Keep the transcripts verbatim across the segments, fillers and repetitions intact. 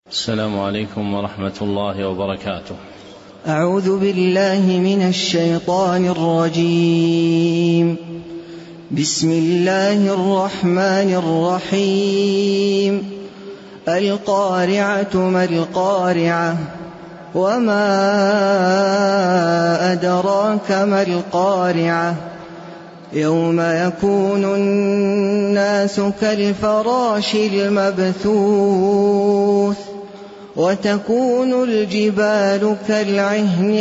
السلام عليكم ورحمة الله وبركاته. أعوذ بالله من الشيطان الرجيم. بسم الله الرحمن الرحيم. القارعة ما القارعة وما أدراك ما القارعة يوم يكون الناس كالفراش المبثوث وتكون الجبال كالعهن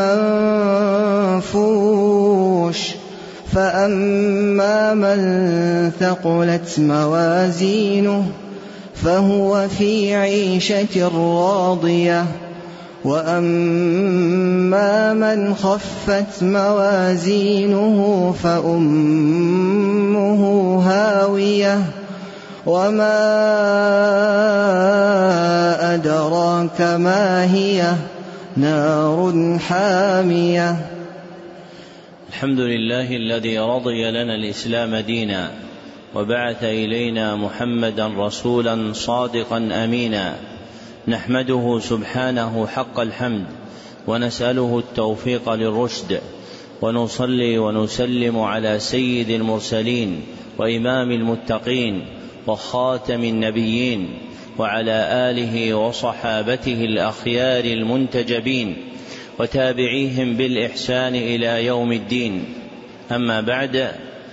المنفوش فأما من ثقلت موازينه فهو في عيشة راضية وأما من خفت موازينه فأمه هاوية وما أدراك ما هي نار حامية. الحمد لله الذي رضي لنا الإسلام دينا وبعث إلينا محمدا رسولا صادقا أمينا، نحمده سبحانه حق الحمد ونسأله التوفيق للرشد، ونصلي ونسلم على سيد المرسلين وإمام المتقين وخاتم النبيين وعلى آله وصحابته الأخيار المنتجبين وتابعيهم بالإحسان إلى يوم الدين. أما بعد،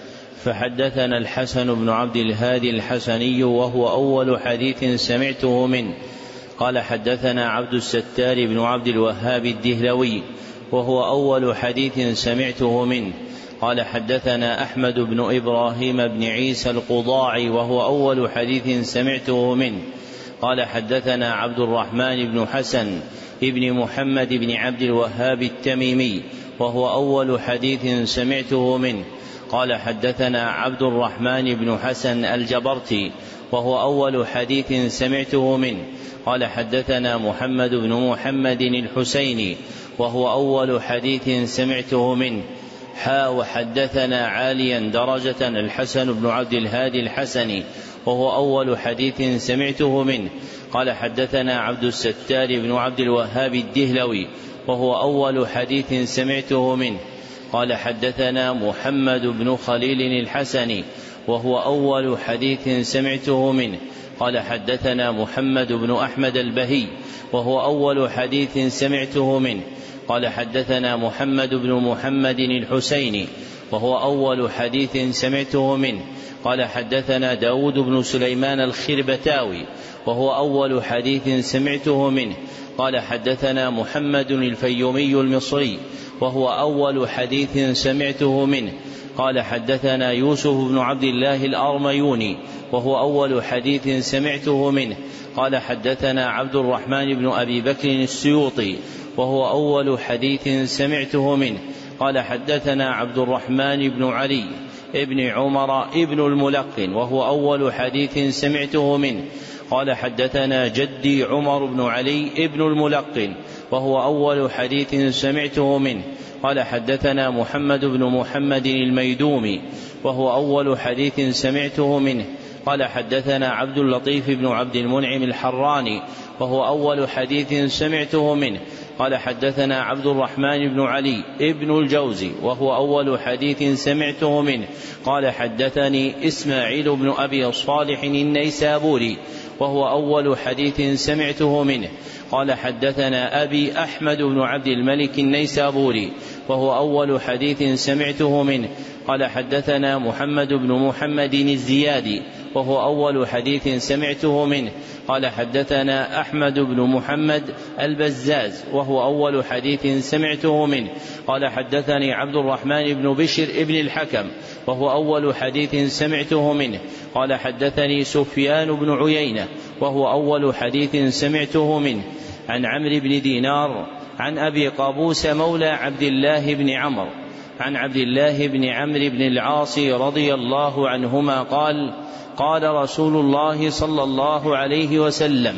فحدثنا الحسن بن عبد الهادي الحسني وهو أول حديث سمعته منه قال حدثنا عبد الستار بن عبد الوهاب الدهلوي وهو أول حديث سمعته منه قال حدثنا أحمد بن إبراهيم بن عيسى القضاعي وهو أول حديث سمعته منه قال حدثنا عبد الرحمن بن حسن ابن محمد بن عبد الوهاب التميمي وهو أول حديث سمعته منه قال حدثنا عبد الرحمن بن حسن الجبرتي وهو أول حديث سمعته منه قال حدثنا محمد بن محمد الحسيني وهو أول حديث سمعته منه حا وحدثنا عاليا درجة الحسن بن عبد الهادي الحسني وهو أول حديث سمعته منه قال حدثنا عبد الستار بن عبد الوهاب الدهلوي وهو أول حديث سمعته منه قال حدثنا محمد بن خليل الحسني وهو أول حديث سمعته منه قال حدثنا محمد بن أحمد البهي وهو أول حديث سمعته منه قال حدثنا محمد بن محمد الحسيني وهو أول حديث سمعته منه قال حدثنا داود بن سليمان الخربتاوي وهو أول حديث سمعته منه قال حدثنا محمد الفيومي المصري وهو أول حديث سمعته منه قال حدثنا يوسف بن عبد الله الأرميوني وهو أول حديث سمعته منه قال حدثنا عبد الرحمن بن أبي بكر السيوطي وهو أول حديث سمعته منه قال حدثنا عبد الرحمن بن علي ابن عمر ابن الملقن وهو أول حديث سمعته منه قال حدثنا جدي عمر بن علي ابن الملقن وهو أول حديث سمعته منه قال حدثنا محمد بن محمد الميدومي وهو أول حديث سمعته منه قال حدثنا عبد اللطيف بن عبد المنعم الحراني وهو أول حديث سمعته منه قال حدثنا عبد الرحمن بن علي ابن الجوزي وهو أول حديث سمعته منه قال حدثني إسماعيل بن أبي صالح النيسابوري وهو أول حديث سمعته منه قال حدثنا أبي أحمد بن عبد الملك النيسابوري وهو أول حديث سمعته منه قال حدثنا محمد بن محمد الزيادي وهو أول حديث سمعته منه قال حدثنا أحمد بن محمد البزاز وهو أول حديث سمعته منه قال حدثني عبد الرحمن بن بشر ابن الحكم وهو أول حديث سمعته منه قال حدثني سفيان بن عيينة وهو أول حديث سمعته منه عن عمرو بن دينار عن أبي قابوس مولى عبد الله بن عمرو عن عبد الله بن عمرو بن العاص رضي الله عنهما قال قال رسول الله صلى الله عليه وسلم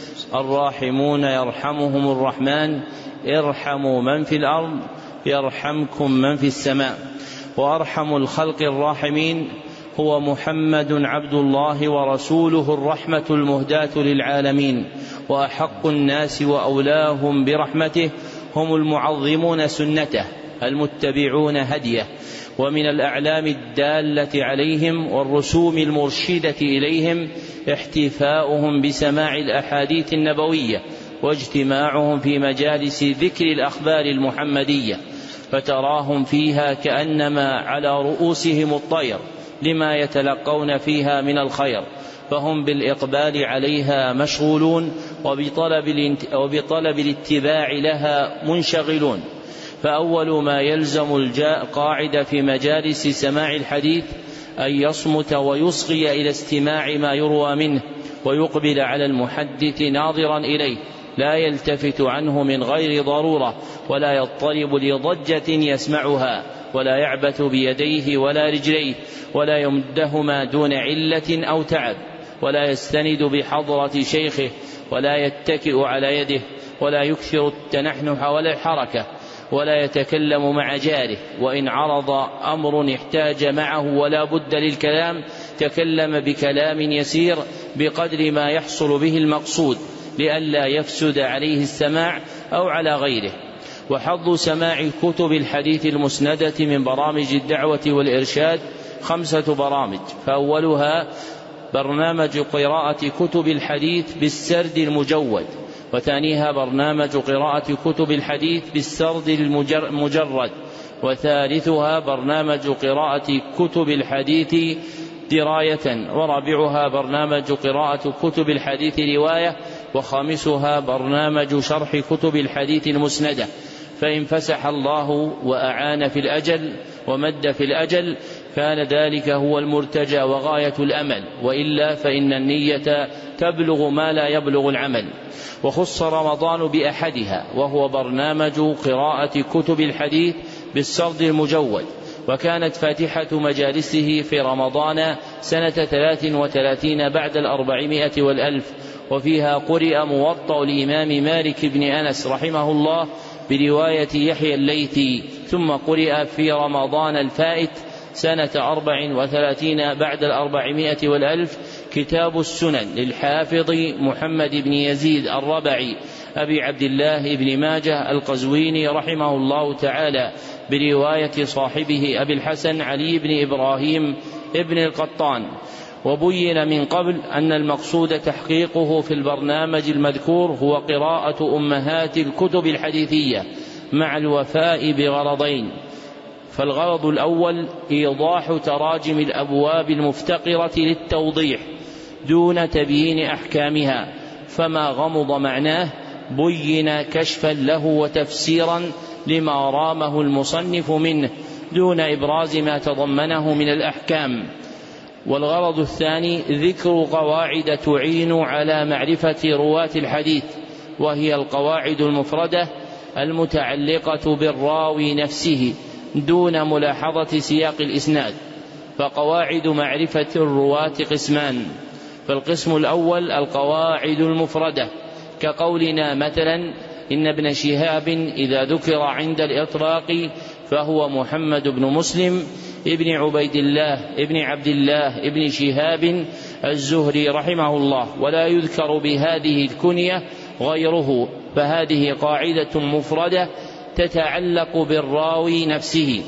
الراحمون يرحمهم الرحمن ارحموا من في الأرض يرحمكم من في السماء. وأرحم الخلق الراحمين هو محمد عبد الله ورسوله الرحمة المهداة للعالمين وأحق الناس وأولاهم برحمته هم المعظمون سنته المتبعون هديه. ومن الأعلام الدالة عليهم والرسوم المرشدة إليهم احتفاؤهم بسماع الأحاديث النبوية واجتماعهم في مجالس ذكر الأخبار المحمدية، فتراهم فيها كأنما على رؤوسهم الطير لما يتلقون فيها من الخير، فهم بالإقبال عليها مشغولون وبطلب, وبطلب الاتباع لها منشغلون. فأول ما يلزم القاعدة في مجالس سماع الحديث أن يصمت ويصغي إلى استماع ما يروى منه، ويقبل على المحدث ناظرا إليه، لا يلتفت عنه من غير ضرورة، ولا يضطرب لضجة يسمعها، ولا يعبث بيديه ولا رجليه، ولا يمدهما دون علة أو تعب، ولا يستند بحضرة شيخه، ولا يتكئ على يده، ولا يكثر التنحنح ولا الحركة، ولا يتكلم مع جاره، وإن عرض أمر احتاج معه ولا بد للكلام تكلم بكلام يسير بقدر ما يحصل به المقصود، لئلا يفسد عليه السماع أو على غيره. وحظ سماع كتب الحديث المسندة من برامج الدعوة والإرشاد خمسة برامج، فأولها برنامج قراءة كتب الحديث بالسرد المجود، وثانيها برنامج قراءة كتب الحديث بالسرد المجرد، وثالثها برنامج قراءة كتب الحديث دراية، ورابعها برنامج قراءة كتب الحديث رواية، وخامسها برنامج شرح كتب الحديث المسندة. فإن فسح الله وأعان في الأجل ومد في الأجل كان ذلك هو المرتجى وغاية الأمل، وإلا فإن النية تبلغ ما لا يبلغ العمل. وخص رمضان بأحدها، وهو برنامج قراءة كتب الحديث بالسرد المجود، وكانت فاتحة مجالسه في رمضان سنة ثلاث وثلاثين بعد الأربعمائة والألف، وفيها قرئ موطأ الإمام مالك بن أنس رحمه الله برواية يحيى الليثي، ثم قرئ في رمضان الفائت سنة أربع وثلاثين بعد الأربعمائة والألف كتاب السنن للحافظ محمد بن يزيد الربعي أبي عبد الله بن ماجه القزويني رحمه الله تعالى برواية صاحبه أبي الحسن علي بن إبراهيم ابن القطان. وبين من قبل أن المقصود تحقيقه في البرنامج المذكور هو قراءة أمهات الكتب الحديثية مع الوفاء بغرضين. فالغرض الأول إيضاح تراجم الأبواب المفتقرة للتوضيح دون تبيين أحكامها، فما غمض معناه بين كشفا له وتفسيرا لما رامه المصنف منه دون إبراز ما تضمنه من الأحكام. والغرض الثاني ذكر قواعد تعين على معرفة رواة الحديث، وهي القواعد المفردة المتعلقة بالراوي نفسه دون ملاحظة سياق الإسناد. فقواعد معرفة الرواة قسمان، فالقسم الأول القواعد المفردة، كقولنا مثلا إن ابن شهاب إذا ذكر عند الإطلاق فهو محمد بن مسلم ابن عبيد الله ابن عبد الله ابن شهاب الزهري رحمه الله، ولا يذكر بهذه الكنية غيره، فهذه قاعدة مفردة تتعلق بالراوي نفسه.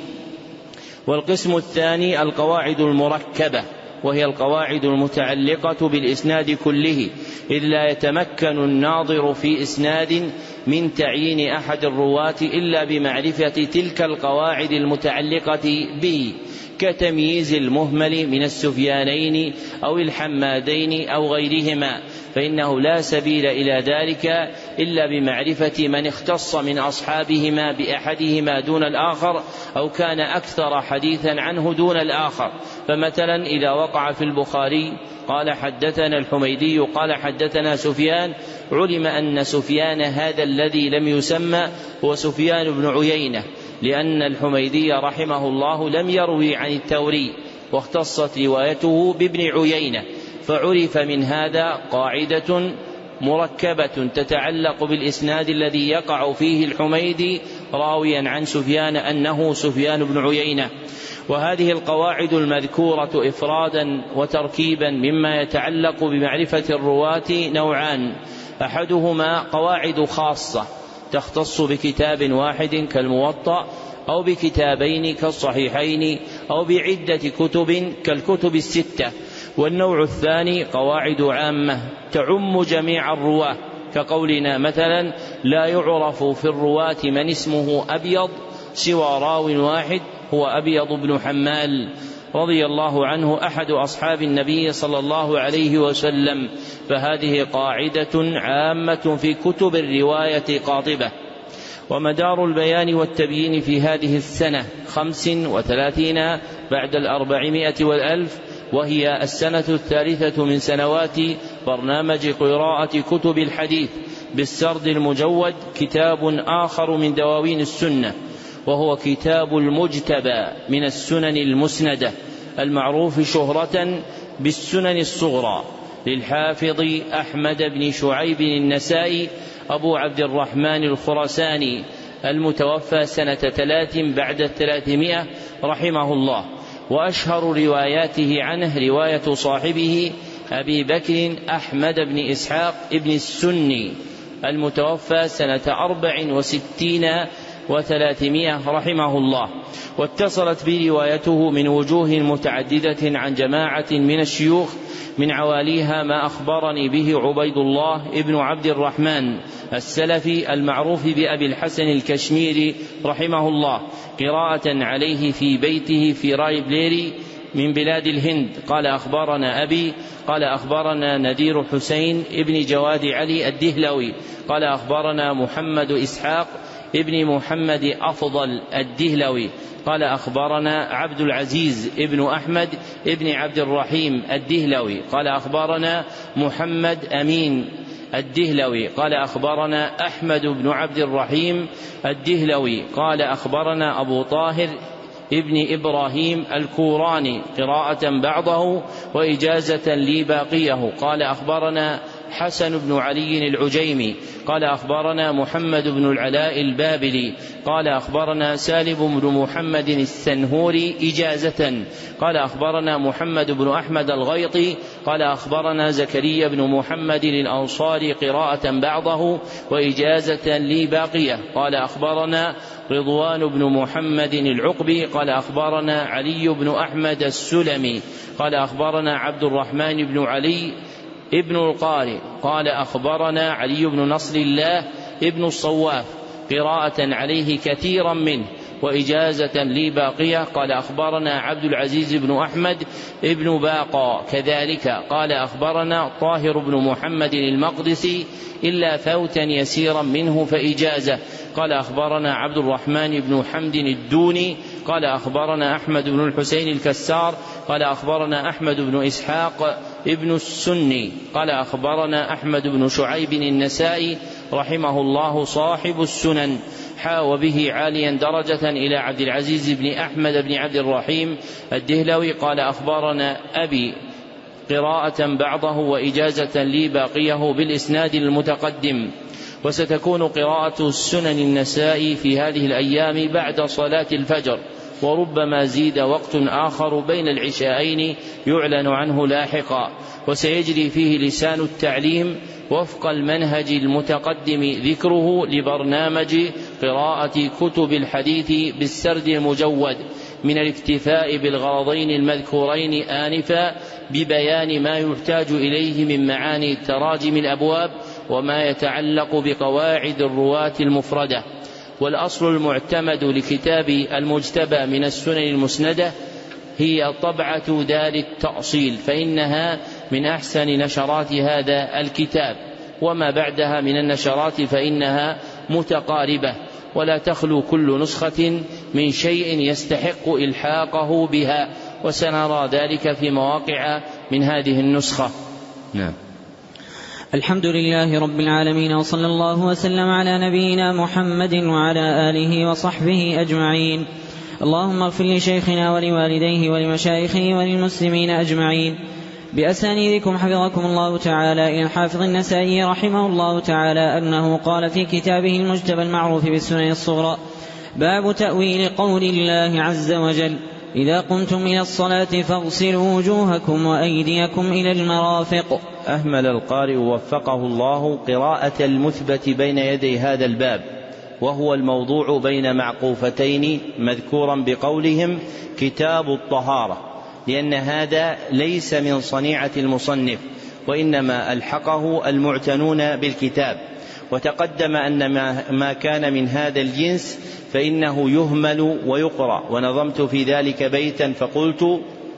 والقسم الثاني القواعد المركبة، وهي القواعد المتعلقة بالإسناد كله، إذ لا يتمكن الناظر في إسناد من تعيين أحد الرواة إلا بمعرفة تلك القواعد المتعلقة به، كتمييز المهمل من السفيانين أو الحمادين أو غيرهما، فإنه لا سبيل إلى ذلك إلا بمعرفة من اختص من أصحابهما بأحدهما دون الآخر، أو كان أكثر حديثا عنه دون الآخر. فمثلا إذا وقع في البخاري قال حدثنا الحميدي قال حدثنا سفيان، علم أن سفيان هذا الذي لم يسمى هو سفيان بن عيينة، لأن الحميدي رحمه الله لم يروي عن الثوري، واختصت روايته بابن عيينة، فعرف من هذا قاعدة مركبة تتعلق بالإسناد الذي يقع فيه الحميدي راويا عن سفيان أنه سفيان بن عيينة. وهذه القواعد المذكورة إفرادا وتركيبا مما يتعلق بمعرفة الرواة نوعان: أحدهما قواعد خاصة تختص بكتاب واحد كالموطأ، أو بكتابين كالصحيحين، أو بعدة كتب كالكتب الستة. والنوع الثاني قواعد عامة تعم جميع الرواة، كقولنا مثلا: لا يعرف في الرواة من اسمه أبيض سوى راو واحد هو أبيض بن حمال رضي الله عنه أحد أصحاب النبي صلى الله عليه وسلم. فهذه قاعدة عامة في كتب الرواية قاطبة. ومدار البيان والتبيين في هذه السنة خمس وثلاثين بعد الأربعمائة والألف، وهي السنة الثالثة من سنوات برنامج قراءة كتب الحديث بالسرد المجود، كتاب آخر من دواوين السنة، وهو كتاب المجتبى من السنن المسندة المعروف شهرة بالسنن الصغرى للحافظ أحمد بن شعيب النسائي أبو عبد الرحمن الخراساني المتوفى سنة ثلاث بعد الثلاثمائة رحمه الله. وأشهر رواياته عنه رواية صاحبه أبي بكر أحمد بن إسحاق ابن السني المتوفى سنة أربع وستين وثلاثمائة رحمه الله. واتصلت بروايته من وجوه متعددة عن جماعة من الشيوخ، من عواليها ما أخبرني به عبيد الله ابن عبد الرحمن السلفي المعروف بأبي الحسن الكشميري رحمه الله، قراءة عليه في بيته في راي بليري من بلاد الهند. قال أخبرنا أبي قال أخبرنا ندير حسين ابن جواد علي الدهلوي قال أخبرنا محمد إسحاق ابن محمد أفضل الدهلوي قال أخبرنا عبد العزيز ابن أحمد ابن عبد الرحيم الدهلوي قال أخبرنا محمد أمين الدهلوي قال أخبرنا أحمد بن عبد الرحيم الدهلوي قال أخبرنا أبو طاهر ابن إبراهيم الكوراني قراءة بعضه وإجازة لي باقيه قال أخبرنا حسن بن علي العجيمي قال أخبرنا محمد بن العلاء البابلي قال أخبرنا سالم بن محمد السنهوري إجازة قال أخبرنا محمد بن أحمد الغيطي قال أخبرنا زكريا بن محمد الأنصاري قراءة بعضه وإجازة لي باقية قال أخبرنا رضوان بن محمد العقبي قال أخبرنا علي بن أحمد السلمي قال أخبرنا عبد الرحمن بن علي ابن القاري قال أخبرنا علي بن نصر الله ابن الصواف قراءة عليه كثيرا منه وإجازة لي باقية قال أخبرنا عبد العزيز بن أحمد ابن باقى كذلك قال أخبرنا طاهر بن محمد المقدسي إلا فوتا يسيرا منه فإجازة قال أخبرنا عبد الرحمن بن حمد الدوني قال أخبرنا أحمد بن الحسين الكسار قال أخبرنا أحمد بن إسحاق ابن السني قال أخبرنا أحمد بن شعيب النسائي رحمه الله صاحب السنن حا وبه عاليا درجة إلى عبد العزيز بن أحمد بن عبد الرحيم الدهلوي قال أخبرنا أبي قراءة بعضه وإجازة لي باقيه بالإسناد المتقدم. وستكون قراءة السنن النسائي في هذه الأيام بعد صلاة الفجر، وربما زيد وقت آخر بين العشاءين يعلن عنه لاحقا، وسيجري فيه لسان التعليم وفق المنهج المتقدم ذكره لبرنامج قراءة كتب الحديث بالسرد المجود من الاكتفاء بالغرضين المذكورين آنفا ببيان ما يحتاج إليه من معاني تراجم الأبواب وما يتعلق بقواعد الرواة المفردة. والأصل المعتمد لكتاب المجتبى من السنن المسندة هي طبعة دار التأصيل، فإنها من أحسن نشرات هذا الكتاب، وما بعدها من النشرات فإنها متقاربة ولا تخلو كل نسخة من شيء يستحق إلحاقه بها، وسنرى ذلك في مواقع من هذه النسخة. نعم. الحمد لله رب العالمين، وصلى الله وسلم على نبينا محمد وعلى آله وصحبه أجمعين. اللهم اغفر لشيخنا ولوالديه ولمشايخه وللمسلمين أجمعين. بأسانيدكم حفظكم الله تعالى إلى الحافظ النسائي رحمه الله تعالى أنه قال في كتابه المجتبى المعروف بالسنن الصغرى: باب تأويل قول الله عز وجل: إذا قمتم إلى الصلاة فاغسلوا وجوهكم وأيديكم إلى المرافق. أهمل القارئ وفقه الله قراءة المثبت بين يدي هذا الباب، وهو الموضوع بين معقوفتين مذكورا بقولهم كتاب الطهارة، لأن هذا ليس من صنيعة المصنف، وإنما ألحقه المعتنون بالكتاب. وتقدم أن ما كان من هذا الجنس فإنه يهمل ويقرأ، ونظمت في ذلك بيتا فقلت: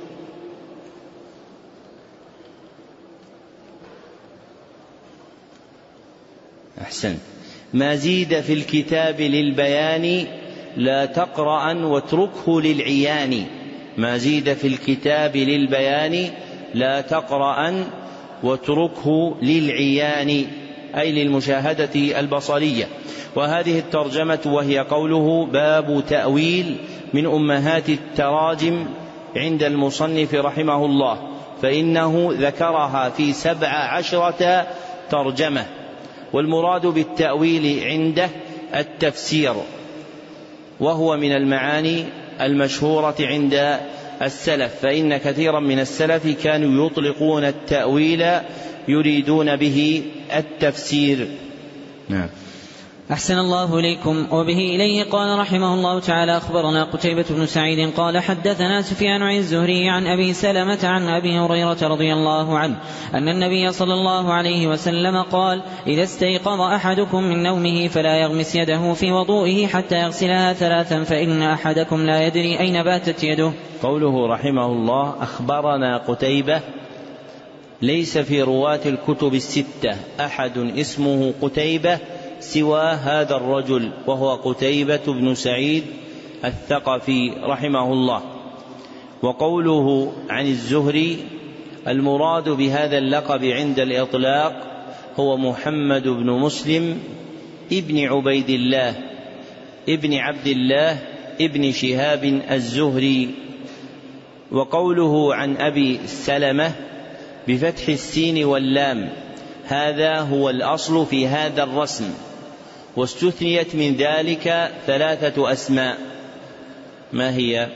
أحسن، ما زيد في الكتاب للبيان لا تقرأ واتركه للعيان. ما زيد في الكتاب للبيان لا تقرأ واتركه للعيان، أي للمشاهدة البصرية. وهذه الترجمة وهي قوله باب تأويل من أمهات التراجم عند المصنف رحمه الله، فإنه ذكرها في سبع عشرة ترجمة. والمراد بالتأويل عنده التفسير، وهو من المعاني المشهورة عند السلف، فإن كثيرا من السلف كانوا يطلقون التأويل يريدون به التفسير. نعم. أحسن الله إليكم. وبه إليه قال رحمه الله تعالى: أخبرنا قتيبة بن سعيد قال حدثنا سفيان عن الزهري عن أبي سلمة عن أبي هريرة رضي الله عنه أن النبي صلى الله عليه وسلم قال: إذا استيقظ أحدكم من نومه فلا يغمس يده في وضوئه حتى يغسلها ثلاثا، فإن أحدكم لا يدري أين باتت يده. قوله رحمه الله أخبرنا قتيبة، ليس في رواة الكتب الستة أحد اسمه قتيبة سوى هذا الرجل، وهو قتيبة بن سعيد الثقفي رحمه الله. وقوله عن الزهري المراد بهذا اللقب عند الإطلاق هو محمد بن مسلم ابن عبيد الله ابن عبد الله ابن شهاب الزهري. وقوله عن أبي سلمة بفتح السين واللام، هذا هو الأصل في هذا الرسم، واستثنيت من ذلك ثلاثة أسماء. ما هي؟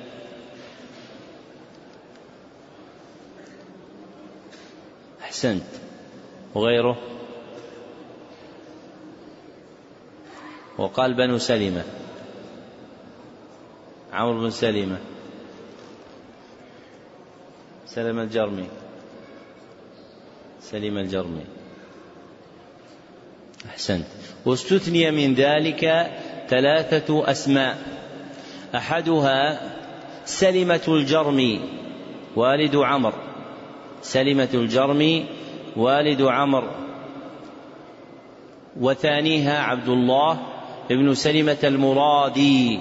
أحسنت. وغيره؟ وقال بنو سلمة، عمرو بن سلمة، سلم الجرمي، سلم الجرمي. أحسنت. واستثني من ذلك ثلاثة أسماء، أحدها سلمة الجرمي والد عمرو، سلمة الجرمي والد عمرو، وثانيها عبد الله ابن سلمة المرادي،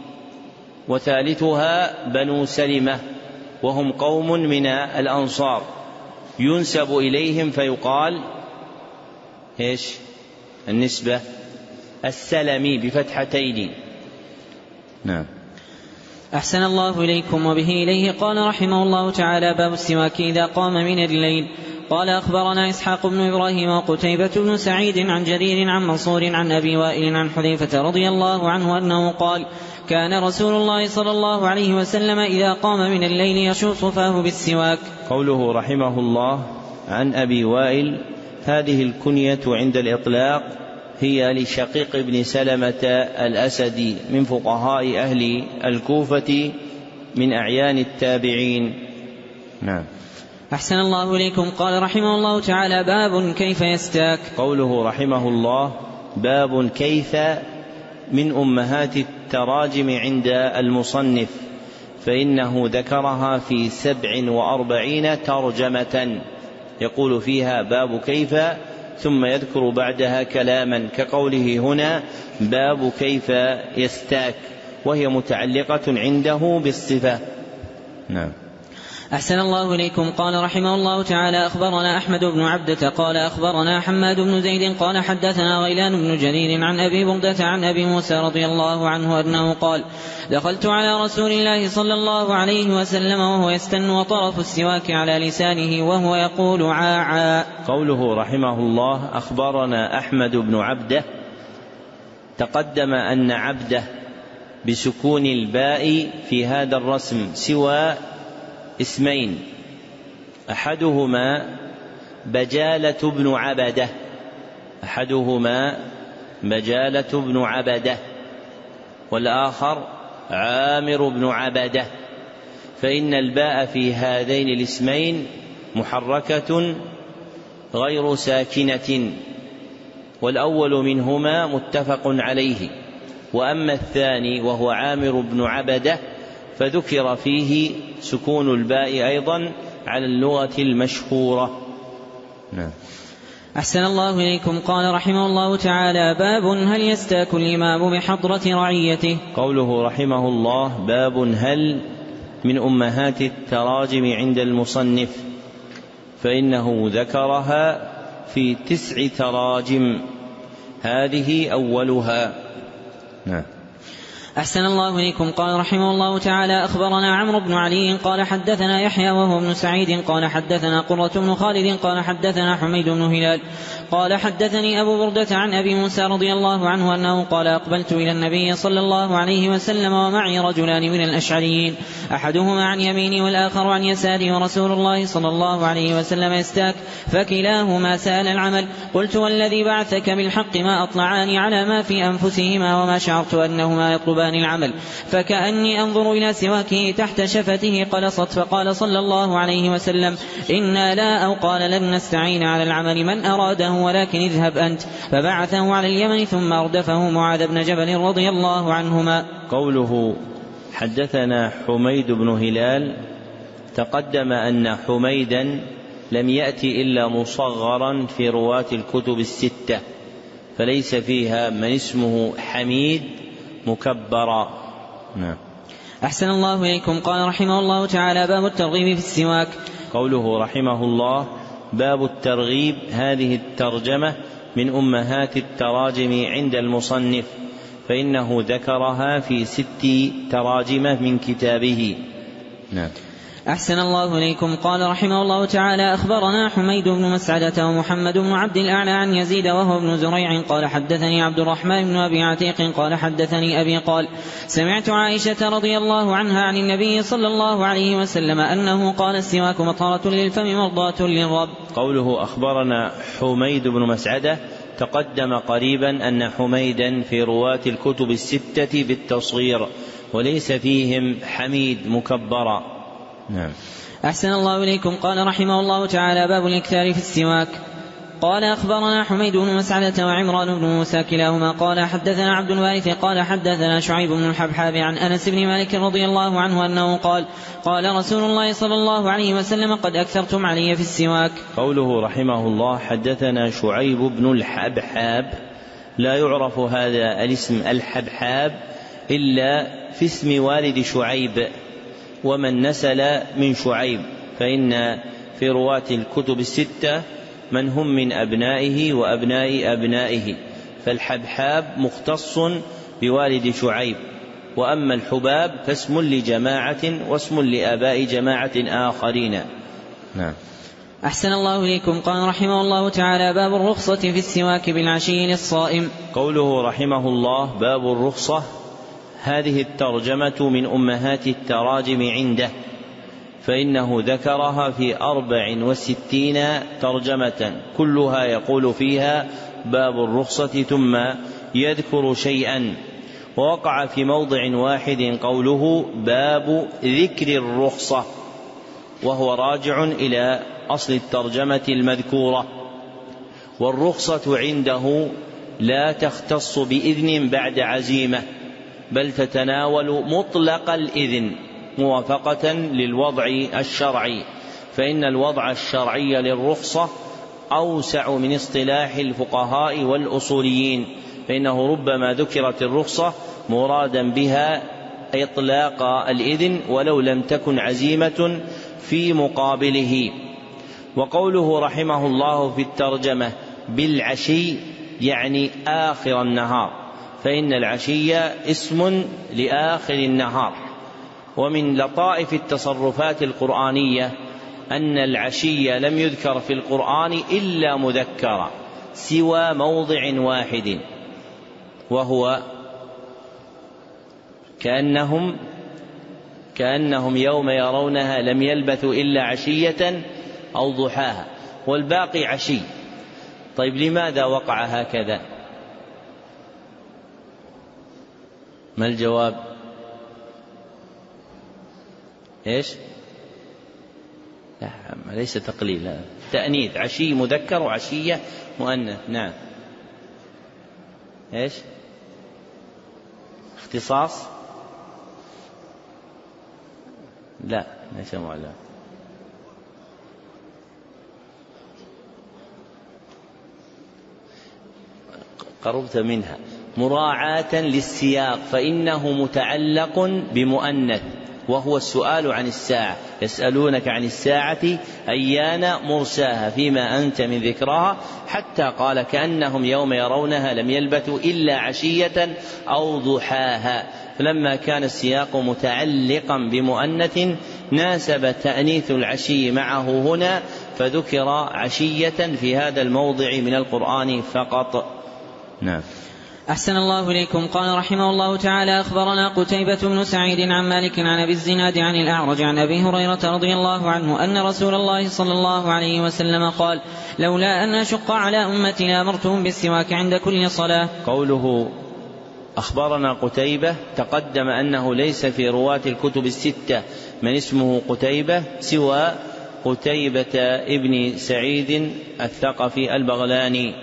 وثالثها بنو سلمة، وهم قوم من الأنصار ينسب إليهم فيقال إيش النسبة؟ السلمي بفتحتين. نعم. أحسن الله إليكم. وبه إليه قال رحمه الله تعالى: باب السواك إذا قام من الليل. قال: أخبرنا إسحاق بن إبراهيم وقتيبة بن سعيد عن جرير عن منصور عن أبي وائل عن حذيفة رضي الله عنه أنه قال: كان رسول الله صلى الله عليه وسلم إذا قام من الليل يشوص فاه بالسواك. قوله رحمه الله عن أبي وائل، هذه الكنية عند الإطلاق هي لشقيق بن سلمة الأسدي من فقهاء أهل الكوفة من أعيان التابعين. نعم. أحسن الله إليكم. قال رحمه الله تعالى: باب كيف يستاك. قوله رحمه الله باب كيف من أمهات التراجم عند المصنف، فإنه ذكرها في سبع وأربعين ترجمة، يقول فيها باب كيف ثم يذكر بعدها كلاما كقوله هنا باب كيف يستاك، وهي متعلقة عنده بالصفة. نعم. أحسن الله إليكم. قال رحمه الله تعالى: أخبرنا أحمد بن عبدة قال أخبرنا حماد بن زيد قال حدثنا غيلان بن جرير عن أبي بردة عن أبي موسى رضي الله عنه أنه قال: دخلت على رسول الله صلى الله عليه وسلم وهو يستن وطرف السواك على لسانه وهو يقول عاعا. قوله رحمه الله أخبرنا أحمد بن عبدة، تقدم أن عبده بسكون الباء في هذا الرسم سوى اسمين، أحدهما بجالة بن عبده أحدهما بجالة بن عبده والآخر عامر بن عبده، فإن الباء في هذين الاسمين محركة غير ساكنة، والأول منهما متفق عليه، وأما الثاني وهو عامر بن عبده فذكر فيه سكون الباء أيضا على اللغة المشهورة. نعم. أحسن الله إليكم. قال رحمه الله تعالى: باب هل يستاك الإمام بحضرة رعيته. قوله رحمه الله باب هل من أمهات التراجم عند المصنف، فإنه ذكرها في تسع تراجم، هذه أولها. نعم. أحسن الله إليكم. قال رحمه الله تعالى: أخبرنا عمرو بن علي قال حدثنا يحيى وهو ابن سعيد قال حدثنا قرة بن خالد قال حدثنا حميد بن هلال قال حدثني أبو بردة عن أبي موسى رضي الله عنه أنه قال: أقبلت إلى النبي صلى الله عليه وسلم ومعي رجلان من الأشعريين، أحدهما عن يميني والآخر عن يساري، ورسول الله صلى الله عليه وسلم يستاك، فكلاهما سأل العمل. قلت: والذي بعثك بالحق ما أطلعاني على ما في أنفسهما وما شعرت أنهما يطلبان العمل، فكأني أنظر إلى سواكه تحت شفته قلصت. فقال صلى الله عليه وسلم: إنا لا أو قال لن نستعين على العمل من أراده ولكن اذهب أنت. فبعثه على اليمن ثم أردفه معاذ بن جبل رضي الله عنهما. قوله حدثنا حميد بن هلال، تقدم أن حميدا لم يأتي إلا مصغرا في رواة الكتب الستة، فليس فيها من اسمه حميد مكبرا. نعم. أحسن الله إليكم. قال رحمه الله تعالى: باب الترغيب في السواك. قوله رحمه الله باب الترغيب، هذه الترجمة من أمهات التراجم عند المصنف، فإنه ذكرها في ست تراجم من كتابه. نعم. أحسن الله إليكم. قال رحمه الله تعالى: أخبرنا حميد بن مسعدة ومحمد بن عبد الأعلى عن يزيد وهو ابن زريع قال حدثني عبد الرحمن بن أبي عتيق قال حدثني أبي قال: سمعت عائشة رضي الله عنها عن النبي صلى الله عليه وسلم أنه قال: السواك مطهرة للفم مرضاة للرب. قوله أخبرنا حميد بن مسعدة، تقدم قريبا أن حميدا في رواة الكتب الستة بالتصغير، وليس فيهم حميد مكبرا. نعم. أحسن الله إليكم. قال رحمه الله تعالى: باب الإكثار في السواك. قال: أخبرنا حميد بن مسعدة وعمران بن موسى كلاهما قال حدثنا عبد الوارث قال حدثنا شعيب بن الحبحاب عن أنس بن مالك رضي الله عنه أنه قال: قال رسول الله صلى الله عليه وسلم: قد أكثرتم علي في السواك. قوله رحمه الله حدثنا شعيب بن الحبحاب، لا يعرف هذا الاسم الحبحاب إلا في اسم والد شعيب ومن نسل من شعيب، فإن في رواة الكتب الستة من هم من أبنائه وأبناء أبنائه، فالحبحاب مختص بوالد شعيب، وأما الحباب فاسم لجماعة واسم لآباء جماعة آخرين. نعم. أحسن الله إليكم. قال رحمه الله تعالى: باب الرخصة في السواك بالعشي للصائم. قوله رحمه الله باب الرخصة، هذه الترجمة من أمهات التراجم عنده، فإنه ذكرها في أربع وستين ترجمة كلها يقول فيها باب الرخصة ثم يذكر شيئا، ووقع في موضع واحد قوله باب ذكر الرخصة، وهو راجع إلى أصل الترجمة المذكورة. والرخصة عنده لا تختص بإذن بعد عزيمة، بل تتناول مطلق الإذن موافقة للوضع الشرعي، فإن الوضع الشرعي للرخصة أوسع من اصطلاح الفقهاء والأصوليين، فإنه ربما ذكرت الرخصة مرادا بها إطلاق الإذن ولو لم تكن عزيمة في مقابله. وقوله رحمه الله في الترجمة بالعشي يعني آخر النهار، فإن العشي اسم لآخر النهار. ومن لطائف التصرفات القرآنية أن العشي لم يذكر في القرآن إلا مذكرا سوى موضع واحد، وهو كأنهم كأنهم يوم يرونها لم يلبثوا إلا عشية أو ضحاها، والباقي عشي. طيب لماذا وقع هكذا؟ ما الجواب؟ إيش؟ لا ليس تقليل، لا. تأنيث، عشي مذكر وعشية مؤنث. نعم. إيش؟ اختصاص؟ لا ليس معلم. قربت منها. مراعاة للسياق، فإنه متعلق بمؤنث وهو السؤال عن الساعة. يسألونك عن الساعة أيان مرساها فيما أنت من ذكراها، حتى قال كأنهم يوم يرونها لم يلبثوا إلا عشية أو ضحاها. فلما كان السياق متعلقا بمؤنث ناسب تأنيث العشي معه هنا، فذكر عشية في هذا الموضع من القرآن فقط. نعم. أحسن الله إليكم. قال رحمه الله تعالى: أخبرنا قتيبة بن سعيد عن مالك عن أبي الزناد عن الأعرج عن أبي هريرة رضي الله عنه أن رسول الله صلى الله عليه وسلم قال: لولا أن أشق على أمتي لأمرتهم بالسواك عند كل صلاة. قوله أخبرنا قتيبة تقدم أنه ليس في رواة الكتب الستة من اسمه قتيبة سوى قتيبة ابن سعيد الثقفي البغلاني.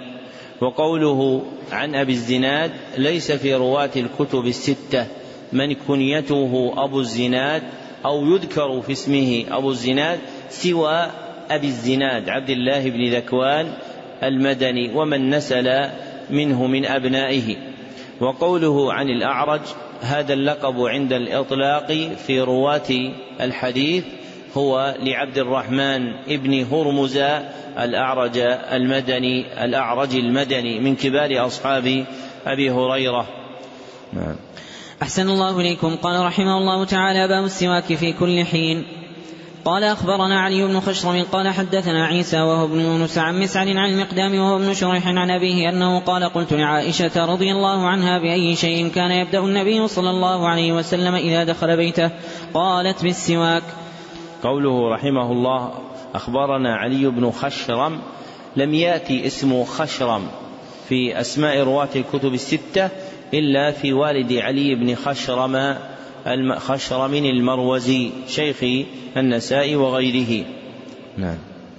وقوله عن أبي الزناد ليس في رواة الكتب الستة من كنيته أبو الزناد أو يذكر في اسمه أبو الزناد سوى أبي الزناد عبد الله بن ذكوان المدني ومن نسل منه من أبنائه. وقوله عن الأعرج هذا اللقب عند الإطلاق في رواة الحديث هو لعبد الرحمن ابن هرمز الأعرج المدني الأعرج المدني من كبار أصحاب أبي هريرة. نعم. أحسن الله إليكم. قال رحمه الله تعالى: باب السواك في كل حين. قال أخبرنا علي بن خشرم قال حدثنا عيسى وهو ابن يونس عن مسعد عن المقدام وهو ابن شريح عن أبيه أنه قال: قلت لعائشة رضي الله عنها: بأي شيء كان يبدأ النبي صلى الله عليه وسلم إذا دخل بيته؟ قالت: بالسواك. قوله رحمه الله أخبرنا علي بن خشرم، لم يأتي اسم خشرم في أسماء رواة الكتب الستة إلا في والد علي بن خشرم خشرم المروزي شيخ النسائي وغيره. نعم.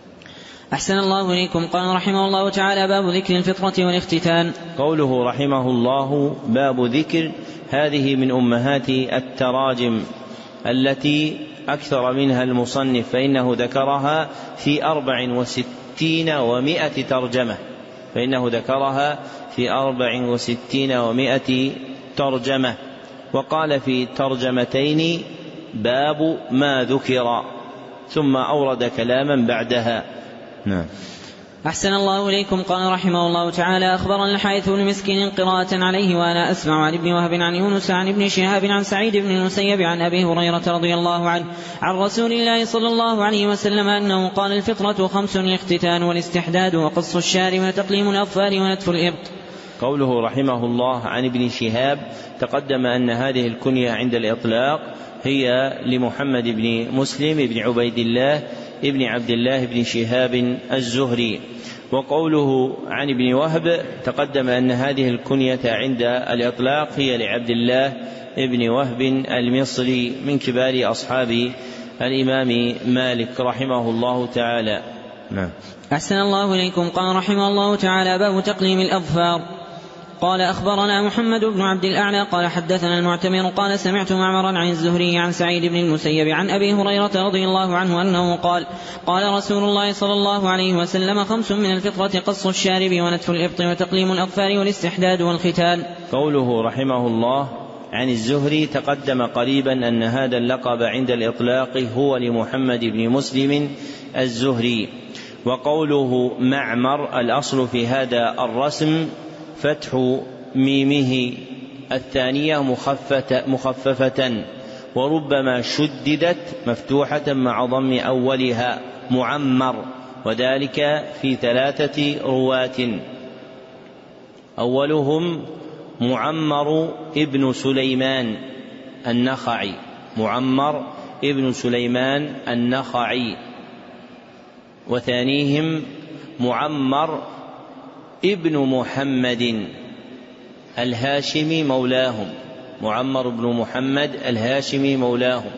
أحسن الله إليكم. قال رحمه الله تعالى: باب ذكر الفطرة والاختتان. قوله رحمه الله باب ذكر، هذه من أمهات التراجم التي أكثر منها المصنف، فإنه ذكرها في أربع وستين ومائة ترجمة فإنه ذكرها في أربع وستين ومائة ترجمة وقال في ترجمتين باب ما ذكر، ثم أورد كلاما بعدها. نعم. أحسن الله إليكم. قال رحمه الله تعالى: أخبرنا الحارث بن مسكين قراءة عليه وأنا أسمع عن ابن وهب عن يونس عن ابن شهاب عن سعيد بن المسيب عن أبي هريرة رضي الله عنه عن رسول الله صلى الله عليه وسلم أنه قال: الفطرة خمس: الاختتان والاستحداد وقص الشارب وتقليم الأظفار ونتف الإبط. قوله رحمه الله عن ابن شهاب تقدم أن هذه الكنية عند الإطلاق هي لمحمد بن مسلم بن عبيد الله ابن عبد الله بن شهاب الزهري. وقوله عن ابن وهب تقدم أن هذه الكنية عند الإطلاق هي لعبد الله ابن وهب المصري من كبار أصحاب الإمام مالك رحمه الله تعالى. نعم. أحسن الله إليكم. قال رحمه الله تعالى: باب تقليم الأظفار. قال أخبرنا محمد بن عبد الأعلى قال حدثنا المعتمر قال: سمعت معمرا عن الزهري عن سعيد بن المسيب عن أبي هريرة رضي الله عنه أنه قال: قال رسول الله صلى الله عليه وسلم: خمس من الفطرة: قص الشارب ونتف الإبط وتقليم الأظفار والاستحداد والختان. قوله رحمه الله عن الزهري تقدم قريبا أن هذا اللقب عند الإطلاق هو لمحمد بن مسلم الزهري. وقوله معمر الأصل في هذا الرسم فتح ميمه الثانية مخففة, مخففة وربما شددت مفتوحة مع ضم أولها معمر، وذلك في ثلاثة رواة: أولهم معمر ابن سليمان النخعي، معمر ابن سليمان النخعي، وثانيهم معمر ابن محمد الهاشمي مولاهم، معمر بن محمد الهاشمي مولاهم،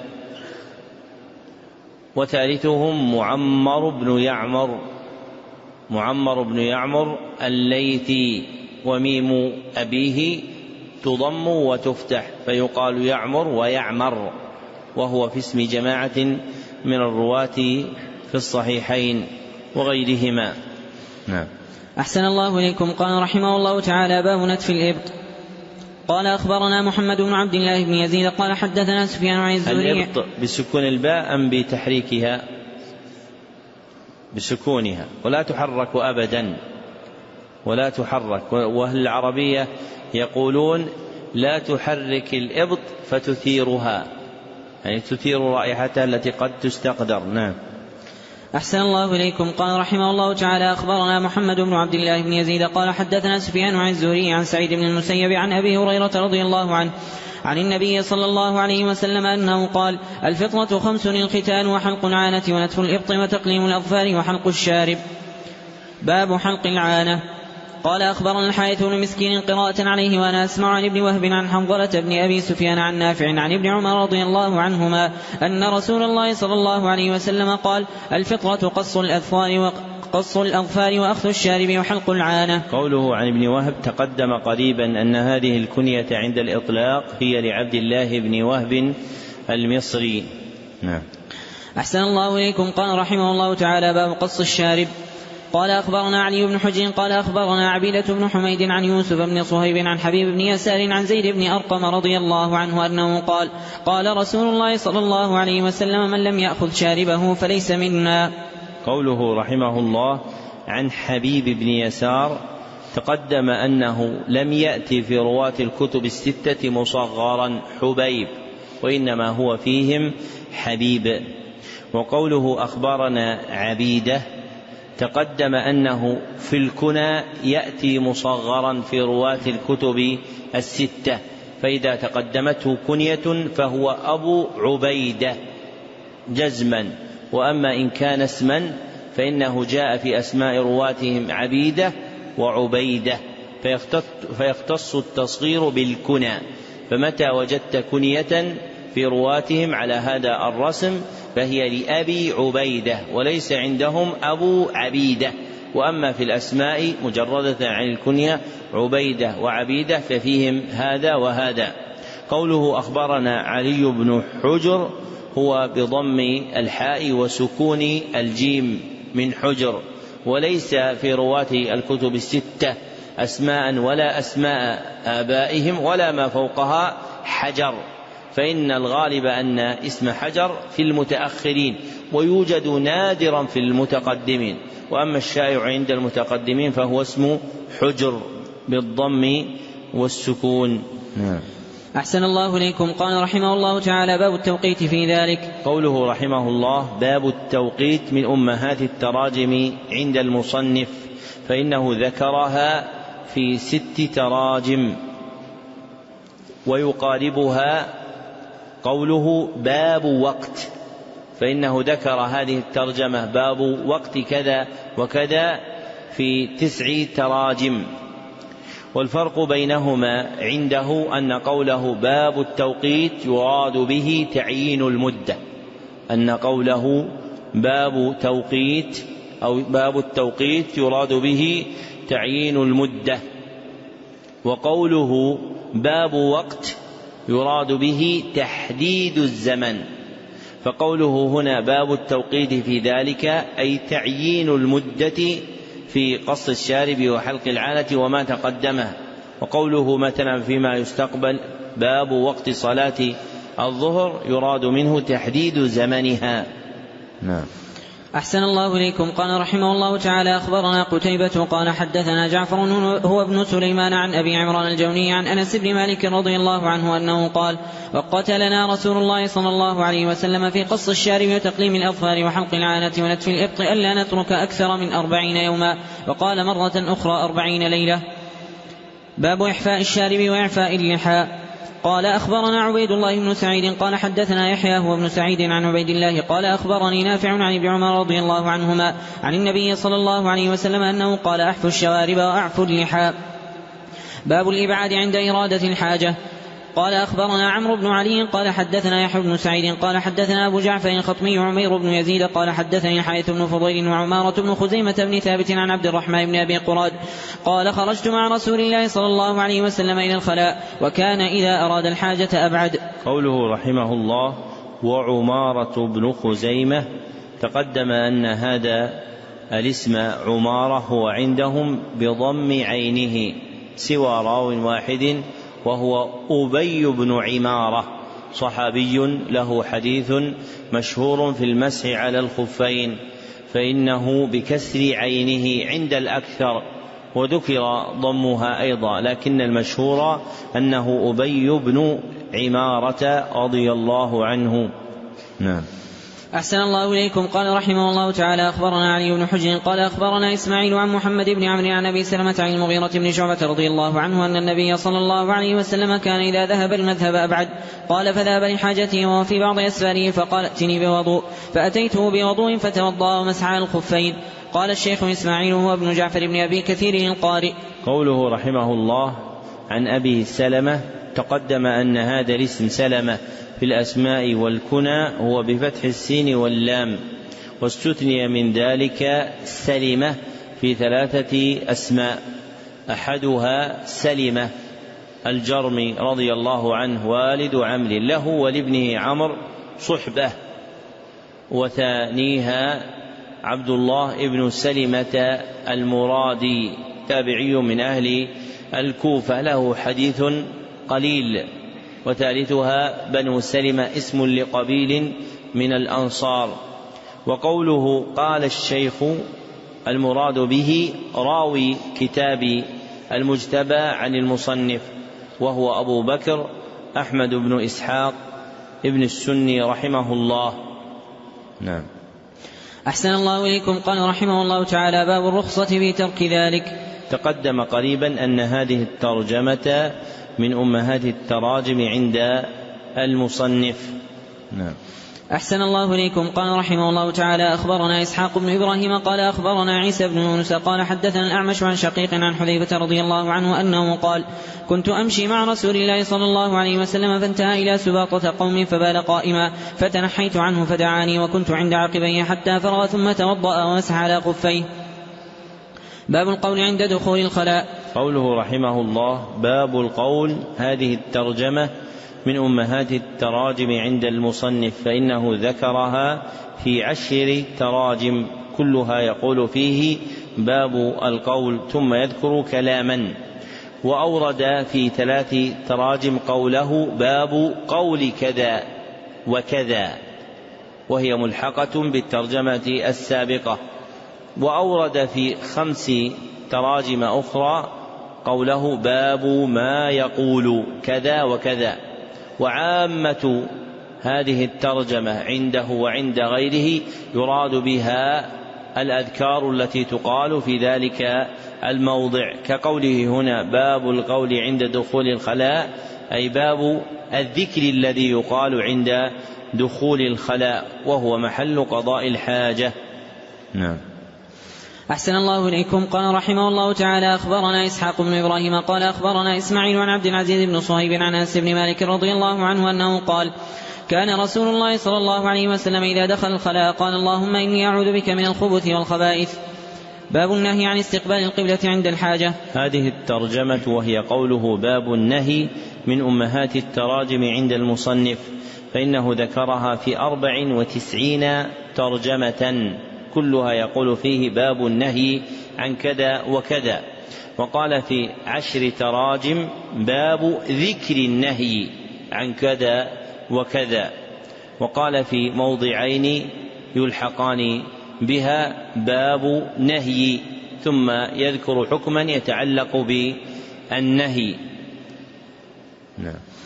وثالثهم معمر بن يعمر، معمر بن يعمر الليثي، وميم أبيه تضم وتفتح فيقال يعمر ويعمر، وهو في اسم جماعة من الرواة في الصحيحين وغيرهما. نعم. أحسن الله إليكم. قال رحمه الله تعالى: باب نتف الإبط. قال أخبرنا محمد بن عبد الله بن يزيد قال حدثنا سفيان عن الزهري. الإبط بسكون الباء أم بتحريكها؟ بسكونها، ولا تحرك أبدا، ولا تحرك. وأهل العربية يقولون لا تحرك الإبط فتثيرها، يعني تثير رائحتها التي قد تستقدر. نعم. أحسن الله إليكم. قال رحمه الله تعالى: أخبرنا محمد بن عبد الله بن يزيد قال حدثنا سفيان عن الزهري عن سعيد بن المسيب عن أبي هريرة رضي الله عنه عن النبي صلى الله عليه وسلم أنه قال: الفطرة خمس: الختان وحلق العانة ونتف الإبط وتقليم الأظفار وحلق الشارب. باب حلق العانة. قال أخبرنا الحارث بن مسكين قراءة عليه وأنا أسمع عن ابن وهب عن حنظلة بن أبي سفيان عن نافع عن ابن عمر رضي الله عنهما أن رسول الله صلى الله عليه وسلم قال: الفطرة قص الأظفار وقص الأظفار وأخذ الشارب وحلق العانة. قوله عن ابن وهب تقدم قريبا أن هذه الكنية عند الإطلاق هي لعبد الله بن وهب المصري. نعم. أحسن الله إليكم. قال رحمه الله تعالى: باب قص الشارب. قال أخبرنا علي بن حجر قال أخبرنا عبيدة بن حميد عن يوسف بن صهيب عن حبيب بن يسار عن زيد بن أرقم رضي الله عنه أنه قال: قال رسول الله صلى الله عليه وسلم: من لم يأخذ شاربه فليس منا. قوله رحمه الله عن حبيب بن يسار تقدم أنه لم يأتي في رواة الكتب الستة مصغرا حبيب، وإنما هو فيهم حبيب. وقوله أخبرنا عبيدة تقدم أنه في الكنى يأتي مصغرا في رواة الكتب الستة، فإذا تقدمته كنية فهو أبو عبيدة جزما، وأما إن كان اسما فإنه جاء في أسماء رواتهم عبيدة وعبيدة، فيختص التصغير بالكنى. فمتى وجدت كنية في رواتهم على هذا الرسم فهي لأبي عبيدة وليس عندهم أبو عبيدة. وأما في الأسماء مجردة عن الكنية عبيدة وعبيدة ففيهم هذا وهذا. قوله أخبرنا علي بن حجر هو بضم الحاء وسكون الجيم من حجر، وليس في رواة الكتب الستة أسماء ولا أسماء آبائهم ولا ما فوقها حجر، فإن الغالب أن اسم حجر في المتأخرين ويوجد نادرا في المتقدمين، وأما الشائع عند المتقدمين فهو اسم حجر بالضم والسكون. أحسن الله إليكم. قال رحمه الله تعالى: باب التوقيت في ذلك. قوله رحمه الله باب التوقيت من أمهات التراجم عند المصنف، فإنه ذكرها في ست تراجم، ويقاربها قوله باب وقت، فإنه ذكر هذه الترجمة باب وقت كذا وكذا في تسع تراجم. والفرق بينهما عنده أن قوله باب التوقيت يراد به تعيين المدة، أن قوله باب توقيت أو باب التوقيت يراد به تعيين المدة، وقوله باب وقت يراد به تحديد الزمن. فقوله هنا باب التوقيت في ذلك أي تعيين المدة في قص الشارب وحلق العانة وما تقدمه. وقوله مثلا فيما يستقبل باب وقت صلاة الظهر يراد منه تحديد زمنها. نعم. أحسن الله إليكم. قال رحمه الله تعالى: أخبرنا قتيبة قال حدثنا جعفر هو ابن سليمان عن أبي عمران الجوني عن أنس بن مالك رضي الله عنه أنه قال: وقتلنا رسول الله صلى الله عليه وسلم في قص الشارب وتقليم الأظفار وحلق العانة ونتف الإبط ألا نترك أكثر من أربعين يوما، وقال مرة أخرى أربعين ليلة. باب إحفاء الشارب وإعفاء اللحى. قال أخبرنا عبيد الله بن سعيد قال حدثنا يحيى هو ابن سعيد عن عبيد الله قال أخبرني نافع عن ابن عمر رضي الله عنهما عن النبي صلى الله عليه وسلم أنه قال أحفوا الشوارب وأعفوا اللحى. باب الإبعاد عند إرادة الحاجة. قال أخبرنا عمرو بن علي قال حدثنا يحيى بن سعيد قال حدثنا أبو جعفر الخطمي عمير بن يزيد قال حدثني الحارث بن فضيل وعمارة بن خزيمة بن ثابت عن عبد الرحمن بن أبي قراد قال خرجت مع رسول الله صلى الله عليه وسلم إلى الخلاء وكان إذا أراد الحاجة أبعد. قوله رحمه الله وعمارة بن خزيمة، تقدم أن هذا الاسم عمارة هو عندهم بضم عينه سوى راو واحد وهو أبي بن عمارة، صحابي له حديث مشهور في المسح على الخفين، فإنه بكسر عينه عند الأكثر، وذكر ضمها أيضا، لكن المشهور أنه أبي بن عمارة رضي الله عنه. نعم. أحسن الله إليكم. قال رحمه الله تعالى أخبرنا علي بن حجر قال أخبرنا إسماعيل عن محمد بن عمرو عن أبي سلمة عن المغيرة بن شعبة رضي الله عنه أن النبي صلى الله عليه وسلم كان إذا ذهب المذهب أبعد. قال فذهب لحاجته وفي بعض أسفاره فقال ائتني بوضوء، فأتيته بوضوء فتوضأ ومسح على الخفين. قال الشيخ إسماعيل هو ابن جعفر بن أبي كثير القارئ. قوله رحمه الله عن أبي سلمة، تقدم أن هذا الاسم سلمة في الأسماء والكنى هو بفتح السين واللام، واستثني من ذلك سلمة في ثلاثة أسماء، أحدها سلمة الجرمي رضي الله عنه والد عمرو له ولابنه عمرو صحبة، وثانيها عبد الله ابن سلمة المرادي تابعي من أهل الكوفة له حديث قليل، وثالثها بنو سلمة اسم لقبيل من الأنصار. وقوله قال الشيخ المراد به راوي كتاب المجتبى عن المصنف، وهو أبو بكر أحمد بن إسحاق ابن السني رحمه الله. نعم. أحسن الله إليكم. قال رحمه الله تعالى باب الرخصة في ترك ذلك. تقدم قريبا أن هذه الترجمة من أمهات التراجم عند المصنف. نعم. أحسن الله إليكم. قال رحمه الله تعالى أخبرنا إسحاق بن إبراهيم قال أخبرنا عيسى بن يونس قال حدثنا الأعمش عن شقيق عن حذيفة رضي الله عنه أنه قال كنت أمشي مع رسول الله صلى الله عليه وسلم فانتهى إلى سباطة قوم فبال قائما، فتنحيت عنه فدعاني وكنت عند عقبيه حتى فرغ ثم توضأ ومسح على خفيه. باب القول عند دخول الخلاء. قوله رحمه الله باب القول، هذه الترجمة من أمهات التراجم عند المصنف، فإنه ذكرها في عشر تراجم كلها يقول فيه باب القول، ثم يذكر كلاما، وأورد في ثلاث تراجم قوله باب قول كذا وكذا، وهي ملحقة بالترجمة السابقة. وأورد في خمس تراجم أخرى قوله باب ما يقول كذا وكذا. وعامة هذه الترجمة عنده وعند غيره يراد بها الأذكار التي تقال في ذلك الموضع، كقوله هنا باب القول عند دخول الخلاء، أي باب الذكر الذي يقال عند دخول الخلاء، وهو محل قضاء الحاجة. نعم. أحسن الله إليكم. قال رحمه الله تعالى أخبرنا إسحاق بن إبراهيم قال أخبرنا إسماعيل عن عبد العزيز بن صهيب عن أنس بن مالك رضي الله عنه أنه قال كان رسول الله صلى الله عليه وسلم إذا دخل الخلاء قال اللهم إني أعوذ بك من الخبث والخبائث. باب النهي عن استقبال القبلة عند الحاجة. هذه الترجمة وهي قوله باب النهي من أمهات التراجم عند المصنف، فإنه ذكرها في أربع وتسعين ترجمة كلها يقول فيه باب النهي عن كذا وكذا. وقال في عشر تراجم باب ذكر النهي عن كذا وكذا. وقال في موضعين يلحقان بها باب نهي، ثم يذكر حكما يتعلق بالنهي. نعم.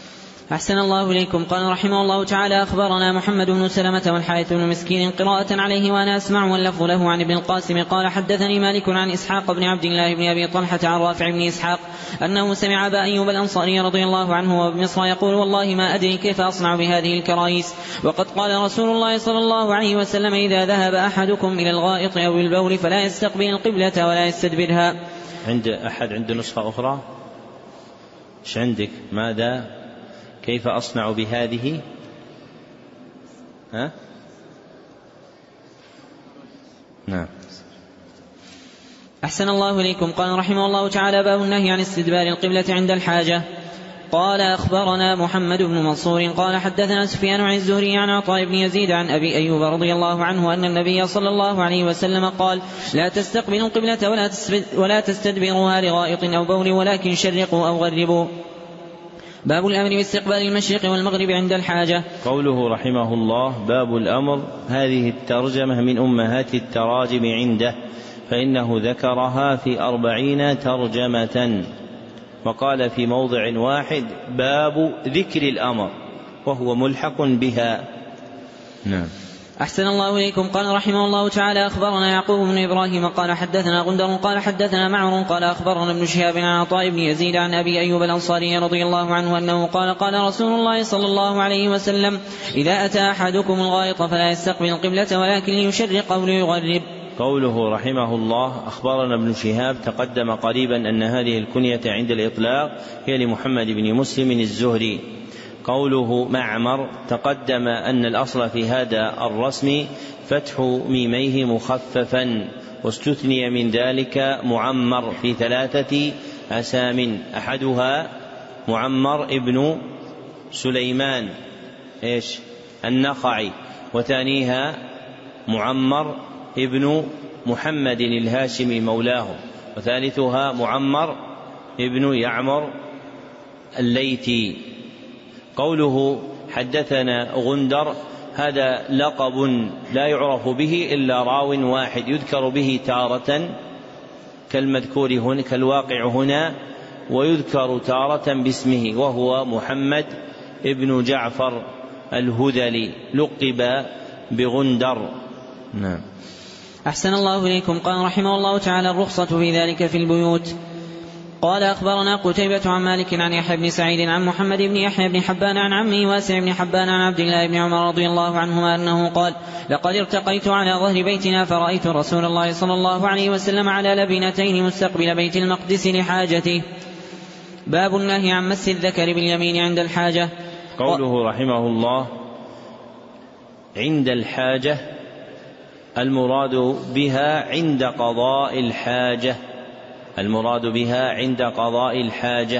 أحسن الله إليكم. قال رحمه الله تعالى: أخبرنا محمد بن سلمة والحارث بن مسكين قراءة عليه وأنا أسمع واللفظ له عن ابن القاسم قال: حدثني مالك عن إسحاق بن عبد الله بن أبي طلحة عن رافع بن إسحاق أنه سمع أبا أيوب الأنصاري رضي الله عنه وبمصر يقول: والله ما أدري كيف أصنع بهذه الكرائس، وقد قال رسول الله صلى الله عليه وسلم: إذا ذهب أحدكم إلى الغائط أو البول فلا يستقبل القبلة ولا يستدبرها. عند أحد عنده نسخة أخرى؟ إيش عندك؟ ماذا؟ كيف أصنع بهذه؟ ها؟ نعم. أحسن الله إليكم. قال رحمه الله تعالى: باب النهي عن استدبار القبلة عند الحاجة. قال: أخبرنا محمد بن منصور قال: حدثنا سفيان عن الزهري عن عطاء بن يزيد عن أبي أيوب رضي الله عنه أن النبي صلى الله عليه وسلم قال: لا تستقبلوا القبلة ولا تستدبروها لغائط أو بول ولكن شرقوا أو غربوا. باب الأمر باستقبال المشرق والمغرب عند الحاجة. قوله رحمه الله: باب الأمر، هذه الترجمة من أمهات التراجم عنده، فإنه ذكرها في أربعين ترجمة، وقال في موضع واحد: باب ذكر الأمر، وهو ملحق بها. نعم. أحسن الله إليكم. قال رحمه الله تعالى: أخبرنا يعقوب بن إبراهيم قال حدثنا غندر قال حدثنا معمر قال أخبرنا ابن شهاب عن عطاء بن يزيد عن أبي أيوب الأنصاري رضي الله عنه أنه قال: قال رسول الله صلى الله عليه وسلم: إذا أتى أحدكم الغائط فلا يستقبل القبلة ولكن ليشرق أو ليغرب. قوله رحمه الله: أخبرنا ابن شهاب، تقدم قريبا أن هذه الكنية عند الإطلاق هي لمحمد بن مسلم الزهري. قوله معمر، تقدم أن الأصل في هذا الرسم فتح ميميه مخففا، واستثني من ذلك معمر في ثلاثة أسام، أحدها معمر ابن سليمان إيش النخعي، وثانيها معمر ابن محمد الهاشمي مولاه، وثالثها معمر ابن يعمر الليثي. قوله حدثنا غندر، هذا لقب لا يعرف به إلا راو واحد، يذكر به تارة كالمذكور هنا كالواقع هنا، ويذكر تارة باسمه، وهو محمد ابن جعفر الهذلي، لقب بغندر. نعم. أحسن الله إليكم. قال رحمه الله تعالى: الرخصة في ذلك في البيوت. قال: أخبرنا قتيبة عن مالك عن يحيى بن سعيد عن محمد بن يحيى بن حبان عن عمه واسع بن حبان عن عبد الله بن عمر رضي الله عنهما أنه قال: لقد ارتقيت على ظهر بيتنا فرأيت رسول الله صلى الله عليه وسلم على لبنتين مستقبل بيت المقدس لحاجته. باب النهي عن مس الذكر باليمين عند الحاجة. قوله رحمه الله: عند الحاجة، المراد بها عند قضاء الحاجة، المراد بها عند قضاء الحاجة،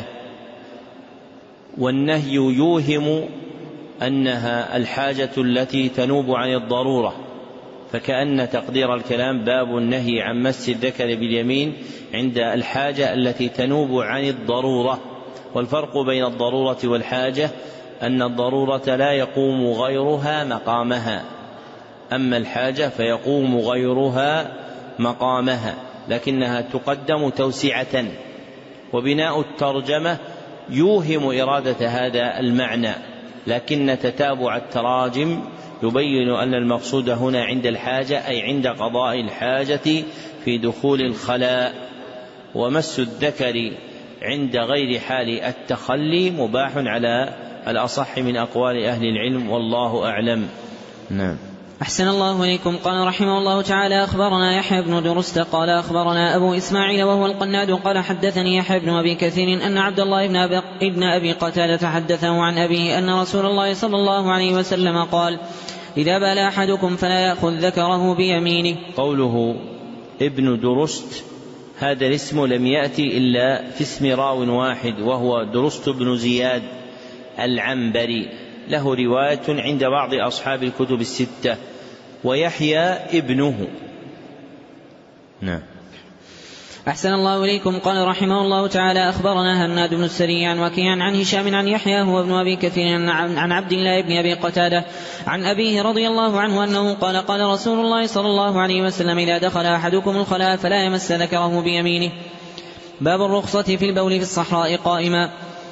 والنهي يوهم أنها الحاجة التي تنوب عن الضرورة، فكأن تقدير الكلام باب النهي عن مس الذكر باليمين عند الحاجة التي تنوب عن الضرورة. والفرق بين الضرورة والحاجة أن الضرورة لا يقوم غيرها مقامها، أما الحاجة فيقوم غيرها مقامها، لكنها تقدم توسعة. وبناء الترجمة يوهم إرادة هذا المعنى، لكن تتابع التراجم يبين أن المقصود هنا عند الحاجة أي عند قضاء الحاجة في دخول الخلاء. ومس الذكر عند غير حال التخلي مباح على الأصح من أقوال أهل العلم، والله أعلم. نعم. أحسن الله إليكم. قال رحمه الله تعالى: أخبرنا يحيى بن درست قال أخبرنا أبو إسماعيل وهو القناد قال حدثني يحيى بن أبي كثير أن عبد الله بن أبي قتادة حدثه عن أبيه أن رسول الله صلى الله عليه وسلم قال: إذا بال أحدكم فلا يأخذ ذكره بيمينه. قوله ابن درست، هذا الاسم لم يأتي إلا في اسم راو واحد، وهو درست بن زياد العنبري، له رواية عند بعض أصحاب الكتب الستة، ويحيى ابنه. نعم. أحسن الله إليكم. قال رحمه الله تعالى: أخبرنا هناد بن السري عن وكيع عن هشام عن يحيى هو ابن أبي كثير عن عبد الله بن أبي قتادة عن أبيه رضي الله عنه أنه قال: قال رسول الله صلى الله عليه وسلم: إذا دخل أحدكم الخلاء فلا يمس ذكره بيمينه. باب الرخصة في البول في الصحراء قائما.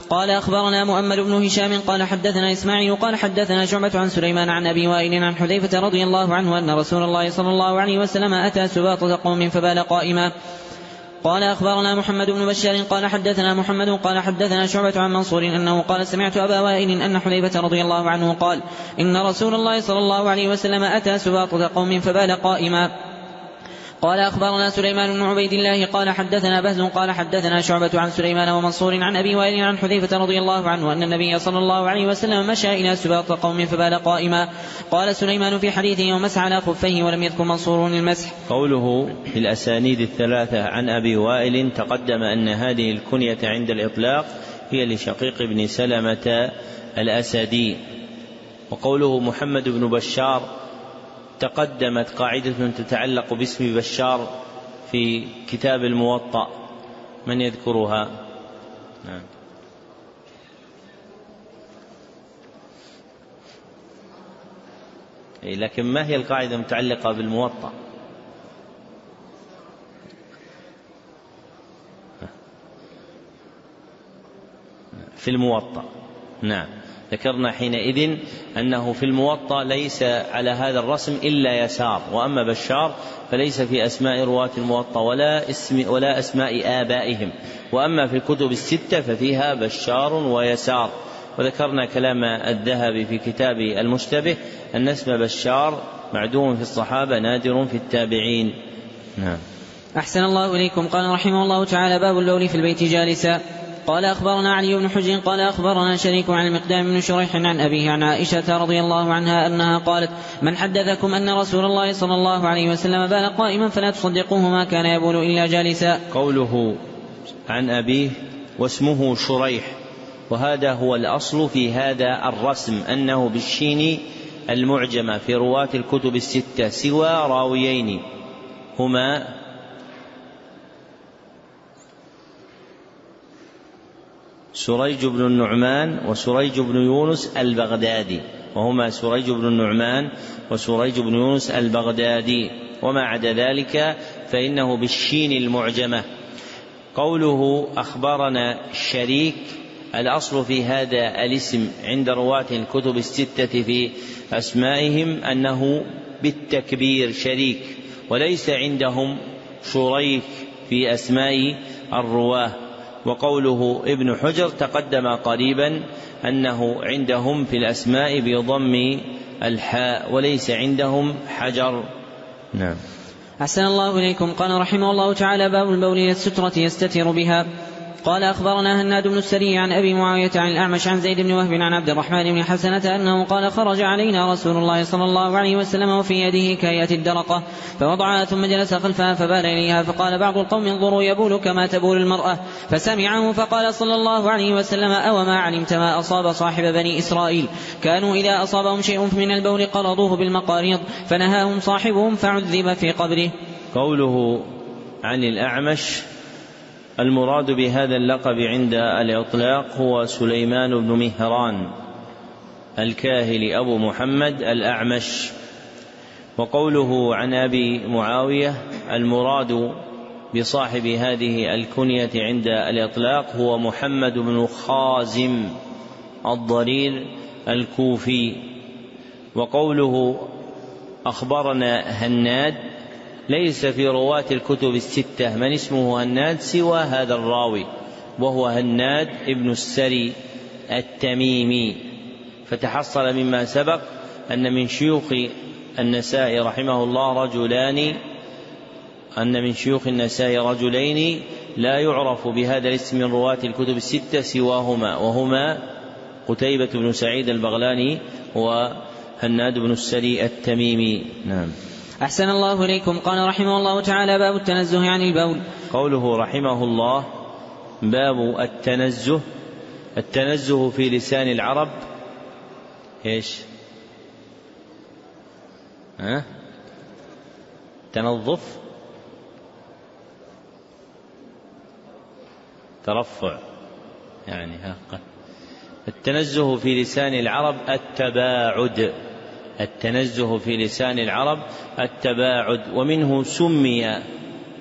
قال أخبرنا مؤمل بن هشام قال حدثنا إسماعيل قال حدثنا شعبة عن سليمان عن أبي وائل عن حذيفة رضي الله عنه أن رسول الله صلى الله عليه وسلم أتى سباطة قوم فبال قائما. قال أخبرنا محمد بن بشار قال حدثنا محمد قال حدثنا شعبة عن منصور أنه قال سمعت أبا وائل أن حذيفة رضي الله عنه قال إن رسول الله صلى الله عليه وسلم أتى سباطة قوم فبال قائما. قال أخبرنا سليمان بن عبيد الله قال حدثنا بهز قال حدثنا شعبة عن سليمان ومنصور عن أبي وائل عن حذيفة رضي الله عنه أن النبي صلى الله عليه وسلم مشى إلى سباط قوم فبال قائما. قال سليمان في حديثه ومسح على خفيه ولم يذكر منصور المسح. قوله في الأسانيد الثلاثة عن أبي وائل تقدم أن هذه الكنية عند الإطلاق هي لشقيق بن سلمة الأسدي. وقوله محمد بن بشار تقدمت قاعدة تتعلق باسم بشار في كتاب الموطأ، من يذكرها؟ نعم. لكن ما هي القاعدة المتعلقة بالموطأ؟ في الموطأ. نعم، ذكرنا حينئذ أنه في الموطأ ليس على هذا الرسم إلا يسار، وأما بشار فليس في أسماء رواة الموطأ ولا, اسم ولا أسماء آبائهم، وأما في الكتب الستة ففيها بشار ويسار. وذكرنا كلام الذهبي في كتاب المشتبه أن اسم بشار معدوم في الصحابة نادر في التابعين. نعم. أحسن الله إليكم. قال رحمه الله تعالى باب اللول في البيت جالسا. قال أخبرنا علي بن حجر قال أخبرنا شريك عن المقدام بن شريح عن أبيه عن عائشة رضي الله عنها أنها قالت من حدثكم أن رسول الله صلى الله عليه وسلم بال قائما فلا تصدقوه ما كان يبول إلا جالسا. قوله عن أبيه واسمه شريح، وهذا هو الأصل في هذا الرسم أنه بالشين المعجمة في رواة الكتب الستة سوى راويين هما سريج بن النعمان وسريج بن يونس البغدادي، وهما سريج بن النعمان وسريج بن يونس البغدادي، وما عدا ذلك فإنه بالشين المعجمة. قوله أخبرنا شريك، الأصل في هذا الاسم عند رواة الكتب الستة في أسمائهم أنه بالتكبير شريك، وليس عندهم شريك في أسماء الرواه. وقوله ابن حجر تقدم قريبا أنه عندهم في الأسماء بضم الحاء وليس عندهم حجر. نعم. أحسن الله إليكم. قال رحمه الله تعالى باب البول إلى السترة يستتر بها. قال أخبرنا هناد بن السري عن أبي معاوية عن الأعمش عن زيد بن وهب عن عبد الرحمن بن حسنة أنه قال خرج علينا رسول الله صلى الله عليه وسلم وفي يده كاية الدرقة فوضعها ثم جلس خلفها فبال إليها، فقال بعض القوم انظروا يبول كما تبول المرأة، فسمعه فقال صلى الله عليه وسلم أو ما علمت ما أصاب صاحب بني إسرائيل كانوا إذا أصابهم شيء من البول قرضوه بالمقاريض فنهاهم صاحبهم فعذب في قبره. قوله عن الأعمش المراد بهذا اللقب عند الإطلاق هو سليمان بن مهران الكاهلي أبو محمد الأعمش. وقوله عن أبي معاوية المراد بصاحب هذه الكنية عند الإطلاق هو محمد بن خازم الضرير الكوفي. وقوله أخبرنا هناد ليس في رواة الكتب الستة من اسمه هناد سوى هذا الراوي وهو هناد ابن السري التميمي. فتحصل مما سبق أن من شيوخ النسائي رحمه الله رجلان أن من شيوخ النسائي رجلين لا يعرف بهذا الاسم من رواة الكتب الستة سواهما، وهما قتيبة بن سعيد البغلاني وهناد بن السري التميمي. نعم. أحسن الله إليكم. قال رحمه الله تعالى باب التنزه عن البول. قوله رحمه الله باب التنزه، التنزه في لسان العرب إيش؟ ها؟ تنظف، ترفع يعني ها. التنزه في لسان العرب التباعد، التنزه في لسان العرب التباعد، ومنه سمي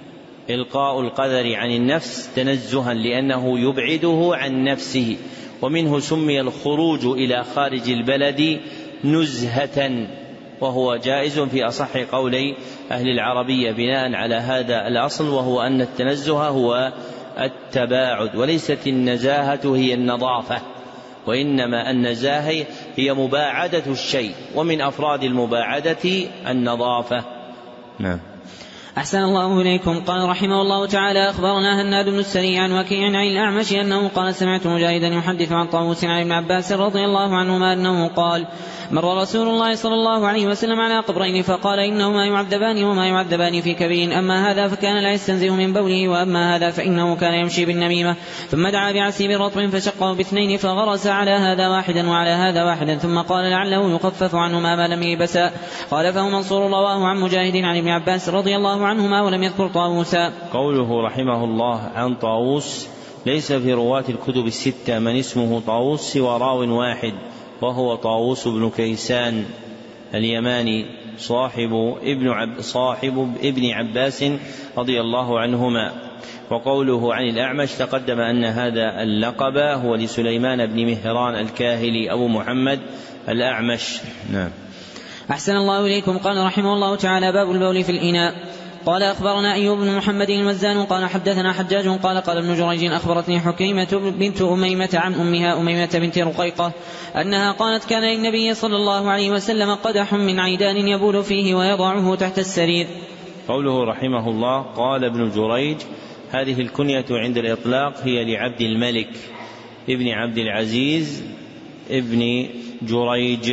إلقاء القدر عن النفس تنزها لأنه يبعده عن نفسه، ومنه سمي الخروج إلى خارج البلد نزهة، وهو جائز في أصح قولي أهل العربية بناء على هذا الأصل، وهو أن التنزه هو التباعد، وليست النزاهة هي النظافة، وإنما النزاهة هي مباعدة الشيء، ومن أفراد المباعدة النظافة. نعم. أحسن الله إليكم. قال رحمه الله تعالى: أخبرنا هناد بن السري عن وكيع عن الأعمش أنه قال: سمعت مجاهدا يحدث عن طاووس عن ابن عباس رضي الله عنهما أنه قال: مر رسول الله صلى الله عليه وسلم على قبرين فقال: إنهما يعذبان وما يعذبان في كبير، أما هذا فكان لا يستنزه من بوله، وأما هذا فإنه كان يمشي بالنميمة. ثم دعا بعسيب رطب فشقه باثنين فغرس على هذا واحدا وعلى هذا واحدا، ثم قال: لعله يخفف عنهما ما لم يبسا. قال: فهو منصور رواه عن مجاهد عن ابن عباس رضي الله عنهما ولم يذكر طاووسا. قوله رحمه الله عن طاووس: ليس في رواة الكتب الستة من اسمه طاووس سوى راو واحد، وهو طاووس بن كيسان اليماني صاحب ابن, عب صاحب ابن عباس رضي الله عنهما. وقوله عن الأعمش تقدم أن هذا اللقب هو لسليمان بن مهران الكاهلي أبو محمد الأعمش. نعم. أحسن الله إليكم. قال رحمه الله تعالى: باب البول في الإناء. قال: أخبرنا أيوب بن محمد المزان قال: حدثنا حجاج قال: قال ابن جريج: أخبرتني حكيمة بنت أميمة عن أمها أميمة بنت رقيقة أنها قالت: كان للنبي صلى الله عليه وسلم قدح من عيدان يبول فيه ويضعه تحت السرير. قوله رحمه الله: قال ابن جريج، هذه الكنية عند الإطلاق هي لعبد الملك ابن عبد العزيز ابن جريج.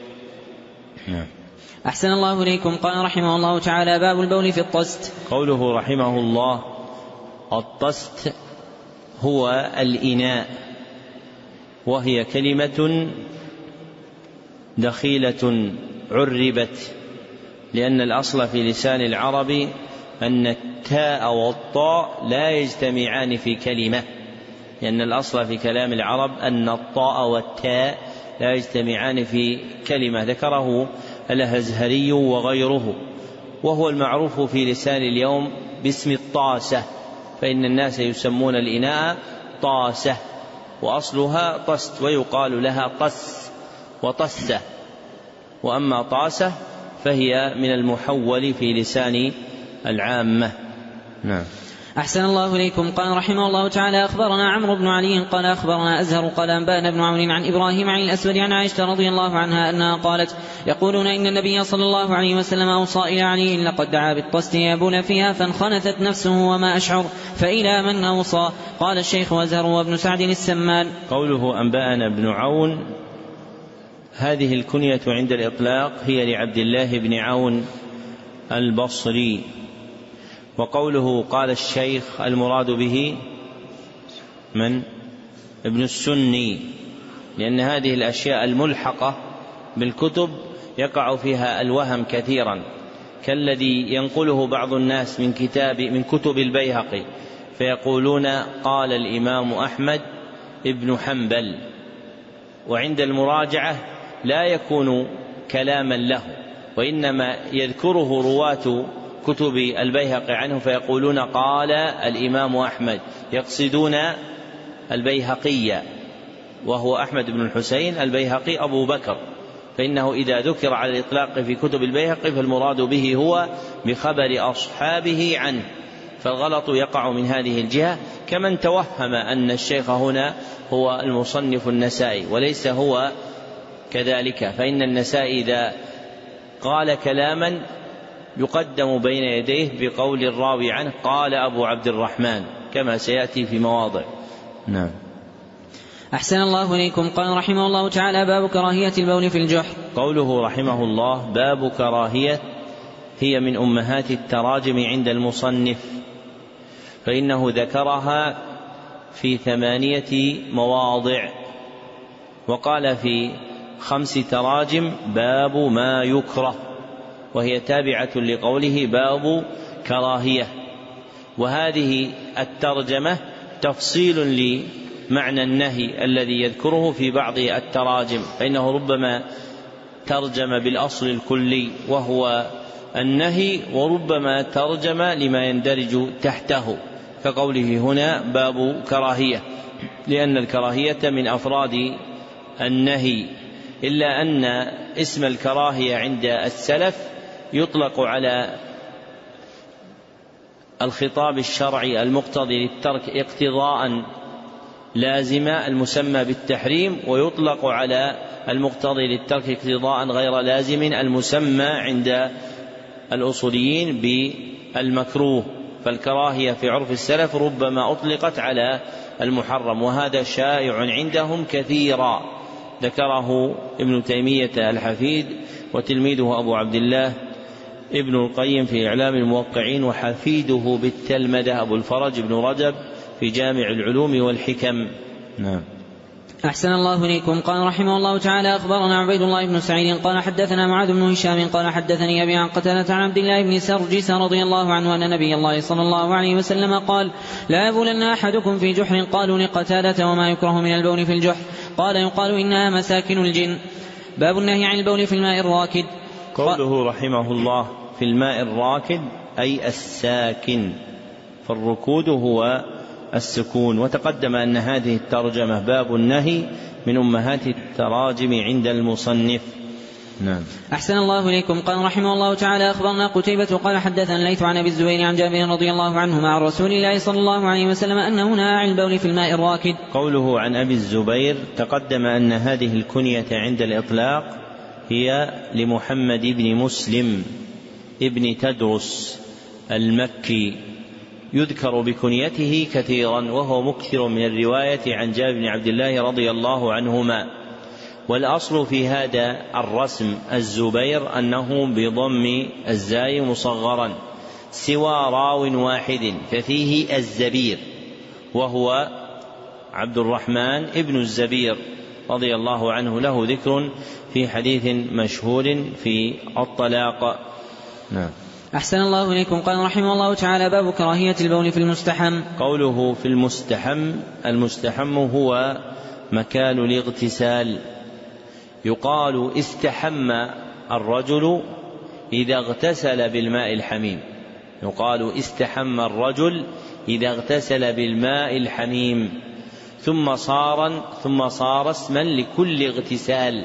نعم. أحسن الله إليكم. قال رحمه الله تعالى: باب البول في الطست. قوله رحمه الله: الطست هو الإناء، وهي كلمة دخيلة عربت، لأن الأصل في لسان العرب أن التاء والطاء لا يجتمعان في كلمة، لأن الأصل في كلام العرب أن الطاء والتاء لا يجتمعان في كلمة، ذكره الأزهري وغيره، وهو المعروف في لسان اليوم باسم الطاسة، فإن الناس يسمون الإناء طاسة، وأصلها طست، ويقال لها طس وطسة، وأما طاسة فهي من المحول في لسان العامة. نعم. أحسن الله إليكم. قال رحمه الله تعالى: أخبرنا عمرو بن علي قال: أخبرنا أزهر قال: أنبأنا بن عون عن إبراهيم عن الأسود عن عائشة رضي الله عنها أنها قالت: يقولون إن النبي صلى الله عليه وسلم أوصى إلى علي: لقد دعا بالطست يبول فيها فانخنثت نفسه وما أشعر، فإلى من أوصى؟ قال الشيخ أزهر وابن سعد السمان. قوله أنبأنا بن عون، هذه الكنية عند الإطلاق هي لعبد الله بن عون البصري. وقوله قال الشيخ المراد به من؟ ابن السني، لأن هذه الأشياء الملحقة بالكتب يقع فيها الوهم كثيرا، كالذي ينقله بعض الناس من كتاب من كتب البيهقي فيقولون قال الإمام أحمد ابن حنبل، وعند المراجعة لا يكون كلاما له، وإنما يذكره رواة كتب البيهقي عنه فيقولون قال الإمام أحمد، يقصدون البيهقي، وهو أحمد بن الحسين البيهقي أبو بكر، فإنه إذا ذكر على الإطلاق في كتب البيهقي فالمراد به هو بخبر أصحابه عنه، فالغلط يقع من هذه الجهة، كمن توهم أن الشيخ هنا هو المصنف النسائي، وليس هو كذلك، فإن النسائي إذا قال كلاما يقدم بين يديه بقول الراوي عنه قال أبو عبد الرحمن، كما سيأتي في مواضع. نعم. أحسن الله إليكم. قال رحمه الله تعالى: باب كراهية البول في الجحر. قوله رحمه الله: باب كراهية، هي من أمهات التراجم عند المصنف، فإنه ذكرها في ثمانية مواضع، وقال في خمس تراجم باب ما يكره، وهي تابعة لقوله باب كراهية، وهذه الترجمة تفصيل لمعنى النهي الذي يذكره في بعض التراجم، فإنه ربما ترجم بالأصل الكلي وهو النهي، وربما ترجم لما يندرج تحته، كقوله هنا باب كراهية، لأن الكراهية من أفراد النهي، إلا أن اسم الكراهية عند السلف يطلق على الخطاب الشرعي المقتضي للترك اقتضاء لازما المسمى بالتحريم، ويطلق على المقتضي للترك اقتضاء غير لازم المسمى عند الأصوليين بالمكروه. فالكراهية في عرف السلف ربما أطلقت على المحرم، وهذا شائع عندهم كثيرا، ذكره ابن تيمية الحفيد وتلميذه أبو عبد الله ابن القيم في إعلام الموقعين، وحفيده بالتلمذة أبو الفرج ابن رجب في جامع العلوم والحكم. نعم. أحسن الله إليكم. قال رحمه الله تعالى: أخبرنا عبيد الله بن سعيد قال حدثنا معاذ بن هشام قال حدثني أبي عن قتادة عن عبد الله بن سرجس رضي الله عنه أن نبي الله صلى الله عليه وسلم قال: لا يبولن أحدكم في جحر. قالوا لقتادة: وما يكره من البول في الجحر؟ قال: يقال إنها مساكن الجن. باب النهي عن البول في الماء الراكد. قوله رحمه الله في الماء الراكد أي الساكن، فالركود هو السكون. وتقدم أن هذه الترجمة باب النهي من أمهات التراجم عند المصنف. نعم. أحسن الله إليكم. قال رحمه الله تعالى: أخبرنا قتيبة قال حدثنا الليث عن أبي الزبير عن جابر رضي الله عنهما عن رسول الله صلى الله عليه وسلم أنه نهى عن البول في الماء الراكد. قوله عن أبي الزبير تقدم أن هذه الكنية عند الإطلاق هي لمحمد بن مسلم ابن تدرس المكي، يذكر بكنيته كثيرا، وهو مكثر من الرواية عن جابر بن عبد الله رضي الله عنهما. والأصل في هذا الرسم الزبير أنه بضم الزاي مصغرا، سوى راو واحد ففيه الزبير، وهو عبد الرحمن ابن الزبير رضي الله عنه، له ذكر في حديث مشهور في الطلاق. نعم. أحسن الله إليكم. قال رحمه الله تعالى: باب كراهية البول في المستحم. قوله في المستحم، المستحم هو مكان الاغتسال. يقال استحم الرجل إذا اغتسل بالماء الحميم، يقال استحم الرجل إذا اغتسل بالماء الحميم، ثم صار ثم صار اسما لكل اغتسال،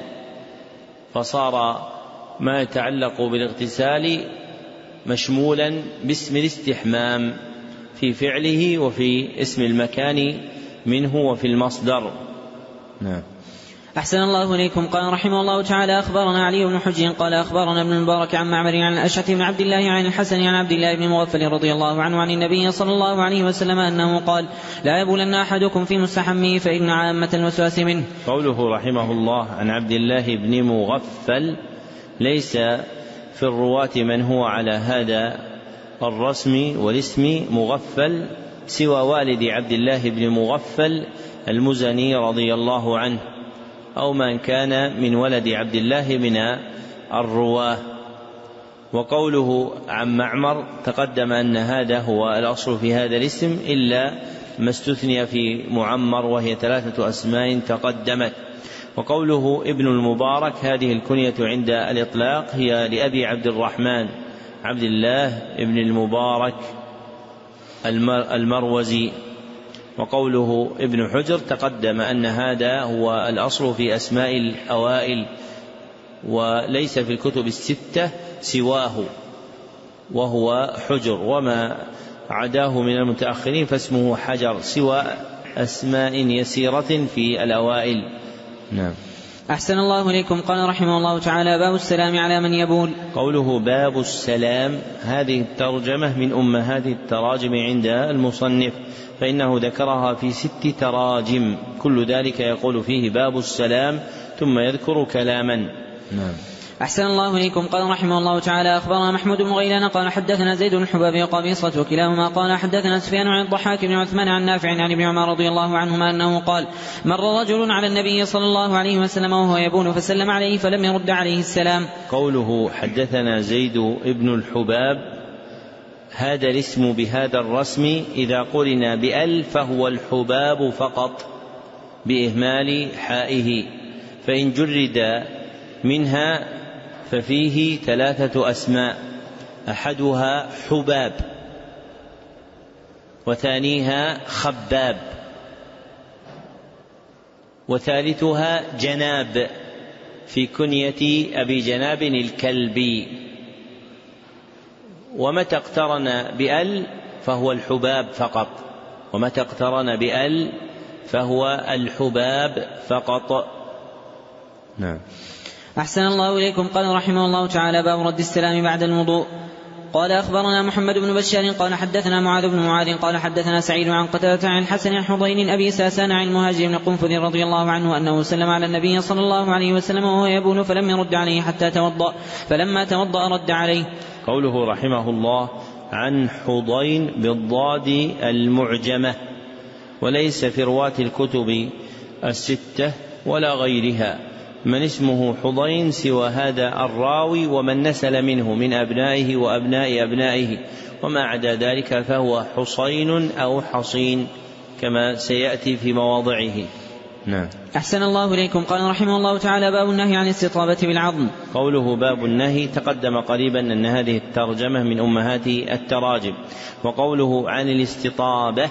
فصار ما يتعلق بالاغتسال مشمولا باسم الاستحمام في فعله وفي اسم المكان منه وفي المصدر. نعم. أحسن الله إليكم. قال رحمه الله تعالى: أخبرنا علي بن حجر قال أخبرنا ابن المبارك عن معمر عن الأشعث بن عبد الله عن الحسن عن عبد الله بن مغفل رضي الله عنه عن النبي صلى الله عليه وسلم أنه قال: لا يبولن أحدكم في مستحمه فإن عامة الوسواس منه. قوله رحمه الله عن عبد الله بن مغفل، ليس في الرواة من هو على هذا الرسم والاسم مغفل سوى والد عبد الله بن مغفل المزني رضي الله عنه، أو من كان من ولد عبد الله من الرواه. وقوله عن معمر تقدم أن هذا هو الأصل في هذا الاسم، إلا ما استثني في معمر وهي ثلاثة أسماء تقدمت. وقوله ابن المبارك، هذه الكنية عند الإطلاق هي لأبي عبد الرحمن عبد الله ابن المبارك المروزي. وقوله ابن حجر تقدم أن هذا هو الأصل في أسماء الأوائل، وليس في الكتب الستة سواه وهو حجر، وما عداه من المتأخرين فاسمه حجر، سوى أسماء يسيرة في الأوائل. نعم. أحسن الله إليكم. قال رحمه الله تعالى: باب السلام على من يبول. قوله باب السلام، هذه الترجمة من أمهات التراجم عند المصنف، فإنه ذكرها في ست تراجم، كل ذلك يقول فيه باب السلام ثم يذكر كلاما. نعم. أحسن الله إليكم. قال رحمه الله تعالى: أخبرنا محمود بن غيلان قال حدثنا زيد بن الحباب وقبيصة وكلاهما قال حدثنا سفيان عن الضحاك بن عثمان عن نافع عن ابن عمر رضي الله عنهما أنه قال: مر رجل على النبي صلى الله عليه وسلم وهو يبول فسلم عليه فلم يرد عليه السلام. قوله حدثنا زيد بن الحباب، هذا الاسم بهذا الرسم إذا قرن بأل فهو الحباب فقط بإهمال حائه، فإن جرد منها ففيه ثلاثة أسماء، أحدها حباب وثانيها خباب وثالثها جناب في كنية أبي جناب الكلبي. ومتى اقترن بأل فهو الحباب فقط، ومتى اقترن بأل فهو الحباب فقط. نعم. أحسن الله إليكم. قال رحمه الله تعالى: باب رد السلام بعد الوضوء. قال أخبرنا محمد بن بشار قال حدثنا معاذ بن معاذ قال حدثنا سعيد عن قتادة عن الحسن عن حضين أبي ساسان عن المهاجر بن قنفذ رضي الله عنه أنه سلم على النبي صلى الله عليه وسلم وهو يبول فلم يرد عليه حتى توضأ، فلما توضأ رد عليه. قوله رحمه الله: عن حضين بالضاد المعجمة، وليس في رواة الكتب الستة ولا غيرها من اسمه حضين سوى هذا الراوي ومن نسل منه من أبنائه وأبناء أبنائه، وما عدا ذلك فهو حصين أو حصين كما سيأتي في مواضعه. نعم. أحسن الله إليكم. قال رحمه الله تعالى: باب النهي عن الاستطابة بالعظم. قوله باب النهي تقدم قريبا أن هذه الترجمة من أمهات التراجم. وقوله عن الاستطابة،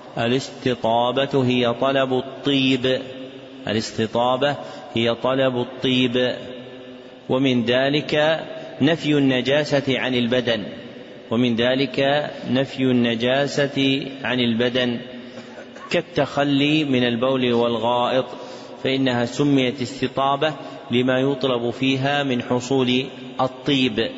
الاستطابة هي طلب الطيب، الاستطابة هي طلب الطيب، ومن ذلك نفي النجاسة عن البدن، ومن ذلك نفي النجاسة عن البدن كالتخلي من البول والغائط، فإنها سميت استطابة لما يطلب فيها من حصول الطيب.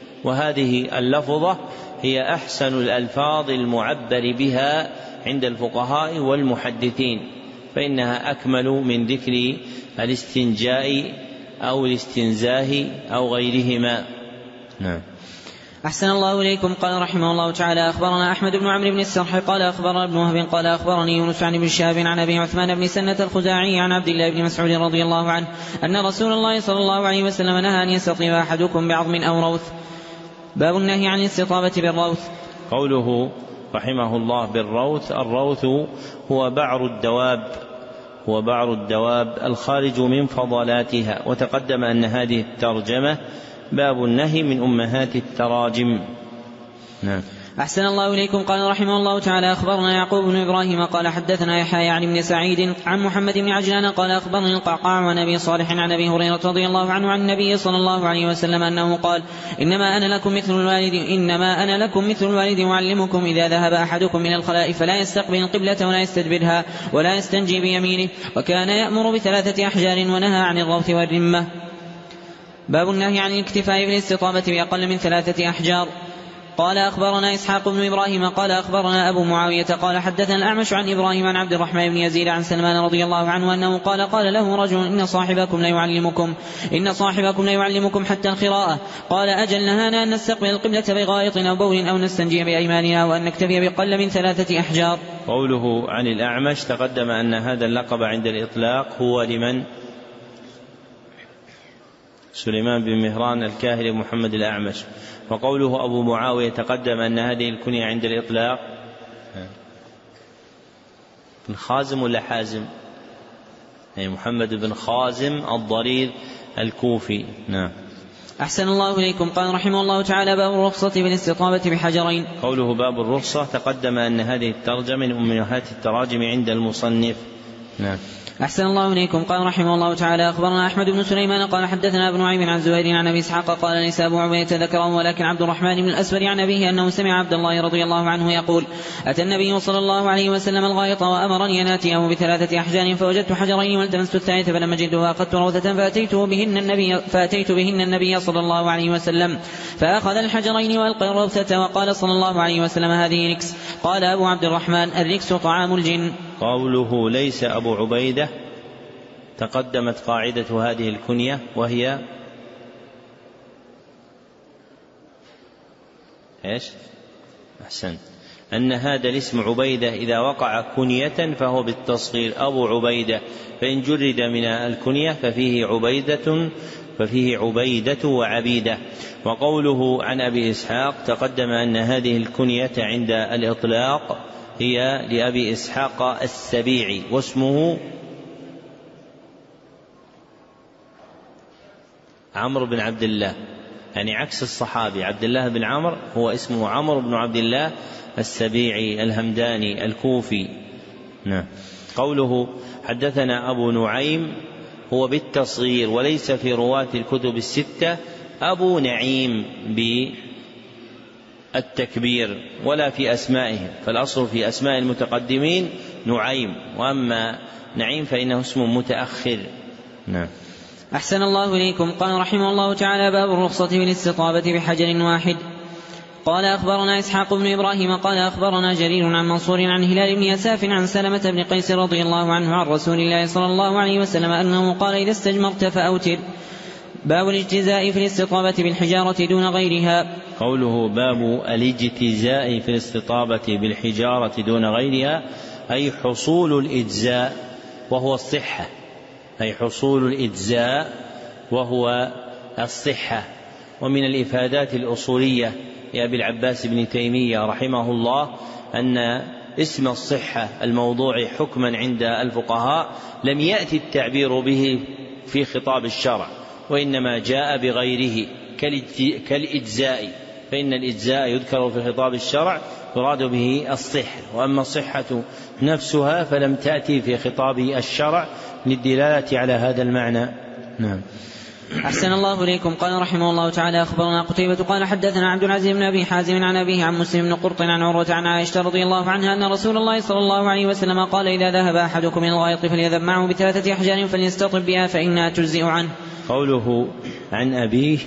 وهذه اللفظة هي أحسن الألفاظ المعبر بها عند الفقهاء والمحدثين، فإنها أكمل من ذكر الاستنجاء أو الاستنزاه أو غيرهما. نعم. أحسن الله إليكم. قال رحمه الله تعالى: أخبرنا أحمد بن عمرو بن السرح قال أخبرنا ابن وهب قال أخبرني يونس عن ابن شهاب عن أبي عثمان بن سنة الخزاعي عن عبد الله بن مسعود رضي الله عنه أن رسول الله صلى الله عليه وسلم نهى أن يستطيب أحدكم بعظم أو روث. باب النهي عن الاستطابة بالروث. قوله رحمه الله بالروث، الروث هو بعر الدواب، هو بعر الدواب الخارج من فضلاتها. وتقدم أن هذه الترجمة باب النهي من أمهات التراجم. نعم. أحسن الله إليكم. قال رحمه الله تعالى: أخبرنا يعقوب بن إبراهيم قال حدثنا يحيى عن ابن سعيد عن محمد بن عجلان قال أخبرني القعقاع عن أبي صالح عن أبي هريرة رضي الله عنه عن النبي صلى الله عليه وسلم أنه قال: إنما أنا لكم مثل الوالد إنما أنا لكم مثل الوالد أعلمكم إذا ذهب أحدكم من الخلاء فلا يستقبل القبلة ولا يستدبرها ولا يستنجي بيمينه، وكان يأمر بثلاثة أحجار ونهى عن الروث والرمة. باب النهي عن الاكتفاء بالاستطابة بأقل من ثلاثة أحجار. قال أخبرنا إسحاق بن إبراهيم قال أخبرنا أبو معاوية قال حدثنا الأعمش عن إبراهيم عن عبد الرحمن بن يزيد عن سلمان رضي الله عنه أنه قال: قال له رجل: إن صاحبكم لا يعلمكم إن صاحبكم لا يعلمكم حتى الخراءة. قال: أجل، نهانا أن نستقبل القبلة بغائط أو بول أو نستنجي بأيماننا وأن نكتفي بقل من ثلاثة أحجار. قوله عن الأعمش تقدم أن هذا اللقب عند الإطلاق هو لمن؟ سليمان بن مهران الكاهلي محمد الأعمش. وقوله أبو معاوية تقدم أن هذه الكنية عند الإطلاق بن خازم ولا حازم؟ يعني محمد بن خازم الضرير الكوفي. نعم. أحسن الله إليكم. قال رحمه الله تعالى: باب الرخصة بالاستطابة بحجرين. قوله باب الرخصة تقدم أن هذه الترجمة من أمهات التراجم عند المصنف. نعم. أحسن الله إليكم. قال رحمه الله تعالى: أخبرنا أحمد بن سليمان قال حدثنا ابن نعيم عن زهير عن أبي إسحاق قال: ليس أبو عبيدة ذكره ولكن عبد الرحمن بن الأسود عن أبيه أنه سمع عبد الله رضي الله عنه يقول: أتى النبي صلى الله عليه وسلم الغائط وأمرني أن آتيه بثلاثة أحجار فوجدت حجرين والتمست الثالث فلم أجده أخذت روثة فأتيته بهن النبي فأتيت بهن النبي صلى الله عليه وسلم فأخذ الحجرين وألقى الروثة وقال صلى الله عليه وسلم: هذه ركس. قال أبو عبد الرحمن: الركس طعام الجن. قوله ليس أبو عبيدة تقدمت قاعدة هذه الكنية وهي إيش؟ أحسن، أن هذا الاسم عبيدة إذا وقع كنية فهو بالتصغير أبو عبيدة، فإن جرد من الكنية ففيه عبيدة ففيه عبيدة وعبيدة. وقوله عن أبي إسحاق تقدم أن هذه الكنية عند الإطلاق هي لأبي إسحاق السبيعي واسمه عمرو بن عبد الله يعني عكس الصحابي عبد الله بن عمرو، هو اسمه عمرو بن عبد الله السبيعي الهمداني الكوفي. نعم. قوله حدثنا أبو نعيم هو بالتصغير، وليس في رواة الكتب الستة أبو نعيم بالتكبير ولا في أسمائهم، فالأصل في أسماء المتقدمين نعيم، وأما نعيم فإنه اسم متأخر. نعم. أحسن الله إليكم. قال رحمه الله تعالى: باب الرخصة بالاستطابة بحجر واحد. قال أخبرنا إسحاق بن إبراهيم قال أخبرنا جرير عن منصور عن هلال بن يساف عن سلمة بن قيس رضي الله عنه عن رسول الله صلى الله عليه وسلم أنه قال: إذا استجمرت فأوتر. باب الاجتزاء في الاستطابة بالحجارة دون غيرها. قوله باب الاجتزاء في الاستطابة بالحجارة دون غيرها أي حصول الإجزاء وهو الصحة، أي حصول الإجزاء وهو الصحة. ومن الإفادات الأصولية لأبي العباس بن تيمية رحمه الله أن اسم الصحة الموضوع حكما عند الفقهاء لم يأتي التعبير به في خطاب الشرع، وإنما جاء بغيره كالإجزاء، فإن الإجزاء يذكر في خطاب الشرع يراد به الصحة، وأما الصحة نفسها فلم تأتي في خطاب الشرع للدلالة على هذا المعنى. نعم. أحسن الله إليكم. قال رحمه الله تعالى: أخبرنا قتيبة قال حدثنا عبد العزيز بن أبي حازم عن أبيه عن مسلم بن قرط عن عروة عن عائشة رضي الله عنها أن رسول الله صلى الله عليه وسلم قال: إذا ذهب أحدكم إلى الغائط فليذهب معه بثلاثة أحجار فليستطب بها فإنها تجزئ عنه. قوله عن أبيه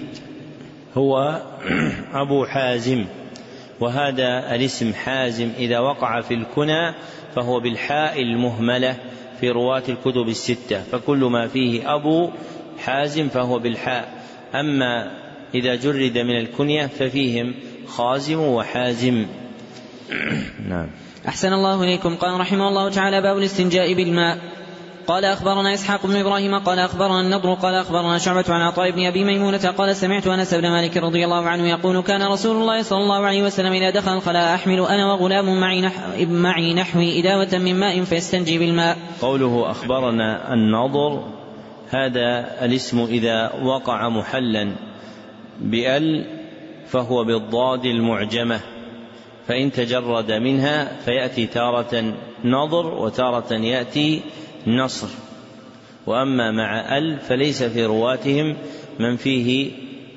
هو أبو حازم، وهذا الاسم حازم إذا وقع في الكنى فهو بالحاء المهملة في رواة الكتب الستة، فكل ما فيه أبو حازم فهو بالحاء، أما إذا جرد من الكنية ففيهم خازم وحازم. نعم. أحسن الله إليكم. قال رحمه الله تعالى: باب الاستنجاء بالماء. قال أخبرنا إسحاق بن إبراهيم قال أخبرنا النضر قال أخبرنا شعبة عن عطاء بن أبي ميمونة قال: سمعت أنس بن مالك رضي الله عنه يقول: كان رسول الله صلى الله عليه وسلم إذا دخل الخلاء أحمل أنا وغلام معي, نحو معي نحوي إداوة من ماء فيستنجي بالماء. قوله أخبرنا النضر هذا الاسم إذا وقع محلا بأل فهو بالضاد المعجمة، فإن تجرد منها فيأتي تارة نضر وتارة يأتي نصر، وأما مع ال فليس في رواتهم من فيه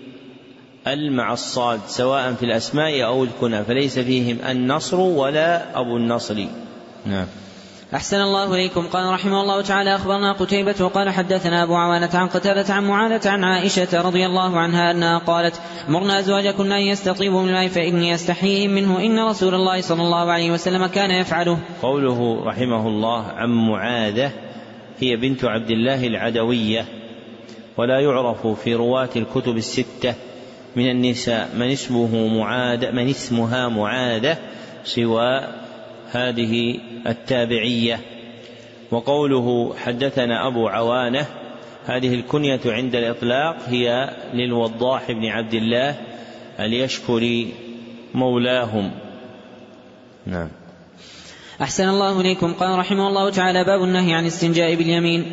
ال مع الصاد سواء في الأسماء أو الكنى، فليس فيهم النصر ولا أبو النصر. نعم. أحسن الله إليكم. قال رحمه الله تعالى: أخبرنا قتيبة وقال حدثنا أبو عوانة عن قتادة عن معاذة عن عائشة رضي الله عنها أنها قالت: مرنا أزواجكن أن يستطيبوا من الماء فإني أستحييهم منه إن رسول الله صلى الله عليه وسلم كان يفعله. قوله رحمه الله عن معاذة هي بنت عبد الله العدوية، ولا يعرف في رواة الكتب الستة من النساء من اسمه معاذ من اسمها معاذة سوى هذه التابعية. وقوله حدثنا أبو عوانة هذه الكنية عند الإطلاق هي للوضاح بن عبد الله اليشكري مولاهم. نعم. أحسن الله إليكم. قال رحمه الله تعالى: باب النهي عن الاستنجاء باليمين.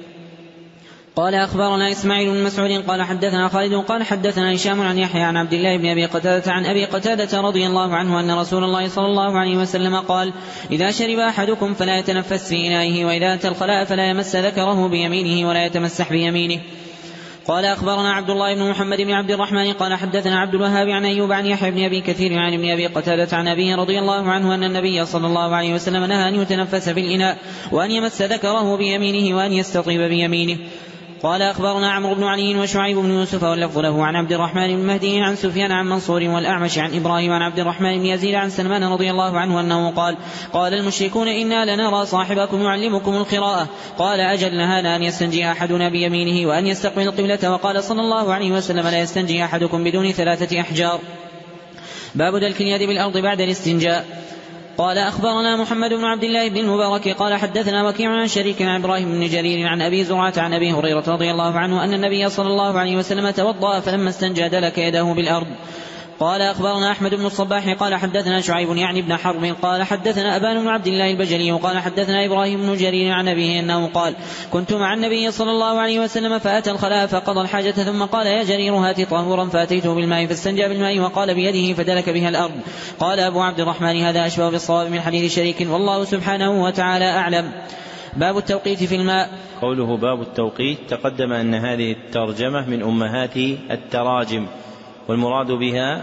قال أخبرنا إسماعيل بن مسعود قال حدثنا خالد قال حدثنا هشام عن يحيى عن عبد الله بن أبي قتادة عن أبي قتادة رضي الله عنه أن رسول الله صلى الله عليه وسلم قال: إذا شرب أحدكم فلا يتنفس في إنائه، وإذا أتى الخلاء فلا يمس ذكره بيمينه ولا يتمسح بيمينه. قال أخبرنا عبد الله بن محمد بن عبد الرحمن قال حدثنا عبد الوهاب عن أيوب عن يحيى بن أبي كثير عن ابن أبي قتادة عن أبيه رضي الله عنه أن النبي صلى الله عليه وسلم نهى أن يتنفس في الإناء وأن يمس ذكره بيمينه وأن يستطيب بيمينه. قال أخبرنا عمرو بن علي وشعيب بن يوسف واللفظ له عن عبد الرحمن بن مهدي عن سفيان عن منصور والأعمش عن إبراهيم عن عبد الرحمن بن يزيد عن سلمان رضي الله عنه أنه قال: قال المشركون إنا لنرى صاحبكم يعلمكم القراءة. قال: أجل نهانا أن يستنجي أحدنا بيمينه وأن يستقبل القبلة. وقال صلى الله عليه وسلم: لا يستنجي أحدكم بدون ثلاثة أحجار. باب دلك اليد بالأرض بعد الاستنجاء. قال أخبرنا محمد بن عبد الله بن المبارك قال حدثنا وكيع عن شريك عن إبراهيم بن جرير عن أبي زرعة عن أبي هريرة رضي الله عنه أن النبي صلى الله عليه وسلم توضأ فلما استنجى دلك يده بالأرض. قال أخبرنا أحمد بن الصباح قال حدثنا شعيب يعني بن حرب قال حدثنا أبان بن عبد الله البجلي قال حدثنا إبراهيم بن جرير عن أبيه أنه قال كنت مع النبي صلى الله عليه وسلم فأتى الخلاء فقضى الحاجة ثم قال يا جرير هات طهورا فأتيته بالماء فاستنجى بالماء وقال بيده فدلك بها الأرض. قال أبو عبد الرحمن هذا أشبه بالصواب من حديث شريك والله سبحانه وتعالى أعلم. باب التوقيت في الماء. قوله باب التوقيت تقدم أن هذه الترجمة من أمهات التراجم والمراد بها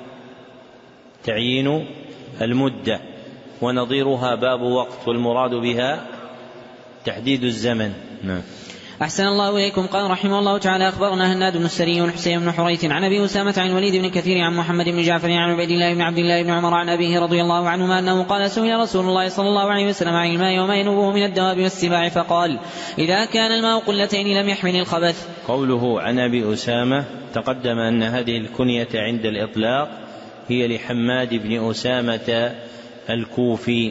تعيين المدة ونظيرها باب وقت والمراد بها تحديد الزمن. نعم. أحسن الله إليكم. قال رحمه الله تعالى أخبرنا هناد بن السري والحسين بن حريث عن أبي أسامة عن وليد بن كثير عن محمد بن جعفر عن عبيد الله بن عبد الله بن عمر عن أبيه رضي الله عنهما أنه قال سئل رسول الله صلى الله عليه وسلم عن الماء وما ينوبه من الدواب والسباع فقال إذا كان الماء قلتين لم يحمل الخبث. قوله عن أبي أسامة تقدم أن هذه الكنية عند الإطلاق هي لحماد بن أسامة الكوفي.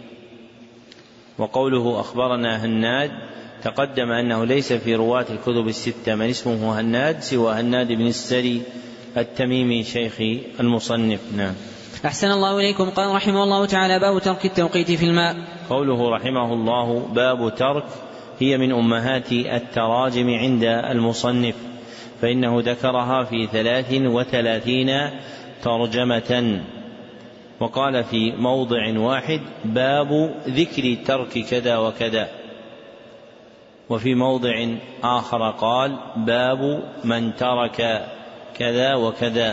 وقوله أخبرنا هناد تقدم أنه ليس في رواة الكتب الستة من اسمه هناد سوى هناد بن السري التميمي شيخ المصنف. نعم. أحسن الله إليكم. قال رحمه الله تعالى باب ترك التوقيت في الماء. قوله رحمه الله باب ترك هي من أمهات التراجم عند المصنف فإنه ذكرها في ثلاث وثلاثين ترجمة وقال في موضع واحد باب ذكر ترك كذا وكذا وفي موضع آخر قال باب من ترك كذا وكذا.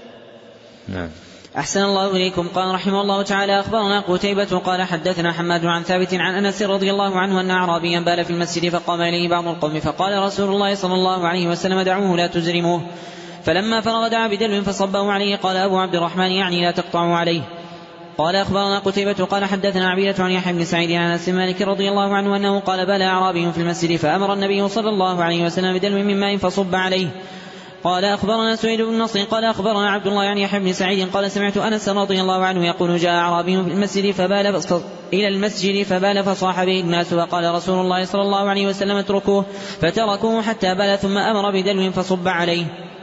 نعم. أحسن الله إليكم. قال رحمه الله تعالى أخبرنا قتيبة قال حدثنا حماد عن ثابت عن أنس رضي الله عنه أن أعرابيا بال في المسجد فقام إليه بعض القوم فقال رسول الله صلى الله عليه وسلم دعوه لا تزرموه فلما فرغ دعا بدلو فصبه عليه. قال أبو عبد الرحمن يعني لا تقطعوا عليه. قال أخبرنا قتيبة قال حدثنا عبيدة عن يحيى بن سعيد عن أنس مالك رضي الله عنه أنه قال بال أعرابي في المسجد فأمر النبي صلى الله عليه وسلم بدلو من ماء فصب عليه. قال أخبرنا سويد بن نصر قال أخبرنا عبد الله عن يحيى بن سعيد قال سمعت أنس رضي الله عنه يقول جاء أعرابي في المسجد فبال إلى المسجد فبال فصاح به الناس وقال رسول الله صلى الله عليه وسلم اتركوه فتركوه حتى بال ثم أمر بدلو فصب عليه.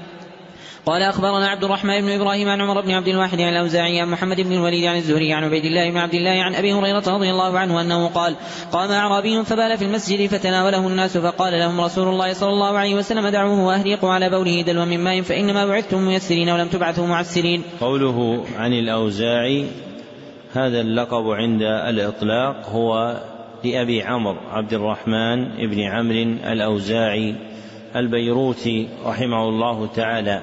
قال أخبرنا عبد الرحمن بن إبراهيم عن عمر بن عبد الواحد عن الأوزاعي عن محمد بن الوليد عن الزهري عن عبيد الله بن عبد الله عن أبي هريرة رضي الله عنه أنه قال قام أعرابي فبال في المسجد فتناوله الناس فقال لهم رسول الله صلى الله عليه وسلم دعوه وأهريقوا على بوله دلوا من ماء فإنما بعثتم ميسرين ولم تبعثوا معسرين. قوله عن الأوزاعي هذا اللقب عند الإطلاق هو لأبي عمرو عبد الرحمن بن عمرو الأوزاعي البيروتي رحمه الله تعالى.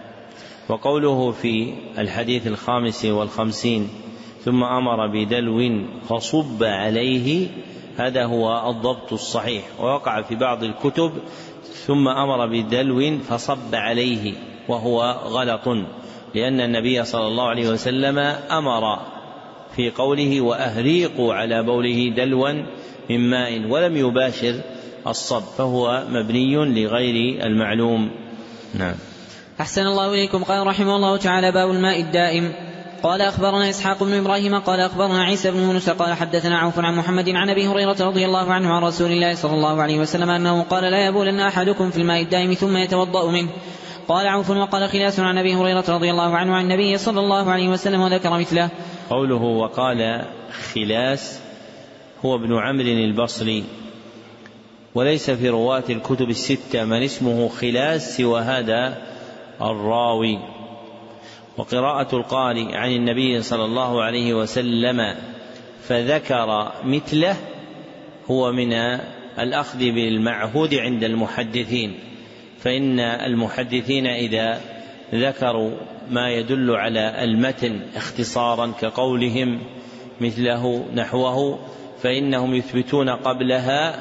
وقوله في الحديث الخامس والخمسين ثم أمر بدلو فصب عليه هذا هو الضبط الصحيح. ووقع في بعض الكتب ثم أمر بدلو فصب عليه وهو غلط لأن النبي صلى الله عليه وسلم أمر في قوله وأهريقوا على بوله دلوا من ماء ولم يباشر الصب فهو مبني لغير المعلوم. نعم. أحسن الله إليكم. قال رحمه الله تعالى باب الماء الدائم. قال أخبرنا إسحاق بن إبراهيم قال أخبرنا عيسى بن يونس قال حدثنا عوف عن محمد عن أبي هريرة رضي الله عنه عن رسول الله صلى الله عليه وسلم أنه قال لا يبولن أحدكم في الماء الدائم ثم يتوضأ منه. قال عوف وقال خلاس عن أبي هريرة رضي الله عنه عن النبي صلى الله عليه وسلم وذكر مثله. قوله وقال خلاس هو ابن عمرو البصري وليس في رواة الكتب الستة من اسمه خلاس سوى هذا الراوي. وقراءة القارئ عن النبي صلى الله عليه وسلم فذكر مثله هو من الأخذ بالمعهود عند المحدثين فإن المحدثين إذا ذكروا ما يدل على المتن اختصارا كقولهم مثله نحوه فإنهم يثبتون قبلها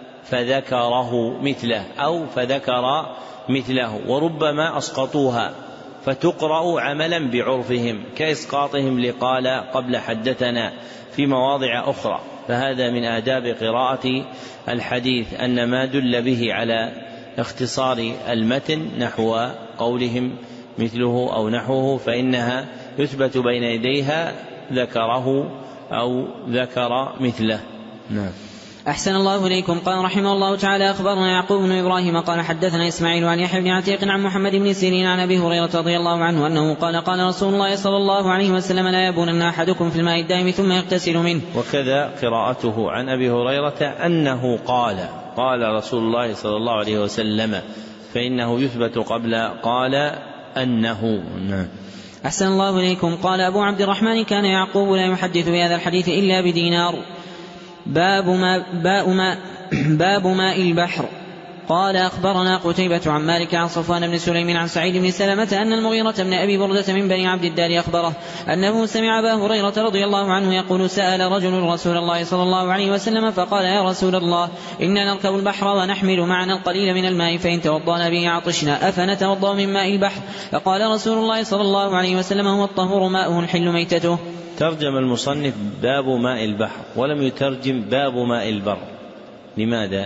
فذكره مثله أو فذكر مثله وربما أسقطوها فتقرأ عملا بعرفهم كإسقاطهم لقال قبل حدثنا في مواضع أخرى. فهذا من آداب قراءة الحديث أن ما دل به على اختصار المتن نحو قولهم مثله أو نحوه فإنها يثبت بين يديها ذكره أو ذكر مثله. نعم. أحسن الله إليكم. قال رحمه الله تعالى أخبرنا يعقوب بن إبراهيم قال حدثنا إسماعيل عن يحيى بن عتيق عن محمد بن سيرين عن أبي هريرة رضي الله عنه أنه قال قال رسول الله صلى الله عليه وسلم لا يبولن أحدكم في الماء الدائم ثم يغتسل منه. وكذا قراءته عن أبي هريرة أنه قال قال رسول الله صلى الله عليه وسلم، فإنه يثبت قبل قال أنه. أحسن الله إليكم. قال أبو عبد الرحمن كان يعقوب لا يحدث بهذا الحديث إلا بدينار. باب ما باب ما باب ماء البحر. قال أخبرنا قتيبة عن مالك عن صفوان بن سليم عن سعيد بن سلمة أن المغيرة بن أبي بردة من بني عبد الدار أخبره أنه سمع أبا هريرة رضي الله عنه يقول سأل رجل رسول الله صلى الله عليه وسلم فقال يا رسول الله إنا نركب البحر ونحمل معنا القليل من الماء فإن توضأنا به عطشنا أفنتوضأ من ماء البحر؟ فقال رسول الله صلى الله عليه وسلم هو الطهور ماؤه الحل ميتته. ترجم المصنف باب ماء البحر ولم يترجم باب ماء البر. لماذا؟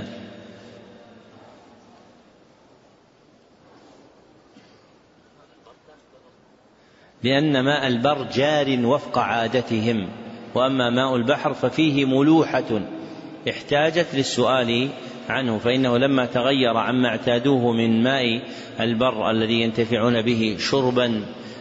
لأن ماء البر جار وفق عادتهم، وأما ماء البحر ففيه ملوحة احتاجت للسؤال عنه، فإنه لما تغير عما اعتادوه من ماء البر الذي ينتفعون به شربا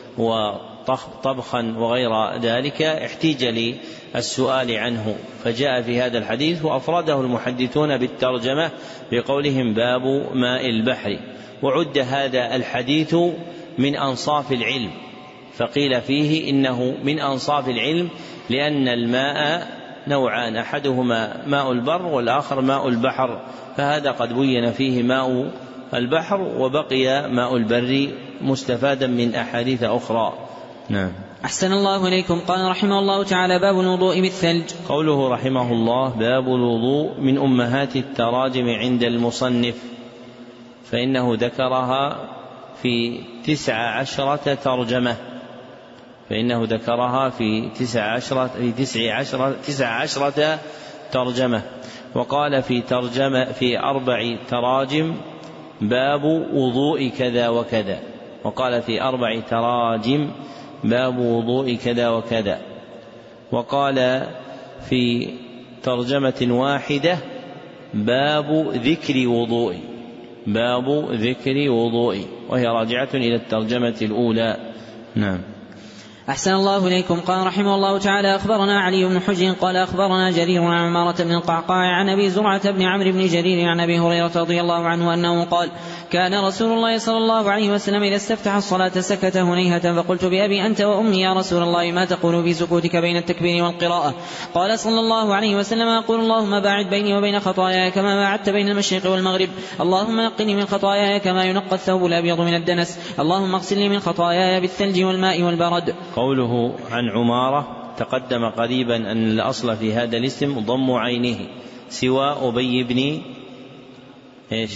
وطبخا وغير ذلك احتيج للسؤال عنه، فجاء في هذا الحديث وأفرده المحدثون بالترجمة بقولهم باب ماء البحر. وعد هذا الحديث من أنصاف العلم، فقيل فيه إنه من أنصاف العلم لأن الماء نوعان، أحدهما ماء البر والآخر ماء البحر، فهذا قد بين فيه ماء البحر وبقي ماء البر مستفادا من أحاديث أخرى. نعم. أحسن الله إليكم. قال رحمه الله تعالى باب الوضوء بالثلج. قوله رحمه الله باب الوضوء من أمهات التراجم عند المصنف، فإنه ذكرها في تسع عشرة ترجمة فإنه ذكرها في تسع عشرة في تسع عشرة تسع عشرة ترجمة وقال في ترجمة في أربع تراجم باب وضوء كذا وكذا، وقال في أربع تراجم باب وضوء كذا وكذا، وقال في ترجمة واحدة باب ذكر وضوء باب ذكر وضوء وهي راجعة إلى الترجمة الأولى. نعم. أحسن الله إليكم. قال رحمه الله تعالى أخبرنا علي بن حجر قال أخبرنا جرير عن عمارة بن القعقاع عن أبي زرعة بن عمرو بن جرير عن أبي هريرة رضي الله عنه أنه قال كان رسول الله صلى الله عليه وسلم إذا استفتح الصلاة سكت هنيهة فقلت بأبي أنت وأمي يا رسول الله ما تقول في سكوتك بين التكبير والقراءة؟ قال صلى الله عليه وسلم أقول اللهم باعد بيني وبين خطاياي كما باعدت بين المشرق والمغرب، اللهم نقني من خطاياي كما ينقى الثوب الأبيض من الدنس، اللهم اغسلني من خطاياي بالثلج والماء والبرد. قوله عن عمارة تقدم قريبا أن الأصل في هذا الاسم ضم عينه سوى أبي بن إيش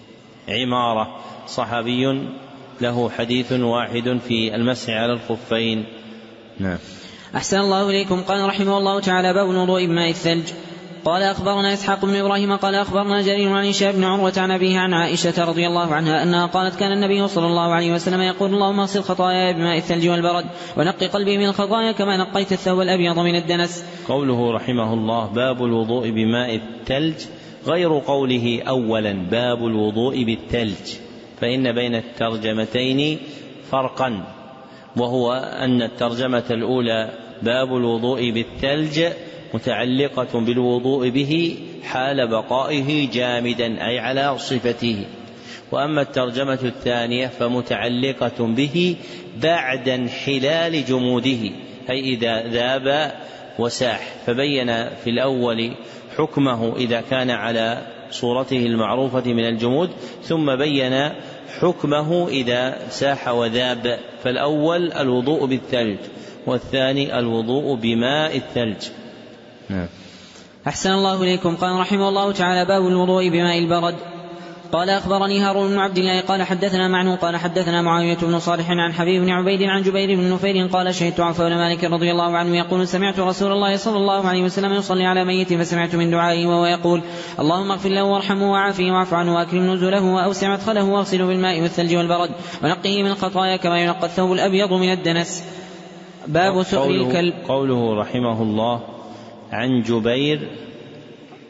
عمارة صحابي له حديث واحد في المسح على الخفين. نعم. أحسن الله إليكم. قال رحمه الله تعالى باب الوضوء بماء الثلج. قال أخبرنا إسحاق بن إبراهيم قال أخبرنا جرير عن هشام بن عروة عن أبيه عن عائشة رضي الله عنها أنها قالت كان النبي صلى الله عليه وسلم يقول اللهم اغسل خطاياي بماء الثلج والبرد ونقي قلبي من الخطايا كما نقيت الثوب الأبيض من الدنس. قوله رحمه الله باب الوضوء بماء الثلج غير قوله أولا باب الوضوء بالثلج، فإن بين الترجمتين فرقا، وهو أن الترجمة الأولى باب الوضوء بالثلج متعلقة بالوضوء به حال بقائه جامدا أي على صفته، وأما الترجمة الثانية فمتعلقة به بعد انحلال جموده أي إذا ذاب وساح، فبين في الأول حكمه إذا كان على صورته المعروفة من الجمود، ثم بين حكمه إذا ساح وذاب، فالأول الوضوء بالثلج والثاني الوضوء بماء الثلج. نعم. أحسن الله إليكم. قال رحمه الله تعالى باب الوضوء بماء البرد. قال أخبرني هارون بن عبد الله قال حدثنا معن قال حدثنا معاوية بن صالح عن حبيب بن عبيد عن جبير بن نفير قال شهدت عوف بن مالك رضي الله عنه يقول سمعت رسول الله صلى الله عليه وسلم يصلي على ميت فسمعت من دعائه وهو يقول اللهم اغفر له وارحمه وعافه واعف عنه واكرم نزله واوسع مدخله واغسله بالماء والثلج والبرد ونقه من الخطايا كما ينقى الثوب الأبيض من الدنس. باب سؤل الكلب. قوله رحمه الله عن جبير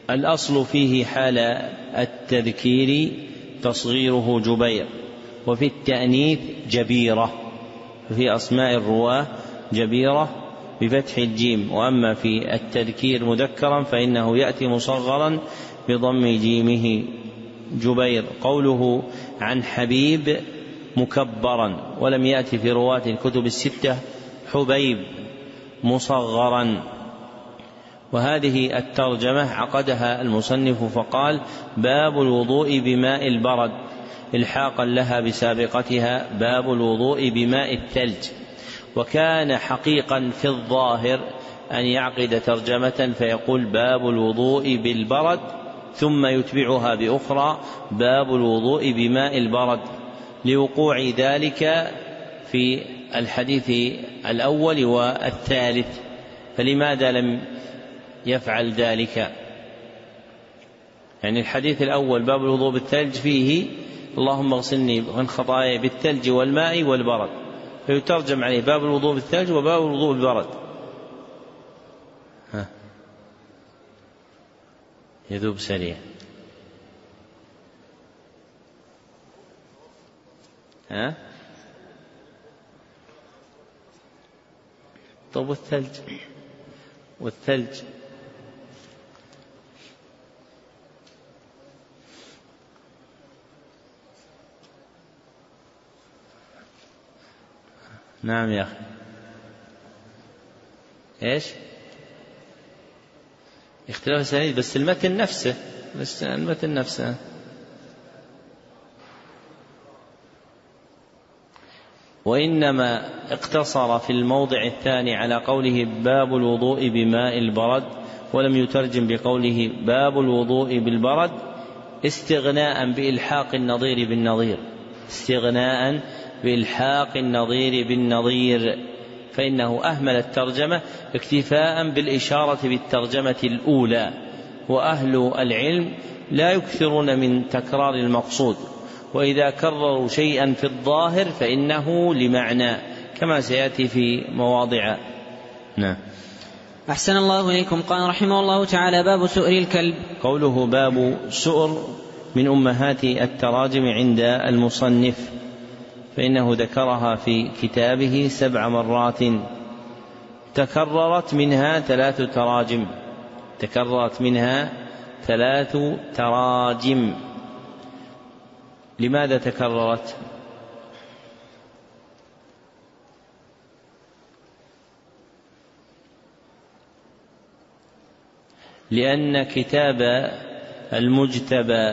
الأصل فيه حال التذكير تصغيره جبير، وفي التأنيث جبيرة، وفي أسماء الرواة جبيرة بفتح الجيم. وأما في التذكير مذكرا فإنه يأتي مصغرا بضم جيمه جبير. قوله عن حبيب مكبرا، ولم يأتي في رواة الكتب الستة حبيب مصغرا. وهذه الترجمة عقدها المصنف فقال: باب الوضوء بماء البرد، إلحاقا لها بسابقتها باب الوضوء بماء الثلج. وكان حقيقا في الظاهر أن يعقد ترجمة فيقول باب الوضوء بالبرد، ثم يتبعها بأخرى باب الوضوء بماء البرد، لوقوع ذلك في الحديث الأول والثالث. فلماذا لم يفعل ذلك؟ يعني الحديث الأول باب الوضوء بالثلج فيه اللهم اغسلني من خطاياي بالثلج والماء والبرد، فيترجم عليه باب الوضوء بالثلج وباب الوضوء بالبرد. ها يذوب سريع. ها طب والثلج والثلج نعم يا أخي. إيش اختلاف السنيد بس المتن نفسه، بس المتن نفسه. وإنما اقتصر في الموضع الثاني على قوله باب الوضوء بماء البرد، ولم يترجم بقوله باب الوضوء بالبرد استغناء بإلحاق النظير بالنظير، استغناء بإلحاق النظير بالنظير، فإنه أهمل الترجمة اكتفاء بالإشارة بالترجمة الأولى. وأهل العلم لا يكثرون من تكرار المقصود، وإذا كرروا شيئا في الظاهر فإنه لمعنى، كما سيأتي في مواضع. نعم. أحسن الله إليكم. قال رحمه الله تعالى: باب سؤر الكلب. قوله باب سؤر من أمهات التراجم عند المصنف، فإنه ذكرها في كتابه سبع مرات، تكررت منها ثلاث تراجم تكررت منها ثلاث تراجم. لماذا تكررت؟ لأن كتاب المجتبى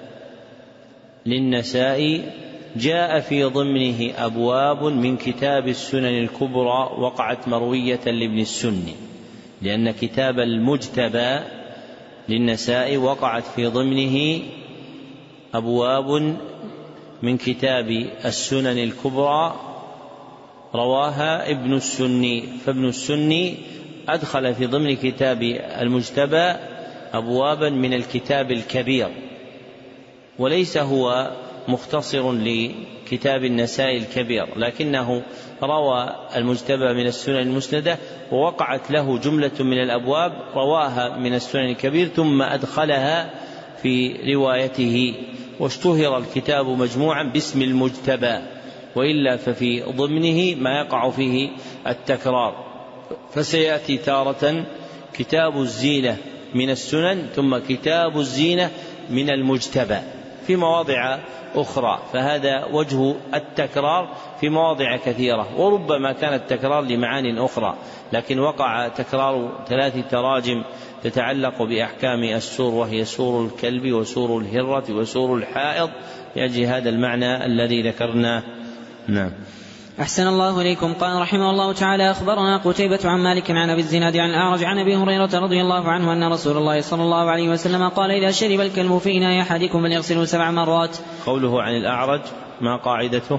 للنسائي جاء في ضمنه أبواب من كتاب السنن الكبرى وقعت مروية لابن السني، لأن كتاب المجتبى للنسائي وقعت في ضمنه أبواب من كتاب السنن الكبرى رواها ابن السني، فابن السني أدخل في ضمن كتاب المجتبى أبوابا من الكتاب الكبير، وليس هو مختصر لكتاب النسائي الكبير، لكنه روى المجتبى من السنن المسندة ووقعت له جملة من الأبواب رواها من السنن الكبير ثم أدخلها في روايته، واشتهر الكتاب مجموعا باسم المجتبى، وإلا ففي ضمنه ما يقع فيه التكرار. فسيأتي تارة كتاب الزينة من السنن ثم كتاب الزينة من المجتبى في مواضع أخرى، فهذا وجه التكرار في مواضع كثيرة، وربما كان التكرار لمعان أخرى، لكن وقع تكرار ثلاث تراجم تتعلق بأحكام السور، وهي سور الكلب وسور الهرة وسور الحائض، يجي هذا المعنى الذي ذكرناه. نعم. أحسن الله إليكم. قال رحمه الله تعالى: أخبرنا قتيبة عن مالك عن أبي الزناد عن الأعرج عن أبي هريرة رضي الله عنه أن رسول الله صلى الله عليه وسلم قال: إذا شرب الكلب في إناء أحدكم فليغسله سبع مرات. قوله عن الأعرج ما قاعدته؟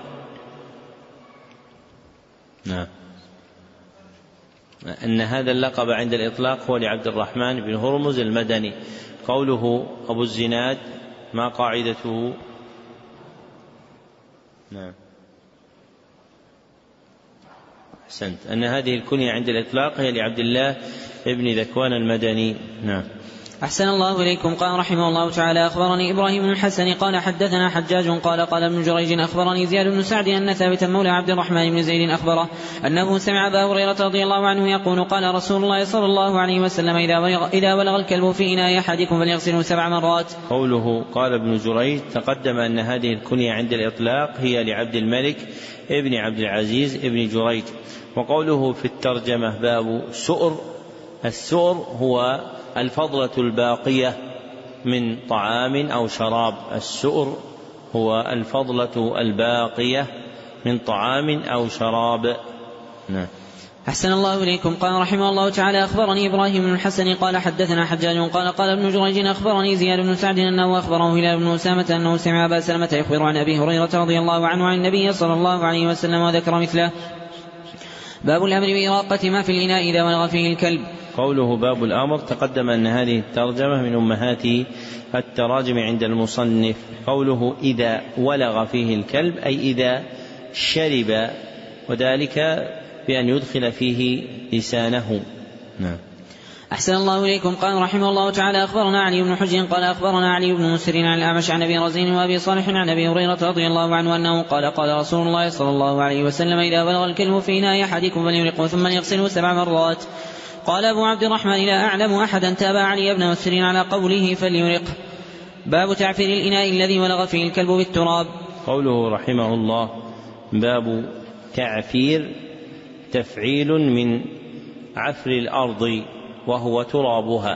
نعم. أن هذا اللقب عند الإطلاق هو لعبد الرحمن بن هرمز المدني. قوله أبو الزناد ما قاعدته؟ نعم أحسنت، أن هذه الكنية عند الإطلاق هي لعبد الله ابن ذكوان المدني. نعم. أحسن الله إليكم. قال رحمه الله تعالى: أخبرني إبراهيم بن الحسن قال حدثنا حجاج قال قال ابن جريج أخبرني زياد بن سعد أن ثابتا مولى عبد الرحمن بن زيد أخبره أنه سمع أبا هريرة رضي الله عنه يقول: قال رسول الله صلى الله عليه وسلم: إذا بلغ, إذا بلغ الكلب في إناء أحدكم فليغسله سبع مرات. قوله قال ابن جريج تقدم أن هذه الكنية عند الإطلاق هي لعبد الملك ابن عبد العزيز ابن جريج. وقوله في الترجمة باب سؤر، السؤر هو الفضلة الباقية من طعام أو شراب، السؤر هو الفضلة الباقية من طعام أو شراب. نعم. أحسن الله إليكم. قال رحمه الله تعالى: أخبرني إبراهيم بن الحسن قال حدثنا حجاج قال قال ابن جريج أخبرني زياد بن سعد أنه أخبره هلال بن أسامة أنه سمع أبا سلمة يخبر عن أبي هريرة رضي الله عنه عن النبي صلى الله عليه وسلم وذكر مثله. باب الأمر بإراقة ما في الإناء إذا بلغ فيه الكلب. قوله باب الأمر تقدم أن هذه الترجمة من أمهات التراجم عند المصنف. قوله إذا ولغ فيه الكلب أي إذا شرب، وذلك بأن يدخل فيه لسانه. نعم. أحسن الله إليكم. قال رحمه الله تعالى: أخبرنا علي بن حجر قال أخبرنا علي بن مسر عن الأعمش عن أبي رزين وأبي صالح عن أبي هريرة رضي الله عنه أنه قال: قال رسول الله صلى الله عليه وسلم: إذا بلغ الكلب في إناء أحدكم فليرقه ثم يغسله سبع مرات. قال أبو عبد الرحمن: لا أعلم أحدا تابع علي بن مسر على قوله فليرقه. باب تعفير الإناء الذي ولغ فيه الكلب بالتراب. قوله رحمه الله باب تعفير، تفعيل من عفر الأرض وهو ترابها،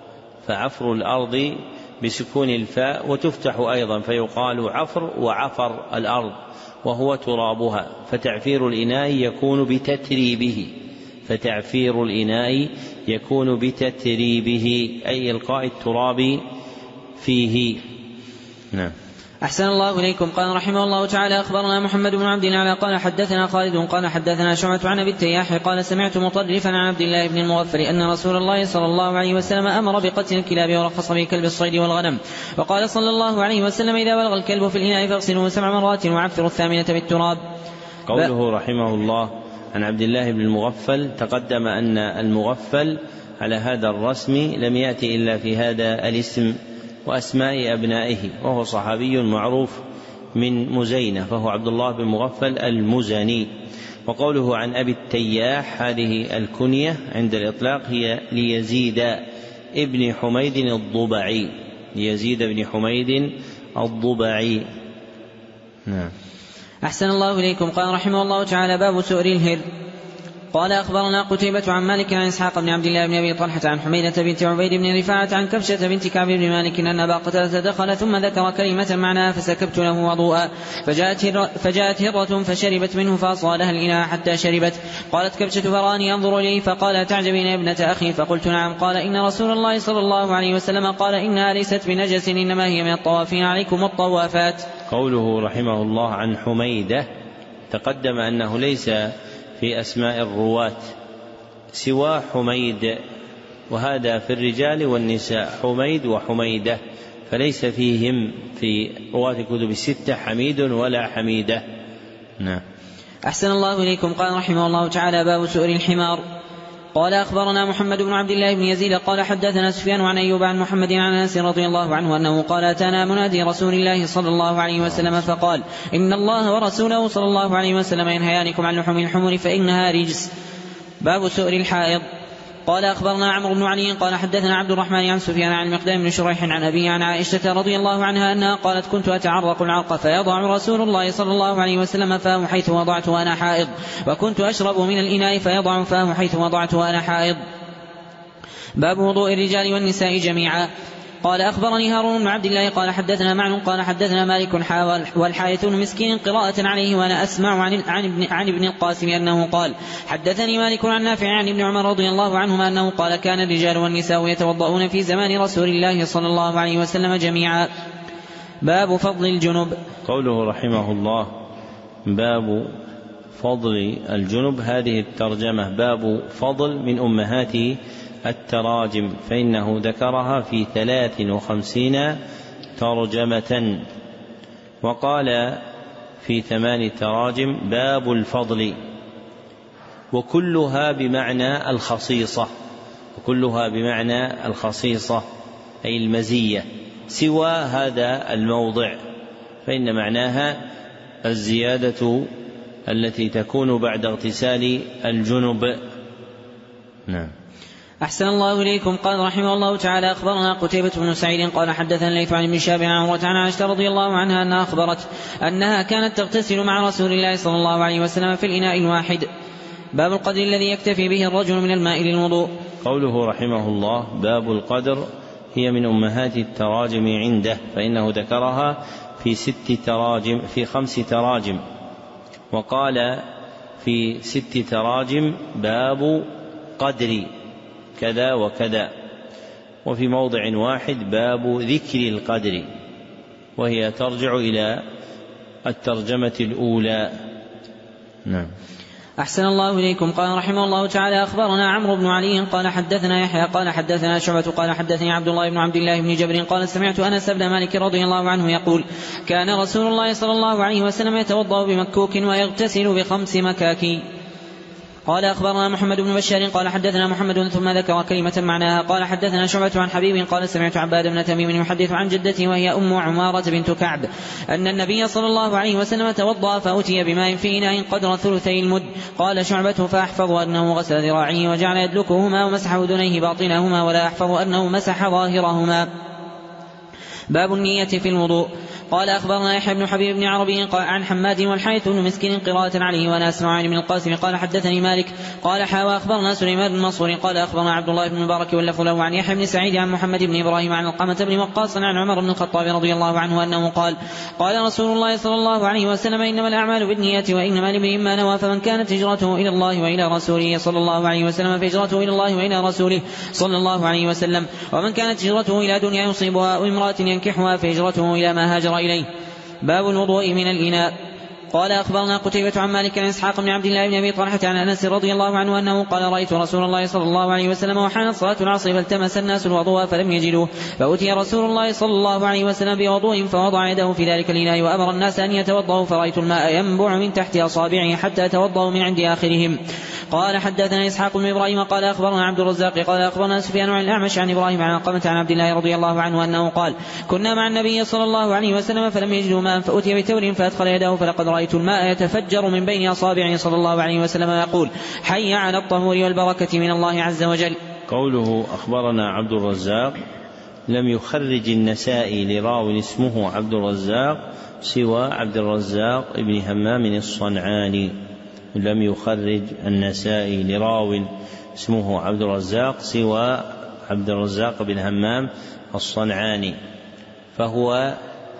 فعفر الأرض بسكون الفاء وتفتح أيضا فيقال عفر وعفر الأرض وهو ترابها. فتعفير الإناء يكون بتتريبه، فتعفير الإناء يكون بتتريبه أي إلقاء التراب فيه. نعم. أحسن الله إليكم. قال رحمه الله تعالى: أخبرنا محمد بن عبد الله قال حدثنا خالد قال حدثنا شعبة عن أبي التياح قال: سمعت مطرفا عن عبد الله بن المغفر أن رسول الله صلى الله عليه وسلم أمر بقتل الكلاب ورخص به كلب الصيد والغنم. وقال صلى الله عليه وسلم: إذا بلغ الكلب في الإناء فاغسله سبع مرات وعفر الثامنة بالتراب. قوله رحمه الله عن عبد الله بن المغفل تقدم أن المغفل على هذا الرسم لم يأتي إلا في هذا الاسم وأسماء أبنائه، وهو صحابي معروف من مزينة، فهو عبد الله بن مغفل المزني. وقوله عن أبي التياح هذه الكنية عند الإطلاق هي ليزيد ابن حميد الضبعي، ليزيد ابن حميد الضبعي. نعم. أحسن الله إليكم. قال رحمه الله تعالى: باب سؤر الهر. قال أخبرنا قتيبة عن مالك عن إسحاق بن عبد الله بن أبي طلحة عن حميدة بنت عبيد بن رفاعة عن كبشة بنت كعب بن مالك أن أبا قتادة دخل ثم ذكر كلمة معناها فسكبت له وضوءا، فجاءت, هر فجاءت هرة فشربت منه فأصغى لها الإناء حتى شربت. قالت كبشة فراني أنظر إليه فقال: تعجبين يا ابنة أخي؟ فقلت: نعم. قال: إن رسول الله صلى الله عليه وسلم قال: إنها ليست بنجس إنما هي من الطوافين عليكم الطوافات. قوله رحمه الله عن حميدة تقدم أنه ليس في أسماء الرواة سوى حميد، وهذا في الرجال والنساء حميد وحميدة، فليس فيهم في رواة كتب الستة حميد ولا حميدة. نعم. أحسن الله إليكم. قال رحمه الله تعالى: باب سؤر الحمار. قال أخبرنا محمد بن عبد الله بن يزيد قال حدثنا سفيان عن أيوب عن محمد عن أنس رضي الله عنه أنه قال: أتانا منادي رسول الله صلى الله عليه وسلم فقال: إن الله ورسوله صلى الله عليه وسلم ينهيانكم عن لحوم الحمر فإنها رجس. باب سؤر الحائض. قال أخبرنا عمرو بن علي قال حدثنا عبد الرحمن عن سفيان عن المقدام بن شريح عن أبي عن عائشة رضي الله عنها أنها قالت: كنت أتعرق العرق فيضع رسول الله صلى الله عليه وسلم فاه حيث وضعت وأنا حائض، وكنت أشرب من الإناء فيضع فاه حيث وضعت وأنا حائض. باب وضوء الرجال والنساء جميعا. قال أخبرني هارون بن عبد الله قال حدثنا معن قال حدثنا مالك والحارث بن مسكين قراءة عليه وأنا أسمع عن, عن, ابن, عن ابن القاسم أنه قال: حدثني مالك عن نافع عن ابن عمر رضي الله عنهما أنه قال: كان الرجال والنساء يتوضؤون في زمان رسول الله صلى الله عليه وسلم جميعا. باب فضل الجنب. قوله رحمه الله باب فضل الجنب، هذه الترجمة باب فضل من أمهات التراجم، فإنه ذكرها في ثلاث وخمسين ترجمة، وقال في ثمان تراجم باب الفضل، وكلها بمعنى الخصيصة، وكلها بمعنى الخصيصة أي المزية سوى هذا الموضع، فإن معناها الزيادة التي تكون بعد اغتسال الجنب. نعم. أحسن الله إليكم. قال رحمه الله تعالى: أخبرنا قتيبة بن سعيد قال حدثنا الليث عن ابن شهاب عن عروة عن عائشة رضي الله عنها أنها أخبرت أنها كانت تغتسل مع رسول الله صلى الله عليه وسلم في الإناء الواحد. باب القدر الذي يكتفي به الرجل من الماء للوضوء. قوله رحمه الله: باب القدر هي من أمهات التراجم عنده، فإنه ذكرها في ست تراجم في خمس تراجم، وقال في ست تراجم باب قدر كذا وكذا، وفي موضع واحد باب ذكر القدر، وهي ترجع إلى الترجمة الأولى. نعم. أحسن الله إليكم. قال رحمه الله تعالى: أخبرنا عمرو بن علي قال حدثنا يحيى قال حدثنا شعبة قال حدثني عبد الله بن عبد الله بن جبر قال سمعت أنس بن مالك رضي الله عنه يقول: كان رسول الله صلى الله عليه وسلم يتوضأ بمكوك ويغتسل بخمس مكاكي. قال أخبرنا محمد بن بشار قال حدثنا محمد ثم ذكر كلمة معناها. قال حدثنا شعبة عن حبيب قال سمعت عباد بن تميم يحدث عن جدته وهي أم عمارة بنت كعب أن النبي صلى الله عليه وسلم توضأ فأتي بماء في إناء قدر ثلثي المد. قال شعبة: فأحفظ أنه غسل ذراعيه وجعل يدلكهما ومسح أذنيه باطنهما، ولا أحفظ أنه مسح ظاهرهما. باب النية في الوضوء. قال أخبرنا يحيى بن حبيب بن عربي عن حماد والحارث بن مسكين قراءة عليه وأنا أسمع من القاسم قال حدثني مالك قال حاوى أخبرنا سليمان بن منصور قال أخبرنا عبد الله بن المبارك واللفظ له عن يحيى بن سعيد عن محمد بن إبراهيم عن القمة بن وقاص عن عمر بن الخطاب رضي الله عنه أنه قال: قال رسول الله صلى الله عليه وسلم: إنما الأعمال بالنية وإنما لامرئ ما نوى، فمن كانت هجرته إلى الله وإلى رسوله صلى الله عليه وسلم فهجرته إلى الله وإلى رسوله صلى الله عليه وسلم، ومن كانت هجرته إلى دنيا يصيبها أو امرأة ينكحها فهجرته إلى ما هاجر إليه. باب الوضوء من الإناء. قال أخبرنا قتيبة عن مالك عن إسحاق بن عبد الله بن أبي طلحة عن أنس رضي الله عنه أنه قال: رأيت رسول الله صلى الله عليه وسلم وحانت صلاة العصر فالتمس الناس الوضوء فلم يجدوه، فأتي رسول الله صلى الله عليه وسلم بوضوء فوضع يده في ذلك الإناء وأمر الناس أن يتوضأوا، فرأيت الماء ينبع من تحت أصابعه حتى توضأوا من عند آخرهم. قال حدثنا إسحاق بن إبراهيم قال أخبرنا عبد الرزاق قال أخبرنا سفيان عن الأعمش عن إبراهيم عن القمة عن عبد الله رضي الله عنه أنه قال: كنا مع النبي صلى الله عليه وسلم فلم يجدوا ماء فأتي بتور فأدخل يده فلقد رأيت الماء يتفجر من بين أصابعه صلى الله عليه وسلم يقول: حي على الطهور والبركة من الله عز وجل. قوله أخبرنا عبد الرزاق لم يخرج النسائي لراو اسمه عبد الرزاق سوى عبد الرزاق ابن همام الصنعاني، لم يخرج النسائي لراو اسمه عبد الرزاق سوى عبد الرزاق بن همام الصنعاني، فهو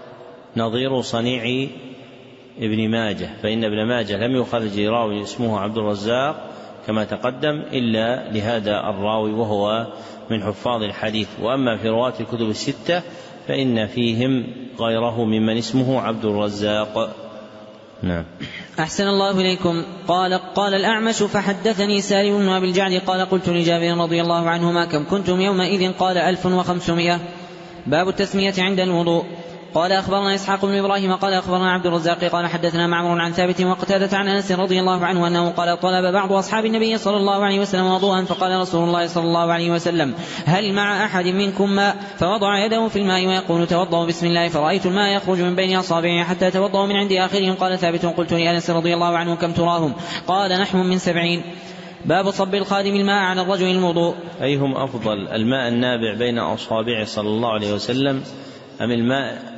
نظير صنيع ابن ماجه، فإن ابن ماجه لم يخرج لراوي اسمه عبد الرزاق كما تقدم إلا لهذا الراوي وهو من حفاظ الحديث. وأما في رواة الكتب الستة فإن فيهم غيره ممن اسمه عبد الرزاق. نعم. أحسن الله إليكم. قال قال الأعمش: فحدثني سالم بن أبي الجعد قال: قلت لجابر رضي الله عنهما: كم كنتم يومئذ؟ قال: ألف وخمسمائة. باب التسمية عند الوضوء. قال أخبرنا إسحاق بن إبراهيم قال أخبرنا عبد الرزاق قال حدثنا معمر عن ثابت وقتادة عن أنس رضي الله عنه أنه قال: طلب بعض أصحاب النبي صلى الله عليه وسلم وضوءا، فقال رسول الله صلى الله عليه وسلم: هل مع أحد منكم ماء؟ فوضع يده في الماء ويقول: توضأوا بسم الله، فرأيت الماء يخرج من بين أصابعه حتى توضأوا من عند آخرهم. قال ثابت: قلت لأنس رضي الله عنه: كم تراهم؟ قال: نحو من سبعين. باب صب الخادم الماء على الرجل الوضوء. أيهم أفضل، الماء النابع بين أصابعه صلى الله عليه وسلم أم الماء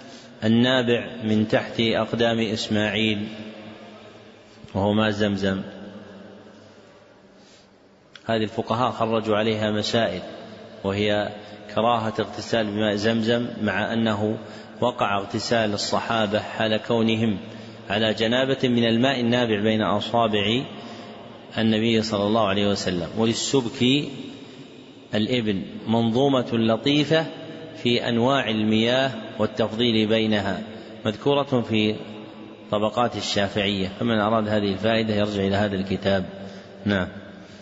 النابع من تحت أقدام إسماعيل وهو ماء زمزم؟ هذه الفقهاء خرجوا عليها مسائل، وهي كراهة اغتسال بماء زمزم مع أنه وقع اغتسال الصحابة حال كونهم على جنابة من الماء النابع بين أصابع النبي صلى الله عليه وسلم. وللسبكي الابن منظومة لطيفة في أنواع المياه والتفضيل بينها، مذكورة في طبقات الشافعية، فمن أراد هذه الفائدة يرجع إلى هذا الكتاب. نعم.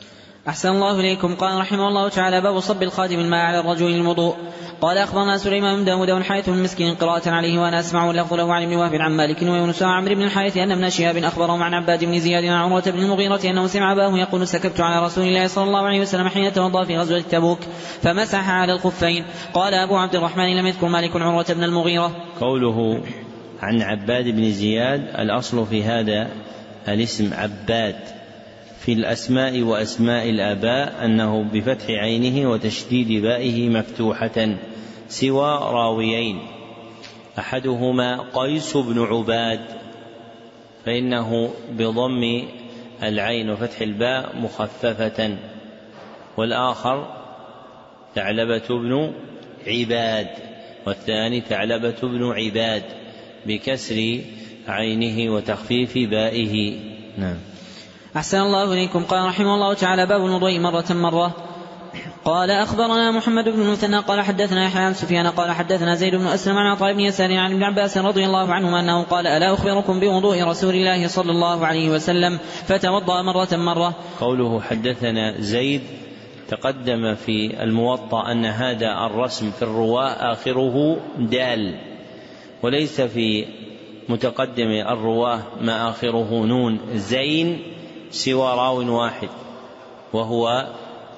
أحسن الله إليكم. قال رحمه الله تعالى: باب صب الخادم الماء على الرجل للوضوء. قال أخبرنا سليمان بن داود والحارث بن مسكين قراءة عليه وأنا أسمع اللفظ له عن ابن وهب عن مالك ويونس عن عمرو بن الحارث أن ابن شهاب أخبرهم عن عباد بن زياد عن عروة بن المغيرة أنه سمع أباه يقول: سكبت على رسول الله صلى الله عليه وسلم حين توضأ في غزوة تبوك فمسح على الخفين. قال أبو عبد الرحمن: لم يذكر مالك عروة بن المغيرة. قوله عن عباد بن زياد، الأصل في هذا الاسم عباد في الأسماء وأسماء الآباء أنه بفتح عينه وتشديد بائه مفتوحة سوى راويين، أحدهما قيس بن عباد فإنه بضم العين وفتح الباء مخففة، والآخر ثعلبة بن عباد، والثاني ثعلبة بن عباد بكسر عينه وتخفيف بائه. نعم. أحسن الله إليكم. قال رحمه الله تعالى: باب الوضوء مرة مرة. قال أخبرنا محمد بن المثنى قال حدثنا يحيى عن سفيان قال حدثنا زيد بن أسلم عن عطاء بن يسار عن ابن عباس رضي الله عنهما أنه قال: ألا أخبركم بوضوء رسول الله صلى الله عليه وسلم فتوضأ مرة مرة. قوله حدثنا زيد، تقدم في الموطأ أن هذا الرسم في الرواة آخره دال، وليس في متقدم الرواه ما آخره نون زين سوى راو واحد وهو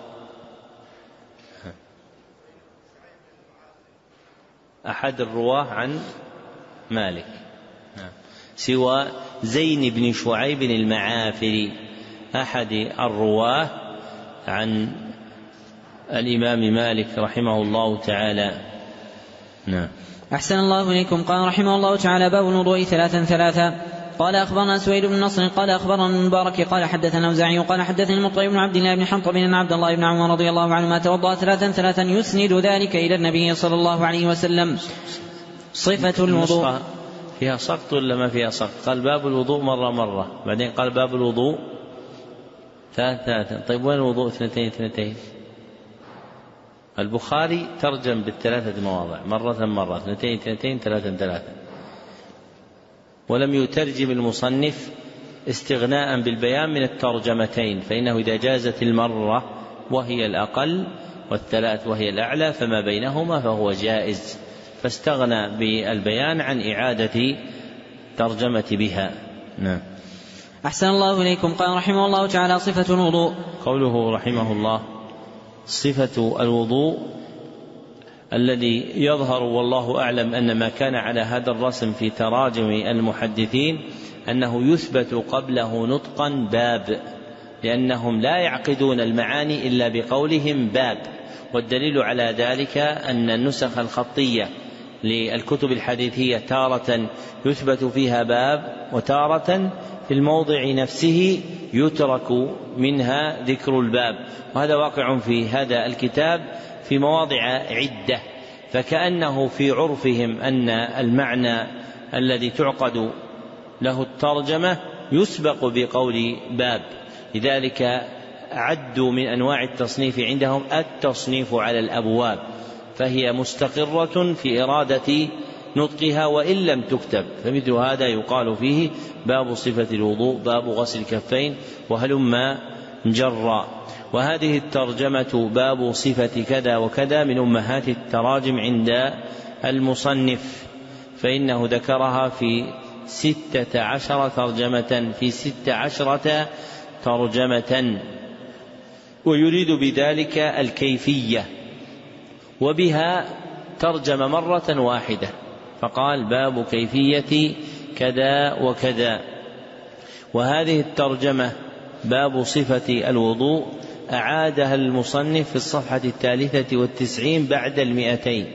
أحد الرواه عن مالك سوى زين بن شعيب المعافري أحد الرواه عن الإمام مالك رحمه الله تعالى. نعم. أحسن الله إليكم. قال رحمه الله تعالى: باب الوضوء ثلاثا ثلاثا. قال أخبرنا سويد بن نصر قال أخبرنا المبارك قال حدثنا أوزاعي قال حدثني المطيب بن عبد الله بن حنطب أن عبد الله بن عمر رضي الله عنهما توضأ ثلاثا ثلاثا يسند ذلك إلى النبي صلى الله عليه وسلم. صفة الوضوء فيها سقط ولا ما فيها سقط؟ قال باب الوضوء مرة مرة، بعدين قال باب الوضوء ثلاثا ثلاثا. طيب وين الوضوء اثنتين اثنتين؟ البخاري ترجم بالثلاثة مواضع، مرة مرة، اثنتين اثنتين، ثلاثا ثلاثا، ولم يترجم المصنف استغناء بالبيان من الترجمتين، فإنه إذا جازت المرة وهي الأقل والثلاث وهي الأعلى فما بينهما فهو جائز، فاستغنى بالبيان عن إعادة ترجمة بها. نعم. أحسن الله إليكم. قال رحمه الله تعالى: صفة الوضوء. قوله رحمه الله صفة الوضوء الذي يظهر والله أعلم أن ما كان على هذا الرسم في تراجم المحدثين أنه يثبت قبله نطقا باب، لأنهم لا يعقدون المعاني إلا بقولهم باب، والدليل على ذلك أن النسخ الخطية للكتب الحديثية تارة يثبت فيها باب وتارة في الموضع نفسه يترك منها ذكر الباب، وهذا واقع في هذا الكتاب في مواضع عدة، فكأنه في عرفهم أن المعنى الذي تعقد له الترجمة يسبق بقول باب، لذلك عدوا من أنواع التصنيف عندهم التصنيف على الأبواب، فهي مستقرة في إرادة نطقها وإن لم تكتب، فمثل هذا يقال فيه باب صفة الوضوء، باب غسل الكفين، وهلما جرا. وهذه الترجمة باب صفة كذا وكذا من أمهات التراجم عند المصنف، فإنه ذكرها في ستة عشر ترجمة في ستة عشرة ترجمة، ويريد بذلك الكيفية، وبها ترجم مرة واحدة فقال باب كيفية كذا وكذا. وهذه الترجمة باب صفة الوضوء أعادها المصنف في الصفحة الثالثة والتسعين بعد المئتين،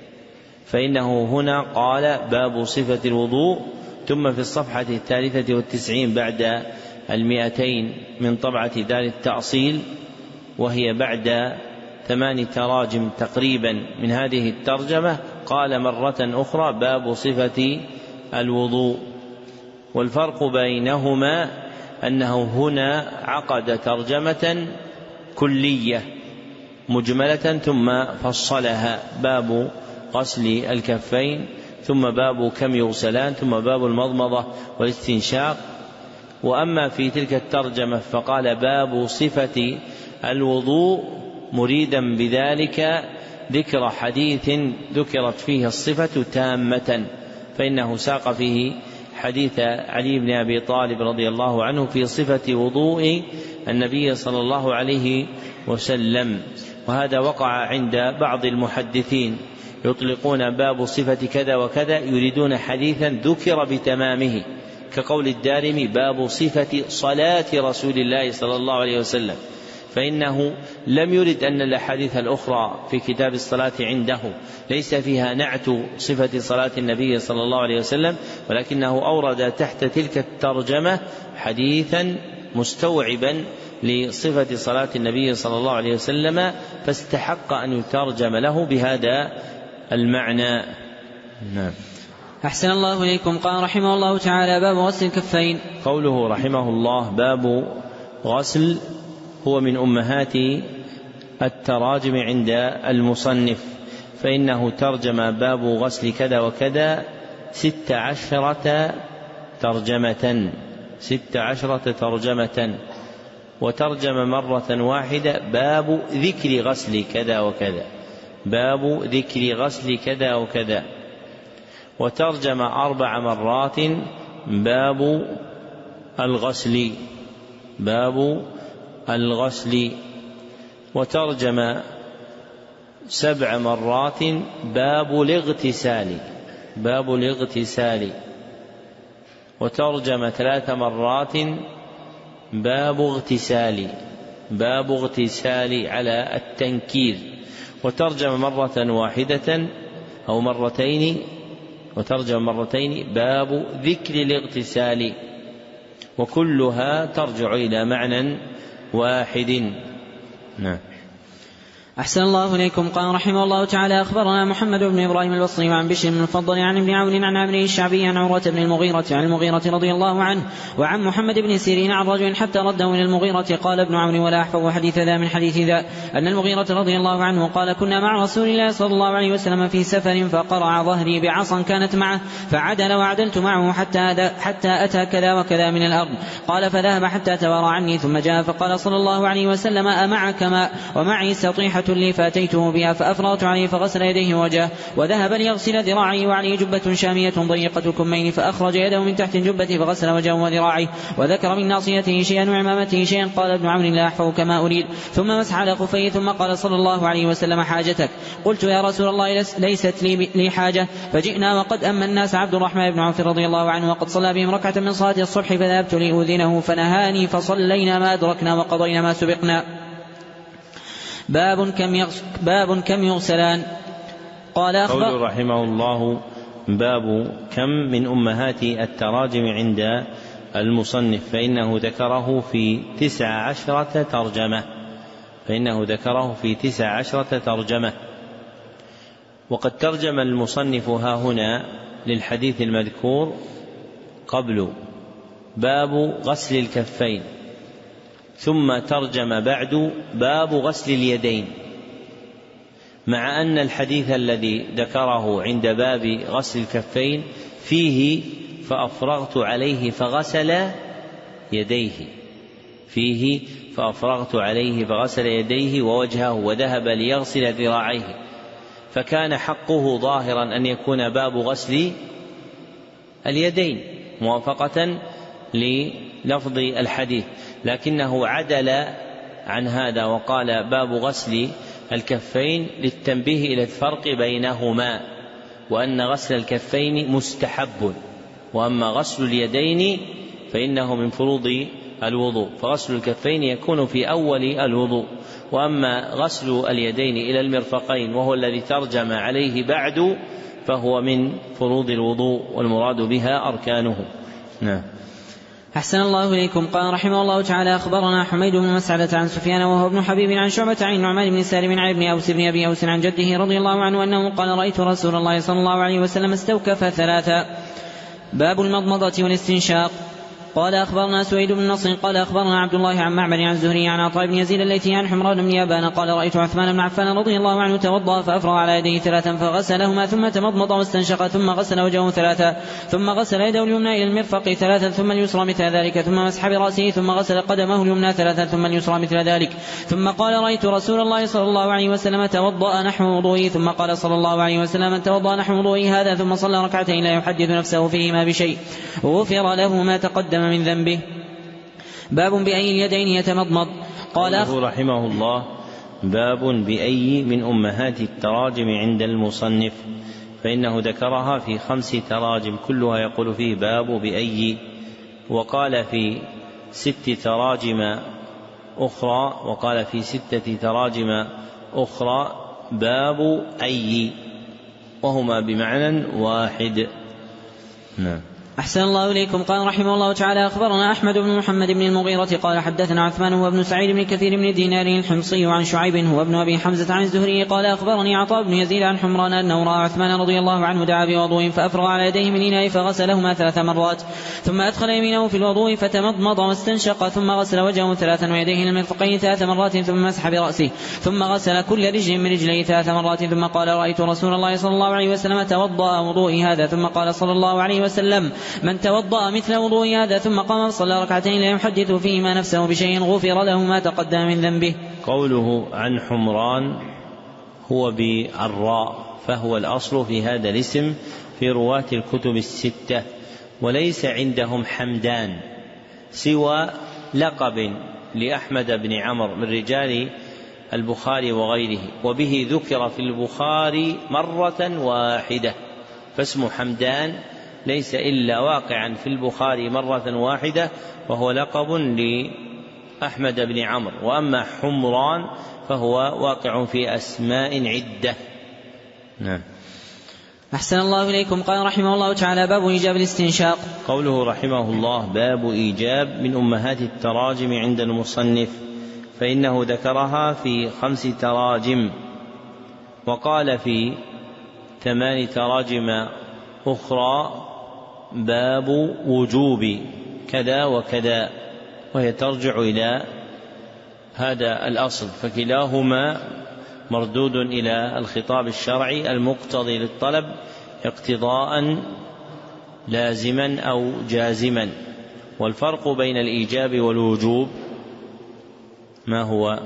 فإنه هنا قال باب صفة الوضوء، ثم في الصفحة الثالثة والتسعين بعد المئتين من طبعة دار التأصيل، وهي بعد ثمان تراجم تقريبا من هذه الترجمة، قال مرة أخرى باب صفة الوضوء. والفرق بينهما أنه هنا عقد ترجمة كلية مجملة ثم فصلها، باب غسل الكفين، ثم باب كم يغسلان، ثم باب المضمضة والاستنشاق، وأما في تلك الترجمة فقال باب صفة الوضوء مريدا بذلك ذكر حديث ذكرت فيه الصفة تامة، فإنه ساق فيه حديث علي بن أبي طالب رضي الله عنه في صفة وضوء النبي صلى الله عليه وسلم. وهذا وقع عند بعض المحدثين يطلقون باب صفة كذا وكذا يريدون حديثا ذكر بتمامه، كقول الدارمي باب صفة صلاة رسول الله صلى الله عليه وسلم، فإنه لم يرد أن الأحاديث الأخرى في كتاب الصلاة عنده ليس فيها نعت صفة صلاة النبي صلى الله عليه وسلم، ولكنه أورد تحت تلك الترجمة حديثا مستوعبا لصفة صلاة النبي صلى الله عليه وسلم، فاستحق أن يترجم له بهذا المعنى. نعم. أحسن الله إليكم. قال رحمه الله تعالى باب غسل الكفين. قوله رحمه الله باب غسل هو من أمهات التراجم عند المصنف، فإنه ترجم باب غسل كذا وكذا ست عشرة ترجمة ست عشرة ترجمة وترجم مرة واحدة باب ذكر غسل كذا وكذا باب ذكر غسل كذا وكذا وترجم أربع مرات باب الغسل باب الغسل وترجم سبع مرات باب الاغتسال باب الاغتسال وترجم ثلاث مرات باب اغتسال باب اغتسال على التنكير وترجم مرة واحدة أو مرتين وترجم مرتين باب ذكر الاغتسال، وكلها ترجع إلى معنى واحد. نعم. أحسن الله إليكم. قال رحمه الله تعالى أخبرنا محمد بن إبراهيم البصري وعن بشر بن الفضل عن ابن عون عن عمرو الشعبي عن عروة بن المغيرة عن المغيرة رضي الله عنه وعن محمد بن سيرين عن رجل حتى رده إلى المغيرة. قال ابن عون ولا أحفظ حديث ذا من حديث ذا أن المغيرة رضي الله عنه قال كنا مع رسول الله صلى الله عليه وسلم في سفر فقرع ظهري بعصا كانت معه فعدل وعدلت معه حتى, حتى أتى كذا وكذا من الأرض. قال فذهب حتى توارى عني ثم جاء فقال صلى الله عليه وسلم أمعك ماء ومعي سطيحة لي فأتيته بها فأفرغت عليه فغسل يديه ووجهه وذهب ليغسل ذراعيه وعليه جبة شامية ضيقة الكمين فأخرج يده من تحت الجبة فغسل وجهه وذراعيه وذكر من ناصيته شيئا وعمامته شيئا. قال ابن عمرو لا أحفظ كما أريد ثم مسح على خفيه ثم قال صلى الله عليه وسلم حاجتك. قلت يا رسول الله ليست لي, لي حاجة. فجئنا وقد أما الناس عبد الرحمن بن عوف رضي الله عنه وقد صلى بهم ركعة من صلاة الصبح فذهبت لأذنه فنهاني فصلينا ما أدركنا وقضينا ما سبقنا. باب كم باب كم يغسلان. قال قول رحمه الله باب كم من أمهات التراجم عند المصنف، فإنه ذكره في تسع عشرة ترجمة فإنه ذكره في تسع عشرة ترجمة وقد ترجم المصنف ها هنا للحديث المذكور قبل باب غسل الكفين، ثم ترجم بعد باب غسل اليدين، مع أن الحديث الذي ذكره عند باب غسل الكفين فيه فأفرغت عليه فغسل يديه فيه فأفرغت عليه فغسل يديه ووجهه وذهب ليغسل ذراعيه، فكان حقه ظاهرا أن يكون باب غسل اليدين موافقة للفظ الحديث، لكنه عدل عن هذا وقال باب غسل الكفين للتنبيه إلى الفرق بينهما، وأن غسل الكفين مستحب، وأما غسل اليدين فإنه من فروض الوضوء، فغسل الكفين يكون في أول الوضوء، وأما غسل اليدين إلى المرفقين وهو الذي ترجم عليه بعد فهو من فروض الوضوء والمراد بها أركانه. نعم. أحسن الله إليكم. قال رحمه الله تعالى أخبرنا حميد بن مسعدة عن سفيان وهو ابن حبيب عن شعبة عن النعمان بن سالم عن ابن أوس بن أبي أوس عن جده رضي الله عنه أنه قال رأيت رسول الله صلى الله عليه وسلم استوكف ثلاثا. باب المضمضة والاستنشاق. قال أخبرنا سويد بن نصر قال أخبرنا عبد الله عن معمر عن الزهري عن عطاء بن يزيد الليثي عن حمران بن يابان قال رأيت عثمان بن عفان رضي الله عنه توضأ فأفرغ على يديه ثلاثا فغسلهما ثم تمضمض واستنشق ثم غسل وجهه ثلاثا ثم غسل يده اليمنى إلى المرفق ثلاثا ثم اليسرى مثل ذلك ثم مسح برأسه ثم غسل قدمه اليمنى ثلاثا ثم اليسرى مثل ذلك ثم قال رأيت رسول الله صلى الله عليه وسلم توضأ نحو وضوئه ثم قال صلى الله عليه وسلم توضأ نحو وضوئه هذا ثم صلى ركعتين لا يحدث نفسه فيهما بشيء غفر له ما تقدم من ذنبه. باب بأي اليدين يتمضمض. قال رحمه الله باب بأي من أمهات التراجم عند المصنف، فإنه ذكرها في خمس تراجم كلها يقول فيه باب بأي، وقال في ست تراجم أخرى وقال في ستة تراجم أخرى باب أي، وهما بمعنى واحد. نعم. أحسن الله إليكم. قال رحمه الله تعالى أخبرنا أحمد بن محمد بن المغيرة قال حدثنا عثمان هو ابن سعيد بن كثير بن دينار الحمصي عن شعيب هو ابن أبي حمزة عن الزهري قال أخبرني عطاء بن يزيد عن حمران أنه رأى عثمان رضي الله عنه دعا بوضوء فأفرغ على يديه من إناء فغسلهما ثلاث مرات ثم أدخل يمينه في الوضوء فتمضمض واستنشق ثم غسل وجهه ثلاثا ويديه إلى المرفقين ثلاث مرات ثم مسح برأسه ثم غسل كل رجل من رجليه ثلاث مرات ثم قال رأيت رسول الله صلى الله عليه وسلم توضأ وضوئي هذا ثم قال صلى الله عليه وسلم من توضأ مثل وضوء هذا ثم قام صلى ركعتين لا يحدث فيهما نفسه بشيء غفر له ما تقدم من ذنبه. قوله عن حمران هو بالراء، فهو الأصل في هذا الاسم في رواة الكتب الستة، وليس عندهم حمدان سوى لقب لأحمد بن عمرو من رجال البخاري وغيره، وبه ذكر في البخاري مرة واحدة، فاسم حمدان ليس إلا واقعا في البخاري مرة واحدة وهو لقب لأحمد بن عمرو، وأما حمران فهو واقع في أسماء عدة. نعم. أحسن الله إليكم. قال رحمه الله تعالى باب إيجاب الاستنشاق. قوله رحمه الله باب إيجاب من أمهات التراجم عند المصنف، فإنه ذكرها في خمس تراجم، وقال في ثمان تراجم أخرى باب وجوب كذا وكذا، وهي ترجع إلى هذا الأصل، فكلاهما مردود إلى الخطاب الشرعي المقتضي للطلب اقتضاء لازما أو جازما. والفرق بين الإيجاب والوجوب ما هو؟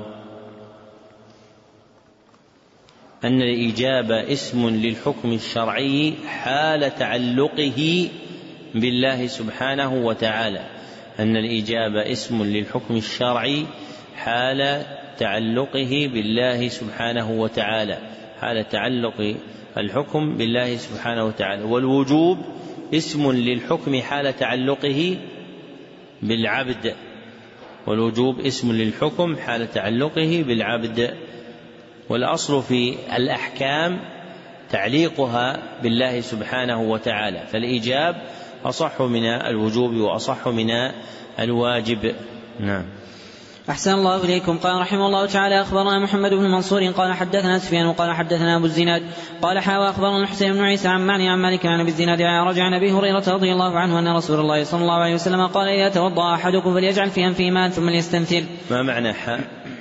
أن الإيجاب اسم للحكم الشرعي حال تعلقه بالله سبحانه وتعالى، أن الإيجاب اسم للحكم الشرعي حال تعلقه بالله سبحانه وتعالى، حال تعلق الحكم بالله سبحانه وتعالى. والوجوب اسم للحكم حال تعلقه بالعبد، والوجوب اسم للحكم حال تعلقه بالعبد. والأصل في الأحكام تعليقها بالله سبحانه وتعالى، فالإيجاب أصح من الوجوب وأصح من الواجب. نعم. أحسن الله إليكم. قال رحمه الله تعالى أخبرنا محمد بن منصور قال حدثنا سفيان وقال حدثنا أبو الزناد قال حاوى أخبرنا الحسين بن عيسى عن معني عن مالك عن أبي الزناد عن رجع عن أبي هريرة رضي الله عنه أن رسول الله صلى الله عليه وسلم قال إذا توضأ أحدكم فليجعل في أنفه ماء ثم ليستنثر. ما معنى حاء؟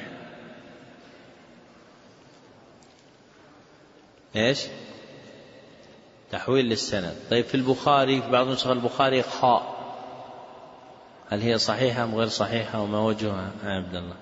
إيش؟ تحويل للسند. طيب في البخاري في بعض نسخ البخاري خاء، هل هي صحيحة أم غير صحيحة وما وجهها يا عبد الله؟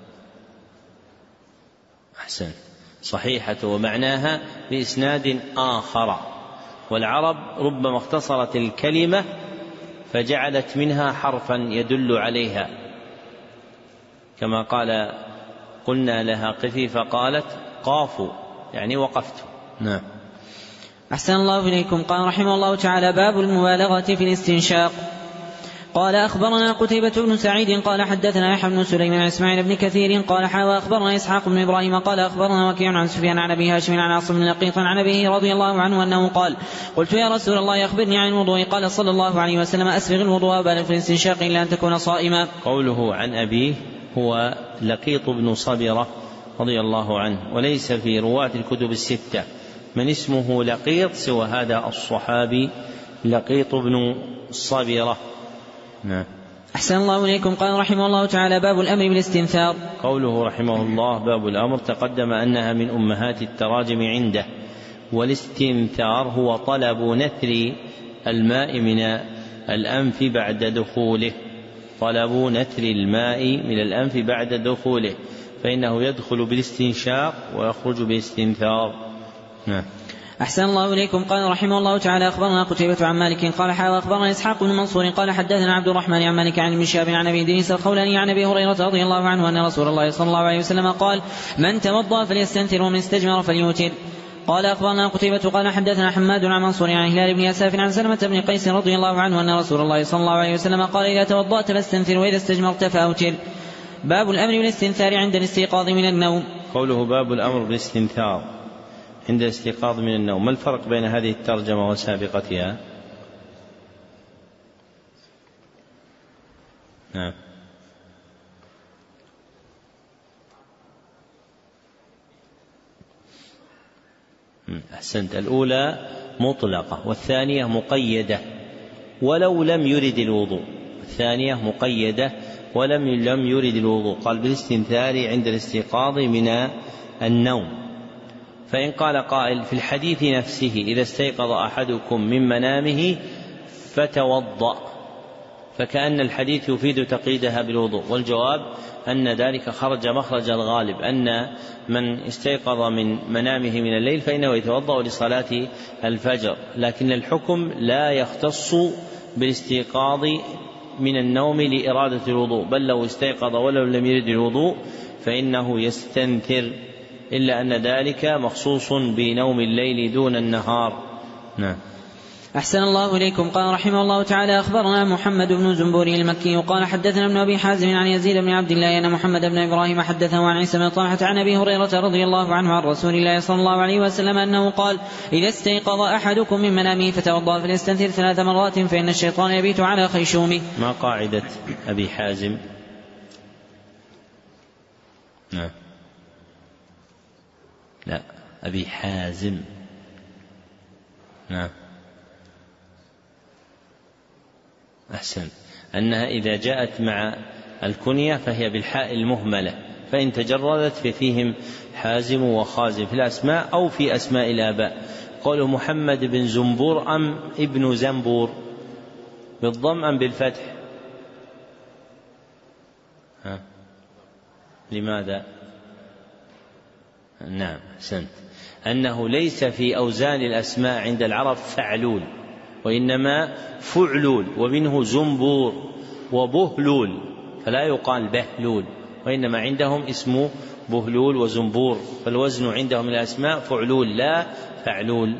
أحسن، صحيحة ومعناها بإسناد آخر. والعرب ربما اختصرت الكلمة فجعلت منها حرفا يدل عليها، كما قال قلنا لها قفي فقالت قافوا يعني وقفت. نعم. أحسن الله إليكم. قال رحمه الله تعالى باب المبالغة في الاستنشاق. قال أخبرنا قتيبة بن سعيد قال حدثنا يحيى بن سليمان عن إسماعيل بن كثير قال حاوى أخبرنا إسحاق بن إبراهيم قال أخبرنا وكيع عن سفيان عن أبي هاشم عن عاصم بن لقيط عن أبيه رضي الله عنه أنه قال قلت يا رسول الله أخبرني عن الوضوء قال صلى الله عليه وسلم أسبغ الوضوء وبالغ في الاستنشاق إلا أن تكون صائما. قوله عن أبيه هو لقيط بن صبرة رضي الله عنه، وليس في رواة الكتب الستة من اسمه لقيط سوى هذا الصحابي لقيط بن صبرة. نعم. أحسن الله إليكم. قال رحمه الله تعالى: باب الأمر بالاستنثار. قوله رحمه الله باب الأمر تقدم أنها من أمهات التراجم عنده. والاستنثار هو طلب نثر الماء من الأنف بعد دخوله طلب نثر الماء من الأنف بعد دخوله فإنه يدخل بالاستنشاق ويخرج بالاستنثار. نعم. أحسن الله إليكم. قال رحمه الله تعالى: أخبرنا قتيبة عن مالك قال حاول أخبرنا إسحاق بن منصور قال حدثنا عبد الرحمن عن مالك عن ابن شهاب عن أبي إدريس الخولاني عن أبي هريرة رضي الله عنه أن رسول الله صلى الله عليه وسلم قال: من توضأ فليستنثر ومن استجمر فليوتر. قال أخبرنا قتيبة قال حدثنا حماد عن منصور عن هلال بن يساف عن سلمة بن قيس رضي الله عنه أن رسول الله صلى الله عليه وسلم قال: إذا توضأت فاستنثر وإذا استجمرت فأوتر. باب الأمر بالاستنثار عند الاستيقاظ من النوم. قوله باب الأمر بالاستنثار عند الاستيقاظ من النوم، ما الفرق بين هذه الترجمة وسابقتها؟ نعم. أحسنت. الأولى مطلقة والثانية مقيدة ولو لم يرد الوضوء. الثانية مقيدة ولم لم يرد الوضوء. قال بالاستنثار عند الاستيقاظ من النوم. فإن قال قائل في الحديث نفسه: إذا استيقظ أحدكم من منامه فتوضأ، فكأن الحديث يفيد تقييدها بالوضوء. والجواب أن ذلك خرج مخرج الغالب، أن من استيقظ من منامه من الليل فإنه يتوضأ لصلاة الفجر، لكن الحكم لا يختص بالاستيقاظ من النوم لإرادة الوضوء، بل لو استيقظ ولو لم يرد الوضوء فإنه يستنثر، إلا أن ذلك مخصوص بنوم الليل دون النهار. نعم. أحسن الله إليكم. قال رحمه الله تعالى: أخبرنا محمد بن زنبوري المكي قال حدثنا ابن أبي حازم عن يزيد بن عبد الله أن محمد بن إبراهيم حدثه عن عيسى بن طلحة عن أبي هريرة رضي الله عنه عن رسول الله صلى الله عليه وسلم أنه قال: إذا استيقظ أحدكم من منامه فتوضأ فليستنثر ثلاث مرات فإن الشيطان يبيت على خيشومه. ما قاعدة أبي حازم؟ نعم. لا، أبي حازم. نعم. أحسن. أنها إذا جاءت مع الكنية فهي بالحاء المهملة، فإن تجردت ففيهم حازم وخازم في الأسماء أو في أسماء الآباء. قوله محمد بن زنبور أم ابن زنبور، بالضم أم بالفتح؟ ها؟ لماذا؟ نعم. أحسنت. أنه ليس في أوزان الأسماء عند العرب فعلول، وإنما فعلول، ومنه زنبور وبهلول، فلا يقال بهلول، وإنما عندهم اسمه بهلول وزنبور، فالوزن عندهم الأسماء فعلول لا فعلول.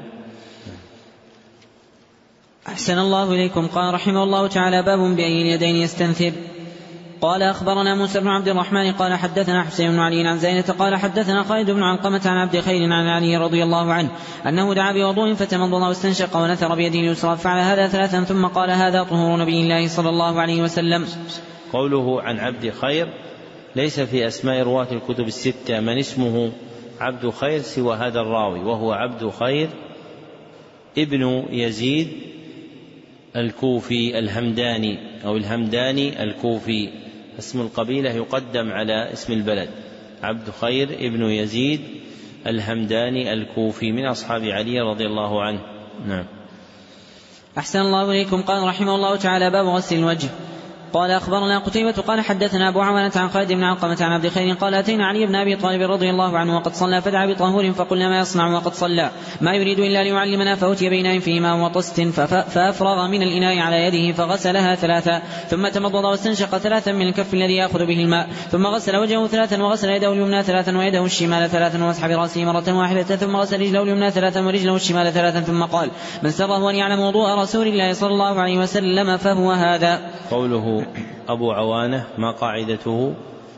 أحسن الله إليكم. قال رحمه الله تعالى: باب بأي اليدين يستنثر. قال أخبرنا موسى بن عبد الرحمن قال حدثنا حسين بن علي عن زينة قال حدثنا خالد بن علقمة عن عبد خير عن علي رضي الله عنه أنه دعا بوضوء فتمضض واستنشق ونثر بيده اليسرى، فعل هذا ثلاثا ثم قال: هذا طهور نبي الله صلى الله عليه وسلم. قوله عن عبد خير ليس في أسماء رواة الكتب الستة من اسمه عبد خير سوى هذا الراوي، وهو عبد خير ابن يزيد الكوفي الهمداني أو الهمداني الكوفي، اسم القبيلة يقدم على اسم البلد. عبد خير ابن يزيد الهمداني الكوفي من أصحاب علي رضي الله عنه. نعم. أحسن الله إليكم. قال رحمه الله تعالى: باب غسل الوجه. قال أخبرنا قتيبة قال حدثنا أبو عوانة عن خالد بن علقمة عن عبد خير قال: أتينا علي بن أبي طالب رضي الله عنه وقد صلى فدعا بطهور، فقلنا: ما يصنع وقد صلى؟ ما يريد إلا ليعلمنا، فأتي بإناء فيه ماء وطست فأفرغ من الإناء على يده فغسلها ثلاثا، ثم تمضض واستنشق ثلاثا من الكف الذي يأخذ به الماء، ثم غسل وجهه ثلاثا وغسل يده اليمنى ثلاثا ويده الشمال ثلاثا ومسح برأسه مرة واحدة، ثم غسل رجله اليمنى ثلاثا ورجله الشمال ثلاثا، ثم قال: من سره أن يعلم وضوء رسول الله صلى الله عليه وسلم فهو هذا. قوله أبو عوانة ما قاعدته؟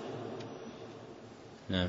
نعم.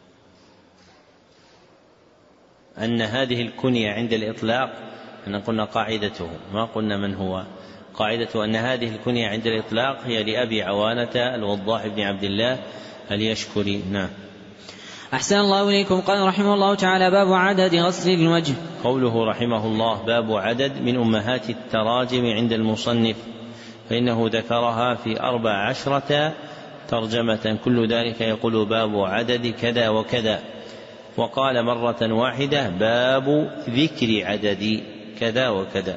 أن هذه الكنية عند الإطلاق، أن قلنا قاعدته ما قلنا من هو، قاعدته أن هذه الكنية عند الإطلاق هي لأبي عوانة الوضاح بن عبد الله اليشكري. نعم. أحسن الله إليكم. قال رحمه الله تعالى: باب عدد غسل الوجه. قوله رحمه الله باب عدد من أمهات التراجم عند المصنف، فإنه ذكرها في أربع عشرة ترجمة، كل ذلك يقول باب عدد كذا وكذا، وقال مرة واحدة باب ذكر عدد كذا وكذا.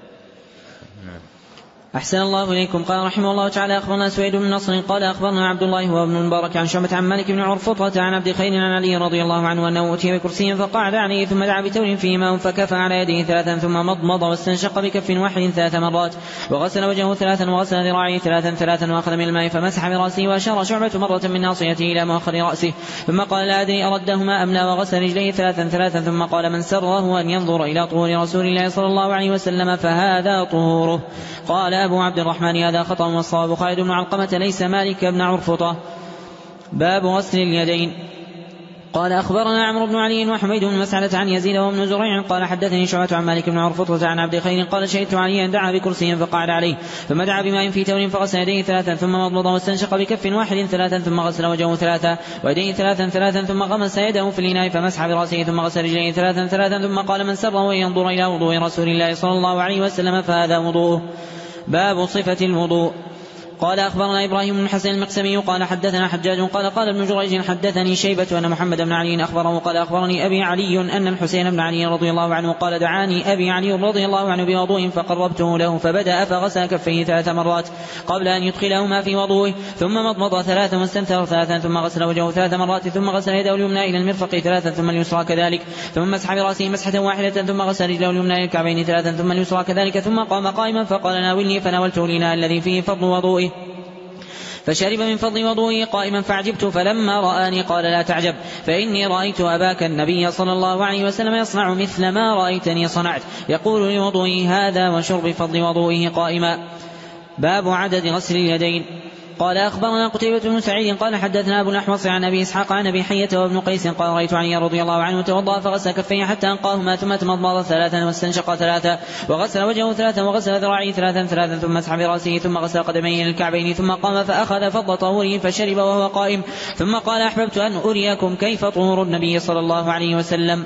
أحسن الله إليكم. قال رحمه الله تعالى أخبرنا سويد بن نصر قال أخبرنا عبد الله وابن المبارك عن شعبة عن مالك بن عرفطة عن عبد خير عن علي رضي الله عنه أنه أتي بكرسي فقعد عليه ثم دعا بتور فيه ماء فكفى على يديه ثلاثا ثم مضمض واستنشق بكف واحد ثلاث مرات وغسل وجهه ثلاثا وغسل ذراعيه ثلاثا ثلاثا وأخذ من الماء فمسح برأسه وأشار شعبة مرة من ناصيته إلى مؤخر رأسه ثم قال لا أدري أردهما أم لا، وغسل رجليه ثلاثا ثلاثا ثم قال من سره أن ينظر إلى طهور رسول الله صلى الله عليه وسلم فهذا طهوره. قال أبو عبد الرحمن هذا خطأ والصواب خالد بن علقمة ليس مالك بن عرفطة. باب غسل اليدين. قال أخبرنا عمرو بن علي وحميد بن مسعدة عن يزيد وابن زريع قال حدثني شعبة عن مالك بن عرفطة عن عبد خير قال شهدت عليا دعا بكرسي فقعد عليه ثم دعا بماء في تور فغسل يديه ثلاثا ثم مضمض واستنشق بكف واحد ثلاثا ثم غسل وجهه ثلاثا ويديه ثلاثا ثلاثا ثم غمس يده في الإناء فمسح برأسه ثم غسل رجليه ثلاثا ثلاثا ثم قال من سره أن ينظر إلى وضوء رسول الله صلى الله عليه وسلم فهذا وضوءه. باب صفة الوضوء. قال أخبرنا إبراهيم بن الحسن المقسمي قال حدثنا حجاج قال قال ابن جريج حدثني شيبة أن محمد بن علي أخبره قال أخبرني أبي علي أن الحسين بن علي رضي الله عنه قال دعاني أبي علي رضي الله عنه بوضوء فقربته له فبدأ فغسل كفيه ثلاث مرات قبل أن يدخلهما في وضوءه ثم مضمض ثلاثا واستنثر ثلاثا ثم غسل وجهه ثلاث مرات ثم غسل يده اليمنى إلى المرفق ثلاثا ثم اليسرى كذلك ثم مسح برأسه مسحة واحدة ثم غسل رجله اليمنى إلى الكعبين ثلاثا ثم اليسرى كذلك ثم قام قائما فقال ناولني فناولته الإناء الذي فيه فضل وضوئه فشرب من فضل وضوئه قائما فعجبت فلما رآني قال لا تعجب فإني رأيت أباك النبي صلى الله عليه وسلم يصنع مثل ما رأيتني صنعت يقول لوضوئه هذا وشرب فضل وضوئه قائما. باب عدد غسل اليدين. قال أخبرنا قتيبة بن سعيد قال حدثنا أبو الأحوص عن أبي إسحاق عن أبي حية وابن قيس قال رأيت علي رضي الله عنه توضأ فغسل كفيه حتى أنقاهما ثم تمضمض ثلاثا واستنشق ثلاثا وغسل وجهه ثلاثا وغسل ذراعيه ثلاثا ثلاثا ثم مسح برأسه ثم غسل قدميه إلى الكعبين ثم قام فأخذ فضل طهوره فشرب وهو قائم ثم قال أحببت أن أريكم كيف طهور النبي صلى الله عليه وسلم.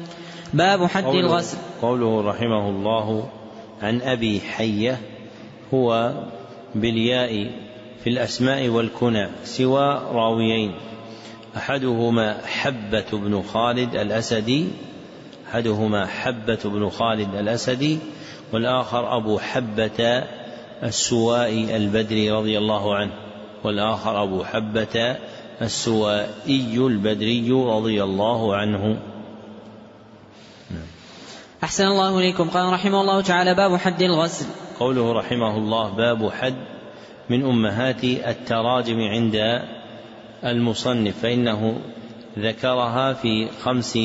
باب حد قوله الغسل. قوله رحمه الله عن أبي حية هو بالياء في الأسماء والكنى سوى راويين أحدهما حبة بن خالد الأسدي أحدهما حبة بن خالد الأسدي والآخر أبو حبة السوائي البدري رضي الله عنه والآخر أبو حبة السوائي البدري رضي الله عنه. أحسن الله إليكم. قال رحمه الله تعالى باب حد الغسل. قوله رحمه الله باب حد من أمهات التراجم عند المصنف فإنه ذكرها في خمس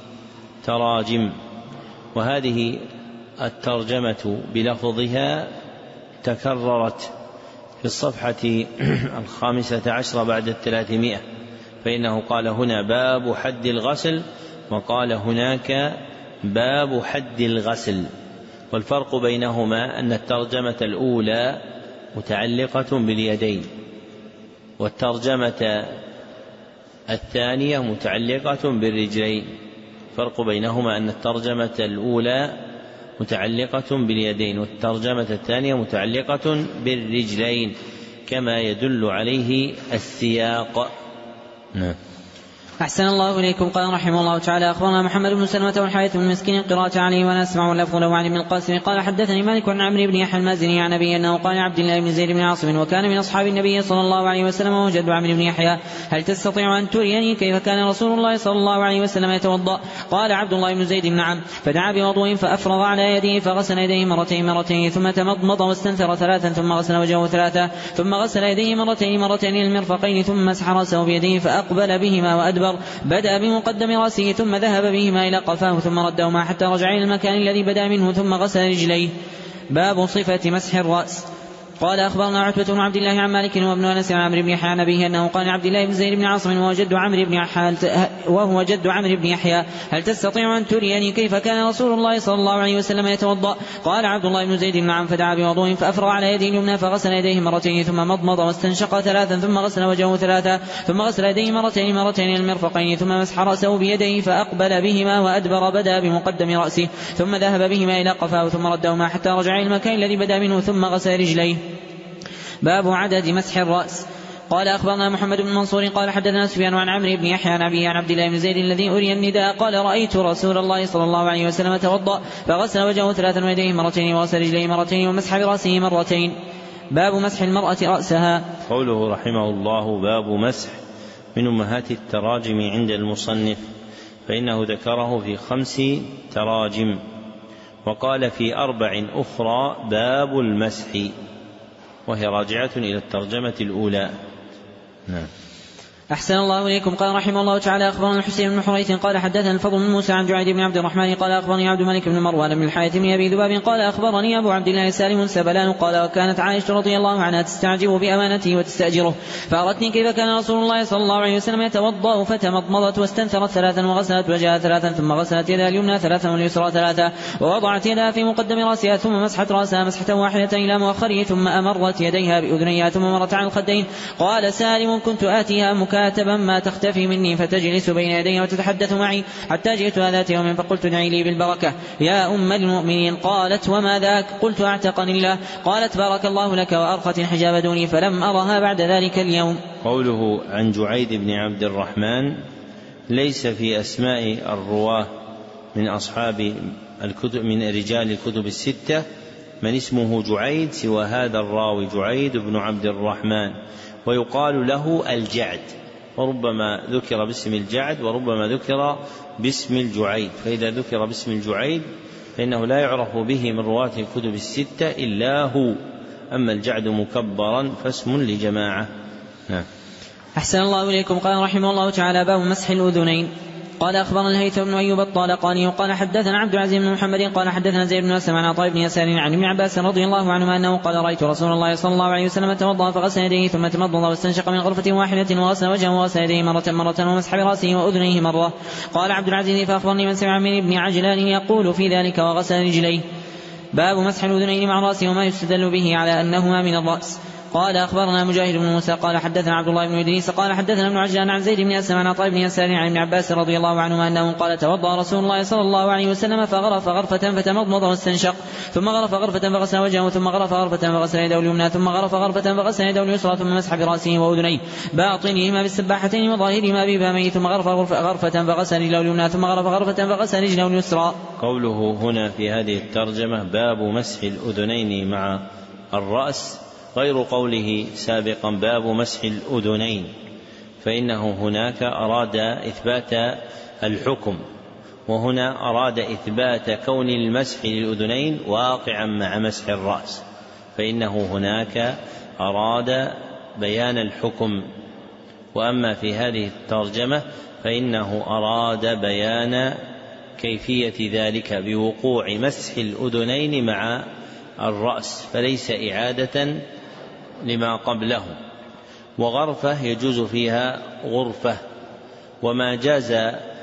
تراجم وهذه الترجمة بلفظها تكررت في الصفحة الخامسة عشر بعد الثلاثمائة فإنه قال هنا باب حد الغسل وقال هناك باب حد الغسل والفرق بينهما أن الترجمة الأولى متعلقة باليدين والترجمة الثانية متعلقة بالرجلين. فرق بينهما أن الترجمة الأولى متعلقة باليدين والترجمة الثانية متعلقة بالرجلين كما يدل عليه السياق. نعم. أحسن الله إليكم. قال رحمه الله تعالى أخبرنا محمد بن سلمة والحارث بن مسكين قراءة عليه وأنا أسمع اللفظ له عن ابن القاسم قال حدثني مالك عن عمرو بن يحيى المازني عن أبي أنه قال عبد الله بن زيد بن عاصم وكان من أصحاب النبي صلى الله عليه وسلم وجد عمرو بن يحيى هل تستطيع أن تريني كيف كان رسول الله صلى الله عليه وسلم يتوضأ؟ قال عبد الله بن زيد نعم. فدعا بوضوء فأفرغ على يديه فغسل يديه مرتين مرتين ثم تمضمض واستنثر ثلاثا ثم غسل وجهه ثلاثا ثم غسل يديه مرتين مرتين المرفقين ثم مسح رأسه بيديه فأقبل بهما وأدبر بدأ بمقدم رأسه ثم ذهب بهما إلى قفاه ثم ردهما حتى رجع إلى المكان الذي بدأ منه ثم غسل رجليه. باب صفة مسح الرأس. قال أخبرنا عتبة بن عبد الله عن مالك وابن أنس عن عمرو بن يحيى عن أبيه أنه قال عبد الله بن زيد بن عاصم وهو جد عمرو بن يحيى وهو جد عمرو بن يحيى هل تستطيع أن تريني كيف كان رسول الله صلى الله عليه وسلم يتوضأ؟ قال عبد الله بن زيد نعم. فدعا بوضوء فأفرغ على يديه اليمنى فغسل يديه مرتين ثم مضمض واستنشق ثلاثا ثم غسل وجهه ثلاثا ثم غسل يديه مرتين مرتين المرفقين ثم مسح رأسه بيديه فأقبل بهما وأدبر بدأ بمقدم رأسه ثم ذهب بهما إلى قفاه ثم ردهما حتى رجع إلى المكان الذي بدأ منه ثم غسل رجليه. باب عدد مسح الرأس. قال أخبرنا محمد بن منصور قال حدثنا سفيان عن عمرو بن يحيى عن أبيه عن عبد الله بن زيد الذي أري النداء قال رأيت رسول الله صلى الله عليه وسلم توضأ فغسل وجهه ثلاثا ويديه مرتين وغسل رجليه مرتين ومسح برأسه مرتين. باب مسح المرأة رأسها. قوله رحمه الله باب مسح من أمهات التراجم عند المصنف، فإنه ذكره في خمس تراجم، وقال في أربع أخرى باب المسح، وهي راجعة إلى الترجمة الأولى. نعم. أحسن الله إليكم. قال رحمه الله تعالى أخبرنا الحسين بن حريث قال حدثنا الفضل بن موسى عن جعيد بن عبد الرحمن قال أخبرني عبد الملك بن مروان بن الحارث بن أبي ذباب قال أخبرني أبو عبد الله سالم سبلان قال وكانت عائشة رضي الله عنها تستعجب بأمانته وتستأجره، فأردتني كيف كان رسول الله صلى الله عليه وسلم يتوضأ، فتمضمضت واستنثرت ثلاثا وغسلت وجهها ثلاثا ثم غسلت يدها اليمنى ثلاثا واليسرى ثلاثا ووضعت يدها في مقدم رأسها ثم مسحت رأسها مسحة واحدة إلى مؤخره ثم أمرت يديها بأذنيها ثم مرت على الخدين. قال سالم كنت آتيها مكاتبا ما تختفي مني فتجلس بين يدي وتتحدث معي حتى جئتها ذات يوم فقلت ادعي لي بالبركة يا أم المؤمنين. قالت وما ذاك؟ قلت اعتقني الله. قالت بارك الله لك وأرخت الحجاب دوني فلم أرها بعد ذلك اليوم. قوله عن جعيد بن عبد الرحمن ليس في أسماء الرواه من أصحاب الكتب من رجال الكتب الستة من اسمه جعيد سوى هذا الراوي جعيد بن عبد الرحمن، ويقال له الجعد، وربما ذكر باسم الجعد وربما ذكر باسم الجعيد، فإذا ذكر باسم الجعيد فإنه لا يعرف به من رواة الكتب الستة إلا هو، أما الجعد مكبرا فاسم لجماعة. نعم. أحسن الله إليكم. قال رحمه الله تعالى باب مسح الأذنين. قال أخبرنا الهيثم بن أيوب الطالقاني قال حدثنا عبد العزيز بن محمد قال حدثنا زيد بن أسلم عن عطاء بن يسار عن ابن عباس رضي الله عنهما أنه قال رأيت رسول الله صلى الله عليه وسلم توضأ فغسل يديه ثم تمضمض واستنشق من غرفة واحدة وغسل وجهه وغسل يديه مرة مرة ومسح برأسه وأذنيه مرة. قال عبد العزيز فأخبرني من سمع من ابن عجلان يقول في ذلك وغسل رجليه. باب مسح الأذنين مع رأسه وما يستدل به على أنهما من الرأس. قال أخبرنا مجاهد بن موسى قال حدثنا عبد الله بن إدريس قال حدثنا ابن عجلان عن زيد بن أسلم عن عطاء بن يسار عن ابن عباس رضي الله عنهما أنه قال توضأ رسول الله صلى الله عليه وسلم فغرف غرفة فتمضمض واستنشق ثم غرف غرفة فغسل وجهه ثم غرف غرفة فغسل يده اليمنى ثم غرف غرفة فغسل يده اليسرى ثم مسح برأسه وأذنيه باطنهما بالسباحتين وظاهرهما بإبهامه ثم غرف غرفة فغسل رجله اليمنى ثم غرف غرفة فغسل رجله اليسرى. قوله هنا في هذه الترجمة باب مسح الأذنين مع الرأس غير قوله سابقا باب مسح الأذنين، فإنه هناك أراد إثبات الحكم، وهنا أراد إثبات كون المسح للأذنين واقعا مع مسح الرأس، فإنه هناك أراد بيان الحكم. وأما في هذه الترجمة فإنه أراد بيان كيفية ذلك بوقوع مسح الأذنين مع الرأس، فليس إعادة لما قبله. وغرفة يجوز فيها غرفة، وما جاز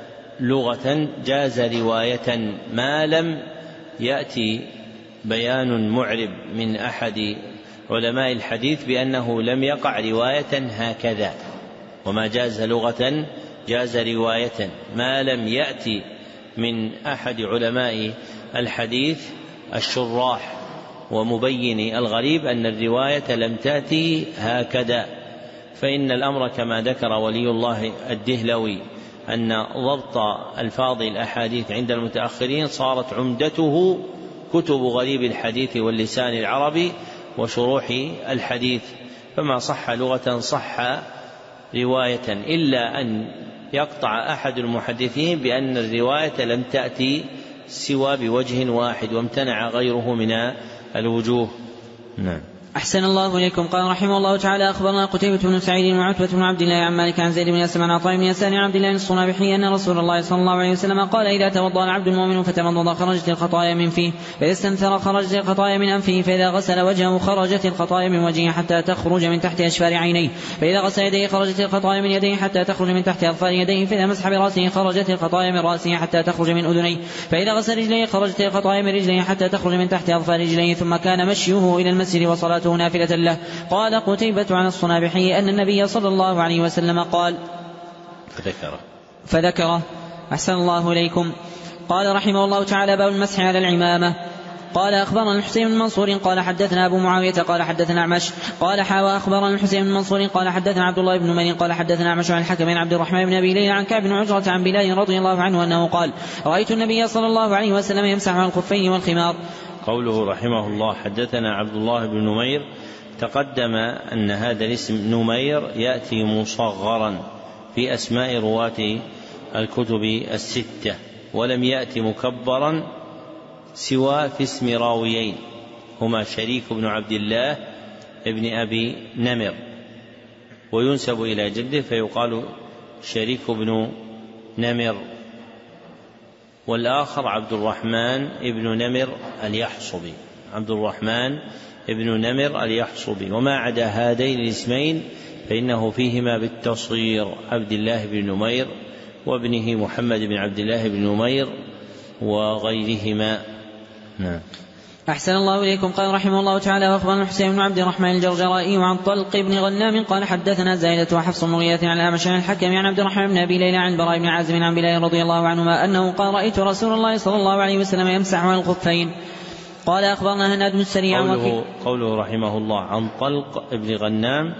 لغة جاز رواية ما لم يأتي بيان معرب من أحد علماء الحديث بأنه لم يقع رواية هكذا. وما جاز لغة جاز رواية ما لم يأتي من أحد علماء الحديث الشراح ومبين الغريب أن الرواية لم تأتي هكذا، فإن الأمر كما ذكر ولي الله الدهلوي أن ضبط ألفاظ الأحاديث عند المتأخرين صارت عمدته كتب غريب الحديث واللسان العربي وشروح الحديث، فما صح لغة صح رواية، إلا أن يقطع أحد المحدثين بأن الرواية لم تأتي سوى بوجه واحد وامتنع غيره من الوجوه. نعم. أحسن الله إليكم. قال رحمه الله تعالى أخبرنا قتيبة بن سعيد وعتبة بن عبد الله عن مالك عن زيد بن أسلم عن عطاء بن يسار عن عبد الله الصنابحي أن رسول الله صلى الله عليه وسلم قال إذا توضأ العبد المؤمن فتمضمض خرجت الخطايا من فيه، فإذا استنثر خرجت الخطايا من أنفه، فإذا غسل وجهه خرجت الخطايا من وجهه حتى تخرج من تحت أشفار عينيه، فإذا غسل يديه خرجت الخطايا من يديه حتى تخرج من تحت أظفار يديه، فإذا مسح برأسه خرجت الخطايا من رأسه حتى تخرج من أذنيه، فإذا غسل رجليه خرجت الخطايا من رجليه حتى تخرج من تحت أظفار رجليه، ثم كان مشيه إلى المسجد وصلاته نافلة له. قال قتيبة عن الصنابحي أن النبي صلى الله عليه وسلم قال فذكره فذكره أحسن الله إليكم. قال رحمه الله تعالى باب المسح على العمامة. قال أخبرنا الحسين بن منصور قال حدثنا أبو معاوية قال حدثنا أعمش قال حاوى أخبرنا الحسين بن منصور قال حدثنا عبد الله بن نمير قال حدثنا أعمش عن الحكم بن عبد الرحمن بن أبي ليلى عن كعب بن عجرة عن بلال رضي الله عنه أنه قال رأيت النبي صلى الله عليه وسلم يمسح على الخفين والخمار. قوله رحمه الله حدثنا عبد الله بن نمير، تقدم أن هذا الاسم نمير يأتي مصغرا في أسماء رواة الكتب الستة، ولم يأتي مكبرا سوى في اسم راويين هما شريك بن عبد الله ابن أبي نمر، وينسب إلى جده فيقال شريك بن نمر، والآخر عبد الرحمن ابن نمر اليحصبي، عبد الرحمن ابن نمر اليحصبي. وما عدا هذين الاسمين فإنه فيهما بالتصغير عبد الله بن نمير وابنه محمد بن عبد الله بن نمير وغيرهما. نعم. أحسن الله إليكم. قال رحمه الله تعالى وأخبرنا الحسين بن عبد الرحمن الجرجرائي وعن طلق بن غنام قال حدثنا زائدة وحفص بن غياث عن الأعمش عن الحكم عن عبد الرحمن بن أبي ليلى عن البراء بن عازب عن بلال رضي الله عنهما أنه قال رأيت رسول الله صلى الله عليه وسلم يمسح على الخفين. قال أخبرنا هناد بن السريع قوله, قوله رحمه الله عن طلق بن غنام،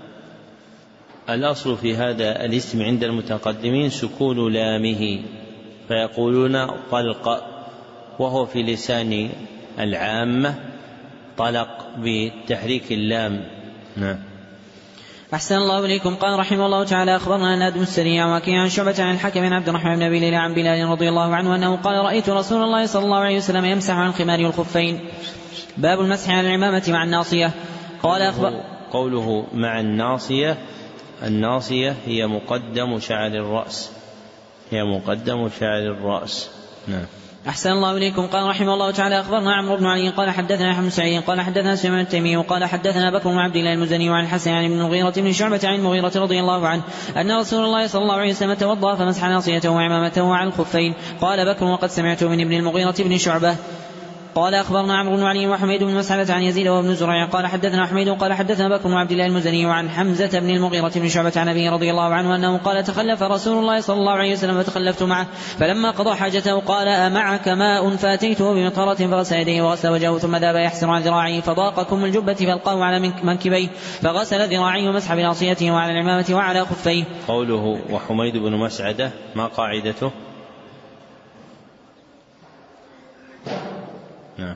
الأصل في هذا الاسم عند المتقدمين سكون لامه فيقولون طلق، وهو في لسان العامة طلق بتحريك اللام. نعم. أحسن الله إليكم. قال رحمه الله تعالى أخبرنا هناد بن السريع وكيع عن شعبة عن الحكم عن عبد الرحمن بن أبي ليلى عن بلال رضي الله عنه أنه قال رأيت رسول الله صلى الله عليه وسلم يمسح عن الخمار والخفين. باب المسح على العمامة مع الناصية. قال أخبر قوله مع الناصية، الناصية هي مقدم شعر الرأس، هي مقدم شعر الرأس. نعم. أحسن الله إليكم. قال رحمه الله تعالى أخبرنا عمرو بن علي قال حدثنا يحيى بن سعيد قال حدثنا سليمان التيمي وقال حدثنا بكر بن عبد الله المزني وعن الحسن عن ابن المغيرة بن شعبة عن المغيرة رضي الله عنه أن رسول الله صلى الله عليه وسلم توضأ فمسح ناصيته وعمامته وعلى الخفين. قال بكر وقد سمعت من ابن المغيرة بن شعبة. قال أخبرنا عمرو بن علي وحميد بن مسعدة عن يزيد وابن زريع قال حدثنا حميد قال حدثنا بكر بن عبد الله المزني وعن حمزة بن المغيرة بن شعبة عن أبيه رضي الله عنه أنه قال تخلف رسول الله صلى الله عليه وسلم فتخلفت معه، فلما قضى حاجته قال أمعك ماء؟ فأتيته بمطرة فغسل يديه وغسل وجهه ثم ذهب يحسر عن ذراعيه فضاق كم الجبة فألقاه على منكبيه فغسل ذراعيه ومسح بناصيته وعلى العمامة وعلى خفيه. قوله وحميد بن مسعدة ما قاعدته؟ نعم.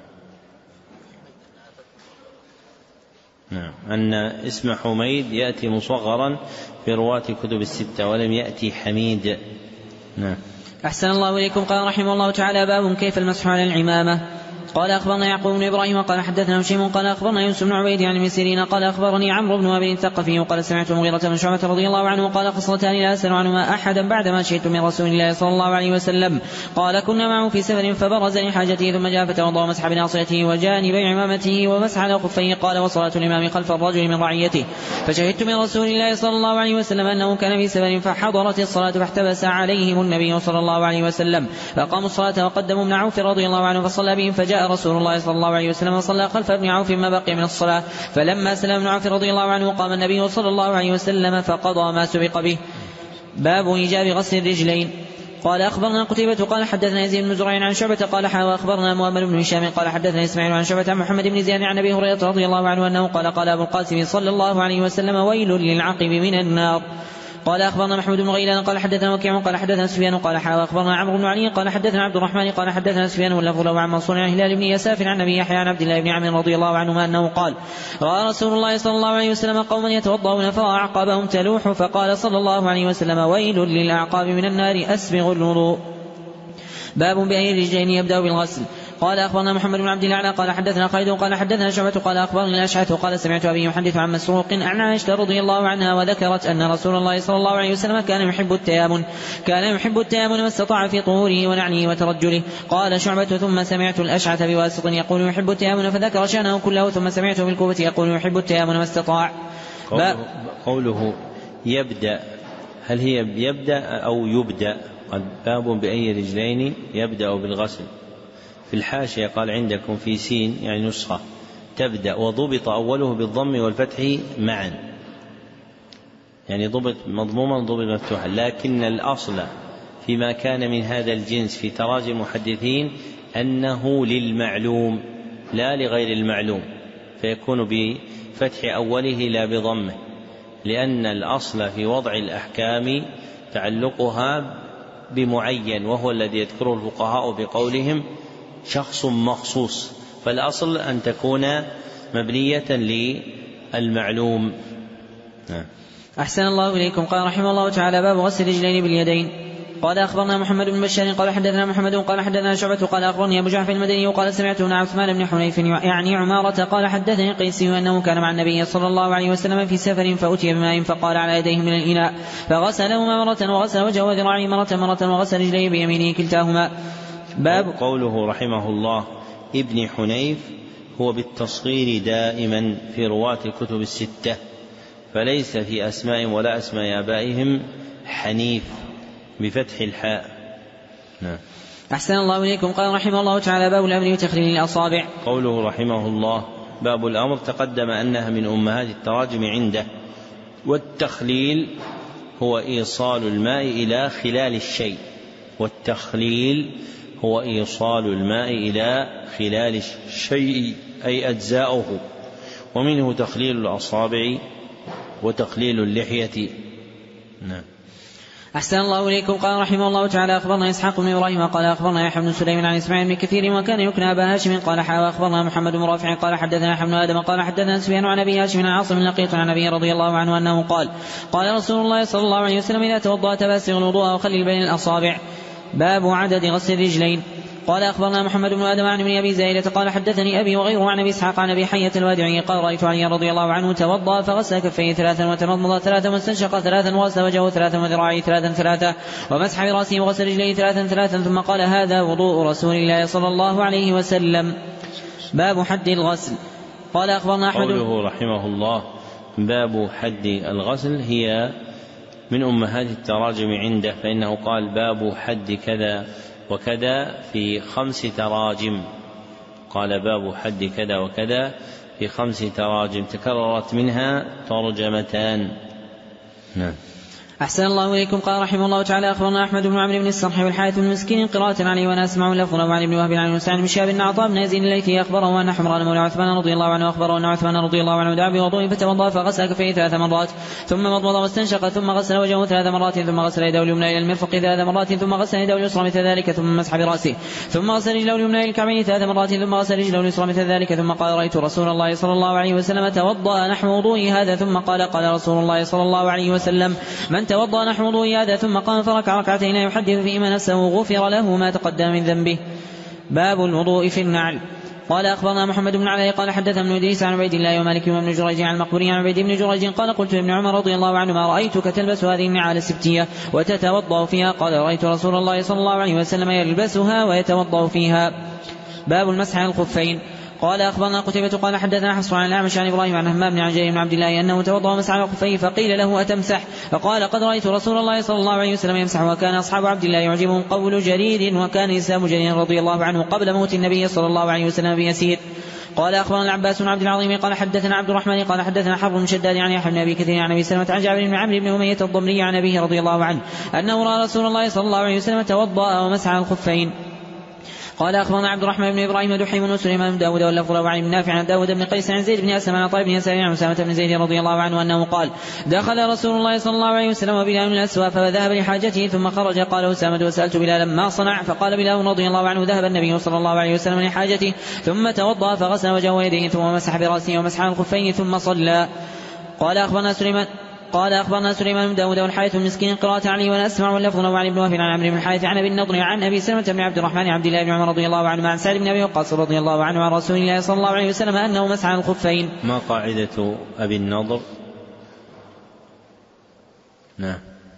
نعم. أن اسم حميد يأتي مصغرا في رواة كتب الستة ولم يأتي حميد. نعم. أحسن الله إليكم. قال رحمه الله تعالى باب كيف المسح على العمامة. قال أخبرنا يعقوب بن إبراهيم قال حدثنا هشيم قال أخبرنا يوسف بن عبيد عن ابن سيرين قال أخبرني عمرو بن وهب الثقفي قال سمعت المغيرة بن شعبة رضي الله عنه قال خصلتان لا أسأل عنهما أحدا بعدما شئت من رسول الله صلى الله عليه وسلم. قال كنا معه في سفر فبرز لحاجته ثم جاء فتوضأ ومسح بناصيته وجانبي عمامته ومسح على خفيه. قال وصلاة الإمام خلف الرجل من رعيته، فشهدت من رسول الله صلى الله عليه وسلم أنه كان في سفر فحضرت الصلاة فاحتبس عليهم النبي صلى الله عليه وسلم فقاموا الصلاة وقدموا ابن عوف رضي الله عنه فصلى بهم، فجاء رسول الله صلى الله عليه وسلم وصلى خلف ابن عوف ما بقي من الصلاة، فلما سلم ابن عوف رضي الله عنه قام النبي صلى الله عليه وسلم فقضى ما سبق به. باب إيجاب غسل الرجلين. قال أخبرنا قتيبة قال حدثنا يزيد بن زريع عن شعبة قال حا أخبرنا مؤمل بن هشام قال حدثنا إسماعيل عن شعبة عن محمد بن زياد عن أبي هريرة رضي الله عنه أنه قال قال أبو القاسم صلى الله عليه وسلم ويل للعقب من النار. قال أخبرنا محمود بن غيلان قال حدثنا وكيع قال حدثنا سفيان قال حا أخبرنا عمرو بن علي قال حدثنا عبد الرحمن قال حدثنا سفيان واللفظ له عن منصور عن هلال بن يساف عن أبي يحيى عن عبد الله بن عمرو رضي الله عنهما أنه قال رأى رسول الله صلى الله عليه وسلم قوما يتوضؤون فأعقابهم تلوح فقال صلى الله عليه وسلم ويل للأعقاب من النار أسبغ الوضوء. باب بأي الرجلين يبدأ بالغسل. قال أخبرنا محمد بن عبد الله قال حدثنا خالد قال حدثنا شعبة قال أخبرني الأشعث قال سمعت أبي يحدث عن مسروق عن عائشة رضي الله عنها وذكرت أن رسول الله صلى الله عليه وسلم كان يحب التيامن كان يحب التيامن ما استطاع في طهوره ونعنه وترجله. قال شعبة ثم سمعت الأشعث بواسط يقول يحب التيامن فذكر شأنه كله ثم سمعته بالكوفة يقول يحب التيامن ما استطاع. قوله, قوله يبدأ، هل هي يبدأ أو يبدأ؟ باب بأي رجلين يبدأ بالغسل. في الحاشية قال عندكم في سين يعني نسخة تبدأ وضبط أوله بالضم والفتح معا، يعني ضبط مضموما ضبط مفتوحا، لكن الأصل فيما كان من هذا الجنس في تراجم المحدثين أنه للمعلوم لا لغير المعلوم، فيكون بفتح أوله لا بضمه، لأن الأصل في وضع الأحكام تعلقها بمعين، وهو الذي يذكره الفقهاء بقولهم شخص مخصوص، فالأصل أن تكون مبنية للمعلوم. أحسن الله إليكم. قال رحمه الله تعالى: باب غسل الرجلين باليدين. قال أخبرنا محمد بن بشار قال حدثنا محمد قال حدثنا شعبة قال أخبرني أبو جعفر المدني قال سمعت ابن عثمان بن حنيف يعني عمارة قال حدثني قيسي أنه كان مع النبي صلى الله عليه وسلم في سفر فأتي بماء فقال على يديه من الإناء فغسلهما مرة وغسل وجهه وذراعيه مرة مرة وغسل رجليه بيمينه كلتاهما. باب قوله رحمه الله ابن حنيف هو بالتصغير دائما في رواة الكتب الستة، فليس في أسماء ولا أسماء آبائهم حنيف بفتح الحاء. نعم. أحسن الله إليكم. قال رحمه الله تعالى: باب الأمر بتخليل الأصابع. قوله رحمه الله باب الأمر تقدم أنها من أمهات التراجم عنده، والتخليل هو إيصال الماء إلى خلال الشيء، والتخليل هو إيصال الماء إلى خلال الشيء أي أجزاؤه، ومنه تخليل الأصابع وتخليل اللحية. نعم. أحسن الله إليكم. قال رحمه الله تعالى: أخبرنا إسحاق بن إبراهيم قال أخبرنا يحيى بن سليمان عن إسماعيل بن كثير وكان يكنى أبا هاشم قال حا أخبرنا محمد بن رافع قال حدثنا يحيى بن آدم قال حدثنا سفيان عن أبي هاشم عن عاصم لقيط عن أبي رضي الله عنه أنه قال: قال رسول الله صلى الله عليه وسلم: إذا توضأت فأسبغ الوضوء وخلل بين الأصابع. باب عدد غسل الرجلين. قال أخبرنا محمد بن آدم عن ابن أبي زايدة قال حدثني أبي وغيره عن أبي إسحاق عن أبي حية الوادعي قال: رأيت علي رضي الله عنه توضأ فغسل كفيه ثلاثا وتمضمض ثلاثا واستنشق ثلاثا وغسل وجهه ثلاثا وذراعيه ثلاثا ثلاثا ومسح برأسه وغسل رجليه ثلاثا ثلاثا ثم قال: هذا وضوء رسول الله صلى الله عليه وسلم. باب حد الغسل. قال أخبرنا أحمد. قوله رحمه الله باب حد الغسل هي من أمهات التراجم عنده، فإنه قال باب حد كذا وكذا في خمس تراجم، قال باب حد كذا وكذا في خمس تراجم تكررت منها ترجمتان. نعم. أحسن الله إليكم. قال رحمه الله تعالى: أخبرنا أحمد بن عمرو بن الصرح والحارث بن مسكين قراءة عليه وأنا أسمع لفظا عن ابن وهب عن سعد بن شهاب بن عطاء بن يزيد الليثي أخبره أن حمران مولى عثمان رضي الله عنه أخبره أن عثمان رضي الله عنه دعا بوضوء فتوضأ فغسل كفيه ثلاث مرات ثم مضمض واستنشق ثم غسل وجهه ثلاث مرات ثم غسل يده اليمنى إلى المرفق ثلاث مرات ثم غسل يده اليسرى مثل ذلك ثم مسح برأسه ثم غسل رجله اليمنى إلى الكعبين ثلاث مرات ثم غسل رجله اليسرى مثل ذلك ثم قال: رأيت رسول الله صلى الله عليه وسلم توضأ نحو وضوئه هذا ثم قال: قال رسول الله صلى الله عليه وسلم: من توضأ نحو وضوئه هذا ثم قام فركع ركعتين يحدث فيهما نفسه غفر له ما تقدم من ذنبه. باب الوضوء في النعل. قال أخبرنا محمد بن علاء قال حدثنا ابن إدريس عن عبيد الله ومالك وابن جريج عن المقبوري عن عبيد بن جريج قال: قلت لابن عمر رضي الله عنهما: رأيتك تلبس هذه النعال السبتية وتتوضأ فيها. قال: رأيت رسول الله صلى الله عليه وسلم يلبسها ويتوضأ فيها. باب المسح على الخفين. قال أخبرنا قتيبة قال حدثنا حفص عن الأعمش عن إبراهيم عن همام بن عجير بن عبد الله أنه توضأ ومسح على خفيه فقيل له: أتمسح؟ فقال: قد رأيت رسول الله صلى الله عليه وسلم يمسح. وكان أصحاب عبد الله يعجبهم قول جرير، وكان إسلام جرير رضي الله عنه قبل موت النبي صلى الله عليه وسلم بيسير. قال أخبرنا العباس بن عبد العظيم قال حدثنا عبد الرحمن قال حدثنا حرب بن شداد عن يحيى بن أبي كثير عن أبي سلمة عن جابر بن عمرو بن أمية الضمري عن أبيه رضي الله عنه أنه رأى رسول الله صلى الله عليه وسلم توضأ ومسح على الخفين. قال أخبرنا عبد الرحمن بن إبراهيم دحيم وسليمان بن داود واللفظ له عن نافع عن داود بن قيس عن زيد بن أسلم عن طيب بن يسار عن أسامة بن زيد رضي الله عنه أنه قال: دخل رسول الله صلى الله عليه وسلم وبلال من الأسواق فذهب لحاجته ثم خرج. قال أسامة: وسألت بلالا ما صنع؟ فقال بلال رضي الله عنه: ذهب النبي صلى الله عليه وسلم لحاجته ثم توضأ فغسل وجهه ويديه ثم مسح برأسه ومسح على الخفين ثم صلى. قال أخبرنا سليمان قال أخبرنا سليمان بن داود والحارث بن مسكين قراءة عليه وأنا أسمع واللفظ له عن ابن وهب عن عمرو بن الحارث عن أبي النضر عن أبي سلمة بن عبد الرحمن عبد الله بن عمر رضي الله عنه عن سعد بن أبي وقاص رضي الله عنه عن رسول الله صلى الله عليه وسلم أنه مسح على الخفين. ما قاعدة أبي النضر؟ نعم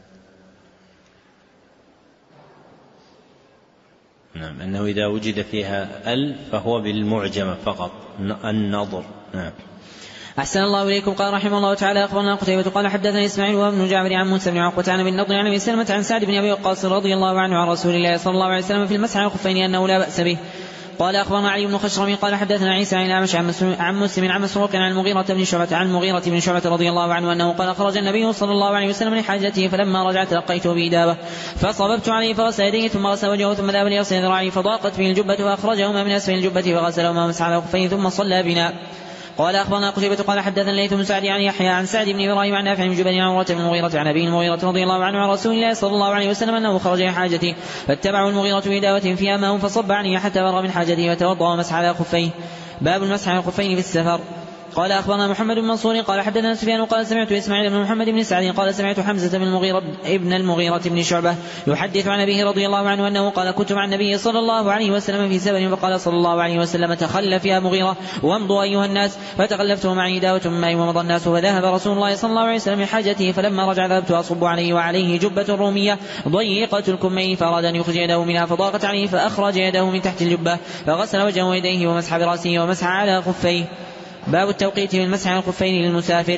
نعم أنه إذا وجد فيها ال فهو بالمعجمة فقط النضر. نعم. أحسن الله إليكم. قال رحمه الله تعالى أخبرنا قتيبة قال حدثنا إسماعيل وابن جعفر عن موسى بن عقبة عن أبي النضر عن أبي سلمة عن سعد بن أبي وقاص رضي الله عنه عن رسول الله صلى الله عليه وسلم في المسح على الخفين أنه لا بأس به. قال أخبرنا علي بن خشرم قال حدثنا عيسى عن الأعمش عن مسلم عن مسروق عن المغيرة بن شعبة عن المغيرة بن شعبة رضي الله عنه أنه قال خرج النبي صلى الله عليه وسلم لحاجته فلما رجعت لقيته بإدابة فصببت عليه فغسل يديه ثم غسل وجهه ثم ذهب ليغسل ذراعيه فضاقت به الجبة فأخرجهما من أسفل الجبة فغسلهما ومسح على خفيه ثم صلى بنا. قال أخبرنا قتيبة قال حدثنا الليث بن سعد عن يحيى عن سعد بن إبراهيم عن نافع بن جبير عن عروة بن المغيرة عن أبي المغيرة رضي الله عنه عن رسول الله صلى الله عليه وسلم أنه خرج لحاجته فاتبعوا المغيرة بدابة فيها ماء فصب عنه حتى فرغ من حاجته فتوضأ ومسح على خفيه. باب المسح على الخفين في السفر. قال أخبرنا محمد بن منصور قال حدثنا سفيان قال سمعت إسماعيل بن محمد بن سعد قال سمعت حمزة بن المغيرة ابن المغيرة بن شعبة يحدث عن أبيه رضي الله عنه أنه قال كنت مع النبي صلى الله عليه وسلم في سفر فقال صلى الله عليه وسلم تخلف يا مغيرة وامضوا أيها الناس فتخلفت معي داوة من ماء ومضى الناس فذهب رسول الله صلى الله عليه وسلم لحاجته فلما رجع ذهبت أصب عليه وعليه جبة رومية ضيقة الكمين فأراد أن يخرج يده منها فضاقت عليه فأخرج يده من تحت الجبة فغسل وجهه ويديه ومسح برأسه ومسح على خفيه. باب التوقيت بالمسح على الخفين للمسافر.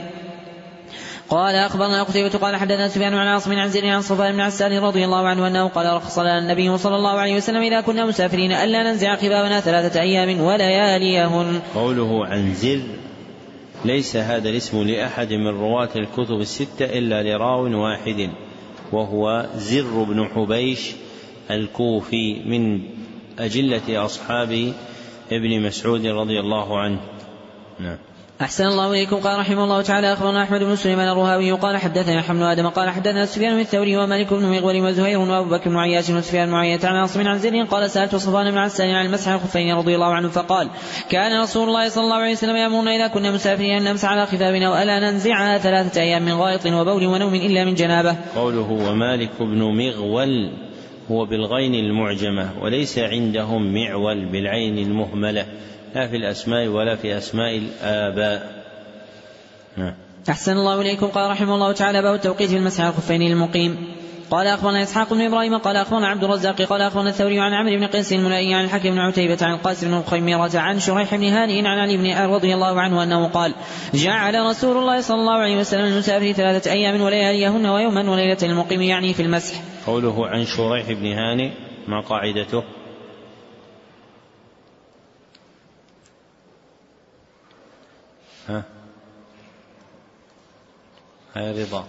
قال أخبرنا قتيبة قال حدثنا سفيان عن عاصم عن زيد عن صفوان بن عسال رضي الله عنه أنه قال رخص لنا النبي صلى الله عليه وسلم إذا كنا مسافرين ألا ننزع خفافنا ثلاثة أيام ولياليهن. قوله عن زر ليس هذا الاسم لأحد من رواة الكتب الستة إلا لراو واحد وهو زر بن حبيش الكوفي من أجلة أصحاب ابن مسعود رضي الله عنه. نعم. أحسن الله إليكم. قال رحمه الله تعالى أخبرنا أحمد بن سليمان الرهاوي قال حدثنا حمل آدم قال حدثنا سفيان بن الثوري ومالك بن مغول وزهير وأبو بكر بن عياش وسفيان بن عيينة عن عاصم عن زيد قال سألت صفوان بن عسال عن المسح على الخفين رضي الله عنه فقال كان رسول الله صلى الله عليه وسلم يأمرنا إذا كنا مسافرين أن نمسح على خفافنا وألا ننزعها ثلاثة أيام من غائط وبول ونوم إلا من جنابه. قوله ومالك بن مغول هو بالغين المعجمة وليس عندهم معول بالعين المهملة لا في الأسماء ولا في أسماء الآباء. أحسن الله إليكم. قال رحمه الله تعالى باب التوقيت في المسح على الخفين للمقيم. قال أخبرنا إسحاق بن إبراهيم قال أخبرنا عبد الرزاق قال أخبرنا الثوري عن عمرو بن قيس الملائي عن الحكم بن عتيبة عن القاسم بن خيمرة عن شريح بن هانئ عن علي بن رضي الله عنه أنه قال جعل رسول الله صلى الله عليه وسلم المسافر ثلاثة أيام ولياليهن ويوما وليلة المقيم يعني في المسح. قوله عن شريح بن هانئ ما قاعدته؟ ها هاي رضا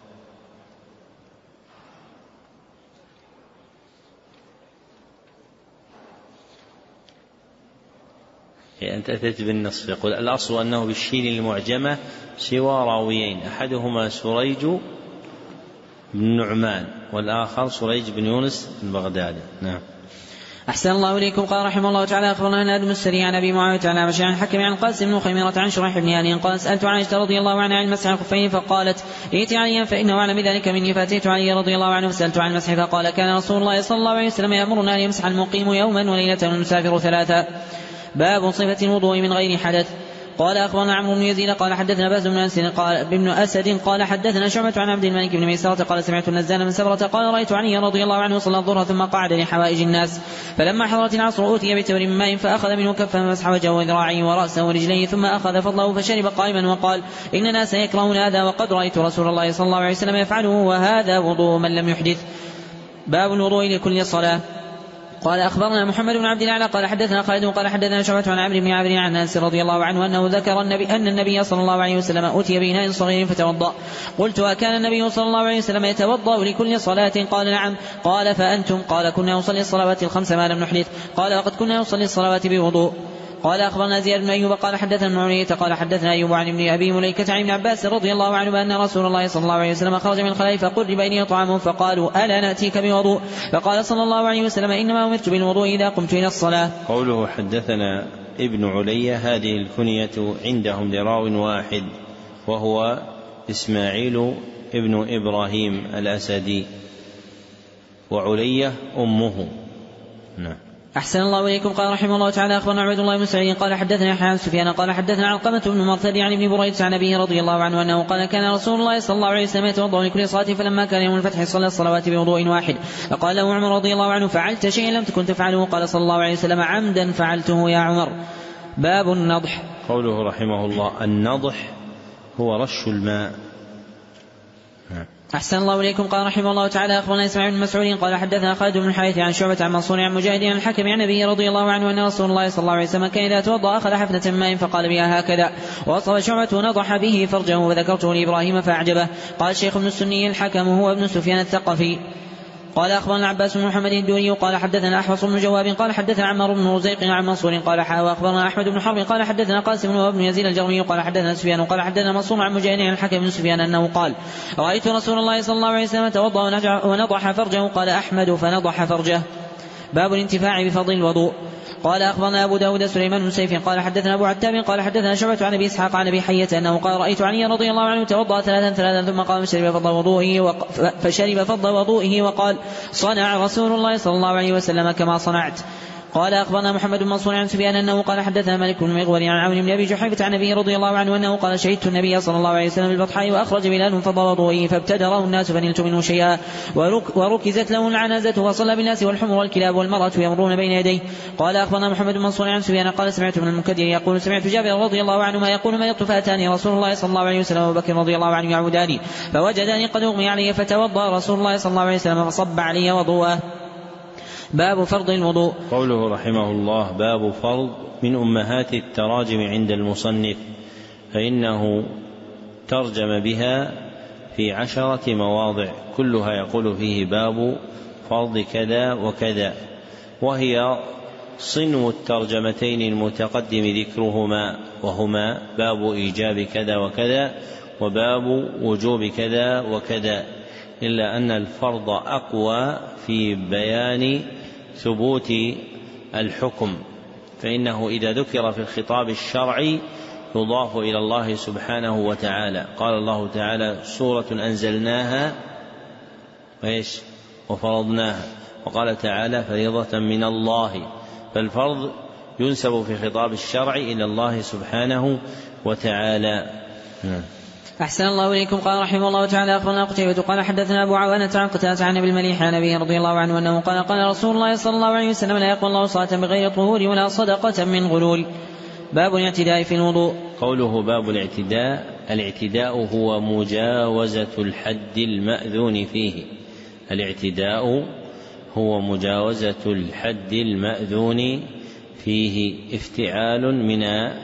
يعني أنت أتيت بالنصف. يقول الأصل أنه بالشين المعجمة سوى راويين أحدهما سريج بن نعمان والآخر سريج بن يونس البغدادي. نعم. أحسن الله إليكم. قال رحمه الله تعالى أخبرنا نادم السري عن أبي معاوية عن أبي عن الحكم عن القاسم بن خيمرة عن شريح بن هانئ قال سألت عائشة رضي الله عنها عن المسح على الخفين فقالت ائت عليا فإنه أعلم بذلك مني فأتيت علي رضي الله عنه فسألت عن المسح فقال كان رسول الله صلى الله عليه وسلم يأمرنا أن يمسح المقيم يوما وليلة والمسافر ثلاثا. باب صفة الوضوء من غير حدث. قال أخبرنا عمرو بن يزيد قال حدثنا باز بن أسد قال ابن أسد قال حدثنا شعبة عن عبد الملك بن ميسرة قال سمعت النزال من سبرة قال رأيت علي رضي الله عنه صلى الظهر ثم قعد لحوائج الناس فلما حضرت العصر أوتي بتمر من ماء فأخذ منه كفا فمسح وجهه وذراعيه ورأسه ورجليه ثم أخذ فضله فشرب قائما وقال إن الناس يكرهون هذا وقد رأيت رسول الله صلى الله عليه وسلم يفعله وهذا وضوء من لم يحدث. باب الوضوء لكل صلاة. قال أخبرنا محمد بن عبد الأعلى قال حدثنا خالد قال حدثنا شعبة عن عمرو بن عامر عن أنس رضي الله عنه أنه ذكر النبي أن النبي صلى الله عليه وسلم أتي بإناء صغير فتوضأ. قلت وكان النبي صلى الله عليه وسلم يتوضأ لكل صلاة؟ قال نعم. قال فأنتم؟ قال كنا نصلي الصلوات الخمس ما لم نحدث. قال وقد كنا نصلي الصلوات بوضوء. قال أخبرنا زياد بن أيوب قال حدثنا ابن علية قال حدثنا أيوب عن ابن أبي مليكة عن ابن عباس رضي الله عنه بأن رسول الله صلى الله عليه وسلم خرج من الخلاء فقرب بينه طعام فقالوا ألا نأتيك بوضوء؟ فقال صلى الله عليه وسلم إنما أمرت بالوضوء إذا قمت إلى الصلاة. قوله حدثنا ابن علية هذه الكنية عندهم لراو واحد وهو إسماعيل ابن إبراهيم الأسدي وعلية أمه. نعم. أحسن الله إليكم. قال رحمه الله تعالى أخبرنا عبد الله بن سعيد قال حدثنا يحيى عن سفيان قال حدثنا علقمة بن مرثد عن ابن بريدة عن أبيه رضي الله عنه أنه قال كان رسول الله صلى الله عليه وسلم يتوضأ لكل صلاة فلما كان يوم الفتح صلى الصلوات بوضوء واحد فقال له عمر رضي الله عنه فعلت شيئا لم تكن تفعله؟ قال صلى الله عليه وسلم عمدا فعلته يا عمر. باب النضح. قوله رحمه الله النضح هو رش الماء. أحسن الله إليكم. قال رحمه الله تعالى أخبرنا إسماعيل بن مسعود قال حدثنا خالد بن الحارث عن شعبة عن منصور عن مجاهد عن الحكم عن النبي رضي الله عنه أن رسول الله صلى الله عليه وسلم كان إذا توضأ أخذ حفنة ماء فقال بها هكذا، وأصاب شعبة نضح به فرجه وذكرته لإبراهيم فأعجبه. قال الشيخ ابن السني الحكم هو ابن سفيان الثقفي. قال أخبرنا عباس بن محمد الدوري قال حدثنا أحفص بن جواب قال حدثنا عمار بن رزيق عن منصور قال حاوى أخبرنا أحمد بن حرب قال حدثنا قاسم وابن يزيد الجرمي قال حدثنا سفيان قال حدثنا منصور عن مجاهد عن الحكم بن سفيان أنه قال رأيت رسول الله صلى الله عليه وسلم توضأ ونضح فرجه. قال أحمد فنضح فرجه. باب الانتفاع بفضل الوضوء. قال أخبرنا أبو داود سليمان بن سيف قال حدثنا أبو عتاب قال حدثنا شعبة عن أبي إسحاق عن أبي حية أنه قال رأيت علي رضي الله عنه توضأ ثلاثا ثلاثا ثم قام فشرب فضل وضوئه وق... فشرب فضل وضوئه وقال صنع رسول الله صلى الله عليه وسلم كما صنعت. قال أخبرنا محمد بن منصور عن سفيان أنه قال حدثنا مالك بن مغول عن عون بن أبي جحيفة عن النبي رضي الله عنه أنه قال شهدت النبي صلى الله عليه وسلم بالبطحاء وأخرج بلال فضل وضوئه فابتدره الناس فنلت منه شيئا ورك وركزت له العنازة وصلى بالناس والحمر والكلاب والمرأة يمرون بين يديه. قال أخبرنا محمد بن منصور عن سفيان قال سمعت من المنكدر يقول سمعت جابر رضي الله عنه ما يقول ما يطف فأتاني رسول الله صلى الله عليه وسلم وبكر رضي الله عنه يعوداني فوجداني قد أغمي علي فتوضأ رسول الله صلى الله عليه وسلم فصب علي وضوءه. باب فرض الوضوء. قوله رحمه الله باب فرض من أمهات التراجم عند المصنف، فإنه ترجم بها في عشرة مواضع كلها يقول فيه باب فرض كذا وكذا، وهي صنو الترجمتين المتقدم ذكرهما، وهما باب إيجاب كذا وكذا وباب وجوب كذا وكذا، إلا أن الفرض أقوى في بيان ثبوت الحكم، فإنه إذا ذكر في الخطاب الشرعي يضاف إلى الله سبحانه وتعالى. قال الله تعالى سورة أنزلناها وإيش وفرضناها، وقال تعالى فريضة من الله، فالفرض ينسب في الخطاب الشرعي إلى الله سبحانه وتعالى. أحسن الله إليكم. قال رحمه الله تعالى أخبرنا قتيبة قال حدثنا أبو عوانة عن قتادة عن أبي المليح عن أبيه رضي الله عنه أنه قال قال رسول الله صلى الله عليه وسلم لا يقبل الله صلاة بغير طهور ولا صدقة من غلول. باب الاعتداء في الوضوء. قوله باب الاعتداء، الاعتداء هو مجاوزة الحد المأذون فيه، الاعتداء هو مجاوزة الحد المأذون فيه، افتعال من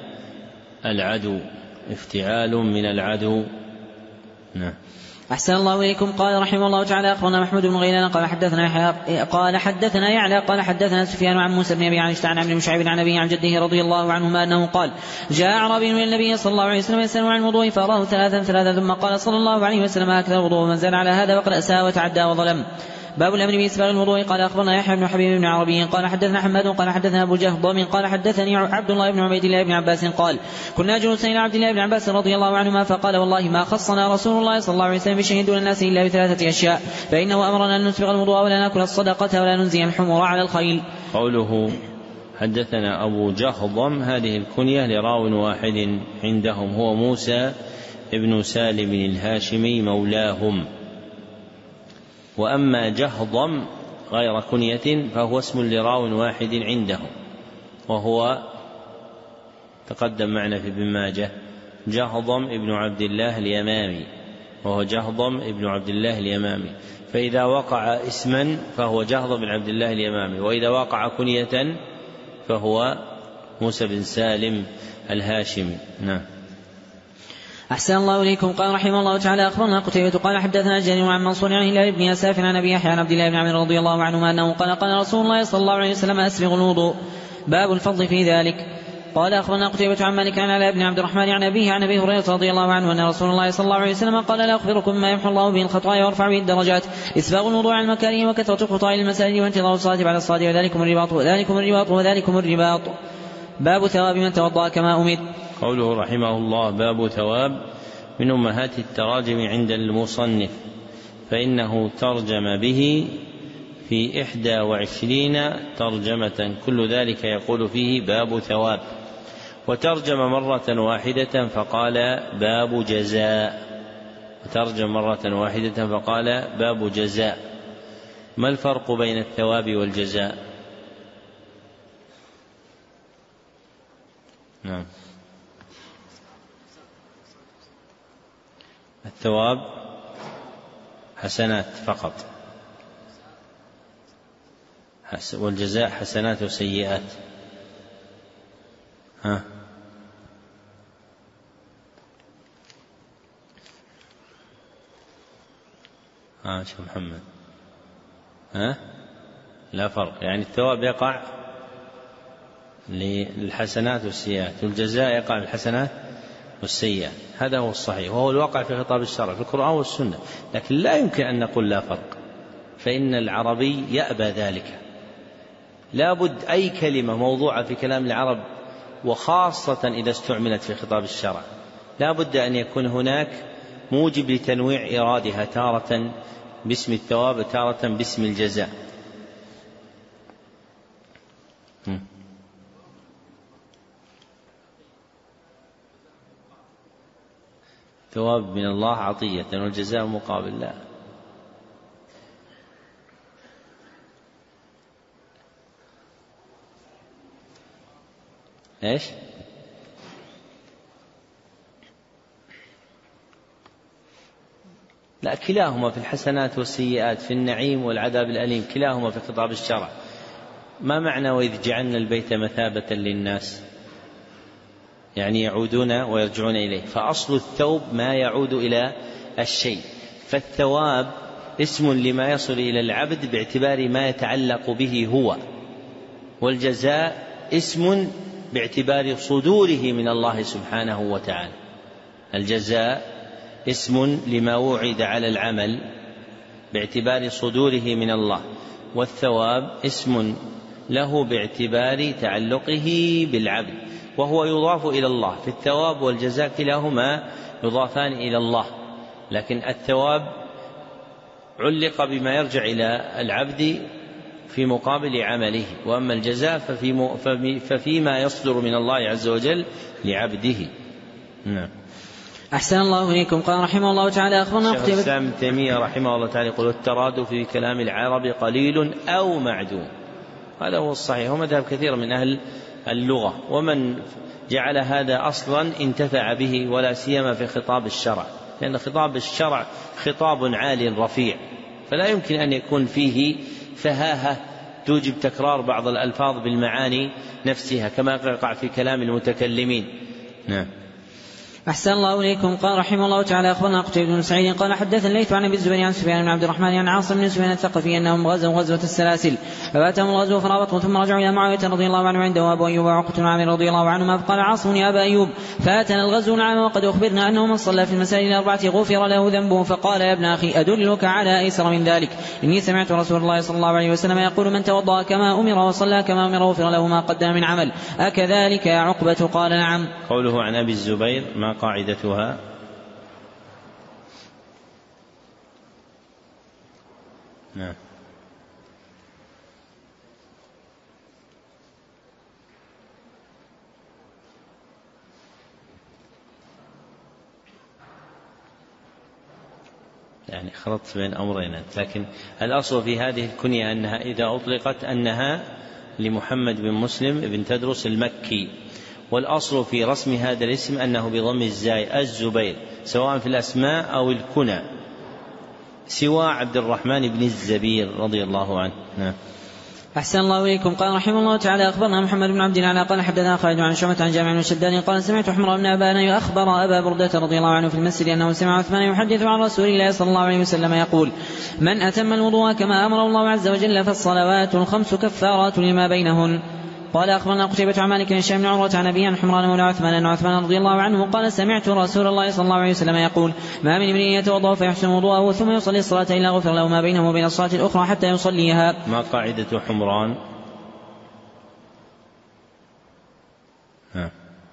العدو، افتعال من العدو. نعم. أحسن الله إليكم. قال رحمه الله تعالى أخبرنا محمود بن غيلان قال حدثنا قال حدثنا يعلى قال حدثنا سفيان عن موسى بن أبي عائشة عن عمرو بن شعيب عن أبيه عن جده رضي الله عنهما أنه قال جاء أعرابي من النبي صلى الله عليه وسلم يسأل عن الوضوء فأراه ثلاثا ثلاثا ثم قال صلى الله عليه وسلم هكذا الوضوء من زاد على هذا وقد أساء وتعدى وظلم. باب الأمر بإسباغ الوضوء. قال أخبرنا يحيى بن حبيب بن عربي قال حدثنا حماد قال حدثنا أبو جهضم قال حدثني عبد الله بن عبيد الله بن عباس قال كنا جلوسا إلى عبد الله بن عباس رضي الله عنهما فقال والله ما خصنا رسول الله صلى الله عليه وسلم بشيء دون الناس إلا بثلاثة أشياء، فإنه أمرنا أن نسبغ الوضوء ولا نأكل الصدقة ولا ننزي الحمر على الخيل. قوله حدثنا أبو جهضم هذه الكنية لراو واحد عندهم هو موسى ابن سالم الهاشمي مولاهم، وأما جهضم غير كنية فهو اسم لراو واحد عندهم، وهو تقدم معنا في ابن ماجه جهضم ابن عبد الله اليمامي، وهو جهضم ابن عبد الله اليمامي، فإذا وقع اسما فهو جهضم بن عبد الله اليمامي، وإذا وقع كنية فهو موسى بن سالم الهاشمي. نعم. أحسن الله إليكم. قال رحمه الله تعالى أخبرنا قتيبة قال حدثنا جرير عن منصور عن هلال بن يساف عن أبي يحيى عن عبد الله بن عمرو رضي الله عنهما أنه قال قال رسول الله صلى الله عليه وسلم أسبغ الوضوء. باب الفضل في ذلك. قال أخبرنا قتيبة عن مالك عن علاء بن عبد الرحمن عن أبيه عن أبي هريرة رضي الله عنه أن رسول الله صلى الله عليه وسلم قال لا أخبركم ما يمحو الله به الخطايا ويرفع به الدرجات إسباغ الوضوء على المكاره وكثرة الخطايا للمساجد وانتظار الصلاة بعد الصلاة وذلكم الرباط وذلكم الرباط وذلكم الرباط. باب ثواب من توضأ كما أمر. قوله رحمه الله باب ثواب من أمهات التراجم عند المصنف، فإنه ترجم به في إحدى وعشرين ترجمة كل ذلك يقول فيه باب ثواب، وترجم مرة واحدة فقال باب جزاء، وترجم مرة واحدة فقال باب جزاء. ما الفرق بين الثواب والجزاء؟ نعم. الثواب حسنات فقط، والجزاء حسنات وسيئات. ها ها شيخ محمد، ها لا فرق، يعني الثواب يقع للحسنات والسيئات، والجزاء يقع للحسنات والسيئات. هذا هو الصحيح، وهو الواقع في خطاب الشرع في القرآن والسنة. لكن لا يمكن أن نقول لا فرق، فإن العربي يأبى ذلك. لا بد أي كلمة موضوعة في كلام العرب، وخاصة إذا استعملت في خطاب الشرع، لا بد أن يكون هناك موجب لتنويع إرادها، تارة باسم الثواب وتارة باسم الجزاء. ثواب من الله عطية والجزاء مقابل لا. إيش؟ لا، كلاهما في الحسنات والسيئات، في النعيم والعذاب الأليم، كلاهما في خطاب الشرع. ما معنى وإذ جعلنا البيت مثابة للناس؟ يعني يعودون ويرجعون إليه. فأصل الثوب ما يعود إلى الشيء، فالثواب اسم لما يصل إلى العبد باعتبار ما يتعلق به هو، والجزاء اسم باعتبار صدوره من الله سبحانه وتعالى. الجزاء اسم لما وعد على العمل باعتبار صدوره من الله، والثواب اسم له باعتبار تعلقه بالعبد، وهو يضاف إلى الله. في الثواب والجزاء كلاهما يضافان إلى الله، لكن الثواب علق بما يرجع إلى العبد في مقابل عمله، وأما الجزاء ففي ففيما يصدر من الله عز وجل لعبده. نعم. أحسن الله إليكم. قال رحمه الله تعالى أخبرنا شيخ الإسلام ابن تيمية رحمه الله تعالى يقول الترادف في كلام العرب قليل أو معدوم. هذا هو الصحيح، ومذهب كثير من أهل اللغة، ومن جعل هذا أصلا انتفع به، ولا سيما في خطاب الشرع، لأن خطاب الشرع خطاب عال رفيع، فلا يمكن أن يكون فيه فهاهة توجب تكرار بعض الألفاظ بالمعاني نفسها كما يقع في كلام المتكلمين. نعم. أحسن الله إليكم. قال رحمه الله تعالى أخبرنا قتيبة بن سعيد قال حدث الليث عن أبي الزبير عن سفيان بن عبد الرحمن عن عاصم بن سفيان الثقفي أنهم غزوا غزوة السلاسل، فباتهم الغزو فرابطوا ثم رجعوا إلى معاوية رضي الله عنه عنده أبو أيوب وعقبة بن عامر رضي الله عنهما، فقال عاصم يا أبا أيوب فاتنا الغزو نعم وقد أخبرنا أنه من صلى في المساجد الأربعة غفر له ذنبه، فقال يا ابن أخي أدلك على أيسر من ذلك؟ إني سمعت رسول الله صلى الله عليه وسلم يقول من توضأ كما أمر وصلى كما أمر غفر له ما قدم من عمل، أكذلك يا عقبة؟ قال نعم. قوله عن أبي الزبير ما قاعدتها؟ نعم. يعني خلطت بين أمرين، لكن الأصل في هذه الكنية أنها إذا أطلقت أنها لمحمد بن مسلم بن تدرس المكي، والأصل في رسم هذا الاسم أنه بضم الزاي الزبير، سواء في الأسماء أو الكنى، سوى عبد الرحمن بن الزبير رضي الله عنه. نعم. أحسن الله إليكم. قال رحمه الله تعالى أخبرنا محمد بن عبد الله قال حدثنا خالد عن شعبة عن جامع بن شداد قال سمعت حمر بن أبان أخبر أبا بردة رضي الله عنه في المسجد أنه سمع عثمان يحدث عن رسول الله صلى الله عليه وسلم يقول من أتم الوضوء كما أمر الله عز وجل فالصلوات الخمس كفارات لما بينهن. قال أخبرنا قتيبة عن مالك بن هشام بن عروة عن أبيه عن حمران مولى عثمان أن عثمان رضي الله عنه قال سمعت رسول الله صلى الله عليه وسلم يقول ما من امرئ يتوضأ فيحسن وضوءه ثم يصلي الصلاة إلا غفر له ما بينه وبين الصلاة الأخرى حتى يصليها. ما قاعدة حمران؟ ها.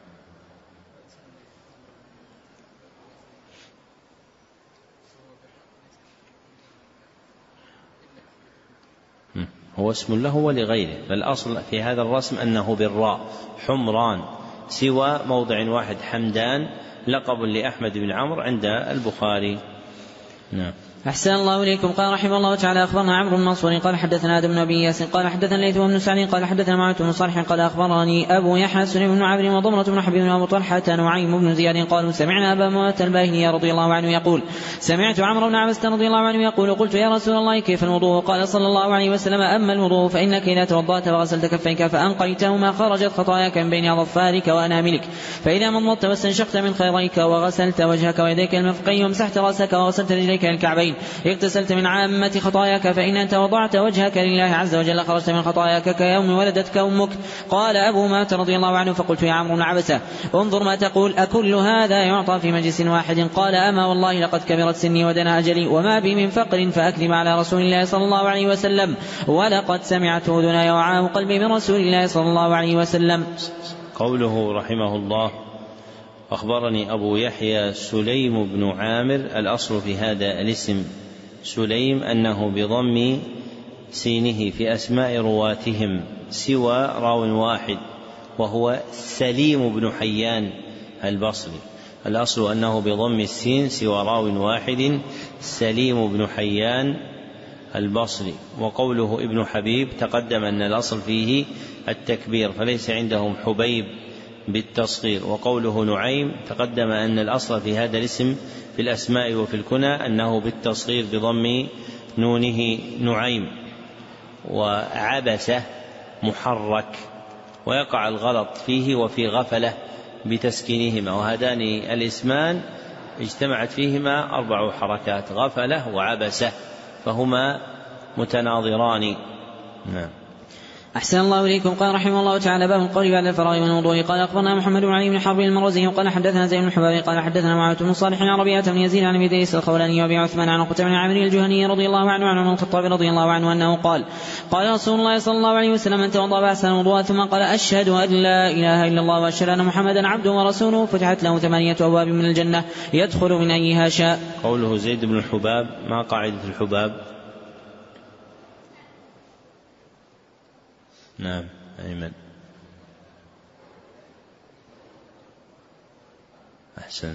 هو اسم له ولغيره، فالأصل في هذا الرسم أنه بالراء حمران، سوى موضع واحد حمدان لقب لأحمد بن عمرو عند البخاري. نعم. أحسن الله إليكم. قال رحمه الله تعالى أخبرنا عمرو بن منصور قال حدثنا آدم بن أبي ياس قال حدثنا ليث بن سعد قال حدثنا معاذ بن صالح قال أخبرني أبو يحيى سليم بن عامر وضمرة بن حبيب وأبو طلحة نعيم بن زياد قالوا سمعنا أبا موة الباهلي رضي الله عنه يقول سمعت عمرو بن عبس رضي الله عنه يقول قلت يا رسول الله كيف الوضوء؟ قال صلى الله عليه وسلم أما الوضوء فإنك إذا توضأت وغسلت كفيك فأنقيتهما خرجت خطاياك من بين أظفارك وأناملك، فإذا مضمضت واستنشقت من خيريك وغسلت وجهك ويديك المرفقين ومسحت رأسك وغسلت رجليك الكعبين اغتسلت من عامة خطاياك، فإن أنت وضعت وجهك لله عز وجل خرجت من خطاياك كيوم ولدتك أمك. قال أبو مات رضي الله عنه فقلت يا عمرو بن عبسة انظر ما تقول، أكل هذا يعطى في مجلس واحد؟ قال أما والله لقد كبرت سني ودنا أجلي وما بي من فقر فأكذب على رسول الله صلى الله عليه وسلم، ولقد سمعت أذناي وعاه قلبي من رسول الله صلى الله عليه وسلم. قوله رحمه الله أخبرني أبو يحيى سليم بن عامر، الأصل في هذا الاسم سليم أنه بضم سينه في أسماء رواتهم سوى راو واحد وهو سليم بن حيان البصري، الأصل أنه بضم السين سوى راو واحد سليم بن حيان البصري. وقوله ابن حبيب تقدم أن الأصل فيه التكبير فليس عندهم حبيب بالتصغير. وقوله نعيم تقدم أن الأصل في هذا الاسم في الأسماء وفي الكنى أنه بالتصغير بضم نونه نعيم. وعبسة محرك ويقع الغلط فيه وفي غفلة بتسكينهما، وهذان الاسمان اجتمعت فيهما أربع حركات غفلة وعبسة فهما متناظران. نعم. أحسن الله إليكم. قال رحمه الله تعالى باب القول بعد الفراغ من الوضوء. قال أخبرنا محمد بن علي بن حرب المروزي قال حدثنا زيد بن حباب قال حدثنا معاوية بن صالح عن ربيعة بن يزيد عن أبي إدريس الخولاني وأبي عثمان عن عقبة بن عامر الجهني رضي الله عنه عن عمر بن الخطاب رضي الله عنه أنه قال قال رسول الله صلى الله عليه وسلم من توضأ فأحسن الوضوء ثم قال أشهد أن لا إله إلا الله وأشهد أن محمدا عبده ورسوله فتحت له ثمانية أبواب من الجنة يدخل من أيها شاء. قوله زيد بن الحباب ما قاعدة الحباب؟ نعم أيمن أحسن.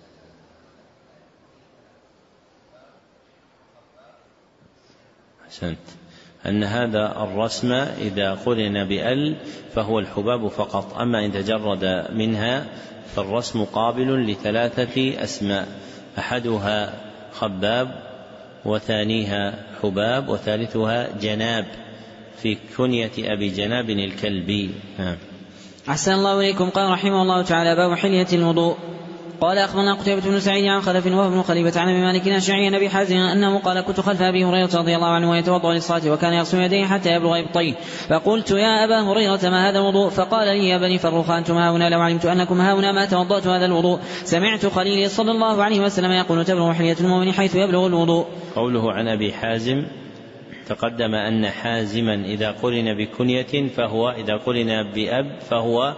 أحسنت. أن هذا الرسم إذا قرن بأل فهو الحباب فقط، أما إن تجرد منها فالرسم قابل لثلاثة أسماء، أحدها خباب وثانيها حباب وثالثها جناب في كنية أبي جناب الكلبي. أحسن الله إليكم. قال رحمه الله تعالى باب حلية الوضوء. قال أخبرنا قتيبة بن سعيد عن خلف وهو بن خليفة عن أبي مالك الأشعري عن أبي حازم أنه قال كنت خلف أبي هريرة رضي الله عنه ويتوضأ للصلاة وكان يغسل يديه حتى يبلغ إبطيه، فقلت يا أبا هريرة ما هذا الوضوء؟ فقال لي يا بني فروخ أنتم هاهنا لو علمت أنكم هاهنا ما توضأت هذا الوضوء. سمعت خليلي صلى الله عليه وسلم يقول تبلغ حلية المؤمن حيث يبلغ الوضوء. قوله عن أبي حازم تقدم أن حازما إذا قرن بكنية فهو إذا قرن بأب فهو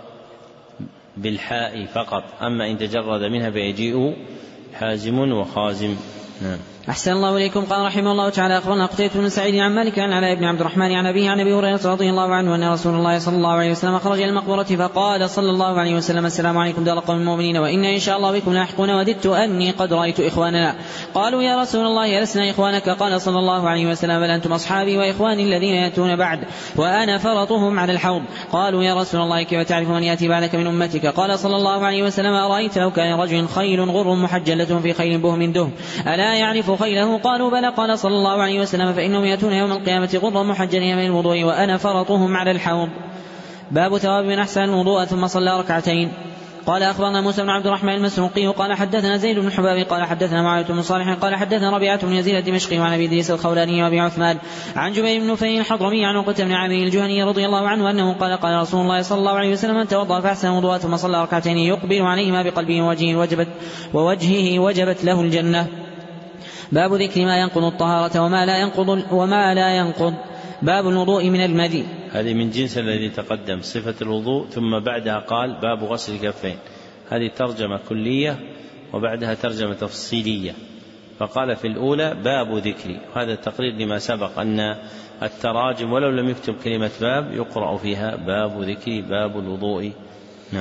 بالحاء فقط، أما إن تجرد منها فيجيء حازم وخازم. نعم. أحسن الله إليكم. قال رحمه الله تعالى أخبرنا قتيبة بن سعيد عن مالك عن علاء بن عبد الرحمن عن أبيه عن أبي هريرة رضي الله عنه أن رسول الله صلى الله عليه وسلم خرج إلى المقبرة فقال صلى الله عليه وسلم السلام عليكم دار قوم المؤمنين وإنا إن شاء الله بكم لاحقون وددت أني قد رأيت إخواننا. قالوا يا رسول الله ألسنا إخوانك؟ قال صلى الله عليه وسلم بل أنتم أصحابي وإخواني الذين يأتون بعد وأنا فرطهم على الحوض. قالوا يا رسول الله كيف تعرف من يأتي بعدك من أمتك؟ قال صلى الله عليه وسلم أرأيت لو كان رجل خيل غر محجلة في خيل بهم دهم ألا يعرف خيله؟ قالوا بلى. قال صلى الله عليه وسلم فإنهم يأتون يوم القيامة غرا محجلين من الوضوء وأنا فرطهم على الحوض. باب ثواب من أحسن الوضوء ثم صلى ركعتين. قال أخبرنا موسى بن عبد الرحمن المسروقي قال حدثنا زيد بن حباب قال حدثنا معاوية بن صالح قال حدثنا ربيعة بن يزيد الدمشقي وعن أبي إدريس الخولاني وأبي عثمان عن جبير بن نفيل الحضرمي عن عقبة بن عامر الجهني رضي الله عنه أنه قال قال رسول الله صلى الله عليه وسلم من توضأ فأحسن وضوءه ثم صلى ركعتين يقبل عليهما بقلبه ووجهه وجبت ووجهه وجبت له الجنة. باب ذكر ما ينقض الطهارة وما لا ينقض وما لا ينقض. باب الوضوء من المذي. هذه من جنس الذي تقدم صفة الوضوء ثم بعدها قال باب غسل الكفين، هذه ترجمة كلية وبعدها ترجمة تفصيلية، فقال في الأولى باب ذكر، وهذا التقرير لما سبق أن التراجم ولو لم يكتب كلمة باب يقرأ فيها باب ذكر باب الوضوء. نعم.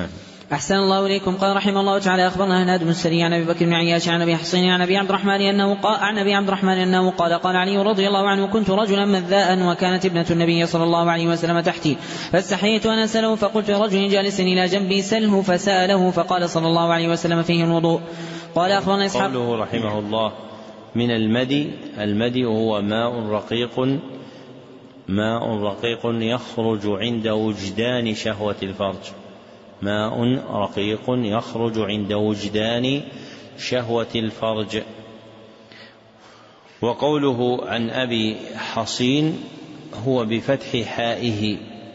أحسن الله إليكم. قال رحمه الله تعالى أخبرنا هناد بن السري عن أبي بكر بن عياش عن أبي حصين عن أبي عبد الرحمن أنه قال عن أبي عبد الرحمن أنه قال قال علي رضي الله عنه كنت رجلا مذاء وكانت ابنة النبي صلى الله عليه وسلم تحتي فاستحييت أن أسأله فقلت لرجل جالس إلى جنبي سله فسأله فقال صلى الله عليه وسلم فيه الوضوء. قال أخبرنا إسحاق. قوله رحمه الله من المدي، المدي هو ماء رقيق ماء رقيق يخرج عند وجدان شهوة الفرج، ماء رقيق يخرج عند وجدان شهوة الفرج. وقوله عن أبي حصين هو بفتح حائه،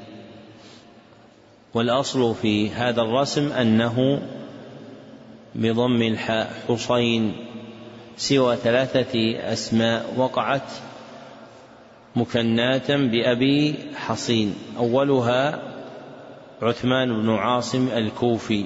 والأصل في هذا الرسم أنه بضم الحاء حصين، سوى ثلاثة أسماء وقعت مكناة بأبي حصين، أولها عثمان بن عاصم الكوفي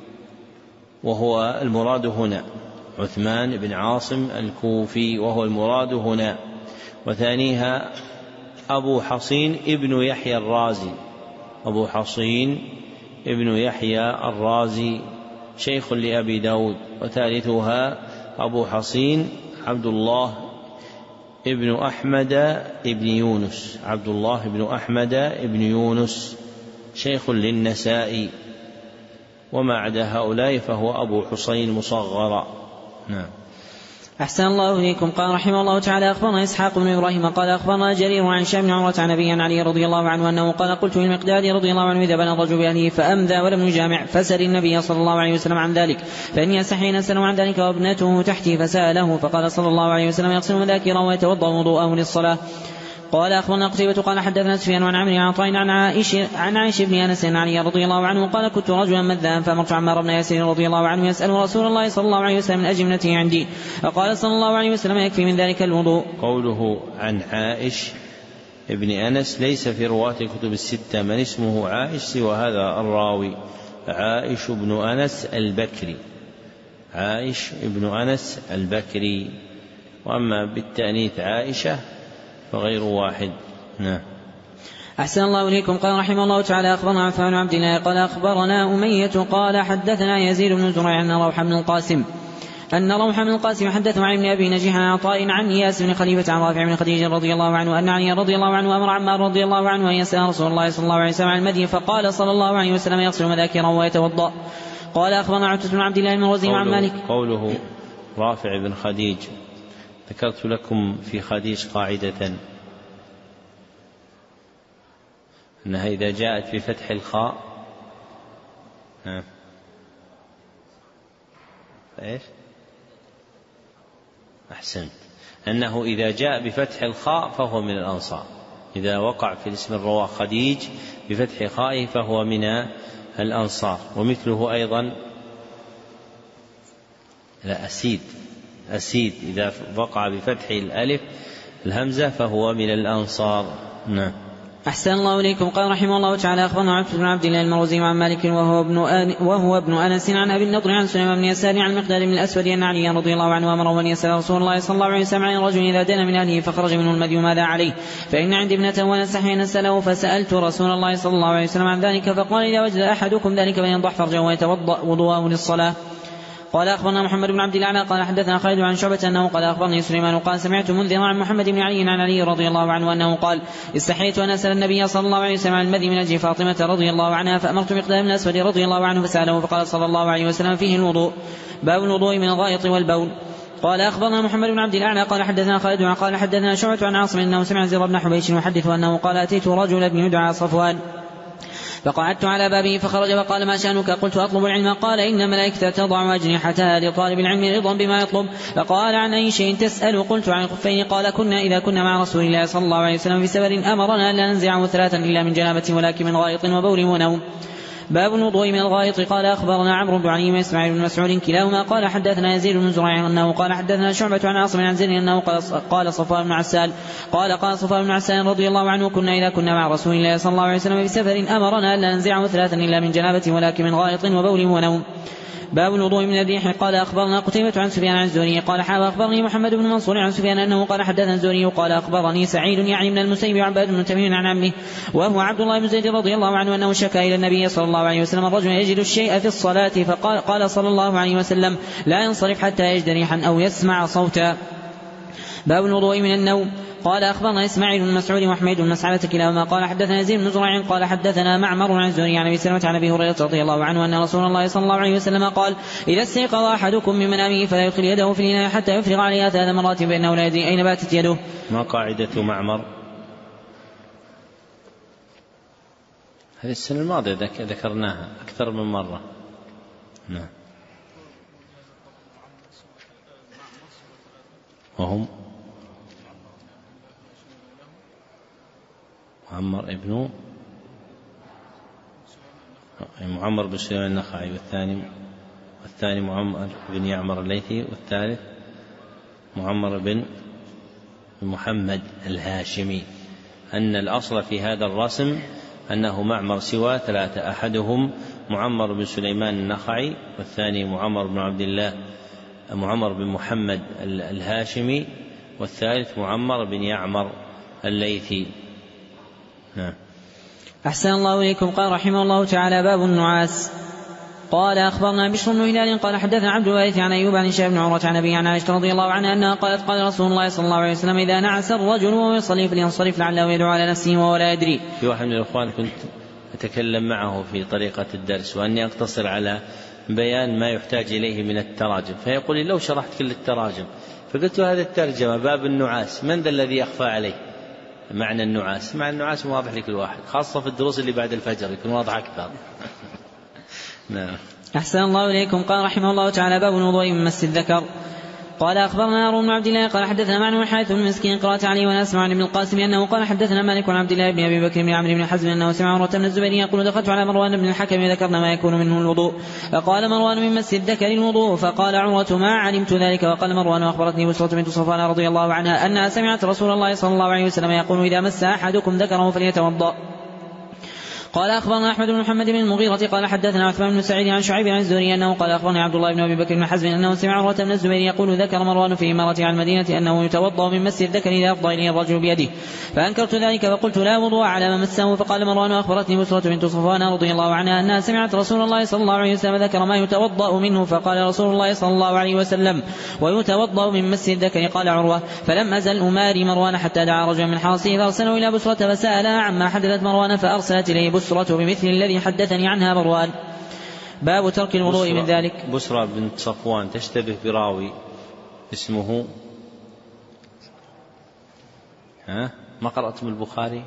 وهو المراد هنا، عثمان بن عاصم الكوفي وهو المراد هنا. وثانيها أبو حصين ابن يحيى الرازي، أبو حصين ابن يحيى الرازي شيخ لأبي داود. وثالثها أبو حصين عبد الله ابن أحمد ابن يونس، عبد الله ابن أحمد ابن يونس شيخ للنسائي، وما عدا هؤلاء فهو أبو حصين مصغرا. نعم. أحسن الله إليكم. قال رحمه الله تعالى أخبرنا إسحاق بن إبراهيم قال أخبرنا جرير عن هشام بن عروة عن أبي علي رضي الله عنه أنه قال قلت للمقداد رضي الله عنه إذا بنى الرجل بأهله فأمذى ولم يجامع فسأل النبي صلى الله عليه وسلم عن ذلك فإني أستحي أن أسأله عن ذلك وابنته تحتي فسأله فقال صلى الله عليه وسلم يغسل مذاكره ويتوضأ وضوءه للصلاة. قال أخبرنا قتيبة قال حدثنا سفيان عن عمرو عن عطاء عن عائشة عن عائشة بن أنس عن علي رضي الله عنه قال كنت رجلا مذاء فأمرت عمار بن ياسر رضي الله عنه يسأل رسول الله صلى الله عليه وسلم من أجل ابنته عندي فقال صلى الله عليه وسلم يكفي من ذلك الوضوء. قوله عن عائش ابن أنس ليس في رواة الكتب الستة من اسمه عائش سوى هذا الراوي، عائش بن أنس البكري، عائش بن أنس البكري، وأما بالتأنيث عائشة فغير واحد. نعم. أحسن الله إليكم. قال رحمه الله تعالى أخبرنا عفان عبد الله قال أخبرنا أمية قال حدثنا يزيد بن زريع أن روح بن القاسم أن روح بن القاسم حدث عن ابن أبي نجيح عن عطاء عن إياس بن خليفة عن رافع بن خديج رضي الله عنه أن علي رضي الله عنه أمر عمار رضي الله عنه أن يسأل رسول الله صلى الله عليه وسلم عن المدي فقال صلى الله عليه وسلم يغسل مذاكره ويتوضأ. قال أخبرنا عتبة بن عبد الله المروزي عن مالك. قوله رافع بن خديج ذكرت لكم في خديج قاعدة أنها إذا جاءت بفتح الخاء نعم إيش أحسنت، أنه إذا جاء بفتح الخاء فهو من الأنصار، إذا وقع في الاسم الرواة خديج بفتح خائه فهو من الأنصار. ومثله أيضا لا أسيد، أسيد إذا وقع بفتح الألف الهمزة فهو من الأنصار. نعم. أحسن الله إليكم. قال رحمه الله تعالى أخبرنا عبد بن عبد الله المروزي عن مالك وهو ابن آن وهو ابن أنس عن أبي النضر عن سليمان بن يسار عن المقداد بن الأسود أن علي رضي الله عنه أمره أن يسأل رسول الله صلى الله عليه وسلم عن الرجل إذا دنا من أهله فخرج منه المدي ماذا عليه فإن عندي ابنة ونستحي أن أسأله فسألت رسول الله صلى الله عليه وسلم عن ذلك فقال إذا وجد أحدكم ذلك فلينضح فرجه ويتوضأ وضوءه للصلاة. قال أخبرنا محمد بن عبد الأعلى قال حدثنا خالد عن شعبة أنه قال أخبرني سليمان قال سمعت منذر عن محمد بن علي عن علي رضي الله عنه أنه قال استحييت أن أسأل النبي صلى الله عليه وسلم عن المدي من أجل فاطمة رضي الله عنها فأمرت مقداد بن الأسود رضي الله عنه فسأله فقال صلى الله عليه وسلم فيه الوضوء. باب الوضوء من الغائط والبول. قال أخبرنا محمد بن عبد الأعلى قال حدثنا خالد قال حدثنا شعبة عن عاصم أنه سمع زر بن حبيش يحدث أنه قال أتيت رجل بن يدعى صفوان فقعدت على بابه فخرج وقال ما شأنك؟ قلت أطلب العلم. قال إن الملائكة تضع أجنحتها لطالب العلم رضا بما يطلب. فقال عن أي شيء تسأل؟ قلت عن الخفين. قال كنا إذا كنا مع رسول الله صلى الله عليه وسلم في سفر أمرنا لا ننزعه ثلاثا إلا من جنابة ولكن من غائط وبول ونوم. باب الوضوء من الغائط. قال أخبرنا عمرو بن علي وإسماعيل بن مسعود كلاهما قال حدثنا يزيد بن زريع أنه قال حدثنا شعبة عن عاصم عن زيد أنه قال صفوان بن عسال قال قال صفوان بن عسال رضي الله عنه كنا إذا كنا مع رسول الله صلى الله عليه وسلم في سفر أمرنا لا ننزعه ثلاثا إلا من جنابة ولكن من غائط وبول ونوم. باب الوضوء من الريح. قال أخبرنا قتيبة عن سفيان عن الزهري قال حا أخبرني محمد بن منصور عن سفيان أنه قال حدثنا الزهري قال أخبرني سعيد يعني من المسيب وعباد بن تميم عن عمه وهو عبد الله بن زيد رضي الله عنه أنه شكا إلى النبي صلى الله عليه وسلم الرجل يجد الشيء في الصلاة فقال قال صلى الله عليه وسلم لا ينصرف حتى يجد ريحا أو يسمع صوتا. باب الوضوء من النوم. قال أخبرنا إسماعيل بن مسعود وحميد بن مسعدة كلاهما قال حدثنا يزيد بن زريع قال حدثنا معمر عن الزهري عن أبي سلمة عن أبي هريرة رضي الله عنه أن رسول الله صلى الله عليه وسلم قال إذا استيقظ أحدكم من منامه فلا يدخل يده في الإناء حتى يفرغ عليها ثلاث مرات فإنه لا يدري أين باتت يده. ما قاعدة معمر؟ هذه السنة الماضية ذكرناها أكثر من مرة. نعم. وهم معمر ابن معمر بن سليمان النخعي والثاني والثاني معمر بن يعمر الليثي والثالث معمر بن محمد الهاشمي. أن الأصل في هذا الرسم أنه معمر سوى ثلاثة أحدهم معمر بن سليمان النخعي والثاني معمر بن عبد الله معمر بن محمد الهاشمي والثالث معمر بن يعمر الليثي. نعم. أحسن الله إليكم. قال رحمه الله تعالى باب النعاس. قال أخبرنا بشر بن هلال قال حدثنا عبد الوارث عن أيوب عن هشام بن عروة عن أبي عن عائشة رضي الله عنها أنها قالت قال رسول الله صلى الله عليه وسلم إذا نعس الرجل وهو يصلي فلينصرف لعله يدعو على نفسه وهو لا يدري. في واحد من الإخوان كنت أتكلم معه في طريقة الدرس وأني أقتصر على بيان ما يحتاج إليه من التراجم فيقول لي لو شرحت كل التراجم فقلت هذا الترجمة باب النعاس من ذا الذي يخفى عليه معنى النعاس؟ معنى النعاس واضح لكل واحد خاصة في الدروس اللي بعد الفجر يكون واضح أكثر. نعم. أحسن الله إليكم. قال رحمه الله تعالى باب الوضوء من مس الذكر. قال أخبرنا هارون بن عبد الله قال حدثنا معن حارث بن مسكين قرأت عليه وأنا أسمع عن ابن القاسم أنه قال حدثنا مالك عن عبد الله بن أبي بكر بن عمرو بن حزم أنه سمع عروة بن الزبير يقول دخلت على مروان بن الحكم ذكرنا ما يكون منه الوضوء فقال مروان من مس الذكر الوضوء فقال عروة ما علمت ذلك. وقال مروان وأخبرتني بسرة بنت صفوان رضي الله عنها أنها سمعت رسول الله صلى الله عليه وسلم يقول إذا مس أحدكم ذكره فليتوضأ. قال أخبرنا أحمد بن محمد بن المغيرة قال حدثنا عثمان بن سعيد عن شعيب عن الزهري أنه قال أخبرني عبد الله بن أبي بكر بن حزم أنه سمع عروة بن الزبير يقول ذكر مروان في إمارة عن المدينة أنه يتوضأ من مس الذكر إذا أفضى إليه الرجل بيده فأنكرت ذلك فقلت لا وضوء على ما مسه. فقال مروان أخبرتني بسرة بنت صفوان رضي الله عنها أنها سمعت رسول الله صلى الله عليه وسلم ذكر ما يتوضأ منه فقال رسول الله صلى الله عليه وسلم ويتوضأ من مس الذكر. قال عروة فلم أزل أماري مروان حتى دعا رجلا من حرسه فأرسله إلى بسرة فسألها عما حدثت مروان فأرسلت إليه بسرة بمثل الذي حدثني عنها مروان. باب ترك الوضوء من ذلك. بسرى بنت صفوان تشتبه براوي اسمه ها ما قرأتم البخاري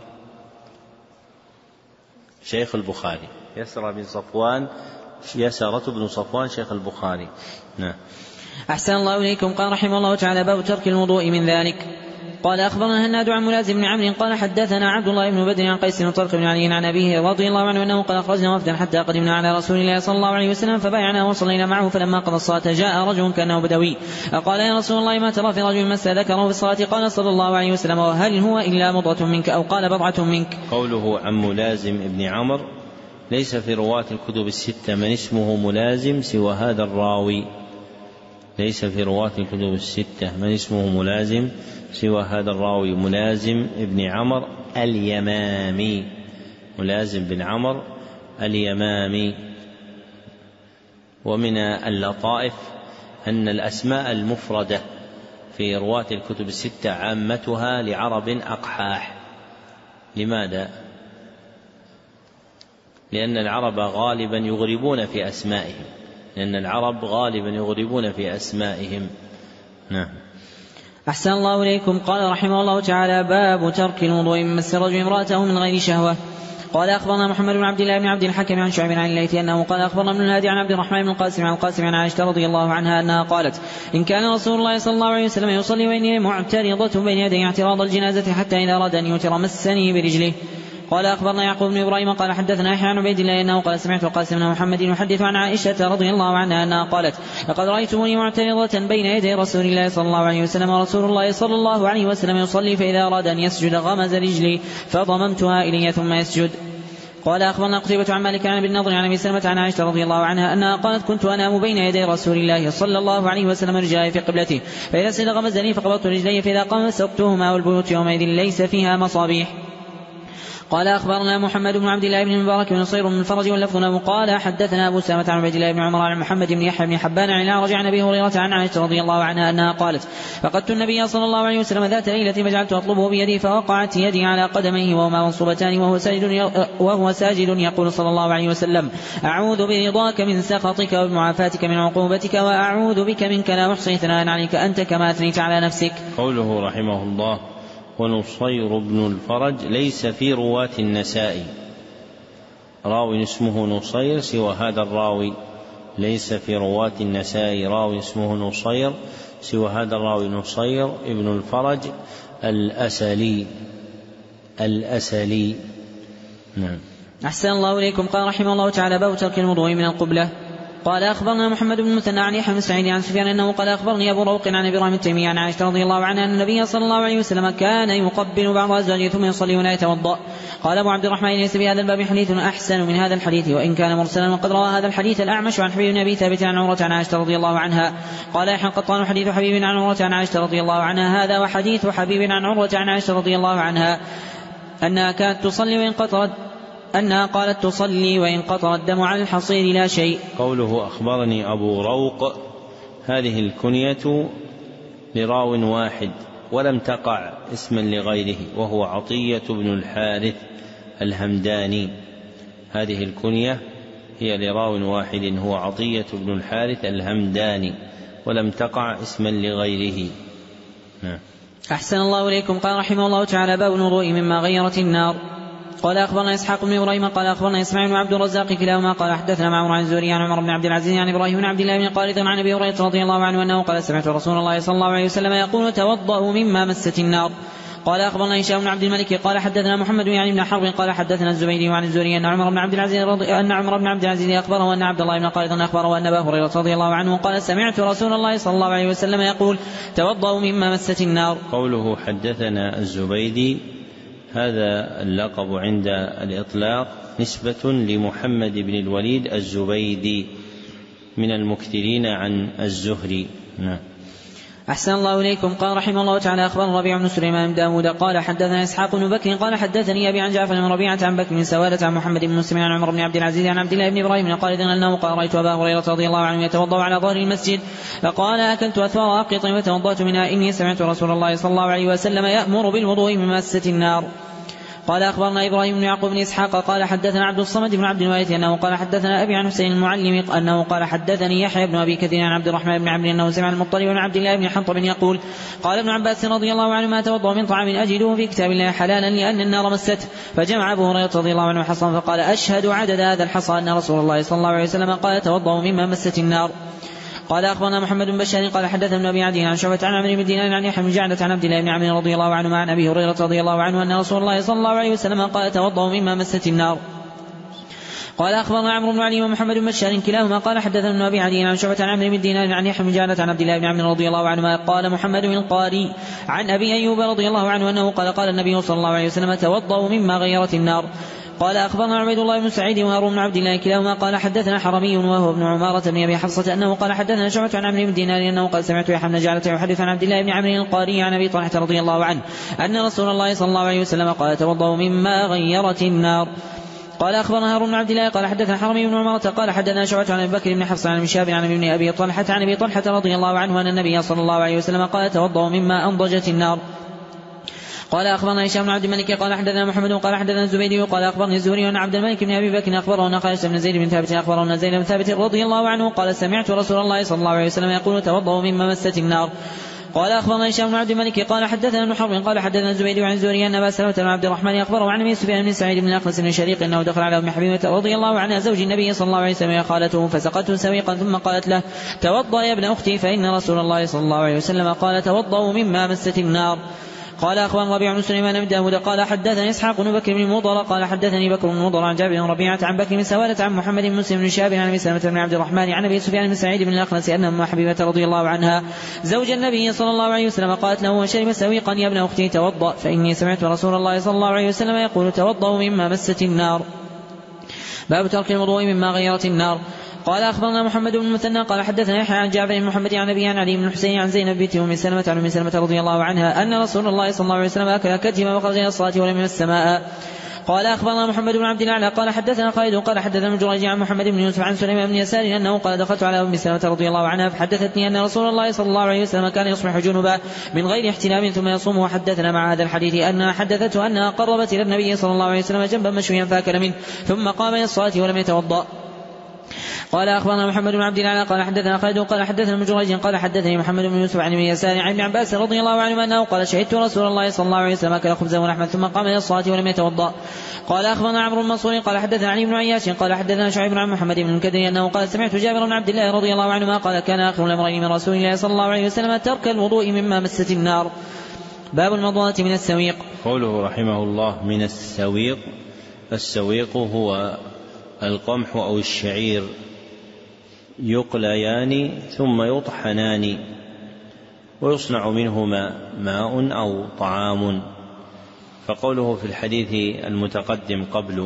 شيخ البخاري يسرى بن صفوان يسرة بن صفوان شيخ البخاري. نعم. أحسن الله إليكم. قال رحمه الله تعالى باب ترك الوضوء من ذلك. قال أخبرنا هناد عن ملازم بن عمرو قال حدثنا عبد الله بن بدر عن قيس بن طلق بن علي عن أبيه رضي الله عنه أنه قال أخرجنا وفدا حتى قدمنا على رسول الله صلى الله عليه وسلم فبايعنا وصلينا معه فلما قضى الصلاة جاء رجل كأنه بدوي فقال يا رسول الله ما ترى في رجل مس ذكره في الصلاة؟ قال صلى الله عليه وسلم وهل هو إلا مضغة منك أو قال بضعة منك. قوله عن ملازم بن عمرو ليس في رواة الكتب الستة من اسمه ملازم سوى هذا الراوي ليس في رواة الكتب الستة من اسمه ملازم سوى هذا الراوي ملازم ابن عمرو اليمامي ملازم بن عمرو اليمامي. ومن اللطائف أن الأسماء المفردة في رواة الكتب الستة عامتها لعرب أقحاح. لماذا؟ لأن العرب غالبا يغربون في أسمائهم لأن العرب غالبا يغربون في أسمائهم. نعم. أحسن الله إليكم. قال رحمه الله تعالى باب ترك الوضوء من مس الرجل امرأته من غير شهوة. قال أخبرنا محمد بن عبد الله بن عبد الحكم عن شعيب عن الليث أنه قال أخبرنا ابن الهادي عن عبد الرحمن بن القاسم عن القاسم عن عائشة رضي الله عنها أنها قالت إن كان رسول الله صلى الله عليه وسلم يصلي وإني معترضة بين يدي اعتراض الجنازة حتى إذا أراد أن يوتر مسني برجله. قال أخبرنا يعقوب بن إبراهيم قال حدثنا يحيى عن عبيد الله أنه قال سمعت القاسم بن محمد يحدث عن عائشة رضي الله عنها أنها قالت لقد رأيتموني معترضة بين يدي رسول الله صلى الله عليه وسلم ورسول الله صلى الله عليه وسلم يصلي فإذا أراد أن يسجد غمز رجلي فضممتها إلي ثم يسجد. قال أخبرنا قتيبة عن مالك عن ابن النضر عن أبي سلمة عن عائشة رضي الله عنها أنها قالت كنت أنام بين يدي رسول الله صلى الله عليه وسلم رجلي في قبلته فإذا سجد غمزني فقبضت رجلي فإذا قام سقتهما والبيوت يومئذ ليس فيها مصابيح. قال أخبرنا محمد بن عبد الله بن المبارك بن نصير بن الفرج واللفظ له قال حدثنا أبو سلمة عن عبد الله بن عمر عن محمد بن يحيى بن حبان عن الأعرج عن أبي هريرة عن عائشة رضي الله عنها أنها قالت فقدت النبي صلى الله عليه وسلم ذات ليلة فجعلت أطلبه بيدي فوقعت يدي على قدميه وهما منصوبتان وهو ساجد وهو ساجد يقول صلى الله عليه وسلم أعوذ برضاك من سخطك وبمعافاتك من عقوبتك وأعوذ بك منك لا أحصي ثناء عليك أنت كما أثنيت على نفسك. قوله رحمه الله ونصير بن الفرج ليس في رواة النسائي راوي اسمه نصير سوى هذا الراوي، ليس في رواة النسائي راوي اسمه نصير سوى هذا الراوي نصير ابن الفرج الأسلي الأسلي. نعم. أحسن الله إليكم. قال رحمه الله تعالى باب ترك الوضوء من القبلة. قال أخبرنا محمد بن المثنى عن يحيى بن سعيد عن سفيان أنه قال أخبرني أبو روق عن أبي إبراهيم التيمي عن عائشة رضي الله عنها أن النبي صلى الله عليه وسلم كان يقبل بعض أزواجه ثم يصلي ولا يتوضأ. قال أبو عبد الرحمن ليس بهذا الباب حديث أحسن من هذا الحديث وإن كان مرسلا وقد روى هذا الحديث الأعمش عن حبيب بن أبي ثابت عن عمرة عن عائشة رضي الله عنها. قال يحيى القطان حديث حبيب عن عمرة عن عائشة رضي الله عنها هذا وحديث حبيب عن عمرة عن عائشة رضي الله عنها أنها كانت تصلي وإن قطرت أنها قالت تصلي وإن قطر الدم على الحصير لا شيء. قوله أخبرني أبو روق هذه الكنية لراو واحد ولم تقع اسما لغيره وهو عطية بن الحارث الهمداني. هذه الكنية هي لراو واحد هو عطية بن الحارث الهمداني ولم تقع اسما لغيره. أحسن الله إليكم. قال رحمه الله تعالى باب الوضوء مما غيرت النار. قال أخبرنا إسحاق بن إبراهيم قال أخبرنا إسماعيل بن عبد الرزاق كلاهما قال حدثنا معمر عن الزهري عن عمر بن عبد العزيز عن إبراهيم بن عبد الله بن قارث عن أبي هريرة رضي الله عنه أنه قال سمعت رسول الله صلى الله عليه وسلم يقول توضأوا مما مست النار. قال أخبرنا هشام بن عبد الملك قال حدثنا محمد يعني بن حرب قال حدثنا الزبيدي عن الزهري أن عمر بن عبد العزيز رضي أن عمر بن عبد العزيز أخبره أن عبد الله بن قارث أخبره أن أبا هريرة رضي الله عنه قال سمعت رسول الله صلى الله عليه وسلم يقول توضأوا مما مست النار. قوله حدثنا الزبيدي هذا اللقب عند الإطلاق نسبة لمحمد بن الوليد الزبيدي من المكثرين عن الزهري. نعم. أحسن الله إليكم. قال رحمه الله تعالى أخبرنا ربيع بن سليمان بن داود قال حدثنا إسحاق بن بكر قال حدثني أبي عن جعفر بن ربيعة عن بكر بن سوادة عن محمد بن مسلم عن عمر بن عبد العزيز عن عبد الله بن إبراهيم قال أنه قال رأيت أبا هريرة رضي الله عنه يتوضأ على ظهر المسجد فقال أكلت أثوار أقط وتوضأت منها إني سمعت رسول الله صلى الله عليه وسلم يأمر بالوضوء من مسة النار. قال أخبرنا إبراهيم بن يعقوب بن إسحاق قال حدثنا عبد الصمد بن عبد الوارث أنه قال حدثنا أبي عن حسين المعلم أنه قال حدثني يحيى بن أبي كثير عن عبد الرحمن بن عمرو أنه سمع المطلب بن عبد الله بن حنطب يقول قال ابن عباس رضي الله عنه ما توضأ من طعام أجده في كتاب الله حلالا لأن النار مسته. فجمع أبو هريرة رضي الله عنه حصى فقال أشهد عدد هذا الحصى أن رسول الله صلى الله عليه وسلم قال توضأ مما مست النار. قال أخبرنا محمد بن بشار قال حدثنا ابن أبي عدي عن شعبة عن عمرو بن دينار عن يحيى بن جعدة عن عبد الله بن عمرو رضي الله عنه عن أبي هريرة رضي الله عنه أن رسول الله صلى الله عليه وسلم قال توضأوا مما مست النار. قال أخبرنا عمرو بن علي ومحمد بن بشار كلاهما قال حدثنا ابن أبي عدي عن شعبة عن عمرو بن دينار عن يحيى بن جعدة عن عبد الله بن عمرو رضي الله عنه قال محمد بن القاري عن أبي أيوب رضي الله عنه أنه قال قال النبي صلى الله عليه وسلم توضأوا مما غيرت النار. قال أخبرنا عبيد الله بن سعيد وهارون بن عبد الله كلاهما قال حدثنا حرمي وهو ابن عمارة بن أبي حفصة أنه قال حدثنا شعبة عن عمرو بن دينار أنه قال سمعت يحيى بن جعلة يحدث عن عبد الله بن عمرو القاري عن أبي طلحة رضي الله عنه أن رسول الله صلى الله عليه وسلم قال توضأوا مما غيرت النار. قال أخبرنا هارون بن عبد الله قال حدثنا حرمي بن عمارة قال حدثنا شعبة عن أبي بكر بن حفص عن مشاب عن ابن أبي طلحة عن أبي طلحة رضي الله عنه أن النبي صلى الله عليه وسلم قال توضأوا مما أنضجت النار. قال أخبرنا هشام بن عبد الملك قال حدثنا محمد قال حدثنا الزبيدي قال أخبرني الزهري أن عبد الملك بن أبي بكر أخبره أن خالد بن زيد بن ثابت أخبره أن زيد بن ثابت رضي الله عنه قال سمعت رسول الله صلى الله عليه وسلم يقول توضأوا مما مست النار. قال أخبرنا هشام بن عبد الملك قال حدثنا ابن حرب قال حدثنا الزبيدي عن الزهري أن أبا سلمة بن عبد الرحمن أخبره عن أبي سفيان بن سعيد بن الأخنس بن شريق أنه دخل على أم حبيبة رضي الله عنها زوج النبي صلى الله عليه وسلم يا خالته فسقته سويقا ثم قالت له توضأ يا ابن أختي فإن رسول الله صلى الله عليه وسلم قال توضأوا مما مست النار. قال أخبرنا ربيع بن سليمان بن داود قال حدثني إسحاق بن بكر بن مضر قال حدثني بكر بن مضر عن جابر بن ربيعة عن بكر بن سوالة عن محمد بن مسلم بن شهاب عن أبي سلمة بن عبد الرحمن عن أبي سفيان بن سعيد بن الأخنس أن أم حبيبة رضي الله عنها زوج النبي صلى الله عليه وسلم قالت له وشرب سويقا يا ابن أختي توضأ فإني سمعت رسول الله صلى الله عليه وسلم يقول توضأوا مما مست النار. باب ترك الوضوء مما غيرت النار. قال أخبرنا محمد بن المثنى قال حدثنا يحيى عن جعفر بن محمد عن أبي عن علي بن الحسين عن زينب بنت أم سلمة عن أم سلمة رضي الله عنها أن رسول الله صلى الله عليه وسلم أكل كتما وخرج إلى الصلاة ولم يمس السماء. قال أخبرنا محمد بن عبد الأعلى قال حدثنا خالد قال حدثنا ابن جريج عن محمد بن يوسف عن سليمان بن يسار أنه قال دخلت على أم سلمة رضي الله عنها فحدثتني أن رسول الله صلى الله عليه وسلم كان يصبح جنبا من غير احتلام ثم يصوم. وحدثنا مع هذا الحديث أنها حدثته أنها قربت إلى النبي صلى الله عليه وسلم جنبا مشويا فأكل منه ثم قام إلى الصلاة ولم يتوضأ. قال أخبرنا محمد بن عبد الأعلى قال حدثنا خالد قال حدثنا ابن جريج قال حدثني محمد بن يوسف عن ابن يسار عن ابن عباس رضي الله عنه أنه قال شهدت رسول الله صلى الله عليه وسلم أكل خبزا ولحما ثم قام إلى الصلاة ولم يتوضأ. قال أخبرنا عمرو بن منصور قال حدثنا علي بن عياش قال حدثنا شعيب عن محمد بن المنكدر أنه قال سمعت جابر بن عبد الله رضي الله عنهما قال كان آخر الأمرين من رسول الله صلى الله عليه وسلم ترك الوضوء مما مست النار. باب المضمضة من السويق. قوله رحمه الله من السويق. السويق هو القمح أو الشعير يقليان ثم يطحنان ويصنع منهما ماء أو طعام. فقوله في الحديث المتقدم قبل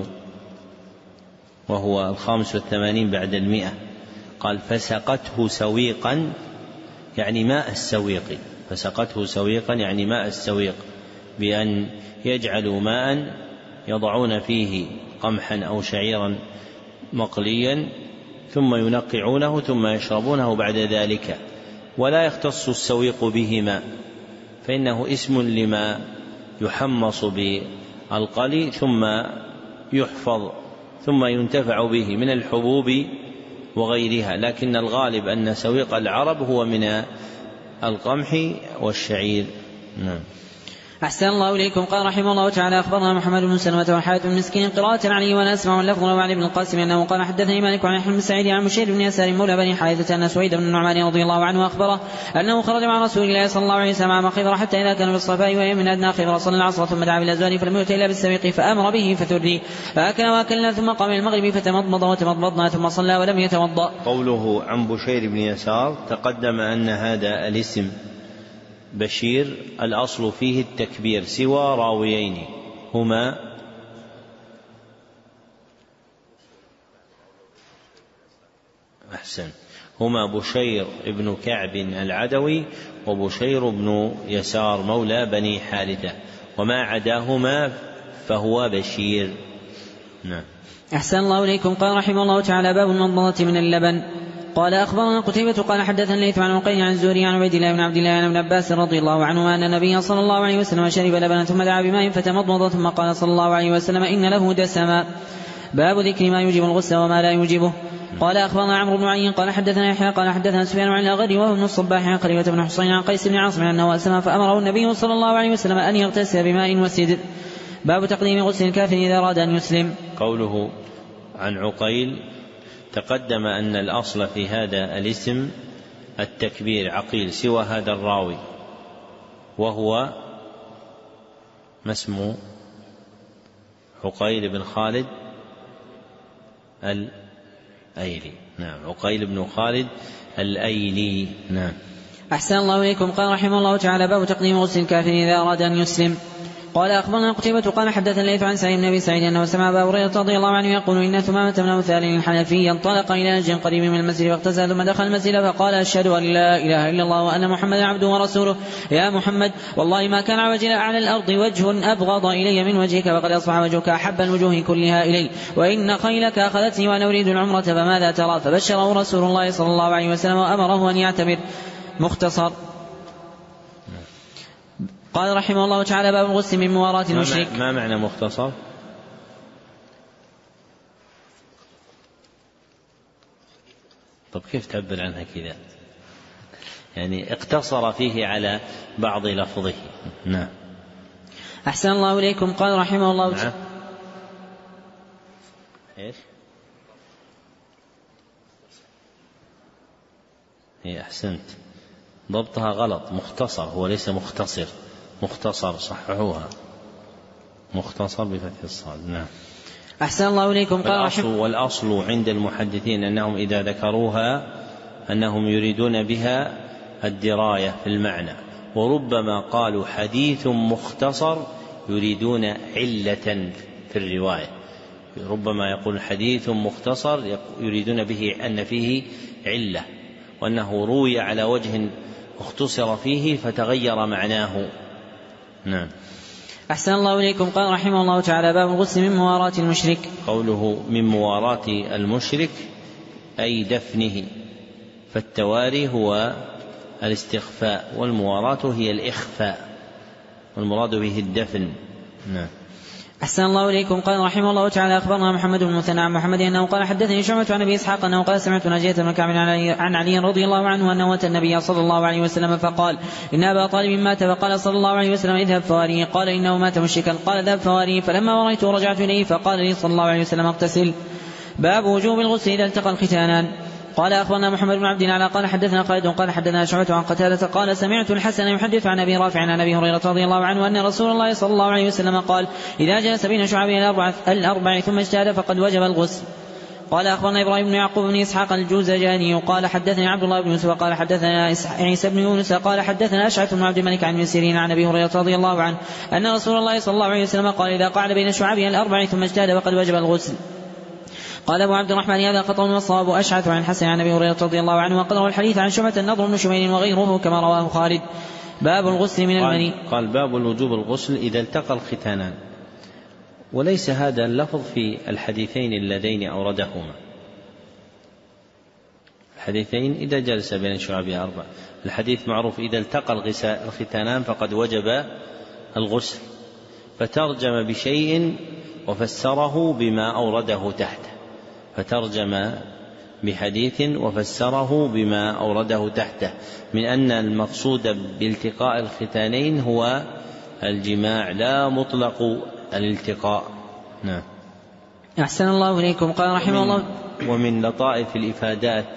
وهو الخامس والثمانين بعد المئة قال فسقته سويقا يعني ماء السويق. فسقته سويقا يعني ماء السويق بأن يجعلوا ماء يضعون فيه قمحا أو شعيرا مقليا ثم ينقعونه ثم يشربونه بعد ذلك. ولا يختص السويق بهما فإنه اسم لما يحمص بالقلي ثم يحفظ ثم ينتفع به من الحبوب وغيرها، لكن الغالب أن سويق العرب هو من القمح والشعير. نعم. أحسن الله إليكم. قال رحمه الله تعالى أخبرنا محمد بن سلمة وحارث بن مسكين قراءة علي وأنا أسمع اللفظ وعن ابن القاسم أنه قال حدثني مالك عن يحيى بن سعيد عن بشير بن يسار مولى بني حارثة أن سويد بن النعمان رضي الله عنه أخبره أنه خرج مع رسول الله صلى الله عليه وسلم عام خيبر حتى إذا كان في الصفاء وهي من أدنى خيبر صلى العصر ثم دعا بالأزوال فلم يؤت إلا بالسويق فأمر به فثري فأكل وأكلنا ثم قام إلى المغرب فتمضمض وتمضمضنا ثم صلى ولم يتوضأ. قوله عن بشير بن يسار تقدم أن هذا الاسم بشير الأصل فيه التكبير سوى راويين هما أحسن هما بشير بن كعب العدوي وبشير بن يسار مولى بني حارثة وما عداهما فهو بشير. نعم. أحسن الله إليكم. قال رحمه الله تعالى باب المضمضة من اللبن. قال أخبرنا قتيبة قال حدثنا الليث عن عقيل عن الزهري عن عبيد الله بن عبد الله عن ابن عباس رضي الله عنهما أن النبي صلى الله عليه وسلم شرب لبنا ثم دعا بماء فتمضمض ثم قال صلى الله عليه وسلم إن له دسما. باب ذكر ما يوجب الغسل وما لا يوجبه. قال أخبرنا عمرو بن عين قال حدثنا يحيى قال حدثنا سفيان عن الأغر وهو ابن الصباح عن قريبة بن حصين عن قيس بن عاصم أنه أسلم فأمره النبي صلى الله عليه وسلم أن يغتسل بماء وسدر. باب تقديم غسل الكافر إذا أراد أن يسلم. قوله عن عقيل تقدم أن الأصل في هذا الاسم التكبير عقيل سوى هذا الراوي وهو ما اسمه عقيل بن خالد الأيلي. نعم عقيل بن خالد الأيلي. نعم. أحسن الله إليكم. قال رحمه الله تعالى باب تقديم غسل الكافر إذا أراد أن يسلم. قال أخبرنا قتيبة قال حدثنا الليث عن سعيد بن أبي سعيد أنه سمع أبا هريرة رضي الله عنه يقول إن ثمامة بن أوثال الحنفي انطلق إلى نجد قريب من المسجد فاغتسل ثم دخل المسجد فقال أشهد أن لا إله إلا الله وأن محمدا عبده ورسوله. يا محمد والله ما كان وجه على الأرض وجه أبغض إلي من وجهك وقد أصبح وجهك أحب الوجوه كلها إلي وإن خيلك أخذتني وأنا أريد العمرة فماذا ترى؟ فبشره رسول الله صلى الله عليه وسلم وأمره أن يعتمر. مختصر. قال رحمه الله تعالى باب الغسل من مواراة المشرك. ما معنى مختصر؟ طب كيف تعبر عنها كذا؟ يعني اقتصر فيه على بعض لفظه. نعم. أحسن الله إليكم. قال رحمه الله تعالى نعم. إيش؟ هي أحسنت ضبطها غلط مختصر هو ليس مختصر مختصر صححوها مختصر بفتح الصاد. نعم. أحسن الله إليكم. قال والأصل, والأصل عند المحدثين أنهم إذا ذكروها أنهم يريدون بها الدراية في المعنى وربما قالوا حديث مختصر يريدون علة في الرواية ربما يقول حديث مختصر يريدون به أن فيه علة، وأنه روي على وجه اختصر فيه فتغير معناه. نعم. أحسن الله إليكم. قال رحمه الله تعالى: باب الغسل من مواراة المشرك. قوله من مواراة المشرك أي دفنه، فالتواري هو الاستخفاء، والمواراة هي الإخفاء، والمراد به الدفن. نعم. أحسن الله إليكم. قال رحمه الله تعالى: أخبرنا محمد بن المثنى عن محمد أنه قال حدثني شعبة عن أبي إسحاق أنه قال سمعت ناجية بن كعب عن علي رضي الله عنه أنه أتى النبي صلى الله عليه وسلم فقال: إن أبا طالب مات، فقال صلى الله عليه وسلم: اذهب فواريه. قال: إنه مات مشركا. قال: اذهب فواريه. فلما وريته رجعت إليه فقال لي صلى الله عليه وسلم: اغتسل. باب وجوب الغسل إذا التقى الختانان. قال أخبرنا محمد بن عبد الأعلى قال حدثنا خالد قال حدثنا شعبة عن قتادة قال: سمعت الحسن يحدث عن أبي رافع عن أبي هريرة رضي الله عنه أن رسول الله صلى الله عليه وسلم قال: إذا جلس بين شعبه الأربع, الأربع ثم اجتهد فقد وجب الغسل. قال أخبرنا إبراهيم بن يعقوب بن إسحاق الجوزجاني قال حدثني عبد الله بن يوسف قال حدثنا عيسى بن يونس قال حدثنا أشعث بن عبد الملك عن سيرين عن أبي هريرة رضي الله عنه أن رسول الله صلى الله عليه وسلم قال: إذا قعد بين شعبه الأربع ثم اجتهد فقد وجب الغسل. قال أبو عبد الرحمن: هذا خطأ والصواب أشعث عن الحسن عن أبي هريرة رضي الله عنه، وقد روى الحديث عن شعبة النضر بن شميل وغيره كما رواه خالد. باب الغسل من المني. قال, قال باب الوجوب الغسل إذا التقى الختانان، وليس هذا اللفظ في الحديثين اللذين أوردهما. الحديثين إذا جلس بين شعبها أربع، الحديث معروف إذا التقى الختانان فقد وجب الغسل، فترجم بشيء وفسره بما أورده تحته، فترجم بحديث وفسره بما أورده تحته من أن المقصود بالتقاء الختانين هو الجماع لا مطلق الالتقاء. نعم. أحسن الله إليكم. قال رحمه الله: ومن لطائف الإفادات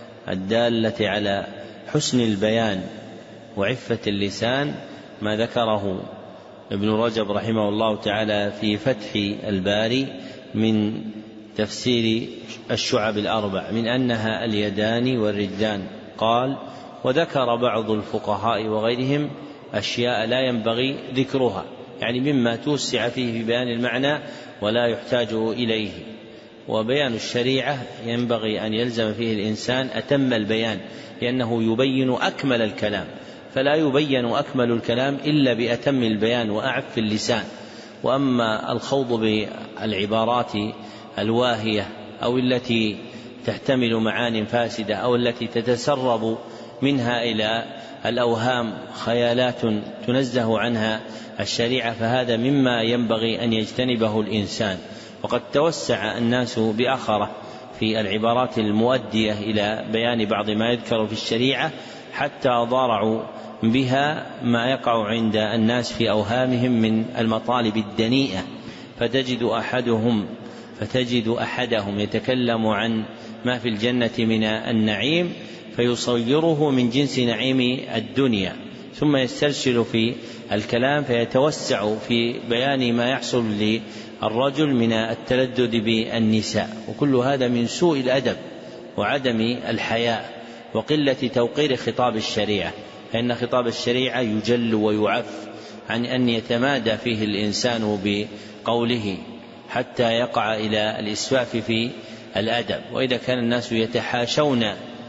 الدالة على حسن البيان وعفة اللسان ما ذكره ابن رجب رحمه الله تعالى في فتح الباري من تفسير الشعب الأربع من أنها اليدان والرجلان. قال: وذكر بعض الفقهاء وغيرهم أشياء لا ينبغي ذكرها، يعني مما توسع فيه في بيان المعنى ولا يحتاج إليه. وبيان الشريعة ينبغي أن يلزم فيه الإنسان أتم البيان، لأنه يبين أكمل الكلام، فلا يبين أكمل الكلام إلا بأتم البيان وأعف اللسان. وأما الخوض بالعبارات الواهية أو التي تحتمل معان فاسدة أو التي تتسرب منها إلى الأوهام خيالات تنزه عنها الشريعة، فهذا مما ينبغي أن يجتنبه الإنسان. وقد توسع الناس بأخره في العبارات المؤدية إلى بيان بعض ما يذكر في الشريعة، حتى ضارعوا بها ما يقع عند الناس في أوهامهم من المطالب الدنيئة، فتجد أحدهم فتجد أحدهم يتكلم عن ما في الجنة من النعيم فيصيره من جنس نعيم الدنيا، ثم يسترسل في الكلام فيتوسع في بيان ما يحصل للرجل من التلذذ بالنساء. وكل هذا من سوء الأدب وعدم الحياء وقلة توقير خطاب الشريعة، فإن خطاب الشريعة يجل ويعف عن أن يتمادى فيه الإنسان بقوله حتى يقع إلى الإسفاف في الأدب. وإذا كان الناس يتحاشون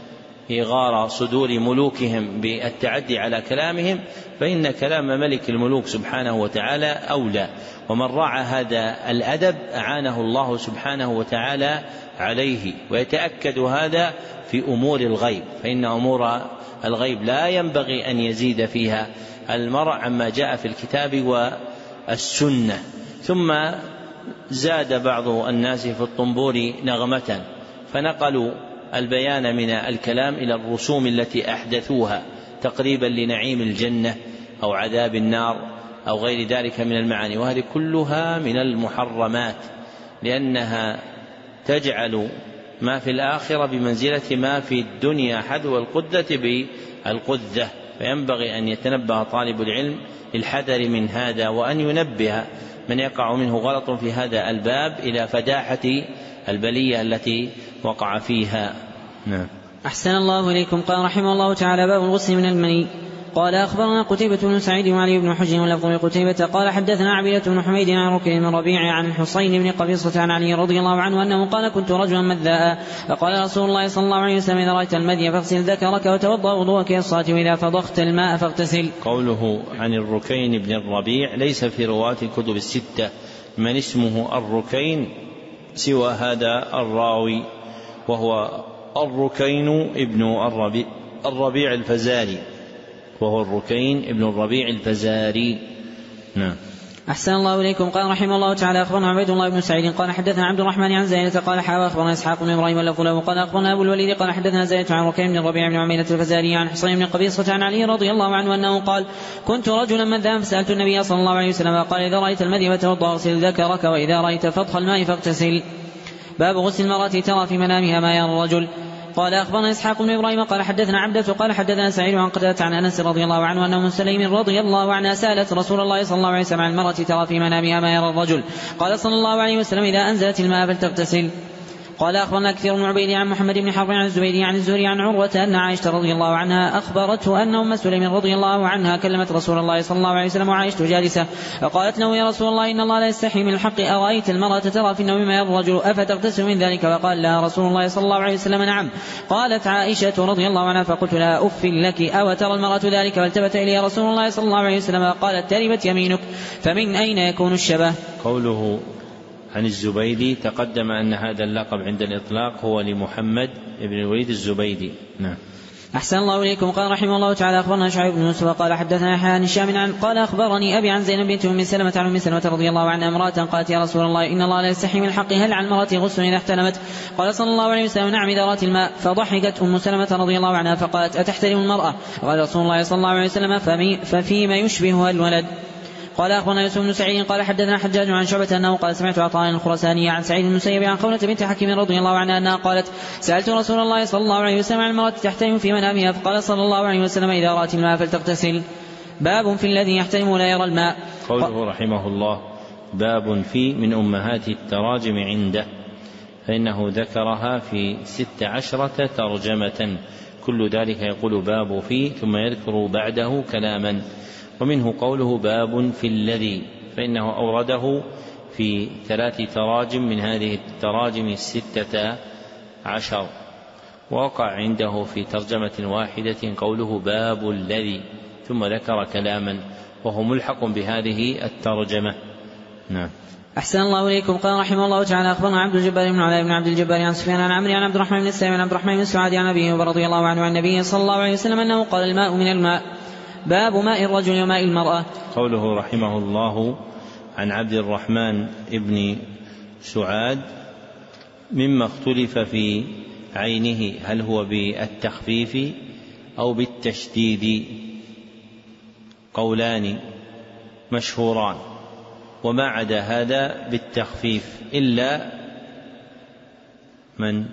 إغار صدور ملوكهم بالتعدي على كلامهم، فإن كلام ملك الملوك سبحانه وتعالى أولى. ومن راعى هذا الأدب أعانه الله سبحانه وتعالى عليه. ويتأكد هذا في أمور الغيب، فإن أمور الغيب لا ينبغي أن يزيد فيها المرء عما جاء في الكتاب والسنة. ثم زاد بعض الناس في الطنبور نغمة فنقلوا البيان من الكلام إلى الرسوم التي أحدثوها تقريبا لنعيم الجنة أو عذاب النار أو غير ذلك من المعاني، وهذه كلها من المحرمات، لأنها تجعل ما في الآخرة بمنزلة ما في الدنيا حذو القدة بالقذة. فينبغي أن يتنبه طالب العلم للحذر من هذا، وأن ينبه من يقع منه غلط في هذا الباب إلى فداحة البلية التي وقع فيها. نعم. أحسن الله إليكم. قال رحمه الله تعالى: باب الغسل من المني. قال أخبرنا قتيبة بن سعيد وعلي بن حجر ولفظ قتيبة قال حدثنا عبيدة بن حميد عن ركن بن ربيع عن الحصين بن قبيصة عن علي رضي الله عنه أنه قال كنت رجلا مذاء فقال رسول الله صلى الله عليه وسلم إذا رأيت المذي فاغسل ذكرك وتوضأ وضوءك للصلاة وإذا فضخت الماء فاغتسل. قوله عن الركين بن الربيع ليس في رواة الكتب الستة من اسمه الركين سوى هذا الراوي وهو الركين ابن الربيع, الربيع الفزاري وهو الركين ابن الربيع الفزاري. نعم. أحسن الله إليكم. قال رحمه الله تعالى أخبرنا عبيد الله بن سعيد قال حدثنا عبد الرحمن عن زينة قال حاوى أخبرنا إسحاق بن إبراهيم واللفظ له قال أخبرنا أبو الوليد قال حدثنا زينة عن ركين بن الربيع بن عمينة الفزاري عن حصين بن قبيصة عن علي رضي الله عنه أنه قال كنت رجلا مذاء فسألت النبي صلى الله عليه وسلم قال إذا رأيت المذي فتوضأ واغسل ذكرك وإذا رأيت فضخ الماء فاغتسل. باب غسل المرأة ترى في منامها ما يرى الرجل. قال أخبرنا إسحاق بن إبراهيم قال حدثنا عبدة قال حدثنا سعيد عن قتادة عن أنس رضي الله عنه أن أم سليم رضي الله عنها سألت رسول الله صلى الله عليه وسلم عن المرأة ترى في منامها ما يرى الرجل قال صلى الله عليه وسلم إذا أنزلت الماء فلتغتسل. قال أخبرنا كثير بن عبيد عن محمد بن حرب عن الزبيدي عن الزهري عن عروة أن عائشة رضي الله عنها أخبرته أن أم سليم رضي الله عنها كلمت رسول الله صلى الله عليه وسلم وعائشة جالسة فقالت له يا رسول الله إن الله لا يستحي من الحق أرأيت المرأة ترى في النوم ما يرى الرجل أفتغتسل من ذلك فقال لها رسول الله صلى الله عليه وسلم نعم. قالت عائشة رضي الله عنها فقلت لها أف لك أو ترى المرأة ذلك فالتفت إلي رسول الله صلى الله عليه وسلم قالت تربت يمينك فمن أين يكون الشبه. قوله عن الزبيدي تقدم أن هذا اللقب عند الإطلاق هو لمحمد بن الوليد الزبيدي. نعم. أحسن الله إليكم. قال رحمه الله تعالى أخبرنا شعيب بن يوسف قال حدثنا يحيى عن هشام عن قال أخبرني أبي عن زينب بنت أم سلمة عن أم سلمة رضي الله عنها امرأة قالت يا رسول الله إن الله لا يستحي من الحق هل عن المرأة غسل إذا احتلمت قال صلى الله عليه وسلم نعم إذا رأت الماء. فضحكت أم سلمة رضي الله عنها فقالت أتحترم المرأة قال رسول الله صلى الله عليه وسلم ففيما يشبهها الولد. قال أخبرنا يوسف بن سعيد قال حدثنا حجاج عن شعبة أنه قال سمعت عطاء الخرساني عن سعيد بن المسيب عن خولة بنت حكيم رضي الله عنها أنها قالت سألت رسول الله صلى الله عليه وسلم عن المرأة تحترم في منامها فقال صلى الله عليه وسلم إذا رأت الماء فلتغتسل. باب في الذي يحترم ولا يرى الماء. قوله رحمه الله باب في من أمهات التراجم عنده فإنه ذكرها في ست عشرة ترجمة كل ذلك يقول باب في ثم يذكر بعده كلاما ومنه قوله باب في الذي فإنه أورده في ثلاث تراجم من هذه التراجم الستة عشر ووقع عنده في ترجمة واحدة قوله باب الذي ثم ذكر كلاما وهو ملحق بهذه الترجمة. نعم. أحسن الله إليكم. قال رحمه الله تعالى أخبرنا عبد الجبار بن علاء بن عبد الجبار عن سفيان عن عمرو عن عبد الرحمن بن السائب عن عبد الرحمن بن سعد عن أبيه رضي الله عنه عن النبي صلى الله عليه وسلم أنه قال الماء من الماء. باب ماء الرجل وماء المرأة. قوله رحمه الله عن عبد الرحمن بن سعاد مما اختلف في عينه هل هو بالتخفيف أو بالتشديد قولان مشهوران وما عدا هذا بالتخفيف إلا من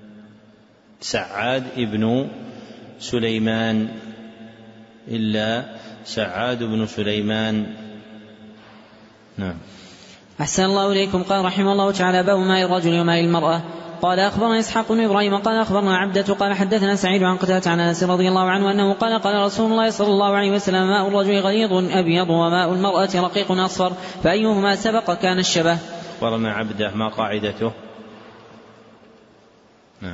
سعاد ابن سليمان إلا سعاد بن سليمان. نعم. أحسن الله إليكم. قال رحمه الله تعالى باب ماء الرجل وماء المرأة. قال أخبرنا إسحاق بن إبراهيم قال أخبرنا عبدة قال حدثنا سعيد عن قتادة عن أنس رضي الله عنه أنه قال قال رسول الله صلى الله عليه وسلم ماء الرجل غليظ أبيض وماء المرأة رقيق أصفر فأيهما سبق كان الشبه. أخبرنا عبدة ما قاعدته. نعم.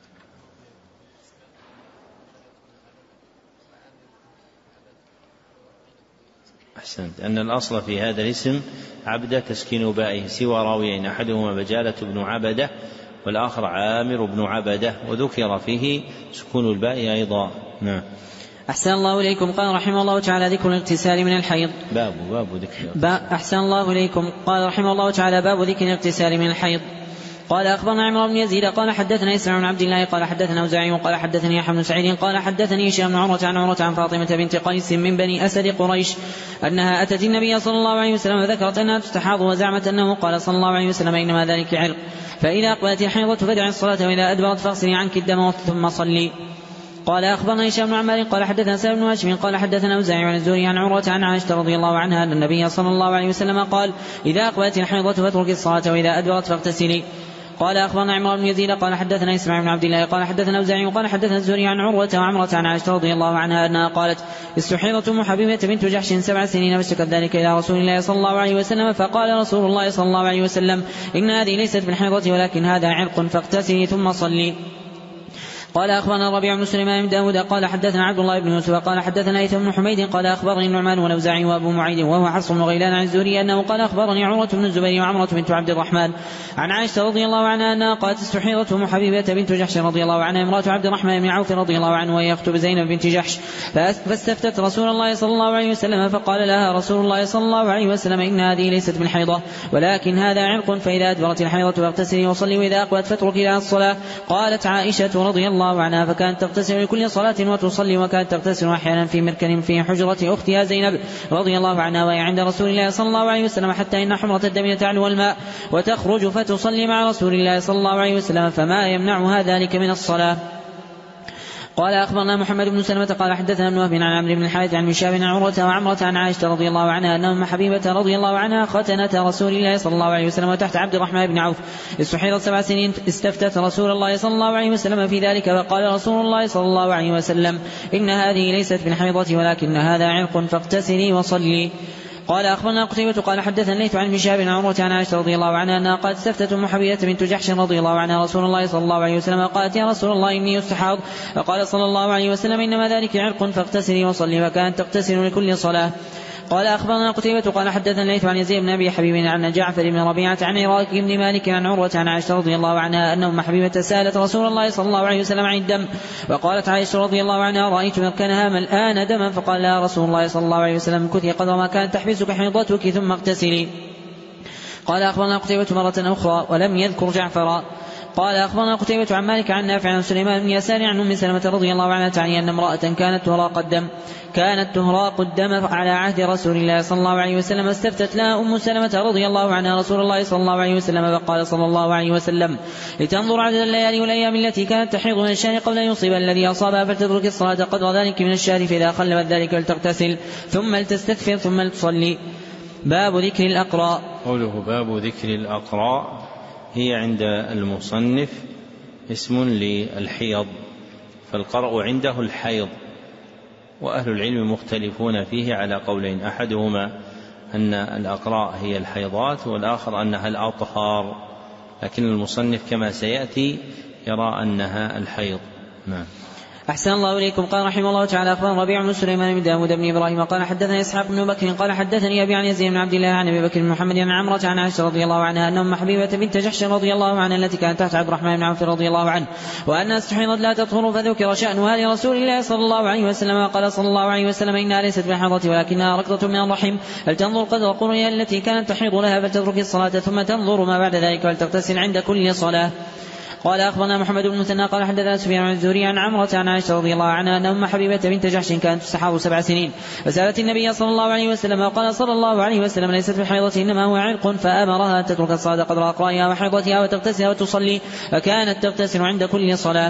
أحسنت أن الأصل في هذا الاسم عبدة تسكين بائه سوى راويين أحدهما بجالة بن عبدة والآخر عامر بن عبدة وذكر فيه سكون الباء أيضا. نعم. أحسن الله إليكم. قال رحمه الله تعالى ذكر الاغتسال من الحيض. باب باب ذكر با أحسن الله إليكم. قال رحمه الله تعالى باب ذكر الاغتسال من الحيض. قال أخبرنا عمرو بن يزيد قال حدثنا إسماعيل بن عبد الله قال حدثنا أوزاعي قال حدثني يحيى بن سعيد قال حدثني هشام بن عروة عن عروة عن فاطمة بنت قيس من بني أسد قريش أنها أتت النبي صلى الله عليه وسلم وذكرت أنها تستحاض وزعمت أنه قال صلى الله عليه وسلم إنما ذلك عرق فإذا أقبلت الحيضة فدع الصلاة وإذا أدبرت فاغسلي عنك الدم ثم صلي. قال أخبرنا هشام بن عمار قال حدثنا سالم بن هاشم قال حدثنا أوزاعي عن الزهري عن عروة عن عائشة رضي الله عنها أن النبي صلى الله عليه وسلم قال إذا أقبلت الحيضة فاترك الصلاة وإذا أدبرت فاغتسلي. قال أخبرنا عمران بن يزيد قال حدثنا إسماعيل بن عبد الله قال حدثنا أوزاعي قال حدثنا الزهري عن عروة وعمرة عن عائشة رضي الله عنها أنها قالت استحيضت أم حبيبة بنت جحش سبع سنين فاشتكت ذلك إلى رسول الله صلى الله عليه وسلم فقال رسول الله صلى الله عليه وسلم إن هذه ليست من حيضة ولكن هذا عرق فاغتسلي ثم صلي. قال أخبرنا الربيع بن سليمان بن داود قال حدثنا عبد الله بن يوسف قال حدثنا هيثم بن حميد قال أخبرني النعمان والأوزاعي وأبو معيد وهو حفص بن غيلان عن الزهري أنه قال أخبرني عروة بن الزبير وعمرة بنت عبد الرحمن عن عائشة رضي الله عنها أنها قالت استحيضت أم حبيبة بنت جحش رضي الله عنها امرأة عبد الرحمن بن عوف رضي الله عنه وهي أخت زينب بنت جحش فاستفتت رسول الله صلى الله عليه وسلم فقال لها رسول الله صلى الله عليه وسلم إن هذه ليست من حيضة ولكن هذا عرق فإذا أدبرت الحيضة فاغتسلي وصلي وإذا أقبلت فاتركي لها الصلاة. قالت عائشة رضي الله عنها فكانت تغتسل لكل صلاة وتصلي وكانت تغتسل أحيانا في مركن في حجرة أختها زينب رضي الله عنها وهي عند رسول الله صلى الله عليه وسلم حتى إن حمرة الدم تعلو الماء وتخرج فتصلي مع رسول الله صلى الله عليه وسلم فما يمنعها ذلك من الصلاة. قال أخبرنا محمد بن سلمة قال حدثنا ابن وهب عن عمرو بن الحارث عن مشاب عن عروة وعمرة عن عائشة رضي الله عنها أن أم حبيبة رضي الله عنها ختنت رسول الله صلى الله عليه وسلم وتحت عبد الرحمن بن عوف استحيضت سبع سنين استفتت رسول الله صلى الله عليه وسلم في ذلك فقال رسول الله صلى الله عليه وسلم إن هذه ليست من حيضة ولكن هذا عرق فاغتسلي وصلي. قال أخبرنا قتيبة قال حدثنا الليث عن مشاب عن عروة عن عائشة رضي الله عنها أنها قالت استفتت أم حبيبة بنت جحش رضي الله عنها رسول الله صلى الله عليه وسلم قالت يا رسول الله إني استحاض فقال صلى الله عليه وسلم إنما ذلك عرق فاغتسلي وصلي وكانت تغتسل لكل صلاة. قال أخبرنا قتيبة قال حدثنا الليث عن يزيد بن أبي حبيب عن جعفر بن ربيعة عن عراك بن مالك عن عروة عن عائشة رضي الله عنها أن أم حبيبة سألت رسول الله صلى الله عليه وسلم عن الدم وقالت عائشة رضي الله عنها رأيت مركنها ملآن دما فقال لها رسول الله صلى الله عليه وسلم كثي قدر ما كانت تحبسك حيضتك ثم اغتسلي. قال أخبرنا قتيبة مرة أخرى ولم يذكر جعفر. قال أخبرنا قتيبة عن مالك عن نافع عن سليمان بن يسار عن أم سلمة رضي الله عنها تعني أن امرأة كانت تهراق الدم كانت تهراق الدم على عهد رسول الله صلى الله عليه وسلم استفتت لها أم سلمة رضي الله عنها رسول الله صلى الله عليه وسلم فقال صلى الله عليه وسلم لتنظر عدد الليالي والأيام التي كانت تحيض من الشهر قبل أن يصيب الذي أصابها فلتترك الصلاة قدر ذلك من الشهر فإذا خلفت ذلك فلتغتسل ثم لتستغفر ثم لتصلي. باب ذكر الأقراء. قوله باب ذكر الأقراء هي عند المصنف اسم للحيض فالقرء عنده الحيض وأهل العلم مختلفون فيه على قولين أحدهما أن الأقراء هي الحيضات والآخر أنها الأطهار لكن المصنف كما سيأتي يرى أنها الحيض. نعم. أحسن الله إليكم. قال رحمه الله تعالى أخبرنا ربيع بن سليمان بن داود بن إبراهيم قال حدثنا إسحاق بن بكر قال حدثني أبي عن يزيد بن عبد الله عن أبي بكر بن محمد عن عمرة عن عائشة رضي الله عنها أن أم حبيبة بنت جحش رضي الله عنها التي كانت تحت عبد الرحمن بن عوف رضي الله عنه وأنها استحيضت لا تطهر فذكر شأنها لرسول الله صلى الله عليه وسلم قال صلى الله عليه وسلم إنها ليست بحيضة ولكنها ركضة من الرحم هل تنظر قدر قرنها التي كانت تحيض لها فلتترك الصلاة ثم تنظر ما بعد ذلك ولتغتسل عند كل صلاة. قال أخبرنا محمد بن مثنى قال حدثنا سفيان عن الزهري عن عمرة عن عائشة رضي الله عنها أن أم حبيبة بنت جحش كانت تستحاض سبع سنين فسألت النبي صلى الله عليه وسلم وقال صلى الله عليه وسلم ليست بحيضة إنما هو عرق فأمرها أن تترك الصلاة قدر أقرائها وحيضتها وتغتسل وتصلي فكانت تغتسل عند كل صلاة.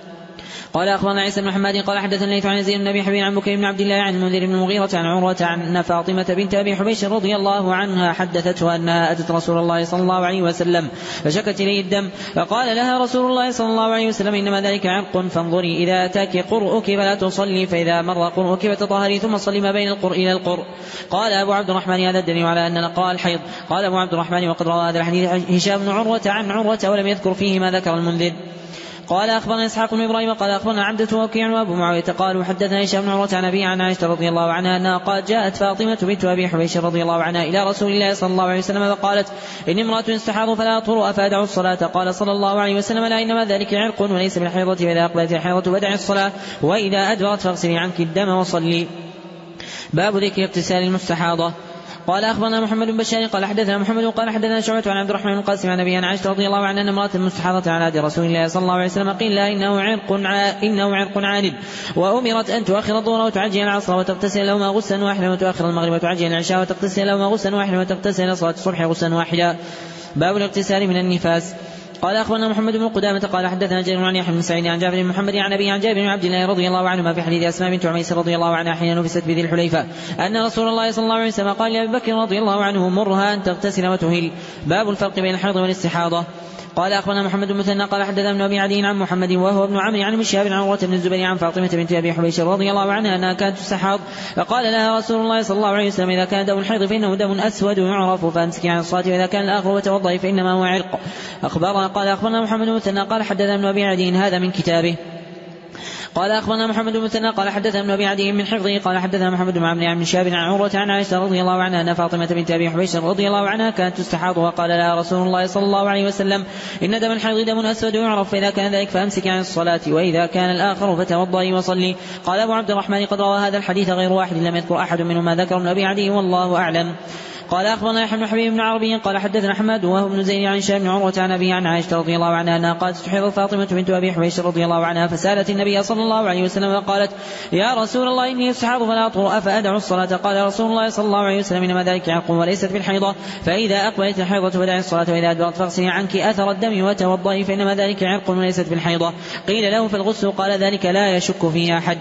قال أخبرنا عيسى بن محمد قال حدثنا الليث عن يزيد بن أبي حبيب عن بكير بن عبد الله عن المنذر بن المغيرة عن عروة عن فاطمة بنت أبي حبيش رضي الله عنها حدثته أنها أتت رسول الله صلى الله عليه وسلم فشكت إليه الدم فقال لها رسول الله صلى الله عليه وسلم إنما ذلك عرق فانظري إذا أتاك قرؤك فلا تصلي فإذا مر قرؤك فتطهري ثم صلي ما بين القرء إلى القرء. قال أبو عبد الرحمن هذا الدليل على أن نقاء الحيض. قال أبو عبد الرحمن وقد روى هذا الحديث هشام بن عروة عن عروة ولم يذكر فيه ما ذكر المنذر. قال أخبرنا إسحاق بن إبراهيم قال أخبرنا عبدة وكيع وأبو معاوية قالوا حدثنا هشام بن عروة عن أبي عن عائشة رضي الله عنها أنها قالت جاءت فاطمة بنت أبي حبيش رضي الله عنها إلى رسول الله صلى الله عليه وسلم فقالت إن امرأة استحاض فلا أطهر أفادع الصلاة قال صلى الله عليه وسلم لا إنما ذلك عرق وليس بالحيضة فإذا أقبلت الحيضة فدع الصلاة وإذا أدبرت فاغسلي عنك الدم وصلي. باب ذكر اغتسال المستحاضة. قال أخبرنا محمد بن بشار قال حدثنا محمد قال حدثنا شعبة عن عبد الرحمن القاسم عن أبي عائشة رضي الله عنها أن امرأة مستحاضة على عهد رسول الله صلى الله عليه وسلم قيل لا إنه عرق إنه عرق عاند وأمرت أن تؤخر الظهر وتعجل العصر وتغتسل لهما غسلا واحدا وتؤخر المغرب وتعجل العشاء وتغتسل لهما غسلا واحدا وتغتسل صلاة الصبح غسلا واحدا. باب الاغتسال من النفاس. قال أخبرنا محمد بن قدامة قال حدثنا جرير عن يحيى بن سعيد عن جابر بن محمد عن أبي عن جابر بن عبد الله رضي الله عنهما في حديث أسماء بنت عميس رضي الله عنها حين نفست بذي الحليفة أن رسول الله صلى الله عليه وسلم قال لأبي بكر رضي الله عنه مرها أن تغتسل وتهل. باب الفرق بين الحيض والاستحاضة. قال أخبرنا محمد بن مثنى قال حدثنا ابن أبي عدي عن محمد وهو ابن عمرو عن ابن شهاب عن عروة بن الزبير عن فاطمة بنت أبي حبيش رضي الله عنها أنها كانت تستحاض فقال لها رسول الله صلى الله عليه وسلم إذا كان دم الحيض فإنه دم أسود يعرف فأمسكي عن الصلاة وإذا كان الآخر وتوضئي فإنما هو عرق. أخبرنا قال أخبرنا محمد بن مثنى قال حدثنا ابن أبي عدي هذا من كتابه. قال أخبرنا محمد بن مثنى قال حدثنا ابن أبي عدي من حفظه قال حدثنا محمد بن عمرو عن شهاب عن عروة عن عائشة رضي الله عنها أن فاطمة بنت أبي حبيش رضي الله عنها كانت تستحاض وقال لها رسول الله صلى الله عليه وسلم إن دم الحيض دم أسود يعرف فإذا كان ذلك فأمسك عن الصلاة وإذا كان الآخر فتوضئي وصلي. قال أبو عبد الرحمن قد روى هذا الحديث غير واحد لم يذكر أحد منهم ما ذكر ابن أبي عدي والله أعلم. قال أخبرنا يحيى بن حبيب بن عربي قال حدثنا حماد وهو بن زيد عن هشام بن عروة عن أبيه عن عائشة رضي الله عنها أنها قالت تحيض فاطمة بنت أبي حبيش رضي الله عنها فسألت النبي صلى الله عليه وسلم وقالت يا رسول الله إني أستحاض فلا أطهر أفأدع الصلاة؟ قال رسول الله صلى الله عليه وسلم إنما ذلك عرق وليست بالحيضة فإذا أقبلت الحيضة فدعي الصلاة وإذا أدبرت فاغسلي عنك أثر الدم وتوضئي فإنما ذلك عرق وليست بالحيضة. قيل له في الغسل قال ذلك لا يشك فيه أحد.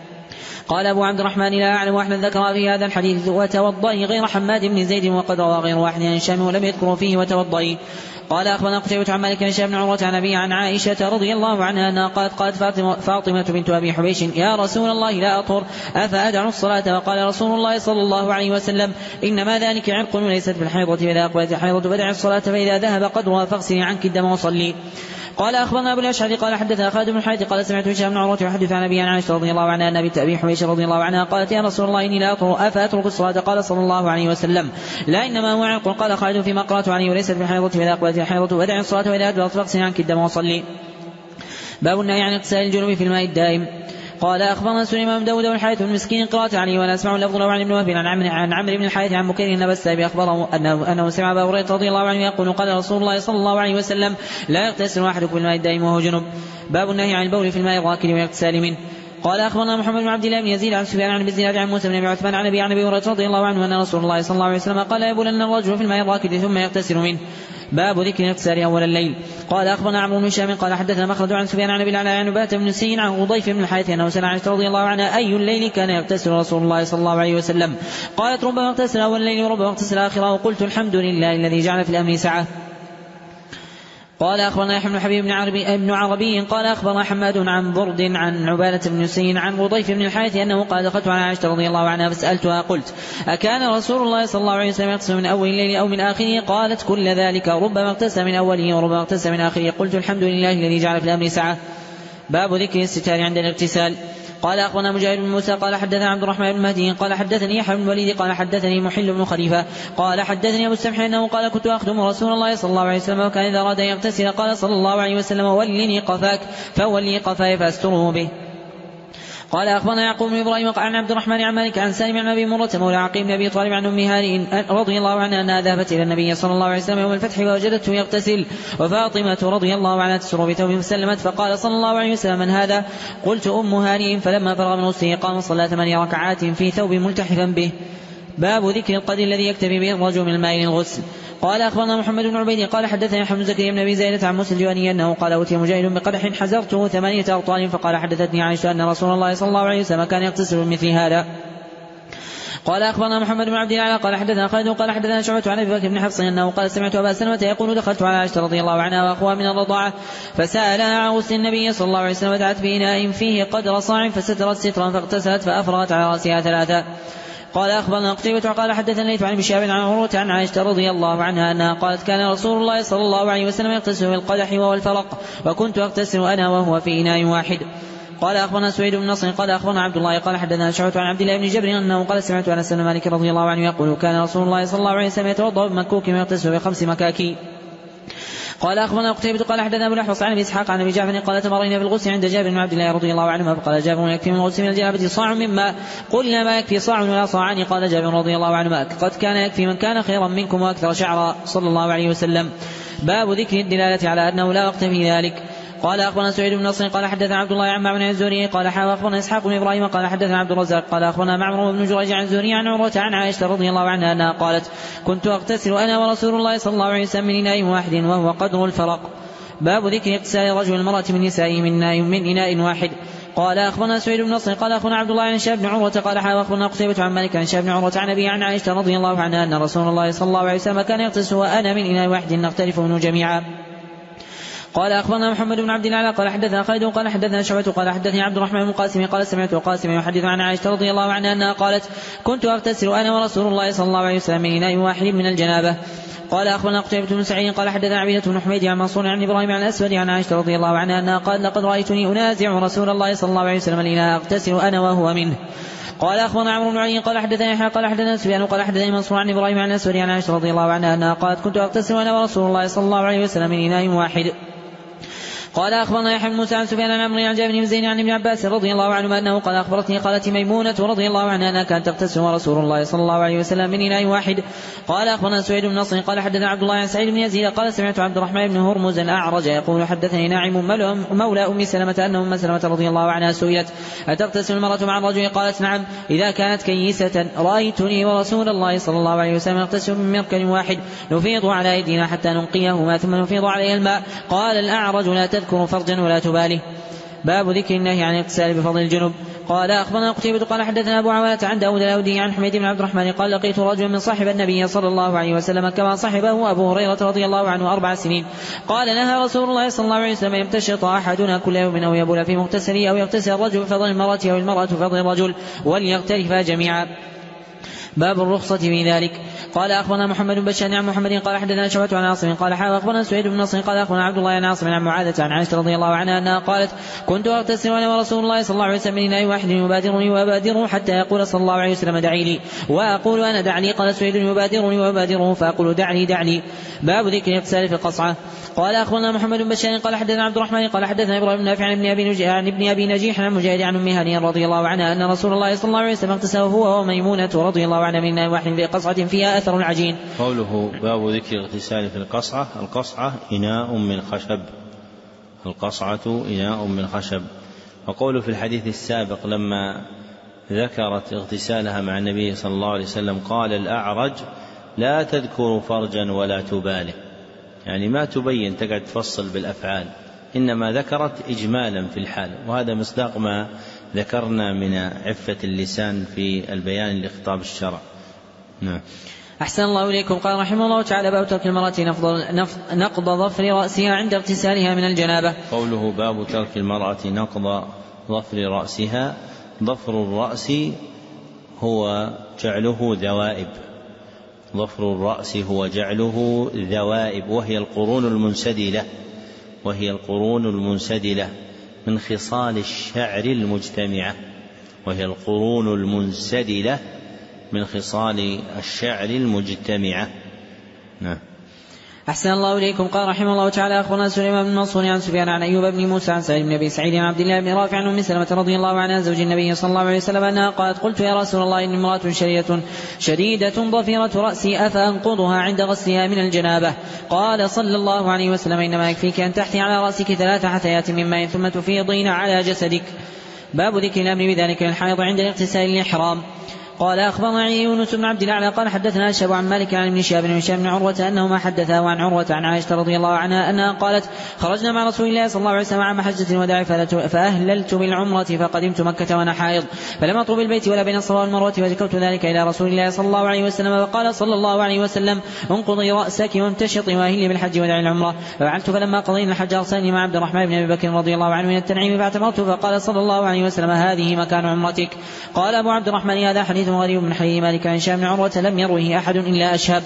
قال أبو عبد الرحمن لا أعلم أحد ذكر في هذا الحديث وتوضئي غير حماد بن زيد وقد روى غير واحد عن هشام ولم يذكر فيه وتوضئي. قال أخبرنا قتيبة عن مالك عن هشام بن عروة عن أبيه عن عائشة رضي الله عنها أنها قالت قالت فاطمة, فاطمة بنت أبي حبيش يا رسول الله لا أطهر أفأدع الصلاة؟ وقال رسول الله صلى الله عليه وسلم إنما ذلك عرق وليست بالحيضة فإذا أقبلت الحيضة فدع الصلاة فإذا ذهب قدرها فاغسلي عنك الدم وصلي. قال أخبرنا أبو الأشعث قال حدثنا خالد بن الحارث قال سمعت هشام بن عروة يحدث عن أبي عن عائشة رضي الله عنها أن بنت أبي حبيش رضي الله عنها قالت يا رسول الله إني لا أطهر أفأترك الصلاة؟ قال صلى الله عليه وسلم لا إنما هو عرق. قال خالد فيما قرأت عليه وليست بالحيضة فإذا أقبلت الحيضة ودع الصلاة وإذا أدبرت فاغسلي عنك الدم وصلي. باب النهي عن اغتسال الجنوب في الماء الدائم. قال أخبرنا سليمان بن داود والحارث بن مسكين قرأت عليه ولا أسمع اللفظ له عن ابن وهب عن عمرو عن عمرو بن الحارث عن بكير بن السابي أخبره أنه, أنه سمع أبا هريرة رضي الله عنه يقول قال رسول الله صلى الله عليه وسلم لا يغتسل أحدكم بالماء الدائم وهو جنب. باب النهي عن البول في الماء الراكد والاغتسال منه. قال أخبرنا محمد بن عبد الله بن يزيد عن سفيان عن الزناد عن موسى بن أبي عثمان عن أبي عن أبي هريرة رضي الله عنه أن رسول الله صلى الله عليه وسلم قال يبولن الرجل في الماء الراكد ثم يغتسل منه. باب ذكر الاغتسال أول الليل. قال أخبرنا عمرو بن هشام قال حدثنا مخلد عن سفيان عن أبي العلاء عن عبادة بن سين عن غضيف بن الحارث أنه سأل عائشة رضي الله عنها أي الليل كان يغتسل رسول الله صلى الله عليه وسلم؟ قالت ربما اغتسل أول الليل وربما اغتسل آخره وقلت الحمد لله الذي جعل في الأمر سعة. قال أخبرنا يحيى بن حبيب بن عربي, بن عربي قال أخبرنا حماد عن برد عن عبادة بن سين عن غضيف بن الحارث أنه قال دخلت على عائشة رضي الله عنها فسألتها قلت أكان رسول الله صلى الله عليه وسلم يغتسل من أول الليل أو من آخره؟ قالت كل ذلك ربما اغتسل من أوله وربما اغتسل من آخره. قلت الحمد لله الذي جعل في الأمر سعة. باب ذكر الستار عند الاغتسال. قال أخبرنا مجاهد بن موسى قال حدثنا عبد الرحمن بن مهدي قال حدثني يحيى بن الوليد قال حدثني محل بن خليفة قال حدثني أبو السمح أنه قال كنت أخدم رسول الله صلى الله عليه وسلم وكان إذا أراد أن يغتسل قال صلى الله عليه وسلم ولني قفاك فولي قفاي فأستره به. قال أخبرنا يعقوب بن إبراهيم عن عبد الرحمن عن مالك عن سالم عن أبي مرة مولى عقيل بن أبي طالب عن أم هانئ رضي الله عنها أنها ذهبت إلى النبي صلى الله عليه وسلم يوم الفتح ووجدته يغتسل وفاطمة رضي الله عنها تسر بثوب فسلمت فقال صلى الله عليه وسلم من هذا؟ قلت أم هانئ. فلما فرغ من غسله قام صلى ثماني ركعات في ثوب ملتحفا به. باب ذكر القدر الذي يكتفي به الرجل من الماء للغسل. قال أخبرنا محمد بن عبيد قال حدثنا حمد زكريا بن أبي زايدة عن موسى الجواني أنه قال أوتي مجاهد بقدح حزرته ثمانية أرطال فقال حدثتني عائشة أن رسول الله صلى الله عليه وسلم كان يغتسل بمثل هذا. قال أخبرنا محمد بن عبد الله قال حدثنا خالد قال حدثنا شعبة عن أبي بكر بن حفص أنه قال سمعت أبا سلمة يقول دخلت على عائشة رضي الله عنها وأخوها من الرضاعة فسألها عن غسل النبي صلى الله عليه وسلم ودعت بإناء فيه قدر صاع فسترت سترا فاغتسلت فأفرغت على رأسها ثلاثة. قال أخبرنا قتيبة قال حدثنا الليث عن بشاب عن عروة عن عائشة رضي الله عنها أنها قالت كان رسول الله صلى الله عليه وسلم يغتسل بالقدح وهو الفرق وكنت أغتسل أنا وهو في إناء واحد. قال أخبرنا سويد بن نصر قال أخبرنا عبد الله قال حدثنا شعبة عن عبد الله بن جبر أنه قال سمعت أنس بن مالك رضي الله عنه يقول كان رسول الله صلى الله عليه وسلم يتوضأ بمكوك ويغتسل بخمس مكاكي. قال أخبرنا قتيبة قال حدثنا أبو الأحوص عن أبي إسحاق عن أبي جعفر قال تمرينا في الغسل عند جابر بن عبد الله رضي الله عنه فقال جابر يكفي من الغسل من الجنابة صاع مما قلنا ما يكفي صاع ولا صاعان. قال جابر رضي الله عنه قد كان يكفي من كان خيرا منكم وأكثر شعرا صلى الله عليه وسلم. باب ذكر الدلالة على أنه لا وقت في ذلك. قال أخبرنا سعيد بن نصر قال حدثنا عبد الله عن معمر عن الزهري قال أخبرنا إسحاق بن إبراهيم قال حدثنا عبد الرزاق قال أخبرنا معمر بن جريج عن الزهري عن عروة عن عائشة رضي الله عنها أنها قالت كنت أغتسل أنا ورسول الله صلى الله عليه وسلم من إناء واحد وهو قدر الفرق. باب ذكر اغتسال رجل المرأة من نسائه من إناء من إناء واحد. قال أخبرنا سعيد بن نصر قال أخبرنا عبد الله عن شاب بن عروة قال أخبرنا قتيبة عن مالك عن شاب بن عروة عن أبي عن عائشة رضي الله عنها أن رسول الله صلى الله عليه وسلم كان يغتسل وأنا من إناء واحد نختلف منه جميعا. قال أخبرنا محمد بن عبد الله قال حدثنا خالد قال حدثنا شعبة قال حدثني عبد الرحمن بن قاسم قال سمعت قاسم يحدث عن عائشة رضي الله عنها أنها قالت كنت أغتسل أنا ورسول الله صلى الله عليه وسلم من إناء واحد من الجنابة. قال أخبرنا قتيبة بن سعيد قال حدثنا عبيدة بن حميد عن منصور عن إبراهيم عن الأسود عن عائشة رضي الله عنها أنها قال لقد رأيتني أنازع رسول الله صلى الله عليه وسلم الإناء أغتسل أنا وهو منه. قال أخبرنا عمرو بن علي قال حدثنا يحيى قال حدثنا سفيان قال حدثني منصور عن إبراهيم عن الأسود عن عائشة رضي الله عنها أنها قالت كنت أغتسل أنا ورسول الله صلى الله عليه وسلم من إناء واحد. قال أخبرنا يحيى بن موسى عن سفيان عن عمرو عن جابر بن زيد عن ابن عباس رضي الله عنهما أنه قال أخبرتني خالتي ميمونة رضي الله عنها أنها كانت تغتسل ورسول الله صلى الله عليه وسلم من إناء واحد. قال أخبرنا سعيد بن نصر قال حدثنا عبد الله عن سعيد بن يزيد قال سمعت عبد الرحمن بن هرمز الأعرج يقول حدثني ناعم مولى أم سلمة أن أم سلمة رضي الله عنها سئلت أتغتسل المرأة مع الرجل؟ قالت نعم إذا كانت كيسة. رأيتني ورسول الله صلى الله عليه وسلم نغتسل من مركب واحد نفيض على أيدينا حتى ننقيهما ثم نفيض عليه الماء. قال الأعرج لا تذكر فرجا ولا تبالي. باب ذكر النهي عن الاغتسال بفضل الجنب. قال أخبرنا قتيبة قال حدثنا أبو عوانة عن داود الأودي عن حميد بن عبد الرحمن قال لقيت رجلا من صاحب النبي صلى الله عليه وسلم كما صاحبه أبو هريرة رضي الله عنه أربع سنين. قال نهى رسول الله صلى الله عليه وسلم يمتشط أحدنا كل يوم أو يبول في مغتسله أو يغتسل الرجل بفضل المرأة أو المرأة بفضل الرجل وليغترفا جميعا. باب الرخصة في ذلك. قال أخبرنا محمد بن بشار عن محمد قال حدثنا شعبة عن عاصم قال حاول أخبرنا سعيد بن نصر قال أخبرنا عبد الله عن عاصم عن معاذة عن عائشة رضي الله عنها أنها قالت كنت أغتسل أنا ورسول الله صلى الله عليه وسلم من إناء واحد يبادرني وأبادره حتى يقول صلى الله عليه وسلم دعي لي وأقول أنا دعني. قال سعيد يبادرني وأبادره فأقول دعني دعني. باب ذكر الاغتسال في القصعة. قال أخبرنا محمد بن بشار قال حدثنا عبد الرحمن قال حدثنا إبراهيم بن نافع عن ابن أبي نجيح عن ابن أبي نجيح عن مجاهد عن أم هانئ رضي الله عنها أن رسول الله صلى الله عليه وسلم اغتسل هو وميمونة رضي الله عنها من إناء واحد في قصعة فيها أثر العجين. قوله باب ذكر الاغتسال في القصعة. القصعة إناء من خشب. القصعة إناء من خشب. وقوله في الحديث السابق لما ذكرت اغتسالها مع النبي صلى الله عليه وسلم قال الأعرج لا تذكر فرجا ولا تبالي، يعني ما تبين تقعد تفصل بالأفعال، إنما ذكرت إجمالا في الحال، وهذا مصداق ما ذكرنا من عفة اللسان في البيان لخطاب الشرع. نعم. أحسن الله إليكم. قال رحمه الله تعالى باب ترك المرأة نقض ظفر رأسها عند اغتسالها من الجنابة. قوله باب ترك المرأة نقض ظفر رأسها. ظفر الرأس هو جعله ذوائب. ظفر الرأس هو جعله ذوائب وهي القرون المنسدلة وهي القرون المنسدلة من خصال الشعر المجتمعة وهي القرون المنسدلة من خصال الشعر المجتمعة. نعم. أحسن الله إليكم. قال رحمه الله تعالى أخبرنا سليمان بن منصور عن سفيان عن أيوب بن موسى عن سعيد بن أبي سعيد عن عبد الله بن رافع عن أم سلمة رضي الله عنها زوج النبي صلى الله عليه وسلم أنها قالت قلت يا رسول الله إن امرأة شديدة شديدة ضفيرة رأسي أفأنقضها عند غسلها من الجنابة؟ قال صلى الله عليه وسلم إنما يكفيك أن تحثي على رأسك ثلاث حثيات من ماء ثم تفيضين على جسدك. باب ذكر الأمر بذلك للحائض عند اغتسال الإحرام. قال أخبرنا يونس بن عبد الأعلى قال حدثنا الشاب عن مالك عن ابن شهاب بن هشام بن عروة أنهما حدثا عن عروة عن عائشة رضي الله عنها أنها قالت خرجنا مع رسول الله صلى الله عليه وسلم عام حجة الوداع فأهللت بالعمرة فقدمت مكة وأنا حائض فلم أطلب البيت ولا بين الصفا والمروة وذكرت ذلك إلى رسول الله صلى الله عليه وسلم فقال صلى الله عليه وسلم انقضي رأسك وامتشطي وأهلي بالحج ودعي العمرة. ففعلت فلما قضينا الحج أرسلني مع عبد الرحمن بن أبي بكر رضي الله عنه من التنعيم فاعتمرت فقال صلى الله عليه وسلم هذه مكان عمرتك. قال أبو عبد الرحمن هذا حديث غريب من حديث مالك عن هشام بن عروة لم يروه أحد إلا أشهب.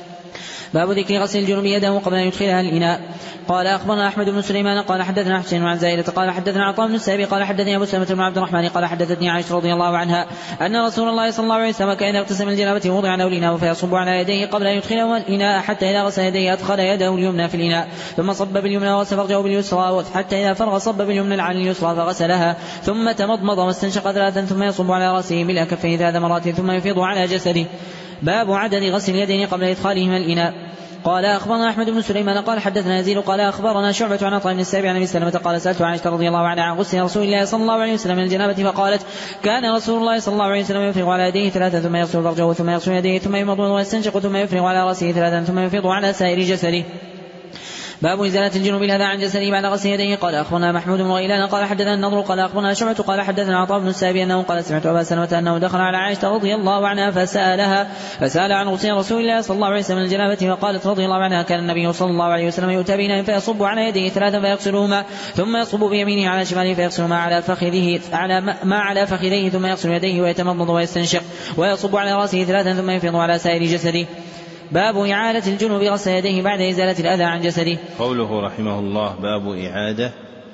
باب ذكر غسل الجنوب يده قبل أن يدخلها الإناء. قال أخبرنا أحمد بن سليمان قال حدثنا حسين عن زائدة قال حدثنا عطاء بن السائب قال حدثني أبو سلمة بن عبد الرحمن قال حدثتني عائشة رضي الله عنها أن رسول الله صلى الله عليه وسلم كان اغتسل من الجنابة وضع له الإناء فيصب على يديه قبل أن يدخله الإناء حتى إذا غسل يديه أدخل يده اليمنى في الإناء ثم صب باليمنى وغسل فرجه باليسرى حتى إذا فرغ صب باليمنى على اليسرى فغسلها ثم تمضمض واستنشق ثلاثا ثم يصب على رأسه ملء كفيه ثلاث مرات ثم يفيض على جسده. باب عدد غسل اليدين قبل إدخالهما الإناء. قال أخبرنا أحمد بن سليمان قال حدثنا يزيد قال أخبرنا شعبة عن عطاء بن السائب عن أبي سلمة قال سألت عائشة رضي الله عنها عن غسل رسول الله صلى الله عليه وسلم من الجنابة فقالت كان رسول الله صلى الله عليه وسلم يفرغ على يديه ثلاثا ثم يغسل فرجه ثم يغسل يديه ثم يمضمض ويستنشق ثم يفرغ على رأسه ثلاثا ثم يفيض على سائر جسده. باب إزالة الجنوب الأذى عن جسده بعد غسل يديه. قال أخبرنا محمود بن غيلان قال حدثنا النضر قال أخبرنا شعبة قال حدثنا عطاء بن السائب أنه قال سمعت أبا سلمة أنه دخل على عائشة رضي الله عنها فسألها فسأل عن غسل رسول الله صلى الله عليه وسلم من الجنابة وقالت رضي الله عنها كان النبي صلى الله عليه وسلم يؤتى بناء فيصب على يديه ثلاثا فيغسلهما ثم يصب بيمينه على شماله فيغسلهما على فخذه على ما على فخذيه ثم يغسل يديه ويتمضمض ويستنشق ويصب على رأسه ثلاثا ثم يفيض على سائر جسده. باب إعادة الجنوب غسل يديه بعد إزالة الأذى عن جسده. قوله رحمه الله باب إعادة،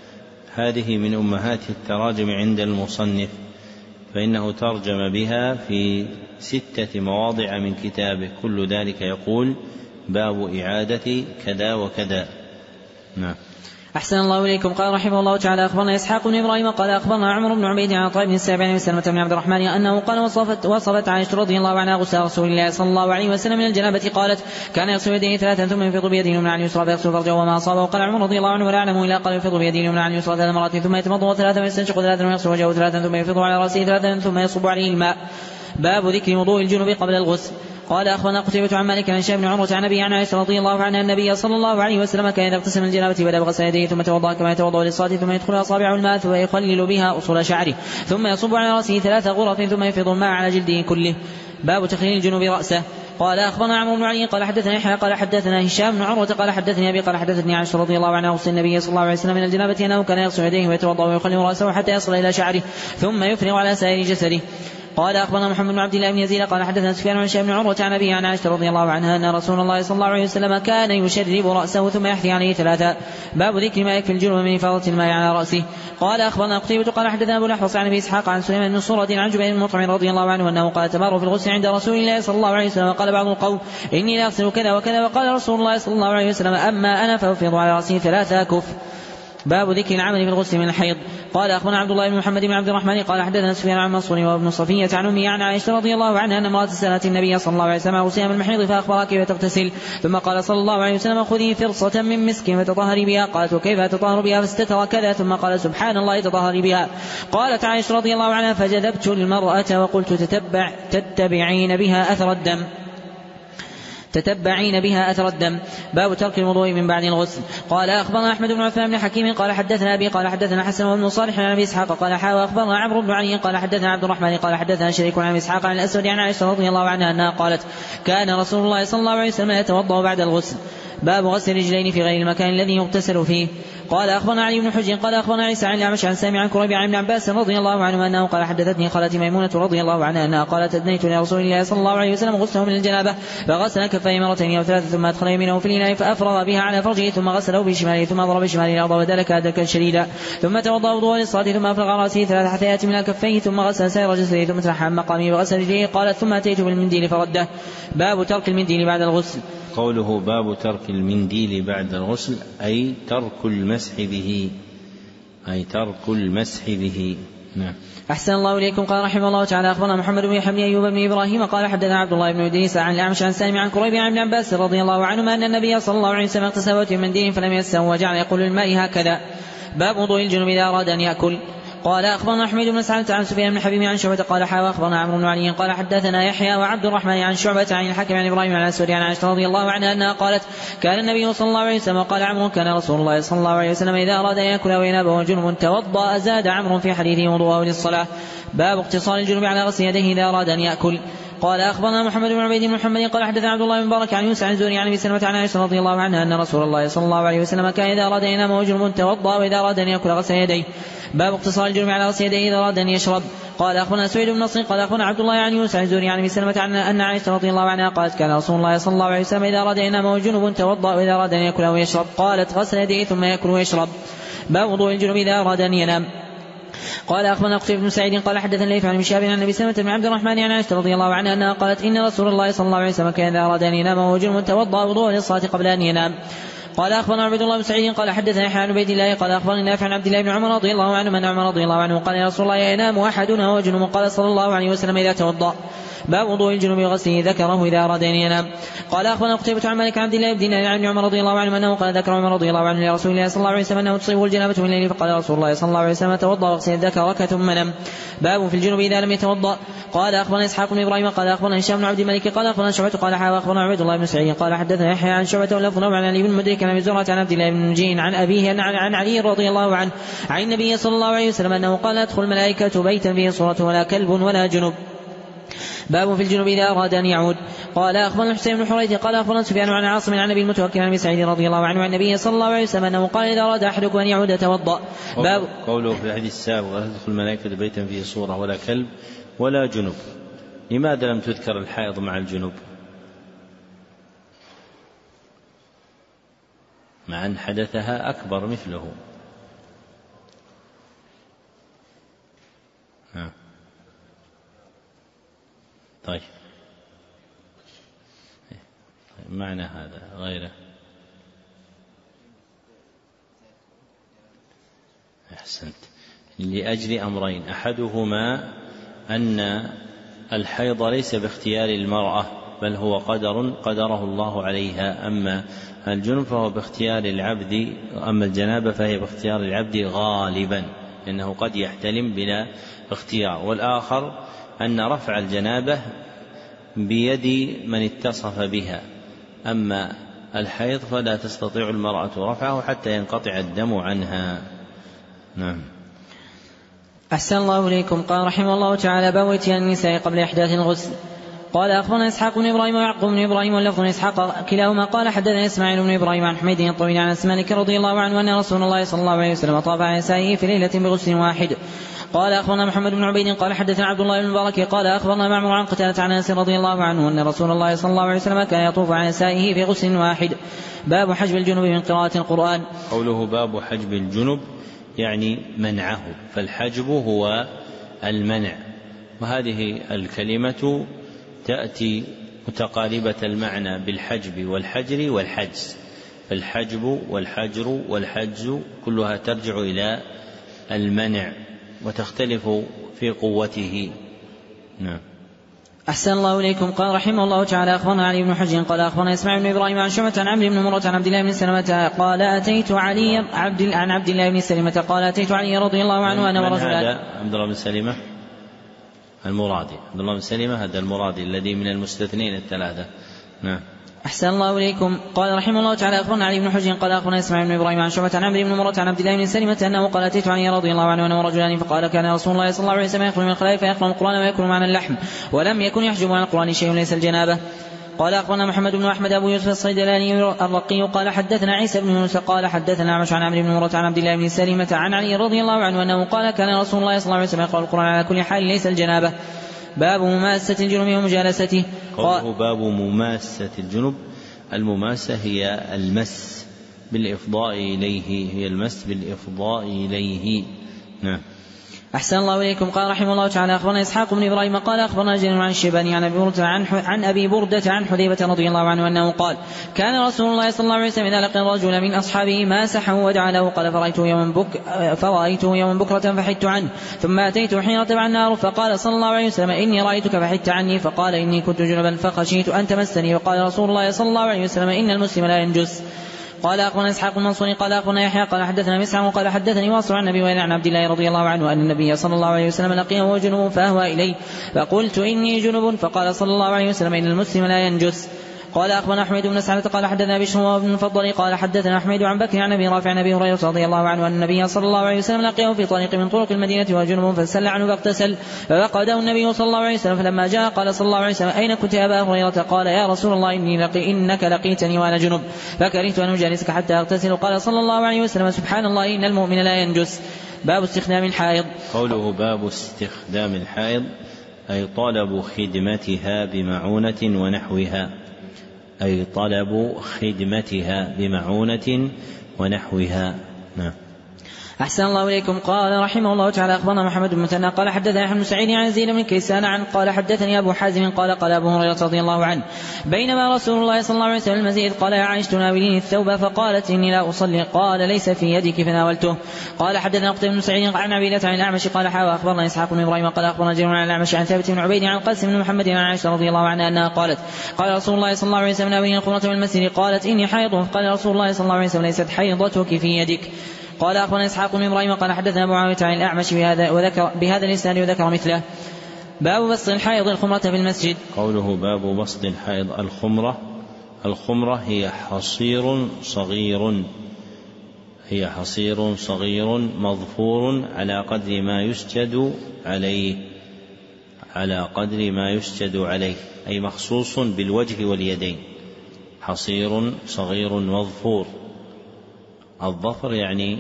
هذه من أمهات التراجم عند المصنف، فإنه ترجم بها في ستة مواضع من كتابه، كل ذلك يقول باب إعادة كذا وكذا. نعم. أحسن الله إليكم. قال رحمه الله تعالى أخبرنا إسحاق بن إبراهيم قال أخبرنا عمرو بن عبيد عن عطاء بن السائب عن سلمة بن عبد الرحمن أنه قال وصفت, وصفت عائشة رضي الله عنها غسل رسول الله صلى الله عليه وسلم من الجنابة قالت كان يغسل يديه ثلاثا ثم يفيض بيده اليمنى عن اليسرى فيغسل فرجه وما أصابه. قال عمر رضي الله عنه ولا أعلم إلا قال يفيض بيده اليمنى عن اليسرى ثلاث مرات ثم يتمضمض ثلاثا ويستنشق ثلاثا ويغسل وجهه ثلاثا ثم يفيض على رأسه ثلاثا ثم يصب عليه الماء. باب ذكر وضوء الجنوب قبل الغسل. قال أخبرنا قتيبة عن مالك عن هشام بن عروة عن أبي عن عائشة رضي الله عنها النبي صلى الله عليه وسلم كان إذا اغتسل من الجنابة بدأ بغسل يديه ثم توضأ كما يتوضأ للصلاة ثم يدخل أصابعه الماء ثم يخلل بها أصول شعره ثم يصب على رأسه ثلاث غرف ثم يفيض الماء على جلده كله. باب تخليل الجنوب رأسه. قال أخبرنا عمرو بن علي قال حدثنا يحيى قال حدثنا هشام بن عروة قال حدثني أبي قال حدثني عائشة رضي الله عنها غسل النبي صلى الله عليه وسلم من الجنابة أنه كان يغسل يديه ويتوضأ ويخلل رأسه حتى يصل إلى شعره ثم يفرغ على سائر جسده. قال أخبرنا محمد بن عبد الله بن يزيد قال حدثنا سفيان عن هشام بن عروة عن أبيه عن عائشة رضي الله عنها أن رسول الله صلى الله عليه وسلم كان يشرب رأسه ثم يحثي عليه ثلاثا. باب ذكر ما يكفي الجنوب من إفاضة الماء على رأسه. قال أخبرنا قتيبة قال حدثنا أبو الأحوص عن أبي إسحاق عن سليمان بن صورة عن جبير بن مطعم رضي الله عنه أنه قال تماروا في الغسل عند رسول الله صلى الله عليه وسلم. قال بعض القوم إني لا أغسل كذا وكذا وقال رسول الله صلى الله عليه وسلم أما أنا فأفيض على رأسه ثلاثا كف. باب ذكر العمل في الغسل من الحيض. قال أخبرنا عبد الله بن محمد بن عبد الرحمن قال حدثنا سفيان عن منصور وابن صفية عن أمي عن عائشة رضي الله عنها أن امرأة سألت النبي صلى الله عليه وسلم عن غسلها من المحيض فأخبرها كيف تغتسل ثم قال صلى الله عليه وسلم خذي فرصة من مسك فتطهري بها. قالت وكيف تطهر بها فاستتر كذا ثم قال سبحان الله تطهري بها. قالت عائشة رضي الله عنها فجذبت المرأة وقلت تتبع تتبعين بها أثر الدم تتبعين بها أثر الدم. باب ترك الوضوء من بعد الغسل. قال أخبرنا أحمد بن عثمان بن حكيم قال حدثنا أبي قال حدثنا حسن بن صالح عن أبي إسحاق قال حاوى أخبرنا عمرو بن علي قال حدثنا عبد الرحمن قال حدثنا شريك عن أبي إسحاق عن الأسود عن عائشة رضي الله عنها أنها قالت كان رسول الله صلى الله عليه وسلم يتوضأ بعد الغسل. باب غسل الرجلين في غير المكان الذي يغتسل فيه. قال أخبرنا علي بن حجر قال أخبرنا عيسى عن الأعمش عن سامع عن كريب عن ابن عباس رضي الله عنه أنه قال حدثتني خالتي ميمونة رضي الله عنها أنها قالت أدنيت لرسول الله صلى الله عليه وسلم غسله من الجنابة فغسل كفيه مرتين أو ثلاثة ثم أدخل يمينه في الإناء فأفرغ بها على فرجه ثم غسله بشماله ثم ضرب بشماله الأرض وذلك دلكا شديدا ثم توضأ وضوءا للصلاة ثم أفرغ رأسه ثلاث حثيات من كفيه ثم غسل سائر جسده ثم ترحم عن مقامه وغسل رجليه. قالت ثم أتيت بالمنديل فرده. باب ترك المنديل بعد الغسل. قوله باب ترك المنديل بعد الغسل أي ترك المسح به أي ترك المسح به. نعم. أحسن الله إليكم. قال رحمه الله تعالى أخبرنا محمد بن يحيى أيوب بن إبراهيم قال حدثنا عبد الله بن إدريس عن الأعمش عن سالم عن كريب عن ابن عباس رضي الله عنهما أن النبي صلى الله عليه وسلم اغتسل بمنديل فلم يسه وجعل يقول الماء هكذا. باب وضوء الجنوب إذا أراد أن يأكل. قال أخبرنا أحمد بن سعد عن سفيان بن حبيب عن شعبة قال حاوى أخبرنا عمرو بن علي قال حدثنا يحيى وعبد الرحمن عن شعبة عن الحكم عن إبراهيم عن الأسود عن عائشة رضي الله عنها أنها قالت كان النبي صلى الله عليه وسلم وقال عمرو كان رسول الله صلى الله عليه وسلم إذا أراد أن يأكل وينام وجنب توضأ زاد عمرو في حديثه وضوءه للصلاة. باب اقتصار الجنوب على غسل يديه إذا أراد أن يأكل. قال أخبرنا محمد بن عبيد بن محمد قال حدثنا عبد الله بن مبارك عن يوسف عن زوري عن أبي سلمة عن عائشة رضي الله عنها أن رسول الله صلى الله عليه وسلم كان إذا أراد أن ينام وجنب توضأ وإذا أراد أن يأكل غسل يديه. باب اقتصار الجنوب على غسل يديه إذا أراد أن يشرب. قال أخبرنا سعيد بن نصر قال أخبرنا عبد الله عن يوسف عن زوري عن أبي سلمة عن أن عائشة رضي الله عنها قالت كان رسول الله صلى الله عليه وسلم إذا أراد أن ينام وجنب توضأ وإذا أراد أن يأكل ويشرب. قالت غسل يديه ثم يأكل ويشرب. باب وضوء الجنوب إذا أراد أن ينام. قال أخبرنا قتيبة بن سعيد قال حدثنا ليث عن شهاب عن أبي سلمة بن عبد الرحمن عن عائشة رضي الله عنها أنها قالت إن رسول الله صلى الله عليه وسلم كان إذا أراد أن ينام وهو جنب توضأ وضوءا للصلاة قبل أن ينام. قال أخبرنا عبد الله بن سعيد قال حدثنا يحيى عن عبيد الله قال أخبرني نافع عن عبد الله بن عمر رضي الله عنه أن عمر رضي الله عنه قال يا رسول الله ينام أحدنا وهو جنب. قال صلى الله عليه وسلم إذا توضأ. باب وضوء الجنوب وغسله ذكره إذا أراد أن ينام. قال أخبرنا قتيبة عن مالك عن عبد الله بن دينار عن عمر رضي الله عنه أنه قال ذكر عمر رضي الله عنه لرسول الله صلى الله عليه وسلم أنه تصيبه الجنابة من الليل فقال رسول الله صلى الله عليه وسلم توضأ واغسل ذكرك ثم نم. باب في الجنوب إذا لم يتوضأ. قال أخبرنا إسحاق بن إبراهيم قال أخبرنا هشام بن عبد الملك قال أخبرنا شعبة قال حا أخبرنا عبد الله بن سعيد قال حدثنا يحيى عن شعبة ولفظ عن علي بن مدرك عن أبي زرعة عن عبد الله بن نجين عن أبيه عن علي رضي الله عنه عن النبي صلى الله عليه وسلم أنه قال ادخل الملائكة بيتا فيه صورة ولا كلب ولا جنب. باب في الجنوب إذا أراد أن يعود. قال أخبرنا الحسين بن حريث قال أخبرنا سفيان عن عاصم عن أبي المتوكل عن أبي سعيد رضي الله عنه عن النبي صلى الله عليه وسلم أنه قال إذا أراد أحدكم أن يعود توضأ. باب قوله في الحديث السابق لا تدخل الملائكة بيتا فيه صورة ولا كلب ولا جنب، لماذا لم تذكر الحائض مع الجنوب مع أن حدثها أكبر مثله؟ ها. طيب معنى هذا غيره. أحسنت. لأجل أمرين، أحدهما أن الحيض ليس باختيار المرأة بل هو قدر قدره الله عليها، أما الجنب فهو باختيار العبد، أما الجنابة فهي باختيار العبد غالبا لأنه قد يحتلم بلا اختيار. والآخر أن رفع الجنابة بيد من اتصف بها، أما الحيض فلا تستطيع المرأة رفعه حتى ينقطع الدم عنها. نعم. أحسن الله إليكم. قال رحمه الله تعالى باب اتيان النساء قبل إحداث الغسل. قال أخبرنا إسحاق بن إبراهيم ويعقوب بن إبراهيم واللفظ بن إسحاق كلاهما قال حدثنا إسماعيل بن إبراهيم عن حميد الطويل عن أنس مالك رضي الله عنه أن رسول الله صلى الله عليه وسلم طاف على نسائه في ليلة بغسل واحد. قال أخبرنا محمد بن عبيد قال حدثنا عبد الله بن المبارك قال أخبرنا معمر عن قتادة عن أنس رضي الله عنه أن رسول الله صلى الله عليه وسلم كان يطوف على نسائه في غسل واحد. باب حجب الجنب من قراءة القرآن. قوله باب حجب الجنب يعني منعه، فالحجب هو المنع، وهذه الكلمة تأتي متقاربة المعنى بالحجب والحجر والحجز، فالحجب والحجر والحجز كلها ترجع إلى المنع وتختلف في قوته. نعم. أحسن الله إليكم. قال رحمه الله تعالى أخبرنا علي بن حجر قال أخبرنا إسماعيل بن إبراهيم عن شعبة عن عمرو بن مرة عن عبد الله بن سلمة قال أتيت علي عبد عن عبد الله بن سلمة قال أتيت علي رضي الله عنه أنا ورجلان. هذا عبد الله بن سلمة المرادي، عبد الله بن سلمة هذا المرادي الذي من المستثنين الثلاثة. نعم. أحسن الله إليكم. قال رحمه الله تعالى أخبرنا علي بن حجر قال أخبرنا إسماعيل بن إبراهيم عن شعبة عن عمرو بن مرة عن عبد الله بن سلمة أنه قال أتيت علي رضي الله عنه أنا ورجلان فقال كان رسول الله صلى الله عليه وسلم يخرج من الخلاء فيقرأ القرآن ويأكل معنا اللحم ولم يكن يحجب عن القرآن شيء ليس الجنابة. قال أخبرنا محمد بن أحمد أبو يوسف الصيدلاني الرقي قال حدثنا عيسى بن يونس قال حدثنا عمش عن عمرو بن مرة عن عبد الله بن سلمة عن علي رضي الله عنه أنه قال كان رسول الله صلى الله عليه وسلم يقرأ القرآن على كل حال ليس الجنابة. باب مماسة الجنوب ومجالسته. قوله باب مماسة الجنوب، المماسة هي المس بالإفضاء إليه، هي المس بالإفضاء إليه. نعم. أحسن الله إليكم. قال رحمه الله تعالى أخبرنا إسحاق بن إبراهيم قال أخبرنا جرير عن الشيباني عن أبي بردة عن, عن أبي بردة عن حذيفة رضي الله عنه أنه قال كان رسول الله صلى الله عليه وسلم إذا لقي الرجل من أصحابه ماسحه ودعا له قال فرأيته يوما بك فرأيته يوما بكرة فحدت عنه ثم أتيته حين طبع النار فقال صلى الله عليه وسلم إني رأيتك فحدت عني فقال إني كنت جنبا فخشيت أن تمسني وقال رسول الله صلى الله عليه وسلم إن المسلم لا ينجس. قال أخبرنا إسحاق المنصوري قال أخبرنا يحيى قال حدثنا مسعر قال حدثني واصل عن النبي عن عبد الله رضي الله عنه أن النبي صلى الله عليه وسلم لقيه وهو جنوب فأهوى إليه فقلت إني جنوب فقال صلى الله عليه وسلم إن المسلم لا ينجس. قال أخبرنا أحمد بن سعد قال حدثنا بشر بن المفضل قال حدثنا أحمد عن بكر عن أبي رافع عن أبي هريرة رضي الله عنه أن النبي صلى الله عليه وسلم لقيه في طريق من طرق المدينة وجنوب فسل عنه فاغتسل ففقده النبي صلى الله عليه وسلم فلما جاء قال صلى الله عليه وسلم أين كنت يا أبا هريرة؟ قال يا رسول الله إني لقي إنك لقيتني وأنا جنب فكرهت أن أجالسك حتى أغتسل. قال صلى الله عليه وسلم سبحان الله إن المؤمن لا ينجس. باب استخدام الحائض. قوله باب استخدام الحائض أي طلب خدمتها بمعونة ونحوها، أي طلب خدمتها بمعونة ونحوها. نعم. أحسن الله إليكم. قال رحمه الله تعالى أخبرنا محمد بن مثنى قال حدثنا أحمد بن سعيد عن زيد بن كيسان عن قال حدثني أبو حازم قال قال أبو هريرة رضي الله عنه بينما رسول الله صلى الله عليه وسلم المسجد قال يا عائشة ناوليني الثوب فقالت إني لا أصلي قال ليس في يدك فناولته. قال حدثنا قتيبة بن سعيد عن عبيدة عن الأعمش قال حاوى أخبرنا إسحاق بن إبراهيم قال أخبرنا جرير عن الأعمش عن ثابت بن عبيد عن القاسم بن محمد عن عائشة رضي الله عنها أنها قالت قال رسول الله صلى الله عليه وسلم ناوليني الخمرة من المسجد قالت إني حائض قال رسول الله صلى الله عليه وسلم ليست حيضتك في يدك. قال أخبرنا إسحاق بن إبراهيم قال حدثنا أبو معاوية عن الأعمش بهذا وذكر بهذا الإسناد وذكر مثله. باب بسط الحائض الخمرة في المسجد. قوله باب بسط الحائض الخمرة، الخمرة هي حصير صغير هي حصير صغير مظفور على قدر ما يسجد عليه على قدر ما يسجد عليه أي مخصوص بالوجه واليدين. حصير صغير مظفور، الظفر يعني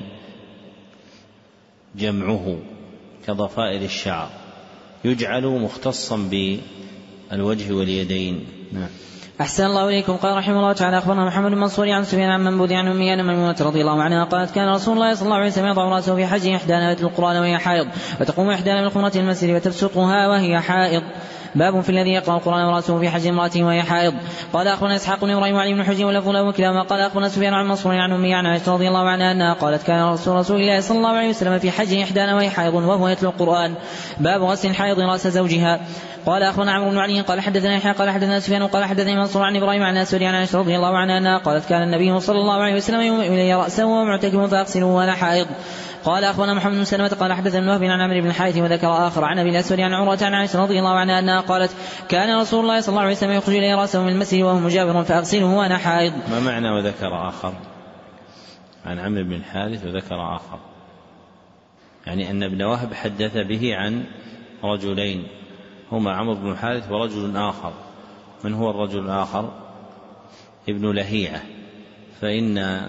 جمعه كضفائر الشعر، يجعل مختصا بالوجه واليدين. نعم. أحسن الله إليكم. قال رحمه الله تعالى أخبرنا محمد بن منصور عن سفيان عن منبوذ عن أمي أن ميمونة رضي الله عنها قالت كان رسول الله صلى الله عليه وسلم يضع رأسه في حجه إحدانا يتلو القرآن وهي حائض وتقوم إحدانا من خمرة المسجد وتبسطها وهي حائض. باب في الذي يقرأ القرآن ورأسه في حج امرأته وهي حائض. قال أخبرنا إسحاق بن إبراهيم وعلي بن حجر ولفظ له وكلاهما قال أخبرنا سفيان عن منصور عن أمي عن عائشة رضي الله عنها أنها قالت كان رسول رسول الله صلى الله عليه وسلم في حج إحدانا وهي حائض وهو يتلو القرآن. باب غسل الحائض رأس زوجها. قال أخبرنا عمرو بن علي قال حدثنا يحيى قال حدثنا سفيان قال حدثني منصور عن إبراهيم عن أسود عن عائشة رضي الله عنها أنها قالت كان النبي صلى الله عليه وسلم يومئ إلي رأسه ومعتكف فأغسله وأنا حائض. قال أخبرنا محمد بن سلمة قال حدثنا وهب عن عمرو بن الحارث وذكر آخر عن أبي الأسود عن عروة عن عائشة رضي الله عنها أنها قالت كان رسول الله صلى الله عليه وسلم يخرج إلي رأسه من المسجد وهو مجاور فأغسله وأنا حائض. ما معنى وذكر آخر؟ عن عمرو بن الحارث وذكر آخر، يعني أن ابن وهب حدث به عن رجلين هما عمرو بن الحارث ورجل آخر. من هو الرجل الآخر؟ ابن لهيعة. فإن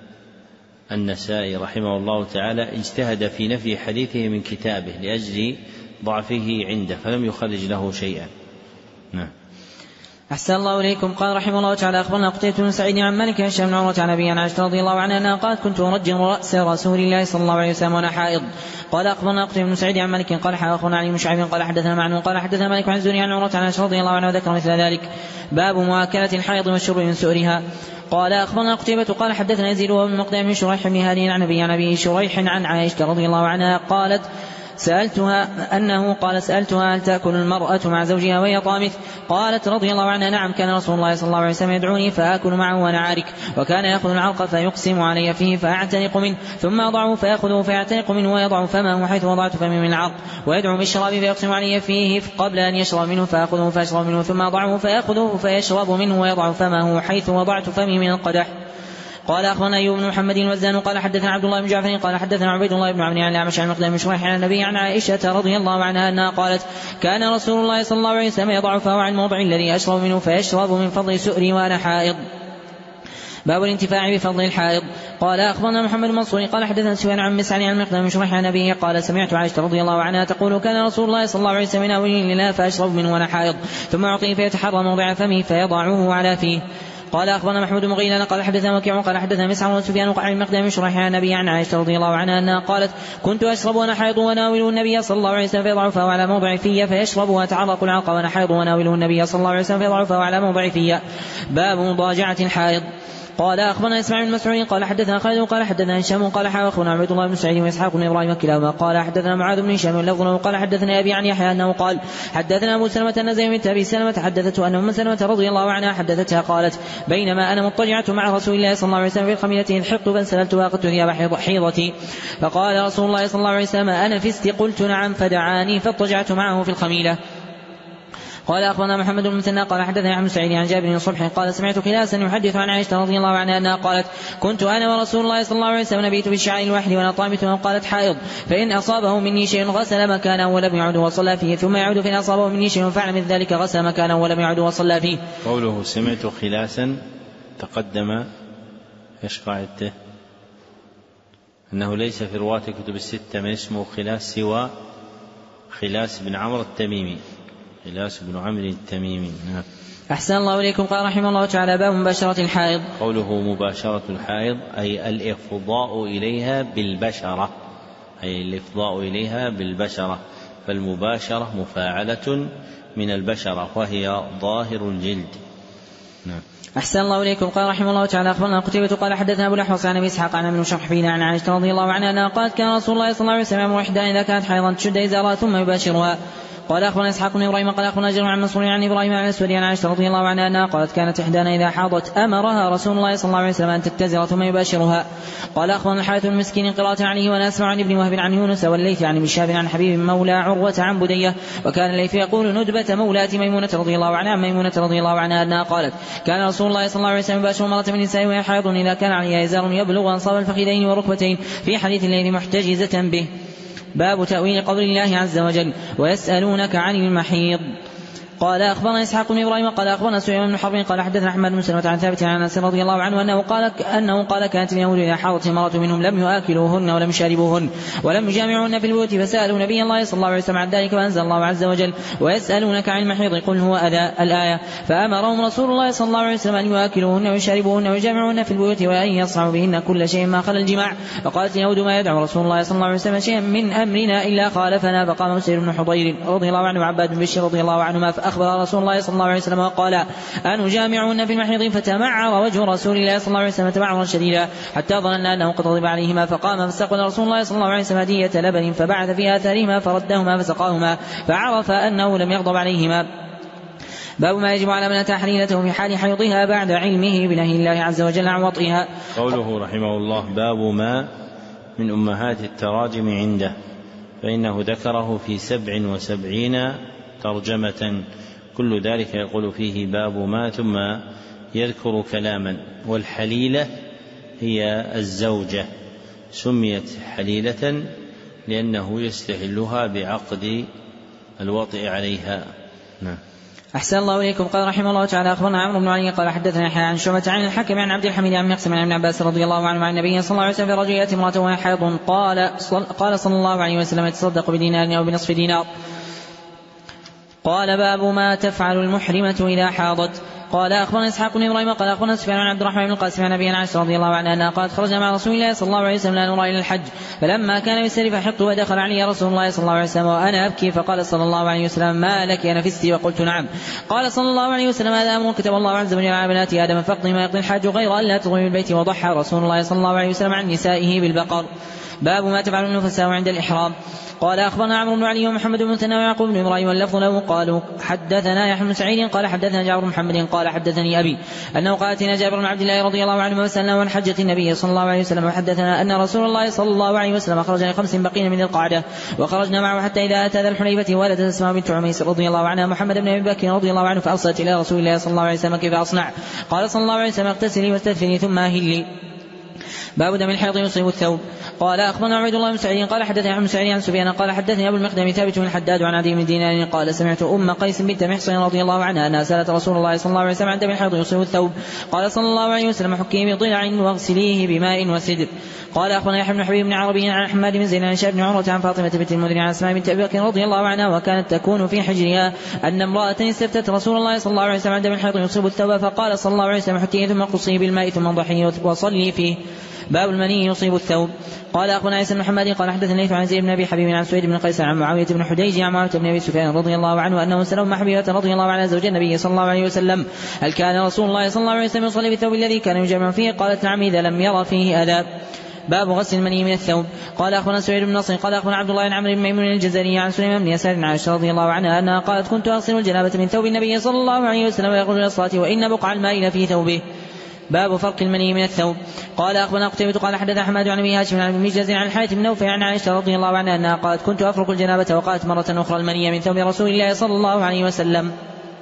النسائي رحمه الله تعالى اجتهد في نفي حديثه من كتابه لأجل ضعفه عنده فلم يخرج له شيئا. نعم. أحسن الله إليكم. قال رحمه الله تعالى أخبرنا قتيبة بن سعيد عن مالك هشام بن عروة عن أبي عن عائشة رضي الله عنها أنها قالت كنت أرجل رأس رسول الله صلى الله عليه وسلم وأنا حائض. قال أخبرنا قتيبة بن سعيد عن مالك قال أخبرنا علي بن شعيب قال حدثنا معن قال حدثنا مالك عن الزهري عن عروة عن عائشة رضي الله عنها وذكر مثل ذلك. باب مواكلة الحائض والشرب من سؤرها. قال أخبرنا قتيبة قال حدثنا يزيد وابن مقدام بن شريح بن هادي عن أبي عن أبي شريح عن عائشة رضي الله عنها قالت سألتها أنه قال سألتها هل تأكل المرأة مع زوجها وهي طامث؟ قالت رضي الله عنها نعم كان رسول الله صلى الله عليه وسلم يدعوني فآكل معه وأنا عارك وكان يأخذ العلق فيقسم علي فيه فأعتنق منه ثم أضعه فيأخذه فيعتنق منه ويضع فمه حيث وضعت فمي من العلق ويدعو بالشراب فيقسم علي فيه قبل أن يشرب منه فأخذه فيشرب منه ثم أضعه فيأخذه فيشرب منه ويضع فمه حيث وضعت فمي من القدح. قال أخبرنا أيوب بن محمد الوزان قال حدثنا عبد الله بن جعفر قال حدثنا عبيد الله بن عمرو عن الأعمش عن مقدام بن شريح عن النبي عن عائشة رضي الله عنها أنها قالت كان رسول الله صلى الله عليه وسلم يضع فاه عن الموضع الذي أشرب منه فيشرب من فضل سؤري وأنا حائض. باب الانتفاع بفضل الحائض. قال أخبرنا محمد بن منصور قال حدثنا سفيان عن مسعر عن مقدام بن شريح عن أبيه قال سمعت عائشة رضي الله عنها تقول كان رسول الله صلى الله عليه وسلم يناولني لنا فأشرب منه وأنا حائض ثم أعطيه فيتحرى موضع فمه فيضعه على فيه. قال أخبرنا محمود بن غيلان قال حدثنا وكيع قال حدثنا مسعر وسفيان وقع المقدام بن شريح عن النبي عن عائشة رضي الله عنها أنها قالت كنت أشرب وأنا حائض وناوله النبي صلى الله عليه وسلم فيضع فاه على موضع في فيشرب وأتعرق العلق وأنا حائض وناوله النبي صلى الله عليه وسلم فيضع فاه على موضع في. باب مضاجعة الحائض. قال أخبرنا إسماعيل بن مسعود قال حدثنا خالد قال حدثنا هشام قال حدثنا عبد الله بن سعيد وإسحاق بن إبراهيم وكلاهما قال حدثنا معاذ بن هشام لفظه قال حدثنا أبي عن يحيى أنه قال حدثنا أبو سلمة أن زينب بنت أبي سلمة حدثته أن أم سلمة رضي الله عنها حدثتها قالت بينما أنا مضطجعة مع رسول الله صلى الله عليه وسلم في الخميلة إذ حقت فانسللت وأخذت ثياب حيضتي فقال رسول الله صلى الله عليه وسلم أنا فست قلت نعم فدعاني فاضطجعت معه في الخميلة. قال أخبرنا محمد بن مثنى قال حدثنا عن سعيد عن جابر بن صبح قال سمعت خلاسا يحدث عن عائشة رضي الله عنها أنها قالت كنت أنا ورسول الله صلى الله عليه وسلم نبيت بالشعر الواحد وأنا طامث وقالت حائض فإن أصابه مني شيء غسل مكانه ولم يعد وصلى فيه ثم يعود فإن أصابه مني شيء فعل من ذلك غسل مكانه ولم يعد وصلى فيه. قوله سمعت خلاسا تقدم إيش قاعدته؟ أنه ليس في رواة الكتب الستة من اسمه خلاس سوى خلاس بن عمرو التميمي خلاس بن عمرو التميمي. نعم. أحسن الله إليكم. قال رحمه الله تعالى: باب مباشرة الحائض. قوله مباشرة الحائض أي الإفضاء إليها بالبشرة، أي الإفضاء إليها بالبشرة، فالمباشرة مفاعلة من البشرة وهي ظاهر الجلد. نعم. أحسن الله إليكم. قال رحمه الله تعالى: أخبرنا قتيبة قال حدثنا أبو الأحوص عن أبي إسحاق عن ابن شرحبيل عن عائشة رضي الله عنها أنها قالت: كان رسول الله صلى الله عليه وسلم يأمر إحدانا إذا كانت حائضا تشد إزارها ثم يباشرها. قال أخبرنا إسحاق بن إبراهيم قال أخبرنا جرير عن منصور عن إبراهيم عن الأسود عن عائشة رضي الله عنها أنها قالت: كانت إحدانا إذا حاضت أمرها رسول الله صلى الله عليه وسلم أن تتزر ثم يباشرها. قال أخبرنا الحارث بن مسكين قراءة عليه وأنا أسمع عن ابن وهب عن يونس والليث عن ابن شهاب عن حبيب مولى عروة عن بدية. وكان الليث يقول: ندبة مولاة ميمونة رضي الله عنها عن ميمونة رضي الله عنها أنها قالت: كان رسول الله صلى الله عليه وسلم يباشر مرة من النساء وهي حائض إذا كان عليها إزار يبلغ أنصاب الفخذين والركبتين، في حديث الليل محتجزة به. باب تأويل قول الله عز وجل: ويسألونك عن المحيض. قال أخبرنا إسحاق بن إبراهيم قال أخبرنا سليمان بن حرب قال حدثنا أحمد بن سلمة عن ثابت عن أنس رضي الله عنه أنه قال أنه قال: كانت اليهود إذا حاضت امرأة منهم لم يؤكلوهن ولم يشاربوهن ولم يجامعوهن في البيوت، فسألوا نبي الله صلى الله عليه وسلم عن ذلك، فأنزل الله عز وجل: ويسألونك عن المحيض قل هو أذى، الآية. فأمرهم رسول الله صلى الله عليه وسلم أن يؤكلوهن ويشاربوهن ويجامعوهن في البيوت وأن يصنعوا بهن كل شيء ما خلا الجماع. فقالت اليهود: ما يدعو رسول الله صلى الله عليه وسلم شيئا من أمرنا إلا خالفنا. فقام أسير بن حضير رضي الله عنه وعباد بن بشر رضي الله عنهما فأخبر رسول الله صلى الله عليه وسلم وقال: أن جامعون في المحيض. فتمعر وجه رسول الله صلى الله عليه وسلم تمعرا شديدا حتى ظننا أنه قد غضب عليهما. فقام فاستقبل رسول الله صلى الله عليه وسلم هدية لبن فبعث في آثارهما فردهما فسقاهما، فعرف أنه لم يغضب عليهما. باب ما يجب على من أتى حليلته في حال حيضها بعد علمه بنهي الله عز وجل عن وطئها. قوله رحمه الله: باب ما من أمهات التراجم عنده، فإنه ذكره في سبع وسبعين ترجمة، كل ذلك يقول فيه باب ما، ثم يذكر كلاما. والحليلة هي الزوجة، سميت حليلة لأنه يستهلها بعقد الوطئ عليها. نعم. أحسن الله إليكم. قال رحمه الله تعالى: أخبرنا عمرو بن علي قال حدثنا يحيى عن شعبة عن الحكم عن عبد الحميد عن مقسم عن ابن عباس رضي الله عنه عن النبي صلى الله عليه وسلم في رجل يأتي امرأته وهي حائض، قال قال صلى الله عليه وسلم: يتصدق بدينار أو بنصف دينار. قال: باب ما تفعل المحرمة إذا حاضت. قال أخبرنا إسحاق بن إبراهيم قال أخبرنا سفيان عن عبد الرحمن بن القاسم عن أبي عائشة رضي الله عنها أنها قالت: خرجنا مع رسول الله صلى الله عليه وسلم لا نرى إلى الحج، فلما كان يسري فحقت ودخل علي رسول الله صلى الله عليه وسلم وأنا أبكي، فقال صلى الله عليه وسلم: ما لك يا نفستي؟ وقلت: نعم. قال صلى الله عليه وسلم: هذا أمر كتب الله عز وجل على بنات آدم، فاقضي ما يقضي الحاج غير أن لا تضربي بالبيت. وضحى رسول الله صلى الله عليه وسلم عن نسائه بالبقر. باب ما تفعل النفساء عند الإحرام. قال أخبرنا عمرو بن علي ومحمد بن مثنى ويعقوب بن إبراهيم واللفظ له قالوا حدثنا يحيى بن سعيد قال حدثنا جابر بن محمد قال حدثني أبي أنه قال أتينا جابر بن عبد الله رضي الله عنه وسلم عن حجة النبي صلى الله عليه وسلم، وحدثنا أن رسول الله صلى الله عليه وسلم خرج لخمس بقين من القعدة، وخرجنا معه حتى إذا أتى ذا الحليفة ولدت أسماء بنت عميس رضي الله عنها محمد بن أبي بكر رضي الله عنه، فأرسلت إلى رسول الله صلى الله عليه وسلم: كيف أصنع؟ قال صلى الله عليه وسلم: اغتسلي واستدفني ثم أهلي. باب دم الحيض يصيب الثوب. قال أخبرنا عبد الله بن سعيد قال حدثني عن سعيد عن سفيان قال حدثني أبو المقدم ثابت بن الحداد عن عدي بن دينار قال: سمعت أم قيس بنت محصن رضي الله عنها أنها سألت رسول الله صلى الله عليه وسلم عن دم الحيض يصيب الثوب، قال صلى الله عليه وسلم: حكيه بضلع واغسليه بماء وسدر. قال أخبرنا يحيى بن حبيب بن عربي عن حماد بن زيد عن شاب بن عروة عن فاطمة بنت المنذر عن أسماء بنت أبي بكر رضي الله عنها، وكانت تكون في حجرها أن امرأة استفتت رسول الله صلى الله عليه وسلم عن دم الحيض يصيب الثوب، فقال صلى الله عليه وسلم: حكيه ثم قصيه بالماء ثم انضحيه وصلي فيه. باب المني يصيب الثوب. قال أخبرنا عيسى بن محمد قال حدثني الليث عن زيد بن أبي حبيب عن سويد بن قيس عن معاوية بن حديج عن معاوية بن أبي سفيان رضي الله عنه أنه سأل أم حبيبة رضي الله عنها زوج النبي صلى الله عليه وسلم: هل كان رسول الله صلى الله عليه وسلم يصلي بالثوب الذي كان يجمع فيه؟ قالت: نعم، إذا لم ير فيه أذى. باب غسل المني من الثوب. قال أخبرنا سعيد بن نصر قال أخبرنا عبد الله بن عمرو بن ميمون الجزري عن سليمان بن يسار عن عائشة رضي الله عنها أنها قالت: كنت أغسل الجنابة من ثوب النبي صلى الله عليه وسلم ويخرج إلى الصلاة وإن بقع الماء في ثوبه. باب فرق المني من الثوب. قال أخبرنا قتيبة قال حدثنا حماد عن أبي هاشم عن ابن مجلس عن الحارث بن نوفل عن عائشة رضي الله عنها أنها قالت: كنت أفرق الجنابة، وقالت مرة أخرى: المني من ثوب رسول الله صلى الله عليه وسلم.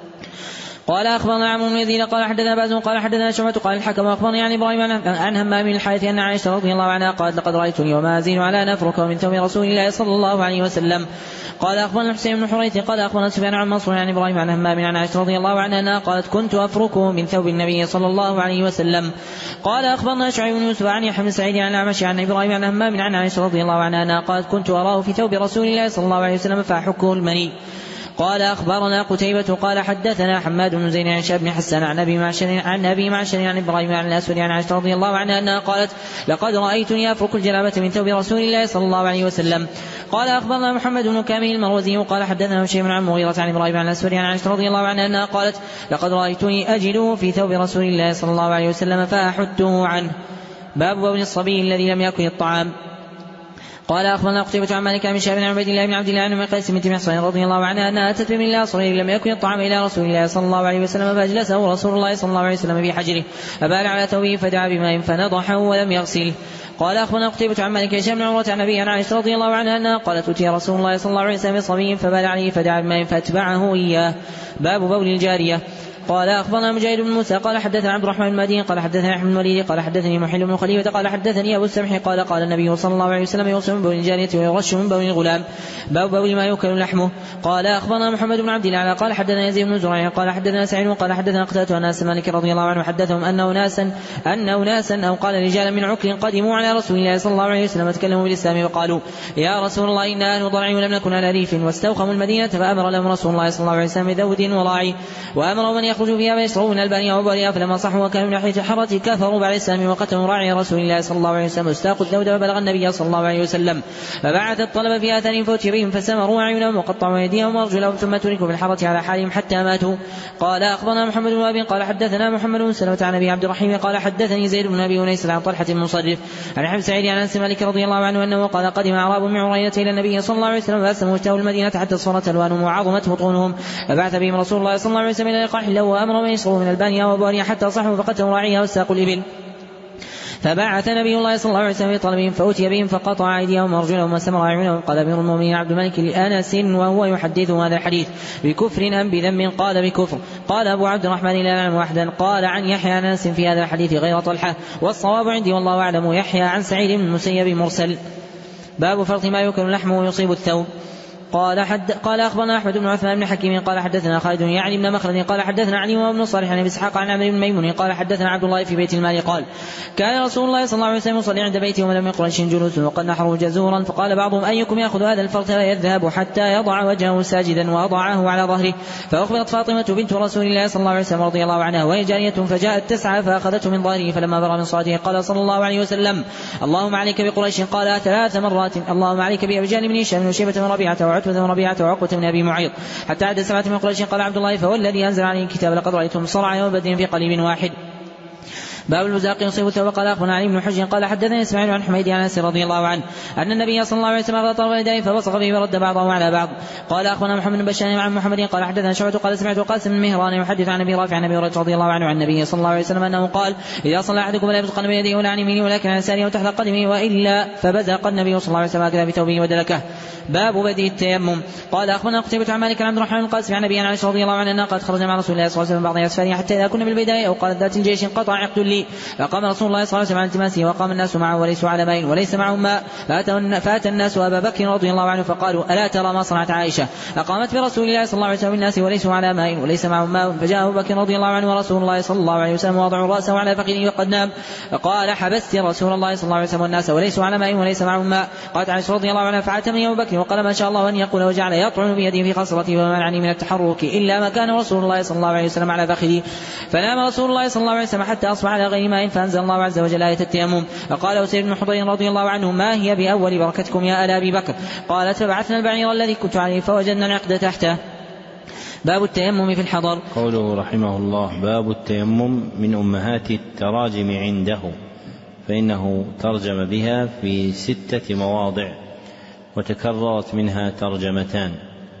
قال أخبرنا عمرو بن يزيد قال حدثنا باز قال حدثنا شعبة قال الحكم أخبرني عن إبراهيم عن همام بن الحارث أن عائشة رضي الله عنها قالت: لقد رأيت اليوم أزين على نفرك من ثوب رسول الله صلى الله عليه وسلم. قال أخبرنا الحسين بن حريث قال أخبرنا سفيان عن منصور عن إبراهيم عن همام عن عائشة رضي الله عنها أنها قالت: كنت أفركه من ثوب النبي صلى الله عليه وسلم. قال أخبرنا شعيب بن يوسف عن يحيى بن سعيد عن الأعمش عن إبراهيم عن همام عن عائشة رضي الله عنها أنها قالت: كنت أراه في ثوب رسول الله صلى الله عليه وسلم فأحكه المني. قال أخبرنا قتيبة قال حدثنا حماد بن زيد عن شاب بن حسان عن أبي معشر عن أبي معشر عن إبراهيم عن الأسود عن عائشة رضي الله عنها أنها قالت لقد رأيتني أفرك الجنابة من ثوب رسول الله صلى الله عليه وسلم. قال أخبرنا محمد بن كامل المروزي قال حدثنا هشيم عن مغيرة عن إبراهيم عن الأسود عن عائشة رضي الله عنها أنها قالت لقد رأيتني أجده في ثوب رسول الله صلى الله عليه وسلم فأحته عنه. باب بول الصبي الذي لم يأكل الطعام. قال أخبرنا قتيبة عن مالك بن شهاب بن عبيد الله بن عبد الله بن قيس بنت محصن رضي الله عنها أنها أتت بمن الله صغير لم يكن الطعام إلى رسول الله صلى الله عليه وسلم فأجلسه رسول الله صلى الله عليه وسلم في حجره فبال على ثوبه فدعا بماء فنضحه ولم يغسله. قال أخبرنا قتيبة عن مالك بن شهاب بن عروة عن أبي عن عائشة رضي الله عنها أنها قالت أتي رسول الله صلى الله عليه وسلم بصبي فبال عليه فدعا بماء فاتبعه إياه. باب بول الجارية. قال أخبرنا مجاهد بن موسى قال حدثنا عبد الرحمن بن مهدي قال حدثنا أحمد بن الوليد قال حدثني محل بن خليفة قال حدثني أبو السمح قال قال النبي صلى الله عليه وسلم يغسل من بول الجارية ويرش من بول الغلام. باب بول ما يؤكل لحمه. قال أخبرنا محمد بن عبد الله قال حدثنا يزيد بن زريع قال حدثنا سعيد قال حدثنا قتادة عن أنس مالك رضي الله عنه حدثهم أن أناسا أن أناسا أو قال رجالا من عكر قدموا على رسول الله صلى الله عليه وسلم وتكلموا بالإسلام وقالوا يا رسول الله إنا أهل ضرع ولم نكن على ريف واستوخموا المدينة فأمر لهم رسول الله صلى الله عليه وسلم بذود وراعي وأمر من يخرج فيها فيشربون البانية وبالية فلما صحوا وكانوا من ناحية الحرة كفروا بعد الإسلام وقتلوا راعي رسول الله صلى الله عليه وسلم واستاقوا الذود وبلغ النبي صلى الله عليه وسلم فبعث الطلب في آثار فأتي بهم فسمروا أعينهم وقطعوا أيديهم وأرجلهم ثم تركوا في الحرة على حالهم حتى ماتوا. قال أخبرنا محمد بن وهب قال حدثنا محمد بن سلمة عن أبي عبد الرحيم قال حدثني زيد بن أبي أنيس عن طلحة بن مصرف عن حبس سعيد عن أنس مالك رضي الله عنه أنه قال قدم أعراب من عرينة إلى النبي صلى الله عليه وسلم فأسلموا واجتاحوا المدينة حتى صارت ألوانهم وعظمت بطونهم فبعث بهم رسول الله صلى الله عليه وسلم إلى لقاح له وأمر من يشربوا من البانية وبالية حتى صحوا فقتلوا راعيها واستاقوا الإبل. فبعث نبي الله صلى الله عليه وسلم بطلبهم فأتي بهم فقطع أيديهم وأرجلهم وسمر أعينهم. قال أمير المؤمنين عبد الملك لأنس وهو يحدث هذا الحديث بكفر أم بذنب قال بكفر. قال أبو عبد الرحمن لا نعلم وحدا قال عن يحيى عن أنس في هذا الحديث غير طلحة والصواب عندي والله أعلم يحيى عن سعيد بن المسيب مرسل. باب فرط ما يؤكل لحمه ويصيب الثوب. قال حد قال أخبرنا أحمد بن عثمان بن حكيم قال حدثنا خالد يعني بن مخلد قال حدثنا علي وابن صالح عن إسحاق عن عمرو بن ميمون قال حدثنا عبد الله في بيت المال قال كان رسول الله صلى الله عليه وسلم يصلي عند بيته ولم يقرش جلوس وقد نحروا جزورا فقال بعضهم أيكم يأخذ هذا الفرط فيذهب حتى يضع وجهه ساجدا وأضعه على ظهره. فأخبرت فاطمة بنت رسول الله صلى الله عليه وسلم رضي الله عنها وهي جارية فجاءت تسعى فأخذته من ظهره فلما برأ من صلاته قال صلى الله عليه وسلم اللهم عليك بقريش قال ثلاث مرات اللهم عليك بأبجال بن هشام وشيبة بن ربيعة وعتبة بن ربيعة وعقبة بن أبي معيط حتى عد سبعة من قريش. قال عبد الله فوالذي أنزل عليه الكتاب لقد رأيتهم صرعا يوم بدر في قليب واحد. باب البزاق يصيب الثوب. قال أخبرنا علي بن حجر قال حدثني إسماعيل عن حميد عن أنس رضي الله عنه أن النبي صلى الله عليه وسلم أخذ طرف يديه فبصق به ورد بعضه على بعض. قال أخبرنا محمد بن بشار عن محمد قال حدثنا شعبة قال سمعت قاسم بن مهران يحدث عن أبي رافع عن أبي هريرة رضي الله عنه عن النبي صلى الله عليه وسلم أنه قال إذا صلى أحدكم لا يبصقن بيده ولا عن يمينه ولكن عن يساره وتحت قدمه وإلا فبزق النبي صلى الله عليه وسلم هكذا بثوبه ودلكه. باب بدء التيمم. قال أخبرنا قتيبة عن مالك عن عبد الرحمن القاسم عن أبي عائشة رضي الله عنها قد خرج مع رسول الله صلى الله عليه وسلم بعض أسفاره حتى إذا كنا بالبداية أو قالت ذات الجيش انقطع عقد لي فقام رسول الله صلى الله عليه وسلم على التماسه وقام الناس معه وليسوا على ماء وليس معهم ماء فأتى الناس أبا بكر رضي الله عنه فقالوا ألا ترى ما صنعت عائشة أقامت برسول الله صلى الله عليه وسلم الناس وليسوا على ماء وليس معهم ماء. فجاء أبو بكر رضي الله عنه ورسول الله صلى الله عليه وسلم وضع رأسه على فخذه وقد نام فقال حبست رسول الله صلى الله عليه وسلم الناس وليسوا على ماء وليس معهم ماء. قالت عائشة رضي الله عنها فعتمني أبو بكر وقال ما شاء الله أن يقول وجعل يطعن بيده في خصرته ومنعني من التحرك إلا ما كان رسول الله صلى الله عليه وسلم على فخذه. فنام رسول الله صلى الله عليه وسلم حتى أصبح على غير ماء فأنزل الله عز وجل آية التيمم. فقال أسيد بن حضير رضي الله عنه ما هي بأول بركتكم يا آل أبي بكر؟ قالت فبعثنا البعير الذي كنت عليه فوجدنا العقد تحته. باب التيمم في الحضر. قوله رحمه الله باب التيمم من أمهات التراجم عنده فإنه ترجم بها في ستة مواضع وتكررت منها ترجمتان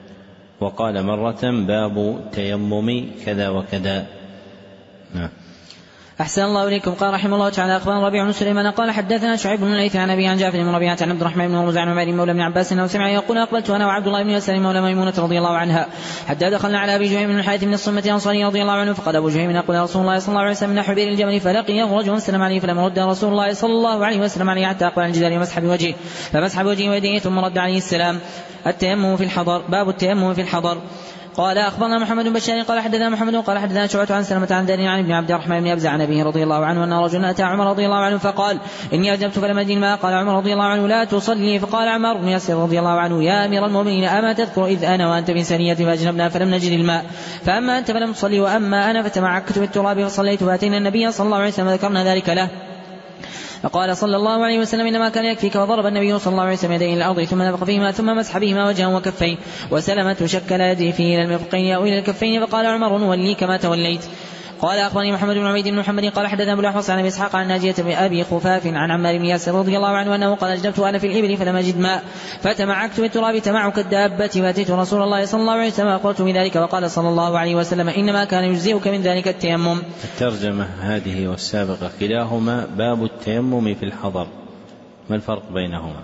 وقال مرة باب تيمم كذا وكذا. نعم. أحسن الله إليكم. قال رحمه الله تعالى أخبرنا ربيع بن سليمان قال حدثنا شعيب بن الليث عن أبي عن جعفر بن ربيعة عن عبد الرحمن بن هرمز عن عمر مولى بن عباس أنه سمع يقول أقبلت أنا وعبد الله بن يسار مولى ميمونة رضي الله عنها حتى دخلنا على أبي جهيم بن الحارث بن الصمة الأنصاري رضي الله عنه فقال أبو جهيم يقول رسول الله صلى الله عليه وسلم نحو بئر الجمل فلقيه رجل سلم عليه فلم رد رسول الله صلى الله عليه وسلم عليه حتى أقبل عن الجدار ومسح بوجهه فمسح بوجهه ويديه ثم رد عليه السلام. التيمم في الحضر. باب التيمم في الحضر. قال أخبرنا محمد بن بشار قال حدثنا محمد قال حدثنا شعبة عن سلمة عن ذر عن ابن عبد الرحمن بن أبزة عن أبيه رضي الله عنه أن رجلا أتى عمر رضي الله عنه فقال إني أجنبت فلم أجد الماء. قال عمر رضي الله عنه لا تصلي. فقال عمار بن ياسر رضي الله عنه يا أمير المؤمنين أما تذكر إذ أنا وأنت في سرية فأجنبنا فلم نجد الماء فأما أنت فلم تصلي وأما أنا فتمعكت بالتراب فصليت فأتينا النبي صلى الله عليه وسلم ذكرنا ذلك له فقال صلى الله عليه وسلم إنما كان يكفيك. وضرب النبي صلى الله عليه وسلم يديه إلى الأرض ثم نفخ فيهما ثم مسح بهما وجهه وكفيه وسلمة شكل يديه فيه إلى المرفقين أو إلى الكفين فقال عمر ولي كما توليت. قال أخبرني محمد بن عبيد بن محمد قال حدثنا أبو الأحوص عن أبي إسحاق عن ناجية بن أبي خفاف عن عمار بن ياسر رضي الله عنه أنه قال أجنبت أنا في الإبل فلم أجد ماء فتمعكت بالتراب تمعك الدابة فأتيت رسول الله صلى الله عليه وسلم أخبرته بذلك وقال صلى الله عليه وسلم إنما كان يجزئك من ذلك التيمم. الترجمة هذه والسابقة كلاهما باب التيمم في الحضر. ما الفرق بينهما؟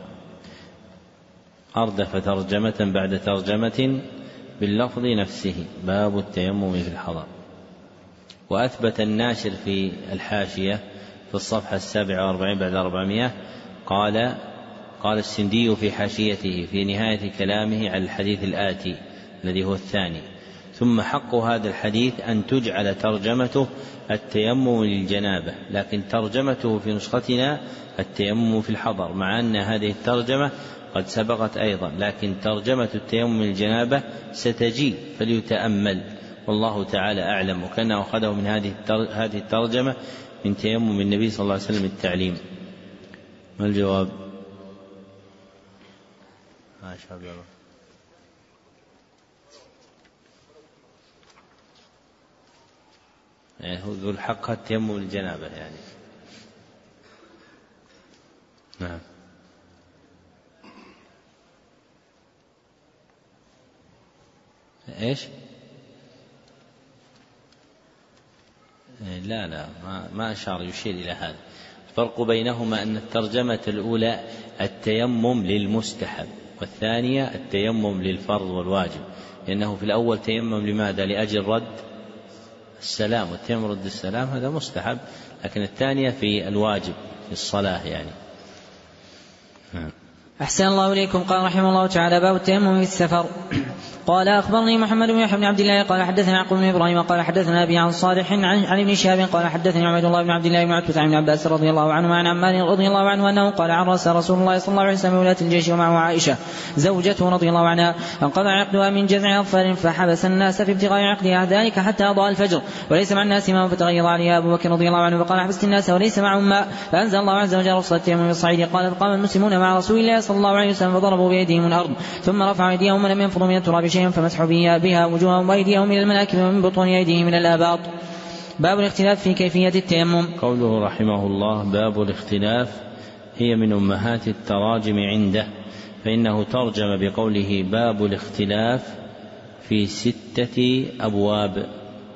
أردف ترجمة بعد ترجمة باللفظ نفسه باب التيمم في الحضر. وأثبت الناشر في الحاشية في الصفحة السابعة والأربعين بعد أربعمائة قال قال السندي في حاشيته في نهاية كلامه على الحديث الآتي الذي هو الثاني ثم حق هذا الحديث أن تجعل ترجمته التيمم للجنابة لكن ترجمته في نسختنا التيمم في الحضر مع أن هذه الترجمة قد سبقت أيضا لكن ترجمة التيمم للجنابة ستجي فليتأمل والله تعالى أعلم. وكان أخذه من هذه الترجمة من تيمم النبي صلى الله عليه وسلم التعليم. ما الجواب؟ ما شاء الله. يعني هو ذو الحق التيمم للجنابة يعني. نعم. إيش؟ لا لا ما, ما أشار يشير إلى هذا. الفرق بينهما أن الترجمة الأولى التيمم للمستحب والثانية التيمم للفرض والواجب لأنه في الأول تيمم لماذا؟ لأجل رد السلام والتيمم رد السلام هذا مستحب لكن الثانية في الواجب في الصلاة يعني. أحسن الله إليكم. قال رحمه الله تعالى باب التيمم في السفر. قال أخبرني محمد بن يحيى بن عبد الله قال حدثنا يعقوب بن إبراهيم قال حدثنا أبي عن صالح عن, عن ابن شهاب قال حدثني عبد الله بن عبد الله بن عتبة عن ابن عباس رضي الله عنه عن عمار رضي الله عنه أنه قال عرس رسول الله صلى الله عليه وسلم ولاة الجيش ومعه عائشة زوجته رضي الله عنها انقطع عقدها من جذع أظفار فحبس الناس في ابتغاء عقدها ذلك حتى أضاء الفجر وليس مع الناس ماء فتغيظ عليها أبو بكر رضي الله عنه فقال حبست الناس وليس معهم ماء فأنزل الله عز وجل رخصة التيمم في الصعيد. قال فقام المسلمون مع رسول الله صلى الله عليه وسلم فضربوا بأيديهم الأرض ثم رفعوا أيديهم ولم ينفضوا من التراب شيئا فمسحوا بها وجوههم وأيديهم إلى المناكب ومن بطون أيديهم إلى الآباط. باب الاختلاف في كيفية التيمم. قوله رحمه الله باب الاختلاف هي من أمهات التراجم عنده فإنه ترجم بقوله باب الاختلاف في ستة أبواب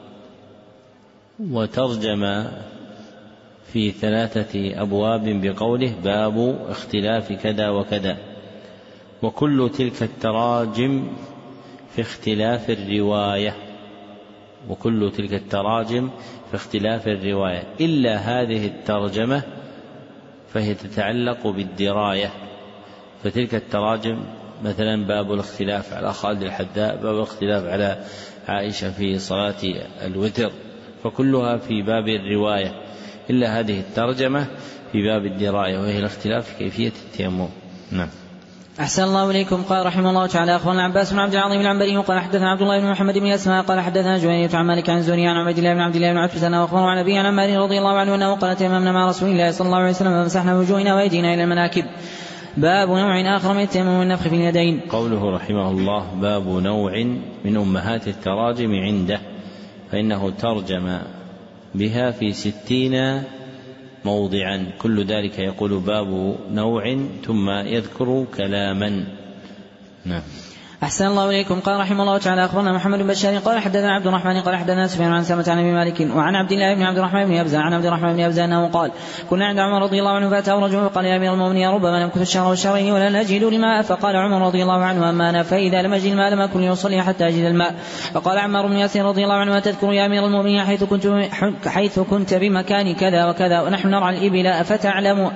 وترجم في ثلاثة أبواب بقوله باب اختلاف كذا وكذا وكل تلك التراجم في اختلاف الرواية وكل تلك التراجم في اختلاف الرواية إلا هذه الترجمة فهي تتعلق بالدراية. فتلك التراجم مثلا باب الاختلاف على خالد الحذاء باب الاختلاف على عائشة في صلاة الوتر فكلها في باب الرواية إلا هذه الترجمة في باب الدراية وهي الاختلاف في كيفية التيمم. نعم. أحسن الله إليكم. قال رحمه الله تعالى أخبرنا عباس بن عبد العظيم العنبري قال حدثنا عبد الله بن محمد بن أسماء قال حدثنا جويرية عن مالك عن زهري عن عبيد الله بن عبد الله بن عتبة وأخبره عن أبي عن عمار رضي الله عنه أنه قال تيممنا مع رسول الله صلى الله عليه وسلم فمسحنا وجوهنا وأيدينا إلى المناكب. باب نوع آخر من التيمم والنفخ في اليدين. قوله رحمه الله باب نوع من أمهات التراجم عنده فإنه ترجم بها في ستين موضعا كل ذلك يقول باب نوع ثم يذكر كلاما. نعم. أحسن الله إليكم. قال رحمه الله تعالى أخبرنا محمد بن بشار قال حدثنا عبد الرحمن قال حدثنا سفيان عن سلمة عن أبي مالك وعن عبد الله بن عبد الرحمن بن أبزة عن عبد الرحمن بن أبزة أنه قال كنا عند عمر رضي الله عنه فأتاه رجل وقال يا أمير المؤمنين ربما نمكث الشهر والشهرين ولا نجد الماء. فقال عمر رضي الله عنه أما أنا فإذا لم أجد الماء لم أكن لأصلي حتى أجد الماء. فقال عمار بن ياسر رضي الله عنه أتذكر يا أمير المؤمنين حيث كنت حيث كنت بمكان كذا وكذا ونحن نرعى الإبل أفتعلم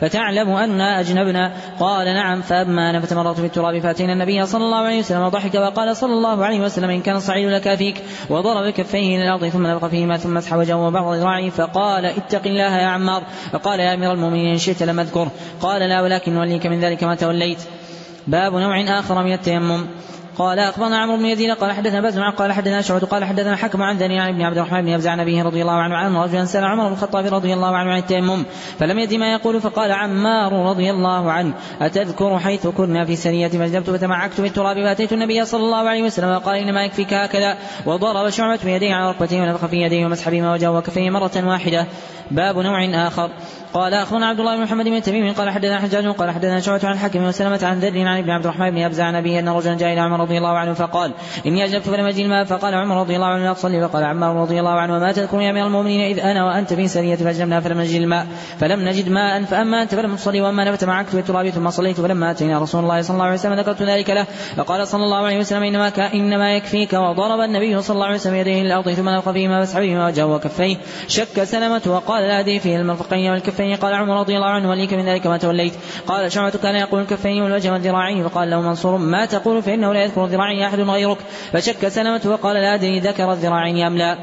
فتعلم أننا أجنبنا؟ قال نعم. فأما أنا فتمررت في التراب فأتينا النبي صلى الله عليه وسلم وضحك وقال صلى الله عليه وسلم إن كان الصعيد لك فيك، وضرب كفيه إلى الأرض ثم نفخ فيهما ثم مسح وجهه وبعض ذراعه فقال اتق الله يا عمار. فقال يا أمير المؤمنين إن شئت لم أذكره. قال لا ولكن وليك من ذلك ما توليت. باب نوع آخر من التيمم. قال أخبرنا عمرو بن يزيد قال حدثنا بزمع قال حدثنا شعبة قال حدثنا حكم عن ذريع عن ابن عبد الرحمن بن أبزع نبيه رضي الله عنه عن رجلا سأل عمر بن الخطاب رضي الله عنه عن التيمم فلم يدري ما يقول، فقال عمار رضي الله عنه أتذكر حيث كنا في سرية فاجتنبت فتمعكت بالتراب فأتيت النبي صلى الله عليه وسلم وقال إنما يكفيك هكذا، وضرب شعبة بيديه على ركبتيه ونفخ في يديه ومسح بهما وجهه وكفيه مرة واحدة. باب نوع آخر. قال أخبرنا عبد الله بن محمد بن تميم قال حدثنا حجاج قال حدثنا شعبة عن الحكم وسلمة عن ذر عن ابن عبد الرحمن بن أبزع نبيه أن رجلا جاء إلى عمر رضي الله عنه فقال إني أجنبت فلم أجد الماء، فقال عمر رضي الله عنه لا تصلي، فقال عمار رضي الله عنه وما تذكر يا أمير المؤمنين إذ أنا وأنت في سرية فأجنبنا فلم نجد الماء فلم نجد ماء، فأما أنت فلم تصلي وأما أنا فتمعكت بالتراب ثم صليت، فلما أتينا رسول الله صلى الله عليه وسلم ذكرت ذلك له فقال صلى الله عليه وسلم إنما, إنما يكفيك، وضرب النبي صلى الله عليه وسلم يديه إلى الأرض ثم نفخ فيهما مسح بهما وجهه وكفيه. شك سلمة وقال لا أدري فيه المرفقين والكفين. قال عمر رضي الله عنه وليك من ذلك ما توليت. قال شعبة كان يقول الكفين والوجه والذراعين، فقال له منصور ما تقول فإنه لا يذكر الذراعين أحد غيرك، فشك سلمة وقال لا أدري ذكر الذراعين أم لا.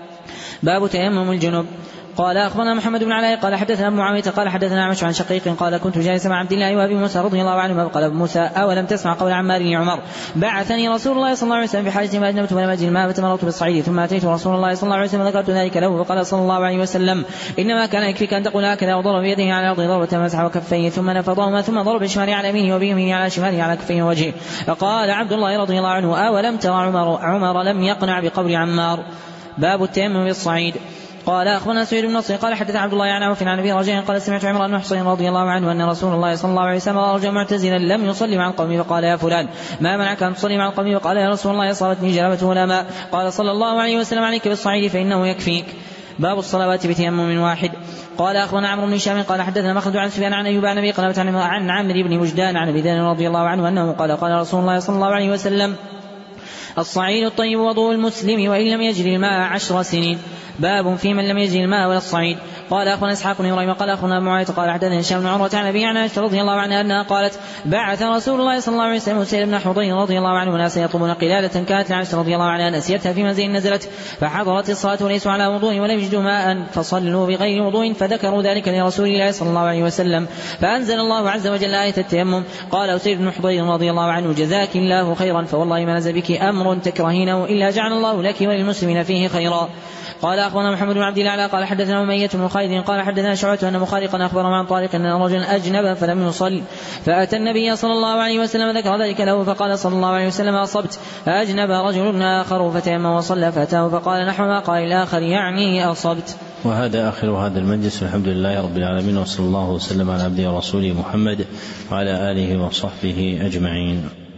باب تيمم الجنب. قال أخبرنا محمد بن علاء قال حدثنا ابن معاوية قال حدثنا عمش عن شقيق قال كنت جالسا مع عبد الله وابي موسى رضي الله عنهما فقال ابو موسى أولم تسمع قول عمار بن عمر بعثني رسول الله صلى الله عليه وسلم في حاجة ما أجنبت ولم أجد الماء فتمررت بالصعيد ثم أتيت رسول الله صلى الله عليه وسلم ذكرت ذلك له فقال صلى الله عليه وسلم إنما كان يكفيك أن تقول هكذا، وضرب بيده على الأرض ضربة مسح وكفيه ثم نفضهما ثم ضرب بشماله على يمينه وبيمينه على شماله على كفيه ووجهه. فقال عبد الله رضي الله عنه أولم ترى عمر, عمر لم يقنع بقول عمار. باب التيمم بالصعيد. قال أخبرنا سعيد بن نصر قال حدث عبد الله عن عوف عن أبي رجاء قال سمعت عمران بن حصين رضي الله عنه أن رسول الله صلى الله عليه وسلم رجع معتزلا لم يصلي مع القوم فقال يا فلان ما منعك أن تصلي مع القوم؟ فقال يا رسول الله أصابتني جنابة ولا ماء. قال صلى الله عليه وسلم عليك بالصعيد فإنه يكفيك. باب الصلوات بتيمم واحد. قال أخبرنا عمرو بن هشام قال حدثنا مخلد عن سفيان عن أيوب عن أبي قلابة عن عمرو بن وجدان عن أبي ذر رضي الله عنه أنه قال قال رسول الله صلى الله عليه وسلم الصعيد الطيب وضوء المسلم وإن لم يجري الماء عشر سنين. باب في من لم يجري الماء ولا الصعيد. قال أخبرنا إسحاق بن إبراهيم قال أخبرنا معاوية قال حدثنا هشام بن عروة عن أبي عن عائشة رضي الله عنها أنها قالت بعث رسول الله صلى الله عليه وسلم سيد بن حضير رضي الله عنه وناسا يطلبون قلادة كانت لعائشة رضي الله عنها نسيتها في منزل نزلت فحضرت الصلاة وليسوا على وضوء ولم يجدوا ماء فصلوا بغير وضوء فذكروا ذلك لرسول الله صلى الله عليه وسلم فأنزل الله عز وجل آية التيمم. قال سيد بن حضير رضي الله عنه جزاك الله خيرا فوالله ما نزل بك أمر تكرهينه إلا جعل الله لك وللمسلمين فيه خيرا. قال أخبرنا محمد بن عبد الله قال حدثنا أمية بن خالد قال حدثنا شعبة أن مخارقا أخبر عن طارق أن رجلا أجنب فلم يصل فأتى النبي صلى الله عليه وسلم ذكر ذلك له فقال صلى الله عليه وسلم أصبت. فأجنب رجل آخر فتيمم وصلى فأتاه فقال نحو ما قال الآخر يعني أصبت. وهذا آخر هذا المجلس والحمد لله رب العالمين وصلى الله وسلم على عبده ورسوله محمد وعلى آله وصحبه أجمعين.